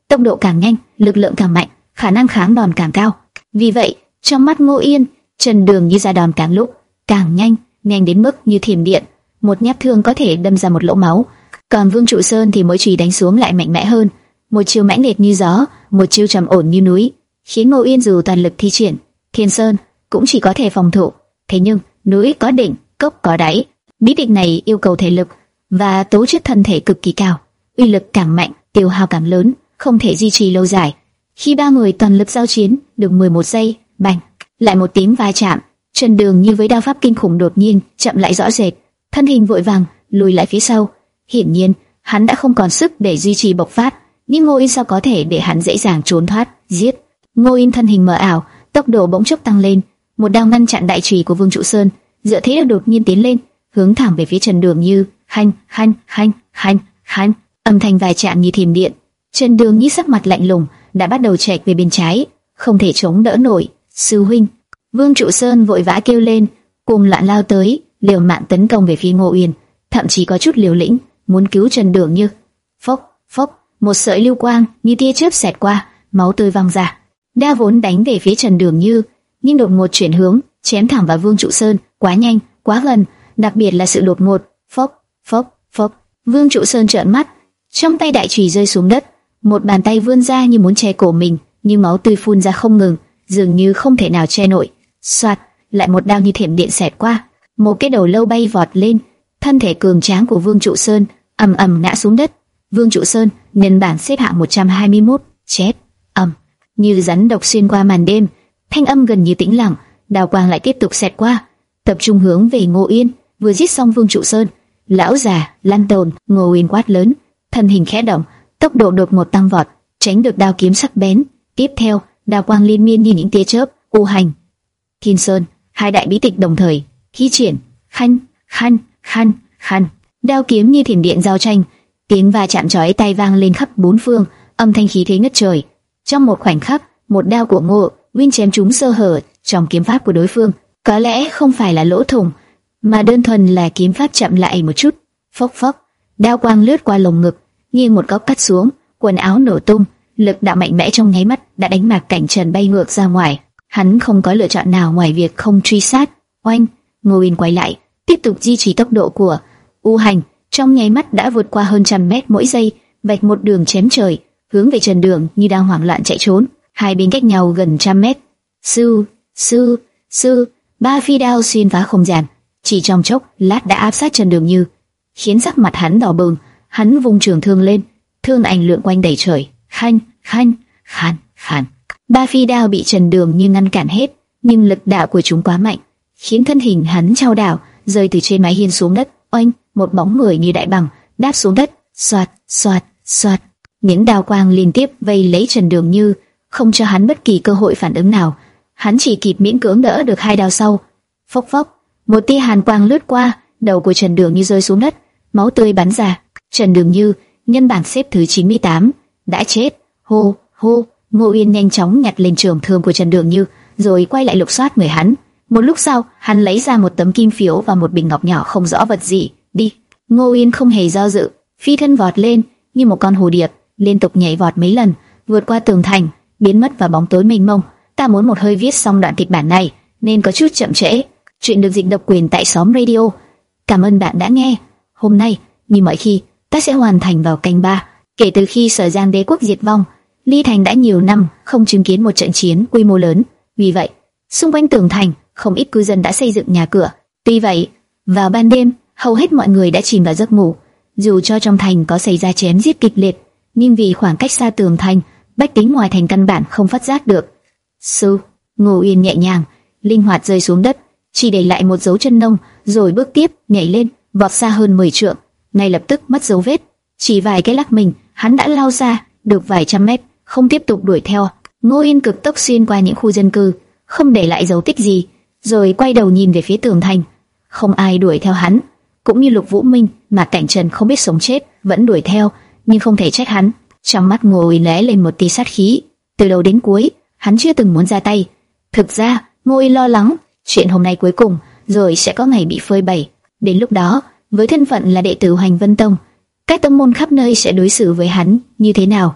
tốc độ càng nhanh, lực lượng càng mạnh, khả năng kháng đòn càng cao. Vì vậy, trong mắt Ngô Yên, Trần Đường Như ra đòn càng lúc càng nhanh, nhanh đến mức như thiểm điện, một nhát thương có thể đâm ra một lỗ máu. Còn Vương Trụ Sơn thì mỗi chùy đánh xuống lại mạnh mẽ hơn, một chiêu mãnh liệt như gió, một chiêu trầm ổn như núi, khiến Ngô Yên dù toàn lực thi triển Thiên Sơn cũng chỉ có thể phòng thủ. Thế nhưng núi có đỉnh, cốc có đáy, bí tịch này yêu cầu thể lực và tố chất thân thể cực kỳ cao, uy lực càng mạnh, tiêu hao càng lớn, không thể duy trì lâu dài. Khi ba người toàn lực giao chiến được mười một giây, bành, lại một tiếng va chạm, Trần Đường Như với đao pháp kinh khủng đột nhiên chậm lại rõ rệt, thân hình vội vàng lùi lại phía sau. Hiển nhiên, hắn đã không còn sức để duy trì bộc phát, nhưng Ngô Yên sao có thể để hắn dễ dàng trốn thoát, giết. Ngô Yên thân hình mờ ảo, tốc độ bỗng chốc tăng lên, một đao ngăn chặn đại chùy của Vương Trụ Sơn, dựa thế đột nhiên tiến lên, hướng thẳng về phía Trần Đường Như. Hanh, hanh, hanh, hanh, hanh, âm thanh va chạm như thiểm điện. Trần Đường Như sắc mặt lạnh lùng, đã bắt đầu chệch về bên trái, không thể chống đỡ nổi. Sư huynh! Vương Trụ Sơn vội vã kêu lên, cùng loạn lao tới, liều mạng tấn công về phía Ngô Yên, thậm chí có chút liều lĩnh, muốn cứu Trần Đường Như. Phốc, phốc, một sợi lưu quang như tia chớp xẹt qua, máu tươi văng ra. Đao vốn đánh về phía Trần Đường Như, nhưng đột ngột chuyển hướng, chém thẳng vào Vương Trụ Sơn, quá nhanh, quá gần, đặc biệt là sự đột ngột. Phốc, phốc, phốc. Vương Trụ Sơn trợn mắt, trong tay đại chùy rơi xuống đất, một bàn tay vươn ra như muốn che cổ mình, nhưng máu tươi phun ra không ngừng, dường như không thể nào che nổi. Soạt, lại một đao như thiểm điện xẹt qua, một cái đầu lâu bay vọt lên, thân thể cường tráng của Vương Trụ Sơn ầm ầm ngã xuống đất. Vương Trụ Sơn nhân bảng xếp hạng một trăm hai mươi mốt, chết. Ầm, như rắn độc xuyên qua màn đêm, thanh âm gần như tĩnh lặng, đao quang lại tiếp tục xẹt qua, tập trung hướng về Ngô Yên. Vừa giết xong Vương Trụ Sơn, lão già lăn tồn, Ngô Yên quát lớn, thân hình khẽ động, tốc độ đột ngột tăng vọt, tránh được đao kiếm sắc bén. Tiếp theo, đao quang liên miên như những tia chớp, u hành, Thiên Sơn, hai đại bí tịch đồng thời thi triển. Khanh, khanh, khanh, khanh, đao kiếm như thiểm điện giao tranh, tiếng va chạm chói tai vang lên khắp bốn phương, âm thanh khí thế ngất trời. Trong một khoảnh khắc, một đao của Ngô Uyên chém trúng sơ hở trong kiếm pháp của đối phương, có lẽ không phải là lỗ thủng, mà đơn thuần là kiếm pháp chậm lại một chút. Phốc phốc, đao quang lướt qua lồng ngực, nghiêng một góc cắt xuống, quần áo nổ tung, lực đạo mạnh mẽ trong nháy mắt đã đánh Mạc Cảnh Trần bay ngược ra ngoài. Hắn không có lựa chọn nào ngoài việc không truy sát. Oanh, Ngô Uyên quay lại, tiếp tục duy trì tốc độ của u hành, trong nháy mắt đã vượt qua hơn trăm mét mỗi giây, vạch một đường chém trời, hướng về Trần Đường Như đang hoảng loạn chạy trốn. Hai bên cách nhau gần trăm mét. Sư, sư, sư, ba phi đao xuyên phá không gian, chỉ trong chốc lát đã áp sát Trần Đường Như, khiến sắc mặt hắn đỏ bừng. Hắn vung trường thương lên, thương ảnh lượn quanh đầy trời. Khanh, khanh, khan, khan. Ba phi đao bị Trần Đường Như ngăn cản hết, nhưng lực đạo của chúng quá mạnh, khiến thân hình hắn chao đảo, rơi từ trên mái hiên xuống đất. Oanh, một bóng người như đại bằng đáp xuống đất. Xoạt, xoạt, xoạt. Những đao quang liên tiếp vây lấy Trần Đường Như, không cho hắn bất kỳ cơ hội phản ứng nào. Hắn chỉ kịp miễn cưỡng đỡ được hai đao sau. Phốc phốc, một tia hàn quang lướt qua, đầu của Trần Đường Như rơi xuống đất, máu tươi bắn ra. Trần Đường Như, nhân bảng xếp thứ chín mươi tám, đã chết. Hô, hô. Ngô Uyên nhanh chóng nhặt lên trường thương của Trần Đường Như, rồi quay lại lục soát người hắn. Một lúc sau, hắn lấy ra một tấm kim phiếu và một bình ngọc nhỏ không rõ vật gì. Đi. Ngô Uyên không hề do dự, phi thân vọt lên như một con hồ điệp, liên tục nhảy vọt mấy lần, vượt qua tường thành, biến mất vào bóng tối mênh mông. Ta muốn một hơi viết xong đoạn kịch bản này, nên có chút chậm trễ. Chuyện được dịch độc quyền tại Xóm Radio. Cảm ơn bạn đã nghe. Hôm nay, như mọi khi, ta sẽ hoàn thành vào canh ba. Kể từ khi Sở Giang Đế quốc diệt vong, Ly Thành đã nhiều năm không chứng kiến một trận chiến quy mô lớn. Vì vậy, xung quanh tường thành, không ít cư dân đã xây dựng nhà cửa. Tuy vậy, vào ban đêm, hầu hết mọi người đã chìm vào giấc ngủ. Dù cho trong thành có xảy ra chém giết kịch liệt, nhưng vì khoảng cách xa tường thành, bách tính ngoài thành căn bản không phát giác được. Sư, Ngô Uyên nhẹ nhàng, linh hoạt rơi xuống đất, chỉ để lại một dấu chân nông, rồi bước tiếp, nhảy lên, vọt xa hơn mười trượng, ngay lập tức mất dấu vết. Chỉ vài cái lắc mình, hắn đã lao ra được vài trăm mét, không tiếp tục đuổi theo. Ngô Uyên cực tốc xuyên qua những khu dân cư, không để lại dấu tích gì, rồi quay đầu nhìn về phía tường thành. Không ai đuổi theo hắn, cũng như Lục Vũ Minh, mà Cảnh Trần không biết sống chết vẫn đuổi theo, nhưng không thể trách hắn. Trong mắt Ngô Uyên lóe lên một tia sát khí. Từ đầu đến cuối, hắn chưa từng muốn ra tay. Thực ra, Ngô Uyên lo lắng chuyện hôm nay cuối cùng rồi sẽ có ngày bị phơi bày. Đến lúc đó, với thân phận là đệ tử Hoành Vân Tông, các tông môn khắp nơi sẽ đối xử với hắn như thế nào?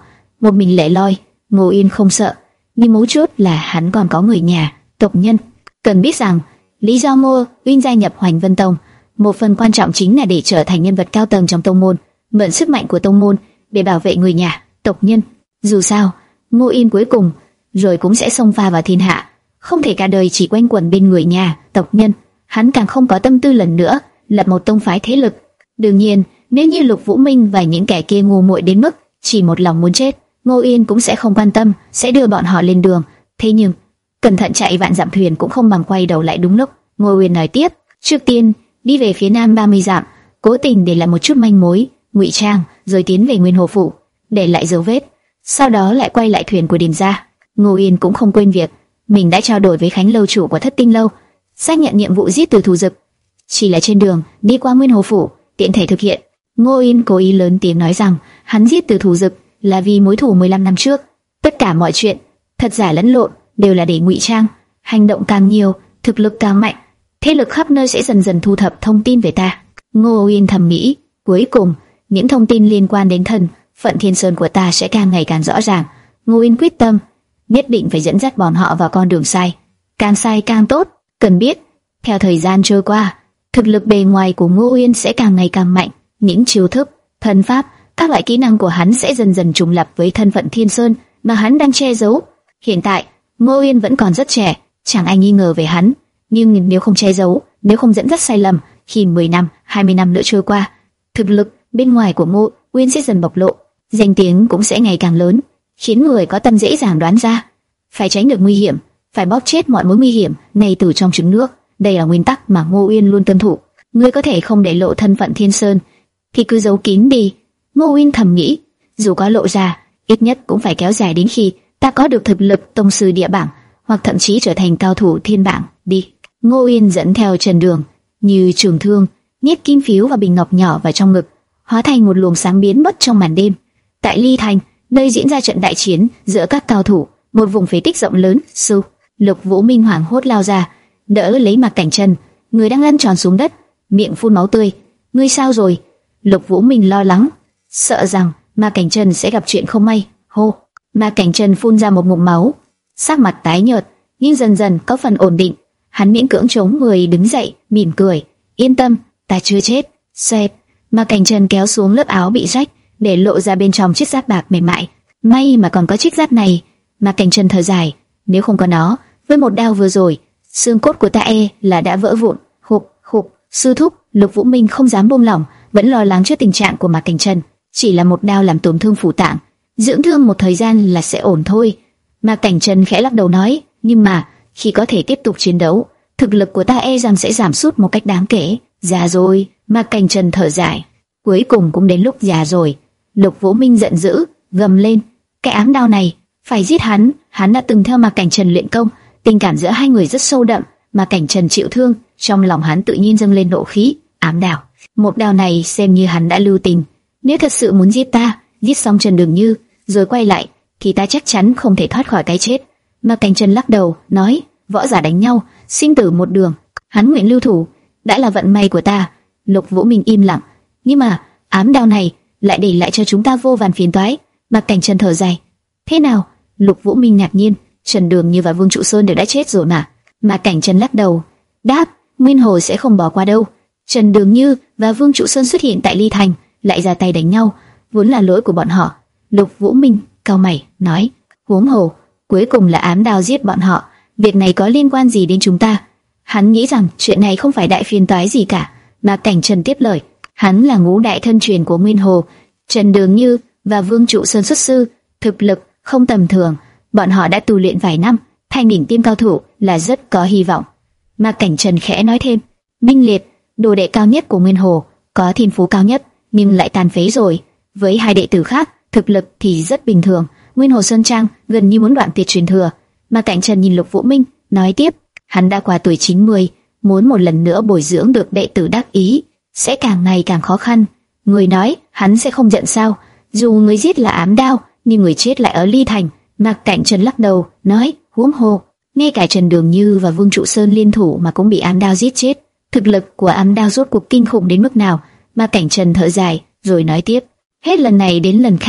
một mình lẻ loi. Ngô Yên không sợ, nhưng mấu chốt là hắn còn có người nhà, tộc nhân. Cần biết rằng, lý do Ngô Uyên gia nhập Hoành Vân Tông, một phần quan trọng chính là để trở thành nhân vật cao tầng trong tông môn, mượn sức mạnh của tông môn để bảo vệ người nhà, tộc nhân. Dù sao, Ngô Yên cuối cùng rồi cũng sẽ xông pha vào thiên hạ, không thể cả đời chỉ quanh quẩn bên người nhà, tộc nhân. Hắn càng không có tâm tư lần nữa lập một tông phái thế lực. Đương nhiên, nếu như Lục Vũ Minh và những kẻ kia ngu muội đến mức chỉ một lòng muốn chết, Ngô Yên cũng sẽ không quan tâm, sẽ đưa bọn họ lên đường. Thế nhưng, cẩn thận chạy vạn dặm thuyền cũng không bằng quay đầu lại đúng lúc. Ngô Yên nói tiếp, trước tiên đi về phía nam ba mươi dặm, cố tình để lại một chút manh mối, ngụy trang, rồi tiến về Nguyên Hồ phủ, để lại dấu vết. Sau đó lại quay lại thuyền của Điền gia. Ngô Yên cũng không quên việc mình đã trao đổi với Khánh lâu chủ của Thất Tinh lâu, xác nhận nhiệm vụ giết Từ Thù Dực. Chỉ là trên đường đi qua Nguyên Hồ phủ, tiện thể thực hiện. Ngô Yên cố ý lớn tiếng nói rằng hắn giết Từ Thù Dực là vì mối thù mười lăm năm trước. Tất cả mọi chuyện, thật giả lẫn lộn, đều là để ngụy trang. Hành động càng nhiều, thực lực càng mạnh, thế lực khắp nơi sẽ dần dần thu thập thông tin về ta. Ngô Yên thầm nghĩ, cuối cùng những thông tin liên quan đến thân phận Thiên Sơn của ta sẽ càng ngày càng rõ ràng. Ngô Yên quyết tâm, nhất định phải dẫn dắt bọn họ vào con đường sai, càng sai càng tốt. Cần biết, theo thời gian trôi qua, thực lực bề ngoài của Ngô Yên sẽ càng ngày càng mạnh, những chiêu thức, thân pháp, các loại kỹ năng của hắn sẽ dần dần trùng lập với thân phận Thiên Sơn mà hắn đang che giấu. Hiện tại, Ngô Yên vẫn còn rất trẻ, chẳng ai nghi ngờ về hắn, nhưng nếu không che giấu, nếu không dẫn dắt sai lầm, khi mười năm, hai mươi năm nữa trôi qua, thực lực bên ngoài của Ngô Uyên sẽ dần bộc lộ, danh tiếng cũng sẽ ngày càng lớn, khiến người có tâm dễ dàng đoán ra. Phải tránh được nguy hiểm, phải bóp chết mọi mối nguy hiểm ngay từ trong trứng nước. Đây là nguyên tắc mà Ngô Uyên luôn tuân thủ. Ngươi có thể không để lộ thân phận Thiên Sơn, thì cứ giấu kín đi. Ngô Uyên thầm nghĩ, dù có lộ ra, ít nhất cũng phải kéo dài đến khi ta có được thực lực tông sư địa bảng, hoặc thậm chí trở thành cao thủ thiên bảng đi. Ngô Uyên dẫn theo Trần Đường, như trường thương, nhét kim phiếu và bình ngọc nhỏ vào trong ngực, hóa thành một luồng sáng biến mất trong màn đêm. Tại Ly Thành, nơi diễn ra trận đại chiến giữa các cao thủ, một vùng phế tích rộng lớn, su. Lục Vũ Minh hoảng hốt lao ra, đỡ lấy Mạc Cảnh Trần, người đang lăn tròn xuống đất, miệng phun máu tươi. Ngươi sao rồi? Lục Vũ Minh lo lắng, sợ rằng Mạc Cảnh Trần sẽ gặp chuyện không may. Hô! Mạc Cảnh Trần phun ra một ngụm máu, sắc mặt tái nhợt, nhưng dần dần có phần ổn định. Hắn miễn cưỡng chống người đứng dậy, mỉm cười. Yên tâm, ta chưa chết. Xoẹt! Mạc Cảnh Trần kéo xuống lớp áo bị rách, để lộ ra bên trong chiếc giáp bạc mềm mại. May mà còn có chiếc giáp này. Mạc Cảnh Trần thở dài, nếu không có nó, với một đao vừa rồi, xương cốt của ta e là đã vỡ vụn. Hụp, hụp, sư thúc. Lục Vũ Minh không dám buông lỏng, vẫn lo lắng trước tình trạng của Mạc Cảnh Trần. Chỉ là một đao làm tổn thương phủ tạng, dưỡng thương một thời gian là sẽ ổn thôi. Mạc Cảnh Trần khẽ lắc đầu nói, nhưng mà khi có thể tiếp tục chiến đấu, thực lực của ta e rằng sẽ giảm sút một cách đáng kể. Già rồi. Mạc Cảnh Trần thở dài, cuối cùng cũng đến lúc già rồi. Lục Vũ Minh giận dữ, gầm lên, cái ám đao này, phải giết hắn. Hắn đã từng theo Mạc Cảnh Trần luyện công, tình cảm giữa hai người rất sâu đậm. Mạc Cảnh Trần chịu thương, trong lòng hắn tự nhiên dâng lên nộ khí. Ám đao, một đao này xem như hắn đã lưu tình. Nếu thật sự muốn giết ta, giết xong Trần Đường Như, rồi quay lại, thì ta chắc chắn không thể thoát khỏi cái chết. Mạc Cảnh Trần lắc đầu, nói, võ giả đánh nhau, sinh tử một đường, hắn nguyện lưu thủ, đã là vận may của ta. Lục Vũ Minh im lặng, nhưng mà ám đao này lại để lại cho chúng ta vô vàn phiền toái. Mạc Cảnh Trần thở dài, thế nào? Lục Vũ Minh ngạc nhiên, Trần Đường Như và Vương Trụ Sơn đều đã chết rồi mà. Mạc Cảnh Trần lắc đầu, đáp, Nguyên Hồ sẽ không bỏ qua đâu. Trần Đường Như và Vương Trụ Sơn xuất hiện tại Ly Thành, lại ra tay đánh nhau, vốn là lỗi của bọn họ. Lục Vũ Minh cau mày, nói, huống hồ, cuối cùng là ám đao giết bọn họ, việc này có liên quan gì đến chúng ta? Hắn nghĩ rằng chuyện này không phải đại phiền toái gì cả. Mạc Cảnh Trần tiếp lời, hắn là ngũ đại thân truyền của Nguyên Hồ, Trần Đường Như và Vương Trụ Sơn xuất sư, thực lực không tầm thường, bọn họ đã tu luyện vài năm, thành đỉnh tiêm cao thủ là rất có hy vọng. Mạc Cảnh Trần khẽ nói thêm, Minh Liệt, đồ đệ cao nhất của Nguyên Hồ, có thiên phú cao nhất, nhưng lại tàn phế rồi. Với hai đệ tử khác, thực lực thì rất bình thường. Nguyên Hồ Sơn Trang gần như muốn đoạn tuyệt truyền thừa. Mạc Cảnh Trần nhìn Lục Vũ Minh, nói tiếp, hắn đã qua tuổi chín mươi, muốn một lần nữa bồi dưỡng được đệ tử đắc ý, sẽ càng ngày càng khó khăn. Người nói, hắn sẽ không giận sao? Dù người giết là ám đao, nhưng người chết lại ở Ly Thành. Mạc Cảnh Trần lắc đầu, nói, huống hồ, ngay cả Trần Đường Như và Vương Trụ Sơn liên thủ mà cũng bị ám đao giết chết. Thực lực của ám đao rốt cuộc kinh khủng đến mức nào? Mạc Cảnh Trần thở dài, rồi nói tiếp, hết lần này đến lần khác,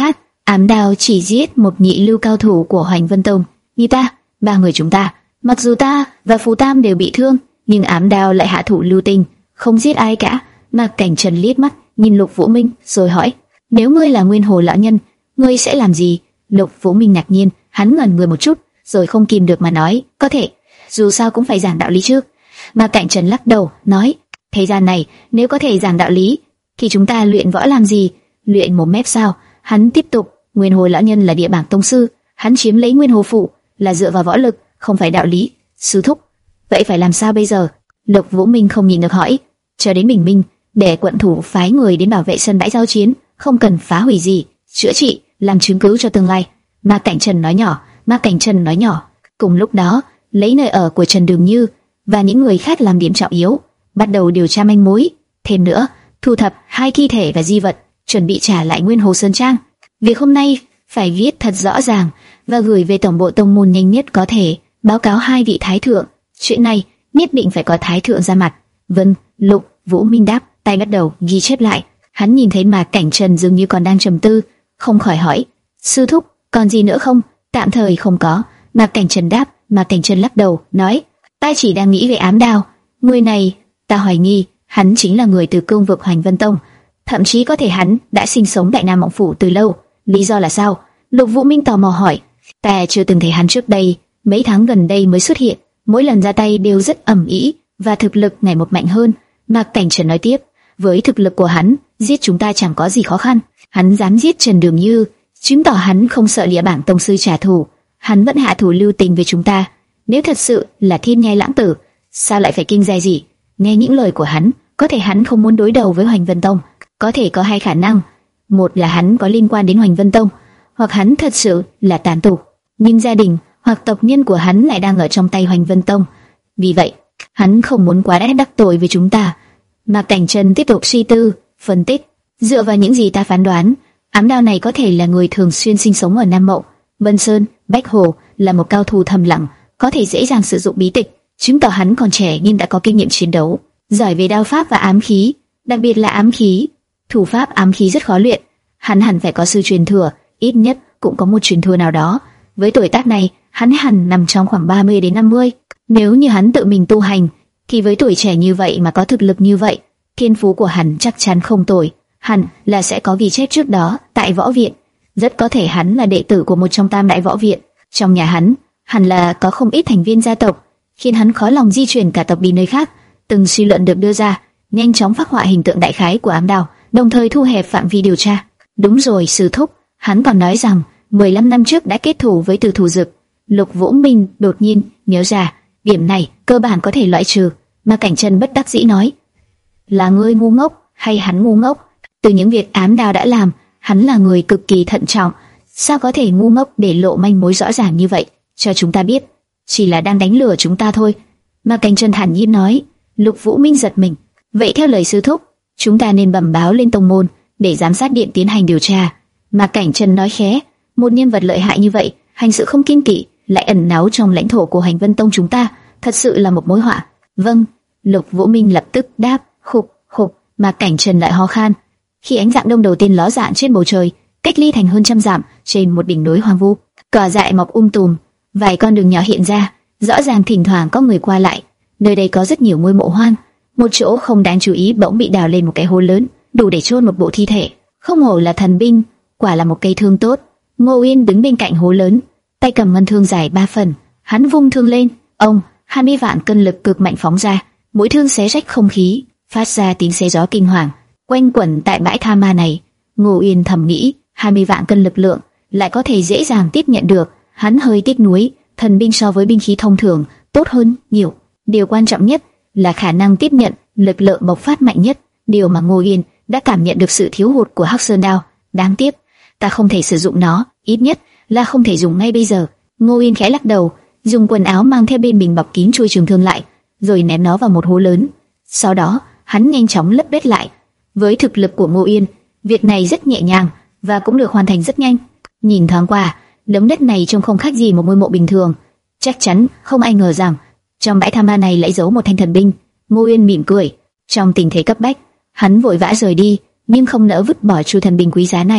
Ám Đao chỉ giết một nhị lưu cao thủ của Hoành Vân Tông, như ta, ba người chúng ta. Mặc dù ta và Phù Tam đều bị thương, nhưng Ám Đao lại hạ thủ lưu tình, không giết ai cả. Mạc Cảnh Trần liếc mắt nhìn Lục Vũ Minh, rồi hỏi: nếu ngươi là Nguyên Hồ lão nhân, ngươi sẽ làm gì? Lục Vũ Minh ngạc nhiên, hắn ngẩn người một chút, rồi không kìm được mà nói: có thể, dù sao cũng phải giảng đạo lý chứ. Mạc Cảnh Trần lắc đầu, nói: thế gian này nếu có thể giảng đạo lý, thì chúng ta luyện võ làm gì? Luyện một mép sao? Hắn tiếp tục: Nguyên Hồ lão nhân là địa bảng tông sư, hắn chiếm lấy Nguyên Hồ phủ là dựa vào võ lực, không phải đạo lý. Sư thúc, vậy phải làm sao bây giờ? Lục Vũ Minh không nhìn được hỏi. Chờ đến bình minh, để quận thủ phái người đến bảo vệ sân bãi giao chiến, không cần phá hủy gì, chữa trị, làm chứng cứ cho tương lai. Mạc Cảnh Trần nói nhỏ. Mạc Cảnh Trần nói nhỏ. Cùng lúc đó, lấy nơi ở của Trần Đường Như và những người khác làm điểm trọng yếu, bắt đầu điều tra manh mối. Thêm nữa, thu thập hai thi thể và di vật, chuẩn bị trả lại Nguyên Hồ Sơn Trang. Việc hôm nay phải viết thật rõ ràng và gửi về tổng bộ tông môn nhanh nhất có thể, báo cáo hai vị thái thượng. Chuyện này nhất định phải có thái thượng ra mặt. Vâng. Lục Vũ Minh đáp, tay bắt đầu ghi chép lại. Hắn nhìn thấy Mạc Cảnh Trần dường như còn đang trầm tư, không khỏi hỏi: sư thúc, còn gì nữa không? Tạm thời không có. Mạc Cảnh Trần đáp. Mạc Cảnh Trần lắc đầu, nói: ta chỉ đang nghĩ về Ám Đao. Người này, ta hoài nghi hắn chính là người từ cương vực Hoành Vân Tông, thậm chí có thể hắn đã sinh sống Đại Nam Mộng Phủ từ lâu. Lý do là sao? Lục Vũ Minh tò mò hỏi. Ta chưa từng thấy hắn trước đây, mấy tháng gần đây mới xuất hiện, mỗi lần ra tay đều rất ầm ĩ và thực lực ngày một mạnh hơn. Mạc Cảnh Trần nói tiếp: với thực lực của hắn, giết chúng ta chẳng có gì khó khăn. Hắn dám giết Trần Đường Như, chứng tỏ hắn không sợ địa bảng tông sư trả thù. Hắn vẫn hạ thủ lưu tình với chúng ta. Nếu thật sự là thiên nhai lãng tử, sao lại phải kinh dè gì? Nghe những lời của hắn, có thể hắn không muốn đối đầu với Hoành Vân Tông. Có thể có hai khả năng: một là hắn có liên quan đến Hoành Vân Tông, hoặc hắn thật sự là tàn tù, nhưng gia đình hoặc tộc nhân của hắn lại đang ở trong tay Hoành Vân Tông. Vì vậy, hắn không muốn quá đắc tội với chúng ta. Mạc Cảnh Trần tiếp tục suy tư, phân tích. Dựa vào những gì ta phán đoán, Ám Đao này có thể là người thường xuyên sinh sống ở Nam Mộng, Vân Sơn, Bách Hồ, là một cao thủ thầm lặng, có thể dễ dàng sử dụng bí tịch, chứng tỏ hắn còn trẻ nhưng đã có kinh nghiệm chiến đấu, giỏi về đao pháp và ám khí, đặc biệt là ám khí. Thủ pháp ám khí rất khó luyện, hắn hẳn phải có sư truyền thừa, ít nhất cũng có một truyền thừa nào đó. Với tuổi tác này, hắn hẳn nằm trong khoảng ba mươi đến năm mươi. Nếu như hắn tự mình tu hành, thì với tuổi trẻ như vậy mà có thực lực như vậy, thiên phú của hắn chắc chắn không tồi. Hẳn là sẽ có ghi chép trước đó tại võ viện, rất có thể hắn là đệ tử của một trong tam đại võ viện. Trong nhà hắn, hẳn là có không ít thành viên gia tộc, khiến hắn khó lòng di chuyển cả tộc đi nơi khác. Từng suy luận được đưa ra, nhanh chóng phác họa hình tượng đại khái của Ám Đao, đồng thời thu hẹp phạm vi điều tra. Đúng rồi, sư thúc, hắn còn nói rằng mười lăm năm trước đã kết thù với Từ Thủ Dực. Lục Vũ Minh đột nhiên nhớ ra, điểm này cơ bản có thể loại trừ. Mà Cảnh Trần bất đắc dĩ nói: là ngươi ngu ngốc hay hắn ngu ngốc? Từ những việc Ám Đao đã làm, hắn là người cực kỳ thận trọng, sao có thể ngu ngốc để lộ manh mối rõ ràng như vậy cho chúng ta biết? Chỉ là đang đánh lừa chúng ta thôi. Mà Cảnh Trần thản nhiên nói. Lục Vũ Minh giật mình. Vậy theo lời sư thúc, chúng ta nên bẩm báo lên tông môn để giám sát điện tiến hành điều tra. Mà Cảnh Trần nói khẽ, một nhân vật lợi hại như vậy, hành sự không kiêng kỵ, lại ẩn náu trong lãnh thổ của Hành Vân Tông chúng ta, thật sự là một mối họa. Vâng. Lục Vũ Minh lập tức đáp. Khục khục. Mà Cảnh Trần lại ho khan. Khi ánh dạng đông đầu tiên ló dạng trên bầu trời, cách ly thành hơn trăm dặm, trên một đỉnh núi hoang vu, cỏ dại mọc um tùm, vài con đường nhỏ hiện ra, rõ ràng thỉnh thoảng có người qua lại. Nơi đây có rất nhiều ngôi mộ hoang, một chỗ không đáng chú ý bỗng bị đào lên một cái hố lớn, đủ để chôn một bộ thi thể. Không hổ là thần binh, quả là một cây thương tốt. Ngô Uyên đứng bên cạnh hố lớn, tay cầm ngân thương dài ba phần, hắn vung thương lên, ông, hai mươi vạn cân lực cực mạnh phóng ra, mũi thương xé rách không khí, phát ra tiếng xé gió kinh hoàng, quanh quẩn tại bãi tha ma này. Ngô Uyên thầm nghĩ, hai mươi vạn cân lực lượng lại có thể dễ dàng tiếp nhận được. Hắn hơi tiếc nuối, thần binh so với binh khí thông thường tốt hơn nhiều. Điều quan trọng nhất là khả năng tiếp nhận lực lượng bộc phát mạnh nhất, điều mà Ngô Uyên đã cảm nhận được sự thiếu hụt của Hắc Sơn đao. Đáng tiếc, ta không thể sử dụng nó, ít nhất là không thể dùng ngay bây giờ. Ngô Uyên khẽ lắc đầu, dùng quần áo mang theo bên mình bọc kín chuôi trường thương lại, rồi ném nó vào một hố lớn. Sau đó, hắn nhanh chóng lấp đất lại. Với thực lực của Ngô Uyên, việc này rất nhẹ nhàng và cũng được hoàn thành rất nhanh. Nhìn thoáng qua, đống đất này trông không khác gì một ngôi mộ bình thường. Chắc chắn không ai ngờ rằng trong bãi tha ma này lại giấu một thanh thần binh. Ngô Uyên mỉm cười. Trong tình thế cấp bách, hắn vội vã rời đi, nhưng không nỡ vứt bỏ chu thần binh quý giá này.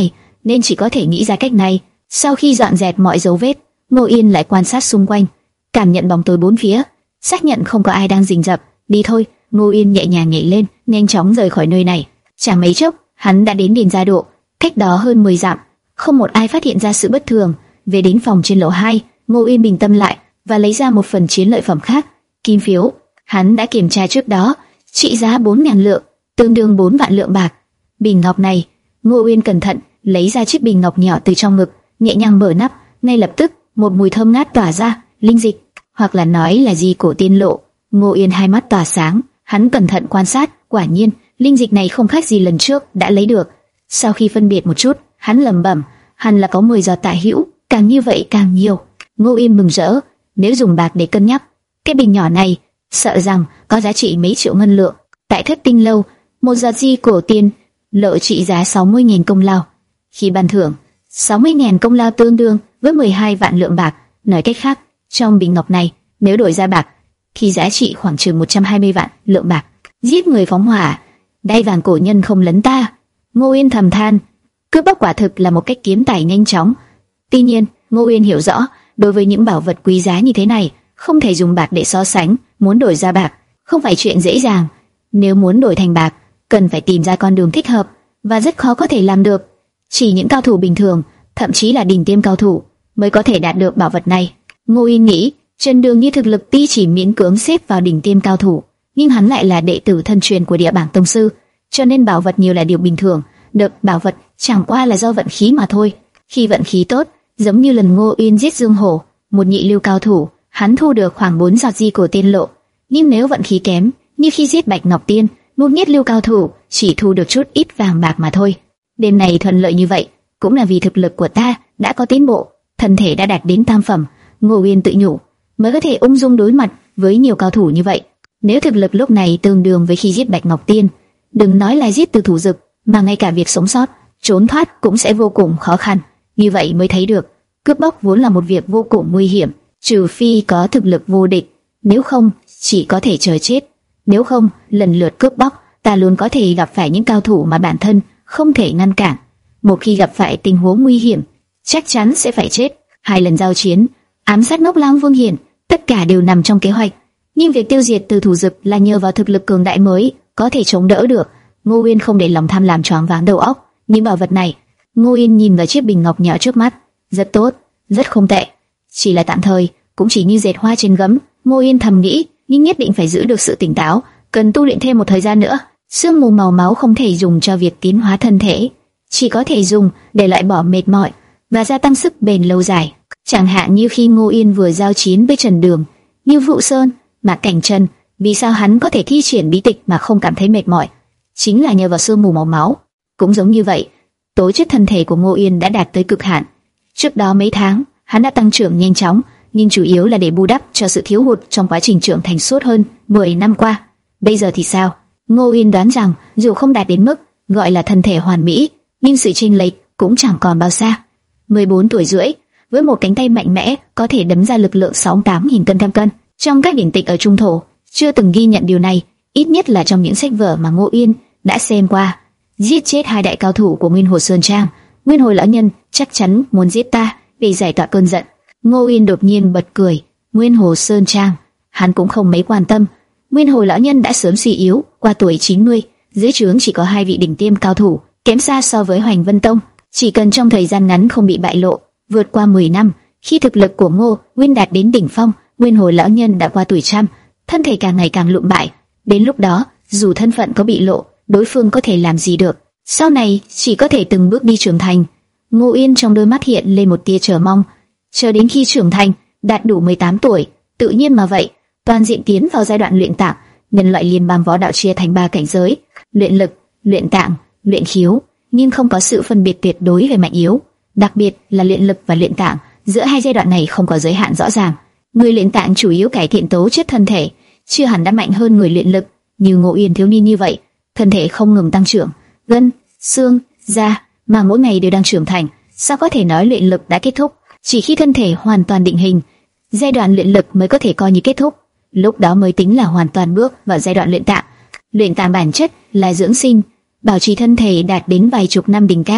nên chỉ có thể nghĩ ra cách này. Sau khi dọn dẹp mọi dấu vết, Ngô Yên lại quan sát xung quanh, cảm nhận bóng tối bốn phía, xác nhận không có ai đang rình rập. Đi thôi, Ngô Yên nhẹ nhàng nhảy lên, nhanh chóng rời khỏi nơi này. Chẳng mấy chốc, hắn đã đến đền Gia Độ, cách đó hơn mười dặm, không một ai phát hiện ra sự bất thường. Về đến phòng trên lầu hai, Ngô Yên bình tâm lại và lấy ra một phần chiến lợi phẩm khác, kim phiếu. Hắn đã kiểm tra trước đó, trị giá bốn ngàn lượng, tương đương bốn vạn lượng bạc. Bình ngọc này, Ngô Uyên cẩn thận lấy ra chiếc bình ngọc nhỏ từ trong ngực, nhẹ nhàng mở nắp, ngay lập tức một mùi thơm ngát tỏa ra. Linh dịch, hoặc là nói là gì cổ tiên lộ. Ngô Uyên hai mắt tỏa sáng, hắn cẩn thận quan sát, quả nhiên linh dịch này không khác gì lần trước đã lấy được. Sau khi phân biệt một chút, hắn lẩm bẩm, hẳn là có mười giọt tả hữu, càng như vậy càng nhiều. Ngô Uyên mừng rỡ, nếu dùng bạc để cân nhắc, cái bình nhỏ này sợ rằng có giá trị mấy triệu ngân lượng. Tại Thất Tinh lâu, một giọt di cổ tiên lộ trị giá sáu mươi nghìn công lao. Khi ban thưởng, sáu mươi nghìn công lao tương đương với mười hai vạn lượng bạc. Nói cách khác, trong bình ngọc này nếu đổi ra bạc thì giá trị khoảng chừng một trăm hai mươi vạn lượng bạc. Giết người phóng hỏa, đai vàng cổ nhân không lấn ta. Ngô Uyên thầm than, cướp bóc quả thực là một cách kiếm tài nhanh chóng. Tuy nhiên, Ngô Uyên hiểu rõ, đối với những bảo vật quý giá như thế này, không thể dùng bạc để so sánh. Muốn đổi ra bạc không phải chuyện dễ dàng. Nếu muốn đổi thành bạc, cần phải tìm ra con đường thích hợp và rất khó có thể làm được. Chỉ những cao thủ bình thường, thậm chí là đỉnh tiêm cao thủ mới có thể đạt được bảo vật này. Ngô Uyên nghĩ, Trần Đường Như thực lực tuy chỉ miễn cưỡng xếp vào đỉnh tiêm cao thủ, nhưng hắn lại là đệ tử thân truyền của Địa Bảng tông sư, cho nên bảo vật nhiều là điều bình thường. Được bảo vật chẳng qua là do vận khí mà thôi. Khi vận khí tốt, giống như lần Ngô Uyên giết Dương Hổ, một nhị lưu cao thủ, hắn thu được khoảng bốn giọt di cổ tiên lộ. Nhưng nếu vận khí kém, như khi giết Bạch Ngọc Tiên, một nhất lưu cao thủ, chỉ thu được chút ít vàng bạc mà thôi. Đêm này thuận lợi như vậy, cũng là vì thực lực của ta đã có tiến bộ, thân thể đã đạt đến tam phẩm. Ngô Uyên tự nhủ, mới có thể ung dung đối mặt với nhiều cao thủ như vậy. Nếu thực lực lúc này tương đương với khi giết Bạch Ngọc Tiên, đừng nói là giết Từ Thủ Dực, mà ngay cả việc sống sót, trốn thoát cũng sẽ vô cùng khó khăn. Như vậy mới thấy được, cướp bóc vốn là một việc vô cùng nguy hiểm, trừ phi có thực lực vô địch, nếu không chỉ có thể chờ chết. Nếu không, lần lượt cướp bóc, ta luôn có thể gặp phải những cao thủ mà bản thân không thể ngăn cản. Một khi gặp phải tình huống nguy hiểm, chắc chắn sẽ phải chết. Hai lần giao chiến, ám sát Ngốc Lang Vương Hiển, tất cả đều nằm trong kế hoạch. Nhưng việc tiêu diệt Từ Thủ Dực là nhờ vào thực lực cường đại mới có thể chống đỡ được. Ngô Uyên không để lòng tham làm choáng váng đầu óc. Những bảo vật này, Ngô Uyên nhìn vào chiếc bình ngọc nhỏ trước mắt, rất tốt, rất không tệ. Chỉ là tạm thời, cũng chỉ như dệt hoa trên gấm. Ngô Uyên thầm nghĩ, nhưng nhất định phải giữ được sự tỉnh táo, cần tu luyện thêm một thời gian nữa. Sương mù màu máu không thể dùng cho việc tiến hóa thân thể, chỉ có thể dùng để loại bỏ mệt mỏi và gia tăng sức bền lâu dài. Chẳng hạn như khi Ngô Uyên vừa giao chiến với Trần Đường, như Vụ Sơn, Mạc Cảnh Trần, vì sao hắn có thể thi triển bí tịch mà không cảm thấy mệt mỏi? Chính là nhờ vào sương mù màu máu. Cũng giống như vậy, tố chất thân thể của Ngô Uyên đã đạt tới cực hạn. Trước đó mấy tháng, hắn đã tăng trưởng nhanh chóng, nhưng chủ yếu là để bù đắp cho sự thiếu hụt trong quá trình trưởng thành suốt hơn mười năm qua. Bây giờ thì sao? Ngô Uyên đoán rằng dù không đạt đến mức gọi là thân thể hoàn mỹ, nhưng sự chênh lệch cũng chẳng còn bao xa. mười bốn tuổi rưỡi, với một cánh tay mạnh mẽ có thể đấm ra lực lượng sáu mươi tám nghìn cân tham cân. Trong các điển tịch ở Trung Thổ, chưa từng ghi nhận điều này, ít nhất là trong những sách vở mà Ngô Uyên đã xem qua. Giết chết hai đại cao thủ của Nguyên Hồ Sơn Trang, Nguyên Hồi lão nhân chắc chắn muốn giết ta để giải tỏa cơn giận. Ngô Uyên đột nhiên bật cười. Nguyên Hồ Sơn Trang, hắn cũng không mấy quan tâm. Nguyên Hồi lão nhân đã sớm suy yếu, qua tuổi chín mươi, dưới trướng chỉ có hai vị đỉnh tiêm cao thủ, kém xa so với Hoành Vân Tông. Chỉ cần trong thời gian ngắn không bị bại lộ, vượt qua mười năm, khi thực lực của Ngô Uyên đạt đến đỉnh phong, Nguyên Hồi lão nhân đã qua tuổi trăm, thân thể càng ngày càng lụm bại. Đến lúc đó, dù thân phận có bị lộ, đối phương có thể làm gì được? Sau này chỉ có thể từng bước đi trưởng thành. Ngô Uyên trong đôi mắt hiện lên một tia chờ mong, chờ đến khi trưởng thành, đạt đủ mười tám tuổi, tự nhiên mà vậy, toàn diện tiến vào giai đoạn luyện tạng. Nhân loại liên bang võ đạo chia thành ba cảnh giới: luyện lực, luyện tạng, luyện khiếu, nhưng không có sự phân biệt tuyệt đối về mạnh yếu. Đặc biệt là luyện lực và luyện tạng, giữa hai giai đoạn này không có giới hạn rõ ràng. Người luyện tạng chủ yếu cải thiện tố chất thân thể, chưa hẳn đã mạnh hơn người luyện lực. Như Ngô Uyên thiếu niên như vậy, thân thể không ngừng tăng trưởng, gân, xương, da mà mỗi ngày đều đang trưởng thành, sao có thể nói luyện lực đã kết thúc? Chỉ khi thân thể hoàn toàn định hình, giai đoạn luyện lực mới có thể coi như kết thúc, lúc đó mới tính là hoàn toàn bước vào giai đoạn luyện tạng. Luyện tạng bản chất là dưỡng sinh, bảo trì thân thể đạt đến vài chục năm đỉnh cao,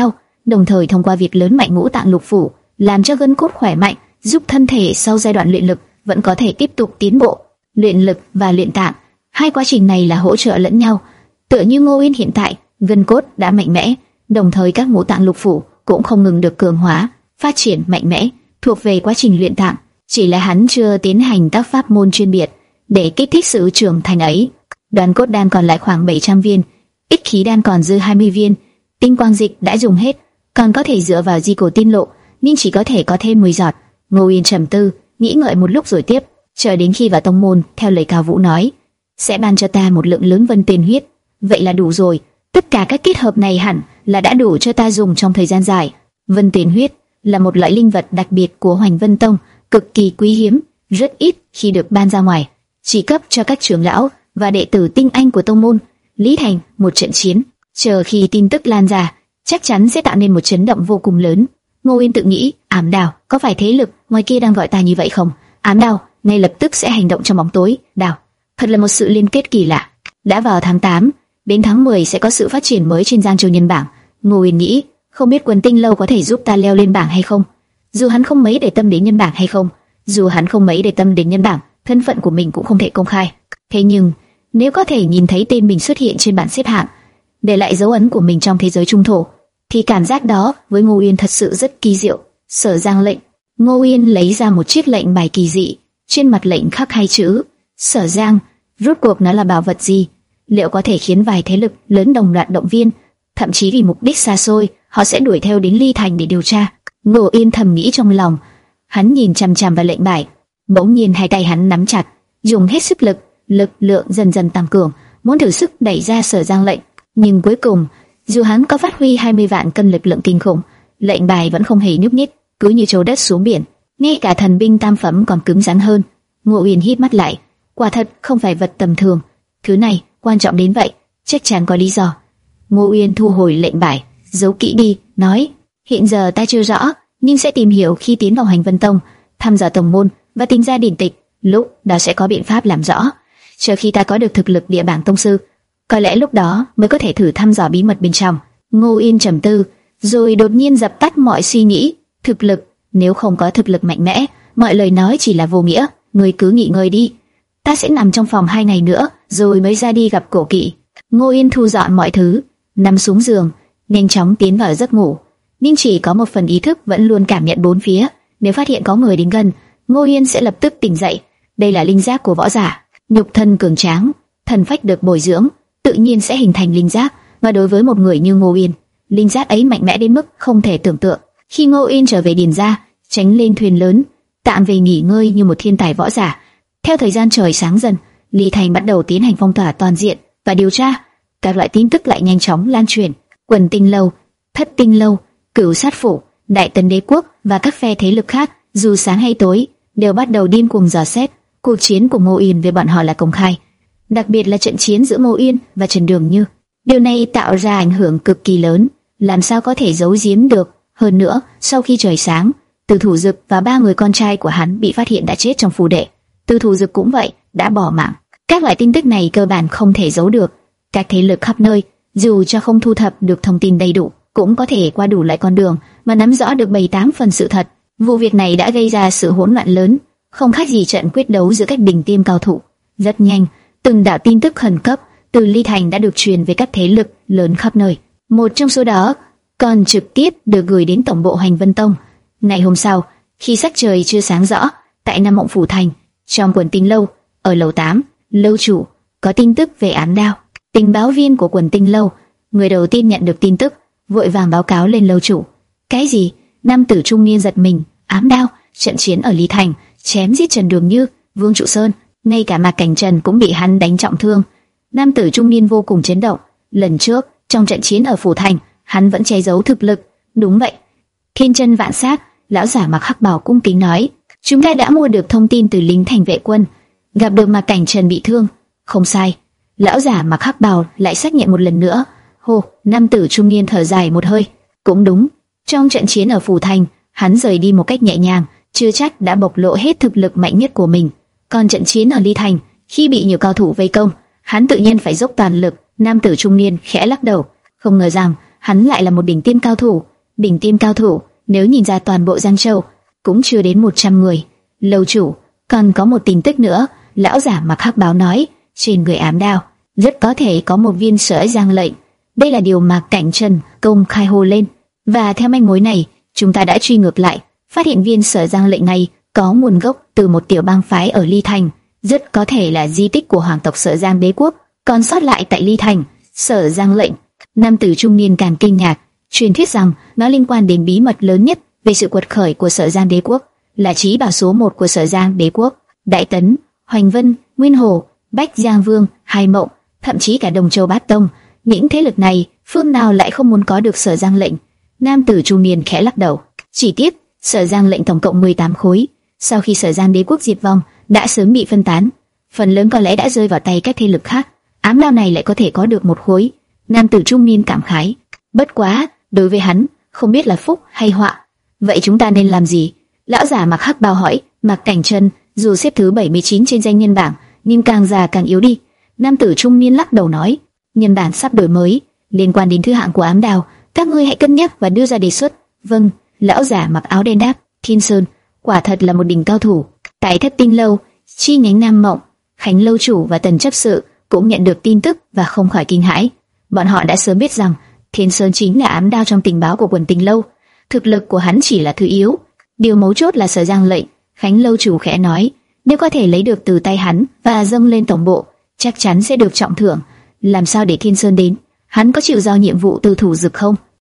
đồng thời thông qua việc lớn mạnh ngũ tạng lục phủ, làm cho gân cốt khỏe mạnh, giúp thân thể sau giai đoạn luyện lực vẫn có thể tiếp tục tiến bộ. Luyện lực và luyện tạng, hai quá trình này là hỗ trợ lẫn nhau. Tựa như Ngô Uyên hiện tại, gân cốt đã mạnh mẽ, đồng thời các ngũ tạng lục phủ cũng không ngừng được cường hóa, phát triển mạnh mẽ, thuộc về quá trình luyện tạng. Chỉ là hắn chưa tiến hành các pháp môn chuyên biệt để kích thích sự trưởng thành ấy. Đoàn cốt đan còn lại khoảng bảy trăm viên, ích khí đan còn dư hai mươi viên, tinh quang dịch đã dùng hết, còn có thể dựa vào di cổ tiên lộ, nhưng chỉ có thể có thêm mười giọt. Ngô Uyên trầm tư, nghĩ ngợi một lúc rồi tiếp, chờ đến khi vào tông môn, theo lời Cao Vũ nói, sẽ ban cho ta một lượng lớn vân tiền huyết, vậy là đủ rồi. Tất cả các kết hợp này hẳn là đã đủ cho ta dùng trong thời gian dài. Vân tiền huyết là một loại linh vật đặc biệt của Hoành Vân Tông, cực kỳ quý hiếm, rất ít khi được ban ra ngoài, chỉ cấp cho các trưởng lão và đệ tử tinh anh của tông môn. Lý Thành, một trận chiến, chờ khi tin tức lan ra, chắc chắn sẽ tạo nên một chấn động vô cùng lớn. Ngô Uyên tự nghĩ, Ám Đào, có phải thế lực ngoài kia đang gọi ta như vậy không? Ám Đào ngay lập tức sẽ hành động trong bóng tối. Đào, thật là một sự liên kết kỳ lạ. Đã vào tháng tám, đến tháng mười sẽ có sự phát triển mới trên Giang Châu Nhân bảng. Ngô Uyên nghĩ, không biết Quần Tinh Lâu có thể giúp ta leo lên bảng hay không? Dù hắn không mấy để tâm đến nhân bảng hay không, dù hắn không mấy để tâm đến nhân bảng, thân phận của mình cũng không thể công khai. Thế nhưng, nếu có thể nhìn thấy tên mình xuất hiện trên bảng xếp hạng, để lại dấu ấn của mình trong thế giới trung thổ, thì cảm giác đó với Ngô Uyên thật sự rất kỳ diệu. Sở Giang lệnh. Ngô Uyên lấy ra một chiếc lệnh bài kỳ dị, trên mặt lệnh khắc hai chữ Sở Giang. Rốt cuộc nó là bảo vật gì? Liệu có thể khiến vài thế lực lớn đồng loạt động viên, thậm chí vì mục đích xa xôi, họ sẽ đuổi theo đến Ly Thành để điều tra? Ngô Uyên thầm nghĩ trong lòng. Hắn nhìn chằm chằm vào lệnh bài, bỗng nhiên hai tay hắn nắm chặt, dùng hết sức lực, lực lượng dần dần tăng cường, muốn thử sức đẩy ra Sở Giang lệnh. Nhưng cuối cùng, dù hắn có phát huy hai mươi vạn cân lực lượng kinh khủng, lệnh bài vẫn không hề nhúc nhích, cứ như trâu đất xuống biển. Ngay cả thần binh tam phẩm còn cứng rắn hơn. Ngô Uyên hít mắt lại, quả thật không phải vật tầm thường. Thứ này quan trọng đến vậy, chắc chắn có lý do. Ngô Uyên thu hồi lệnh bài, giấu kỹ đi, nói: hiện giờ ta chưa rõ, nhưng sẽ tìm hiểu khi tiến vào Hoành Vân Tông, thăm dò tông môn và tìm ra điển tịch, lúc đó sẽ có biện pháp làm rõ. Chờ khi ta có được thực lực địa bảng tông sư, có lẽ lúc đó mới có thể thử thăm dò bí mật bên trong. Ngô Uyên trầm tư, rồi đột nhiên dập tắt mọi suy nghĩ. Thực lực, nếu không có thực lực mạnh mẽ, mọi lời nói chỉ là vô nghĩa. Ngươi cứ nghỉ ngơi đi, ta sẽ nằm trong phòng hai ngày nữa, rồi mới ra đi gặp Cổ Kỵ. Ngô Uyên thu dọn mọi thứ, nằm xuống giường, nhanh chóng tiến vào giấc ngủ. Nhưng chỉ có một phần ý thức vẫn luôn cảm nhận bốn phía. Nếu phát hiện có người đến gần, Ngô Uyên sẽ lập tức tỉnh dậy. Đây là linh giác của võ giả, nhục thân cường tráng, thần phách được bồi dưỡng, tự nhiên sẽ hình thành linh giác. Và đối với một người như Ngô Uyên, linh giác ấy mạnh mẽ đến mức không thể tưởng tượng. Khi Ngô Uyên trở về điền gia, tránh lên thuyền lớn, tạm về nghỉ ngơi như một thiên tài võ giả. Theo thời gian trời sáng dần, Lý Thành bắt đầu tiến hành phong tỏa toàn diện và điều tra. Các loại tin tức lại nhanh chóng lan truyền. Quần Tinh Lâu, Thất Tinh Lâu, Cửu Sát Phủ, Đại Tần Đế Quốc và các phe thế lực khác, dù sáng hay tối, đều bắt đầu điên cuồng dò xét. Cuộc chiến của Ngô Uyên với bọn họ là công khai, đặc biệt là trận chiến giữa Ngô Uyên và Trần Đường Như. Điều này tạo ra ảnh hưởng cực kỳ lớn, làm sao có thể giấu giếm được. Hơn nữa, sau khi trời sáng, Từ Thủ Dực và ba người con trai của hắn bị phát hiện đã chết trong phù đệ. Từ Thủ Dực cũng vậy, đã bỏ mạng. Các loại tin tức này cơ bản không thể giấu được. Các thế lực khắp nơi, dù cho không thu thập được thông tin đầy đủ, cũng có thể qua đủ loại con đường mà nắm rõ được bảy tám phần sự thật. Vụ việc này đã gây ra sự hỗn loạn lớn, không khác gì trận quyết đấu giữa các đỉnh tiêm cao thủ. Rất nhanh, từng đạo tin tức khẩn cấp từ Ly Thành đã được truyền về các thế lực lớn khắp nơi. Một trong số đó còn trực tiếp được gửi đến tổng bộ Hoành Vân Tông. Ngày hôm sau, khi sắc trời chưa sáng rõ, tại Nam Mộng Phủ Thành, trong Quần Tinh Lâu, ở lầu tám, lâu chủ có tin tức về Ám Đao. Tình báo viên của Quần Tinh Lâu, người đầu tiên nhận được tin tức, vội vàng báo cáo lên lâu chủ. Cái gì? Nam tử trung niên giật mình. Ám Đao, trận chiến ở Lý Thành, chém giết Trần Đường Như, Vương Trụ Sơn, ngay cả Mạc Cảnh Trần cũng bị hắn đánh trọng thương. Nam tử trung niên vô cùng chấn động. Lần trước, trong trận chiến ở Phủ Thành, hắn vẫn che giấu thực lực. Đúng vậy. Thiên chân vạn sát, lão giả mặc hắc bào cung kính nói, chúng ta đã mua được thông tin từ lính thành vệ quân, gặp được Mạc Cảnh Trần bị thương. Không sai. Lão giả mặc hắc bào lại xác nhận một lần nữa. Hô, nam tử trung niên thở dài một hơi. Cũng đúng, trong trận chiến ở Phủ Thành, hắn rời đi một cách nhẹ nhàng, chưa chắc đã bộc lộ hết thực lực mạnh nhất của mình. Còn trận chiến ở Ly Thành, khi bị nhiều cao thủ vây công, hắn tự nhiên phải dốc toàn lực. Nam tử trung niên khẽ lắc đầu, không ngờ rằng hắn lại là một đỉnh tiêm cao thủ. đỉnh tiêm cao thủ, nếu nhìn ra toàn bộ Giang Châu cũng chưa đến một trăm người. Lâu chủ, còn có một tin tức nữa, lão giả mặc hắc bào nói, trên người ám đao rất có thể có một viên Sở Giang lệnh. Đây là điều mà Cảnh Trần công khai hô lên, và theo manh mối này, chúng ta đã truy ngược lại, phát hiện viên Sở Giang lệnh này có nguồn gốc từ một tiểu bang phái ở Ly Thành, rất có thể là di tích của hoàng tộc Sở Giang đế quốc còn sót lại tại Ly Thành. Sở Giang lệnh. Nam tử trung niên càng kinh ngạc, truyền thuyết rằng nó liên quan đến bí mật lớn nhất về sự quật khởi của Sở Giang đế quốc, là chí bảo số một của Sở Giang đế quốc. Đại Tấn, Hoành Vân, Nguyên Hồ, Bách Giang Vương, Hai Mộng, thậm chí cả Đồng Châu Bát Tông, những thế lực này phương nào lại không muốn có được Sở Giang lệnh? Nam tử trung niên khẽ lắc đầu. Chỉ tiếc, Sở Giang lệnh tổng cộng mười tám khối, sau khi Sở Giang đế quốc diệt vong, đã sớm bị phân tán, phần lớn có lẽ đã rơi vào tay các thế lực khác. Ám đao này lại có thể có được một khối. Nam tử trung niên cảm khái. Bất quá, đối với hắn, không biết là phúc hay họa. Vậy chúng ta nên làm gì? Lão giả mặc hắc bào hỏi. Mạc Cảnh Trần, dù xếp thứ bảy mươi chín trên danh nhân bảng, nhưng càng già càng yếu đi. Nam tử trung niên lắc đầu nói, nhân bản sắp đổi mới, liên quan đến thứ hạng của ám đao, các ngươi hãy cân nhắc và đưa ra đề xuất. Vâng. Lão giả mặc áo đen đáp. Thiên Sơn, quả thật là một đỉnh cao thủ. Tại Thất Tinh lâu, chi nhánh Nam Mộng, Khánh lâu chủ và Tần chấp sự cũng nhận được tin tức và không khỏi kinh hãi. Bọn họ đã sớm biết rằng Thiên Sơn chính là ám đao trong tình báo của quần Tình lâu. Thực lực của hắn chỉ là thứ yếu, điều mấu chốt là Sở Giang lệnh. Khánh lâu chủ khẽ nói, nếu có thể lấy được từ tay hắn và dâng lên tổng bộ, chắc chắn sẽ được trọng thưởng. Làm sao để Thiên Sơn đến? Hắn có chịu giao nhiệm vụ từ thủ dực không?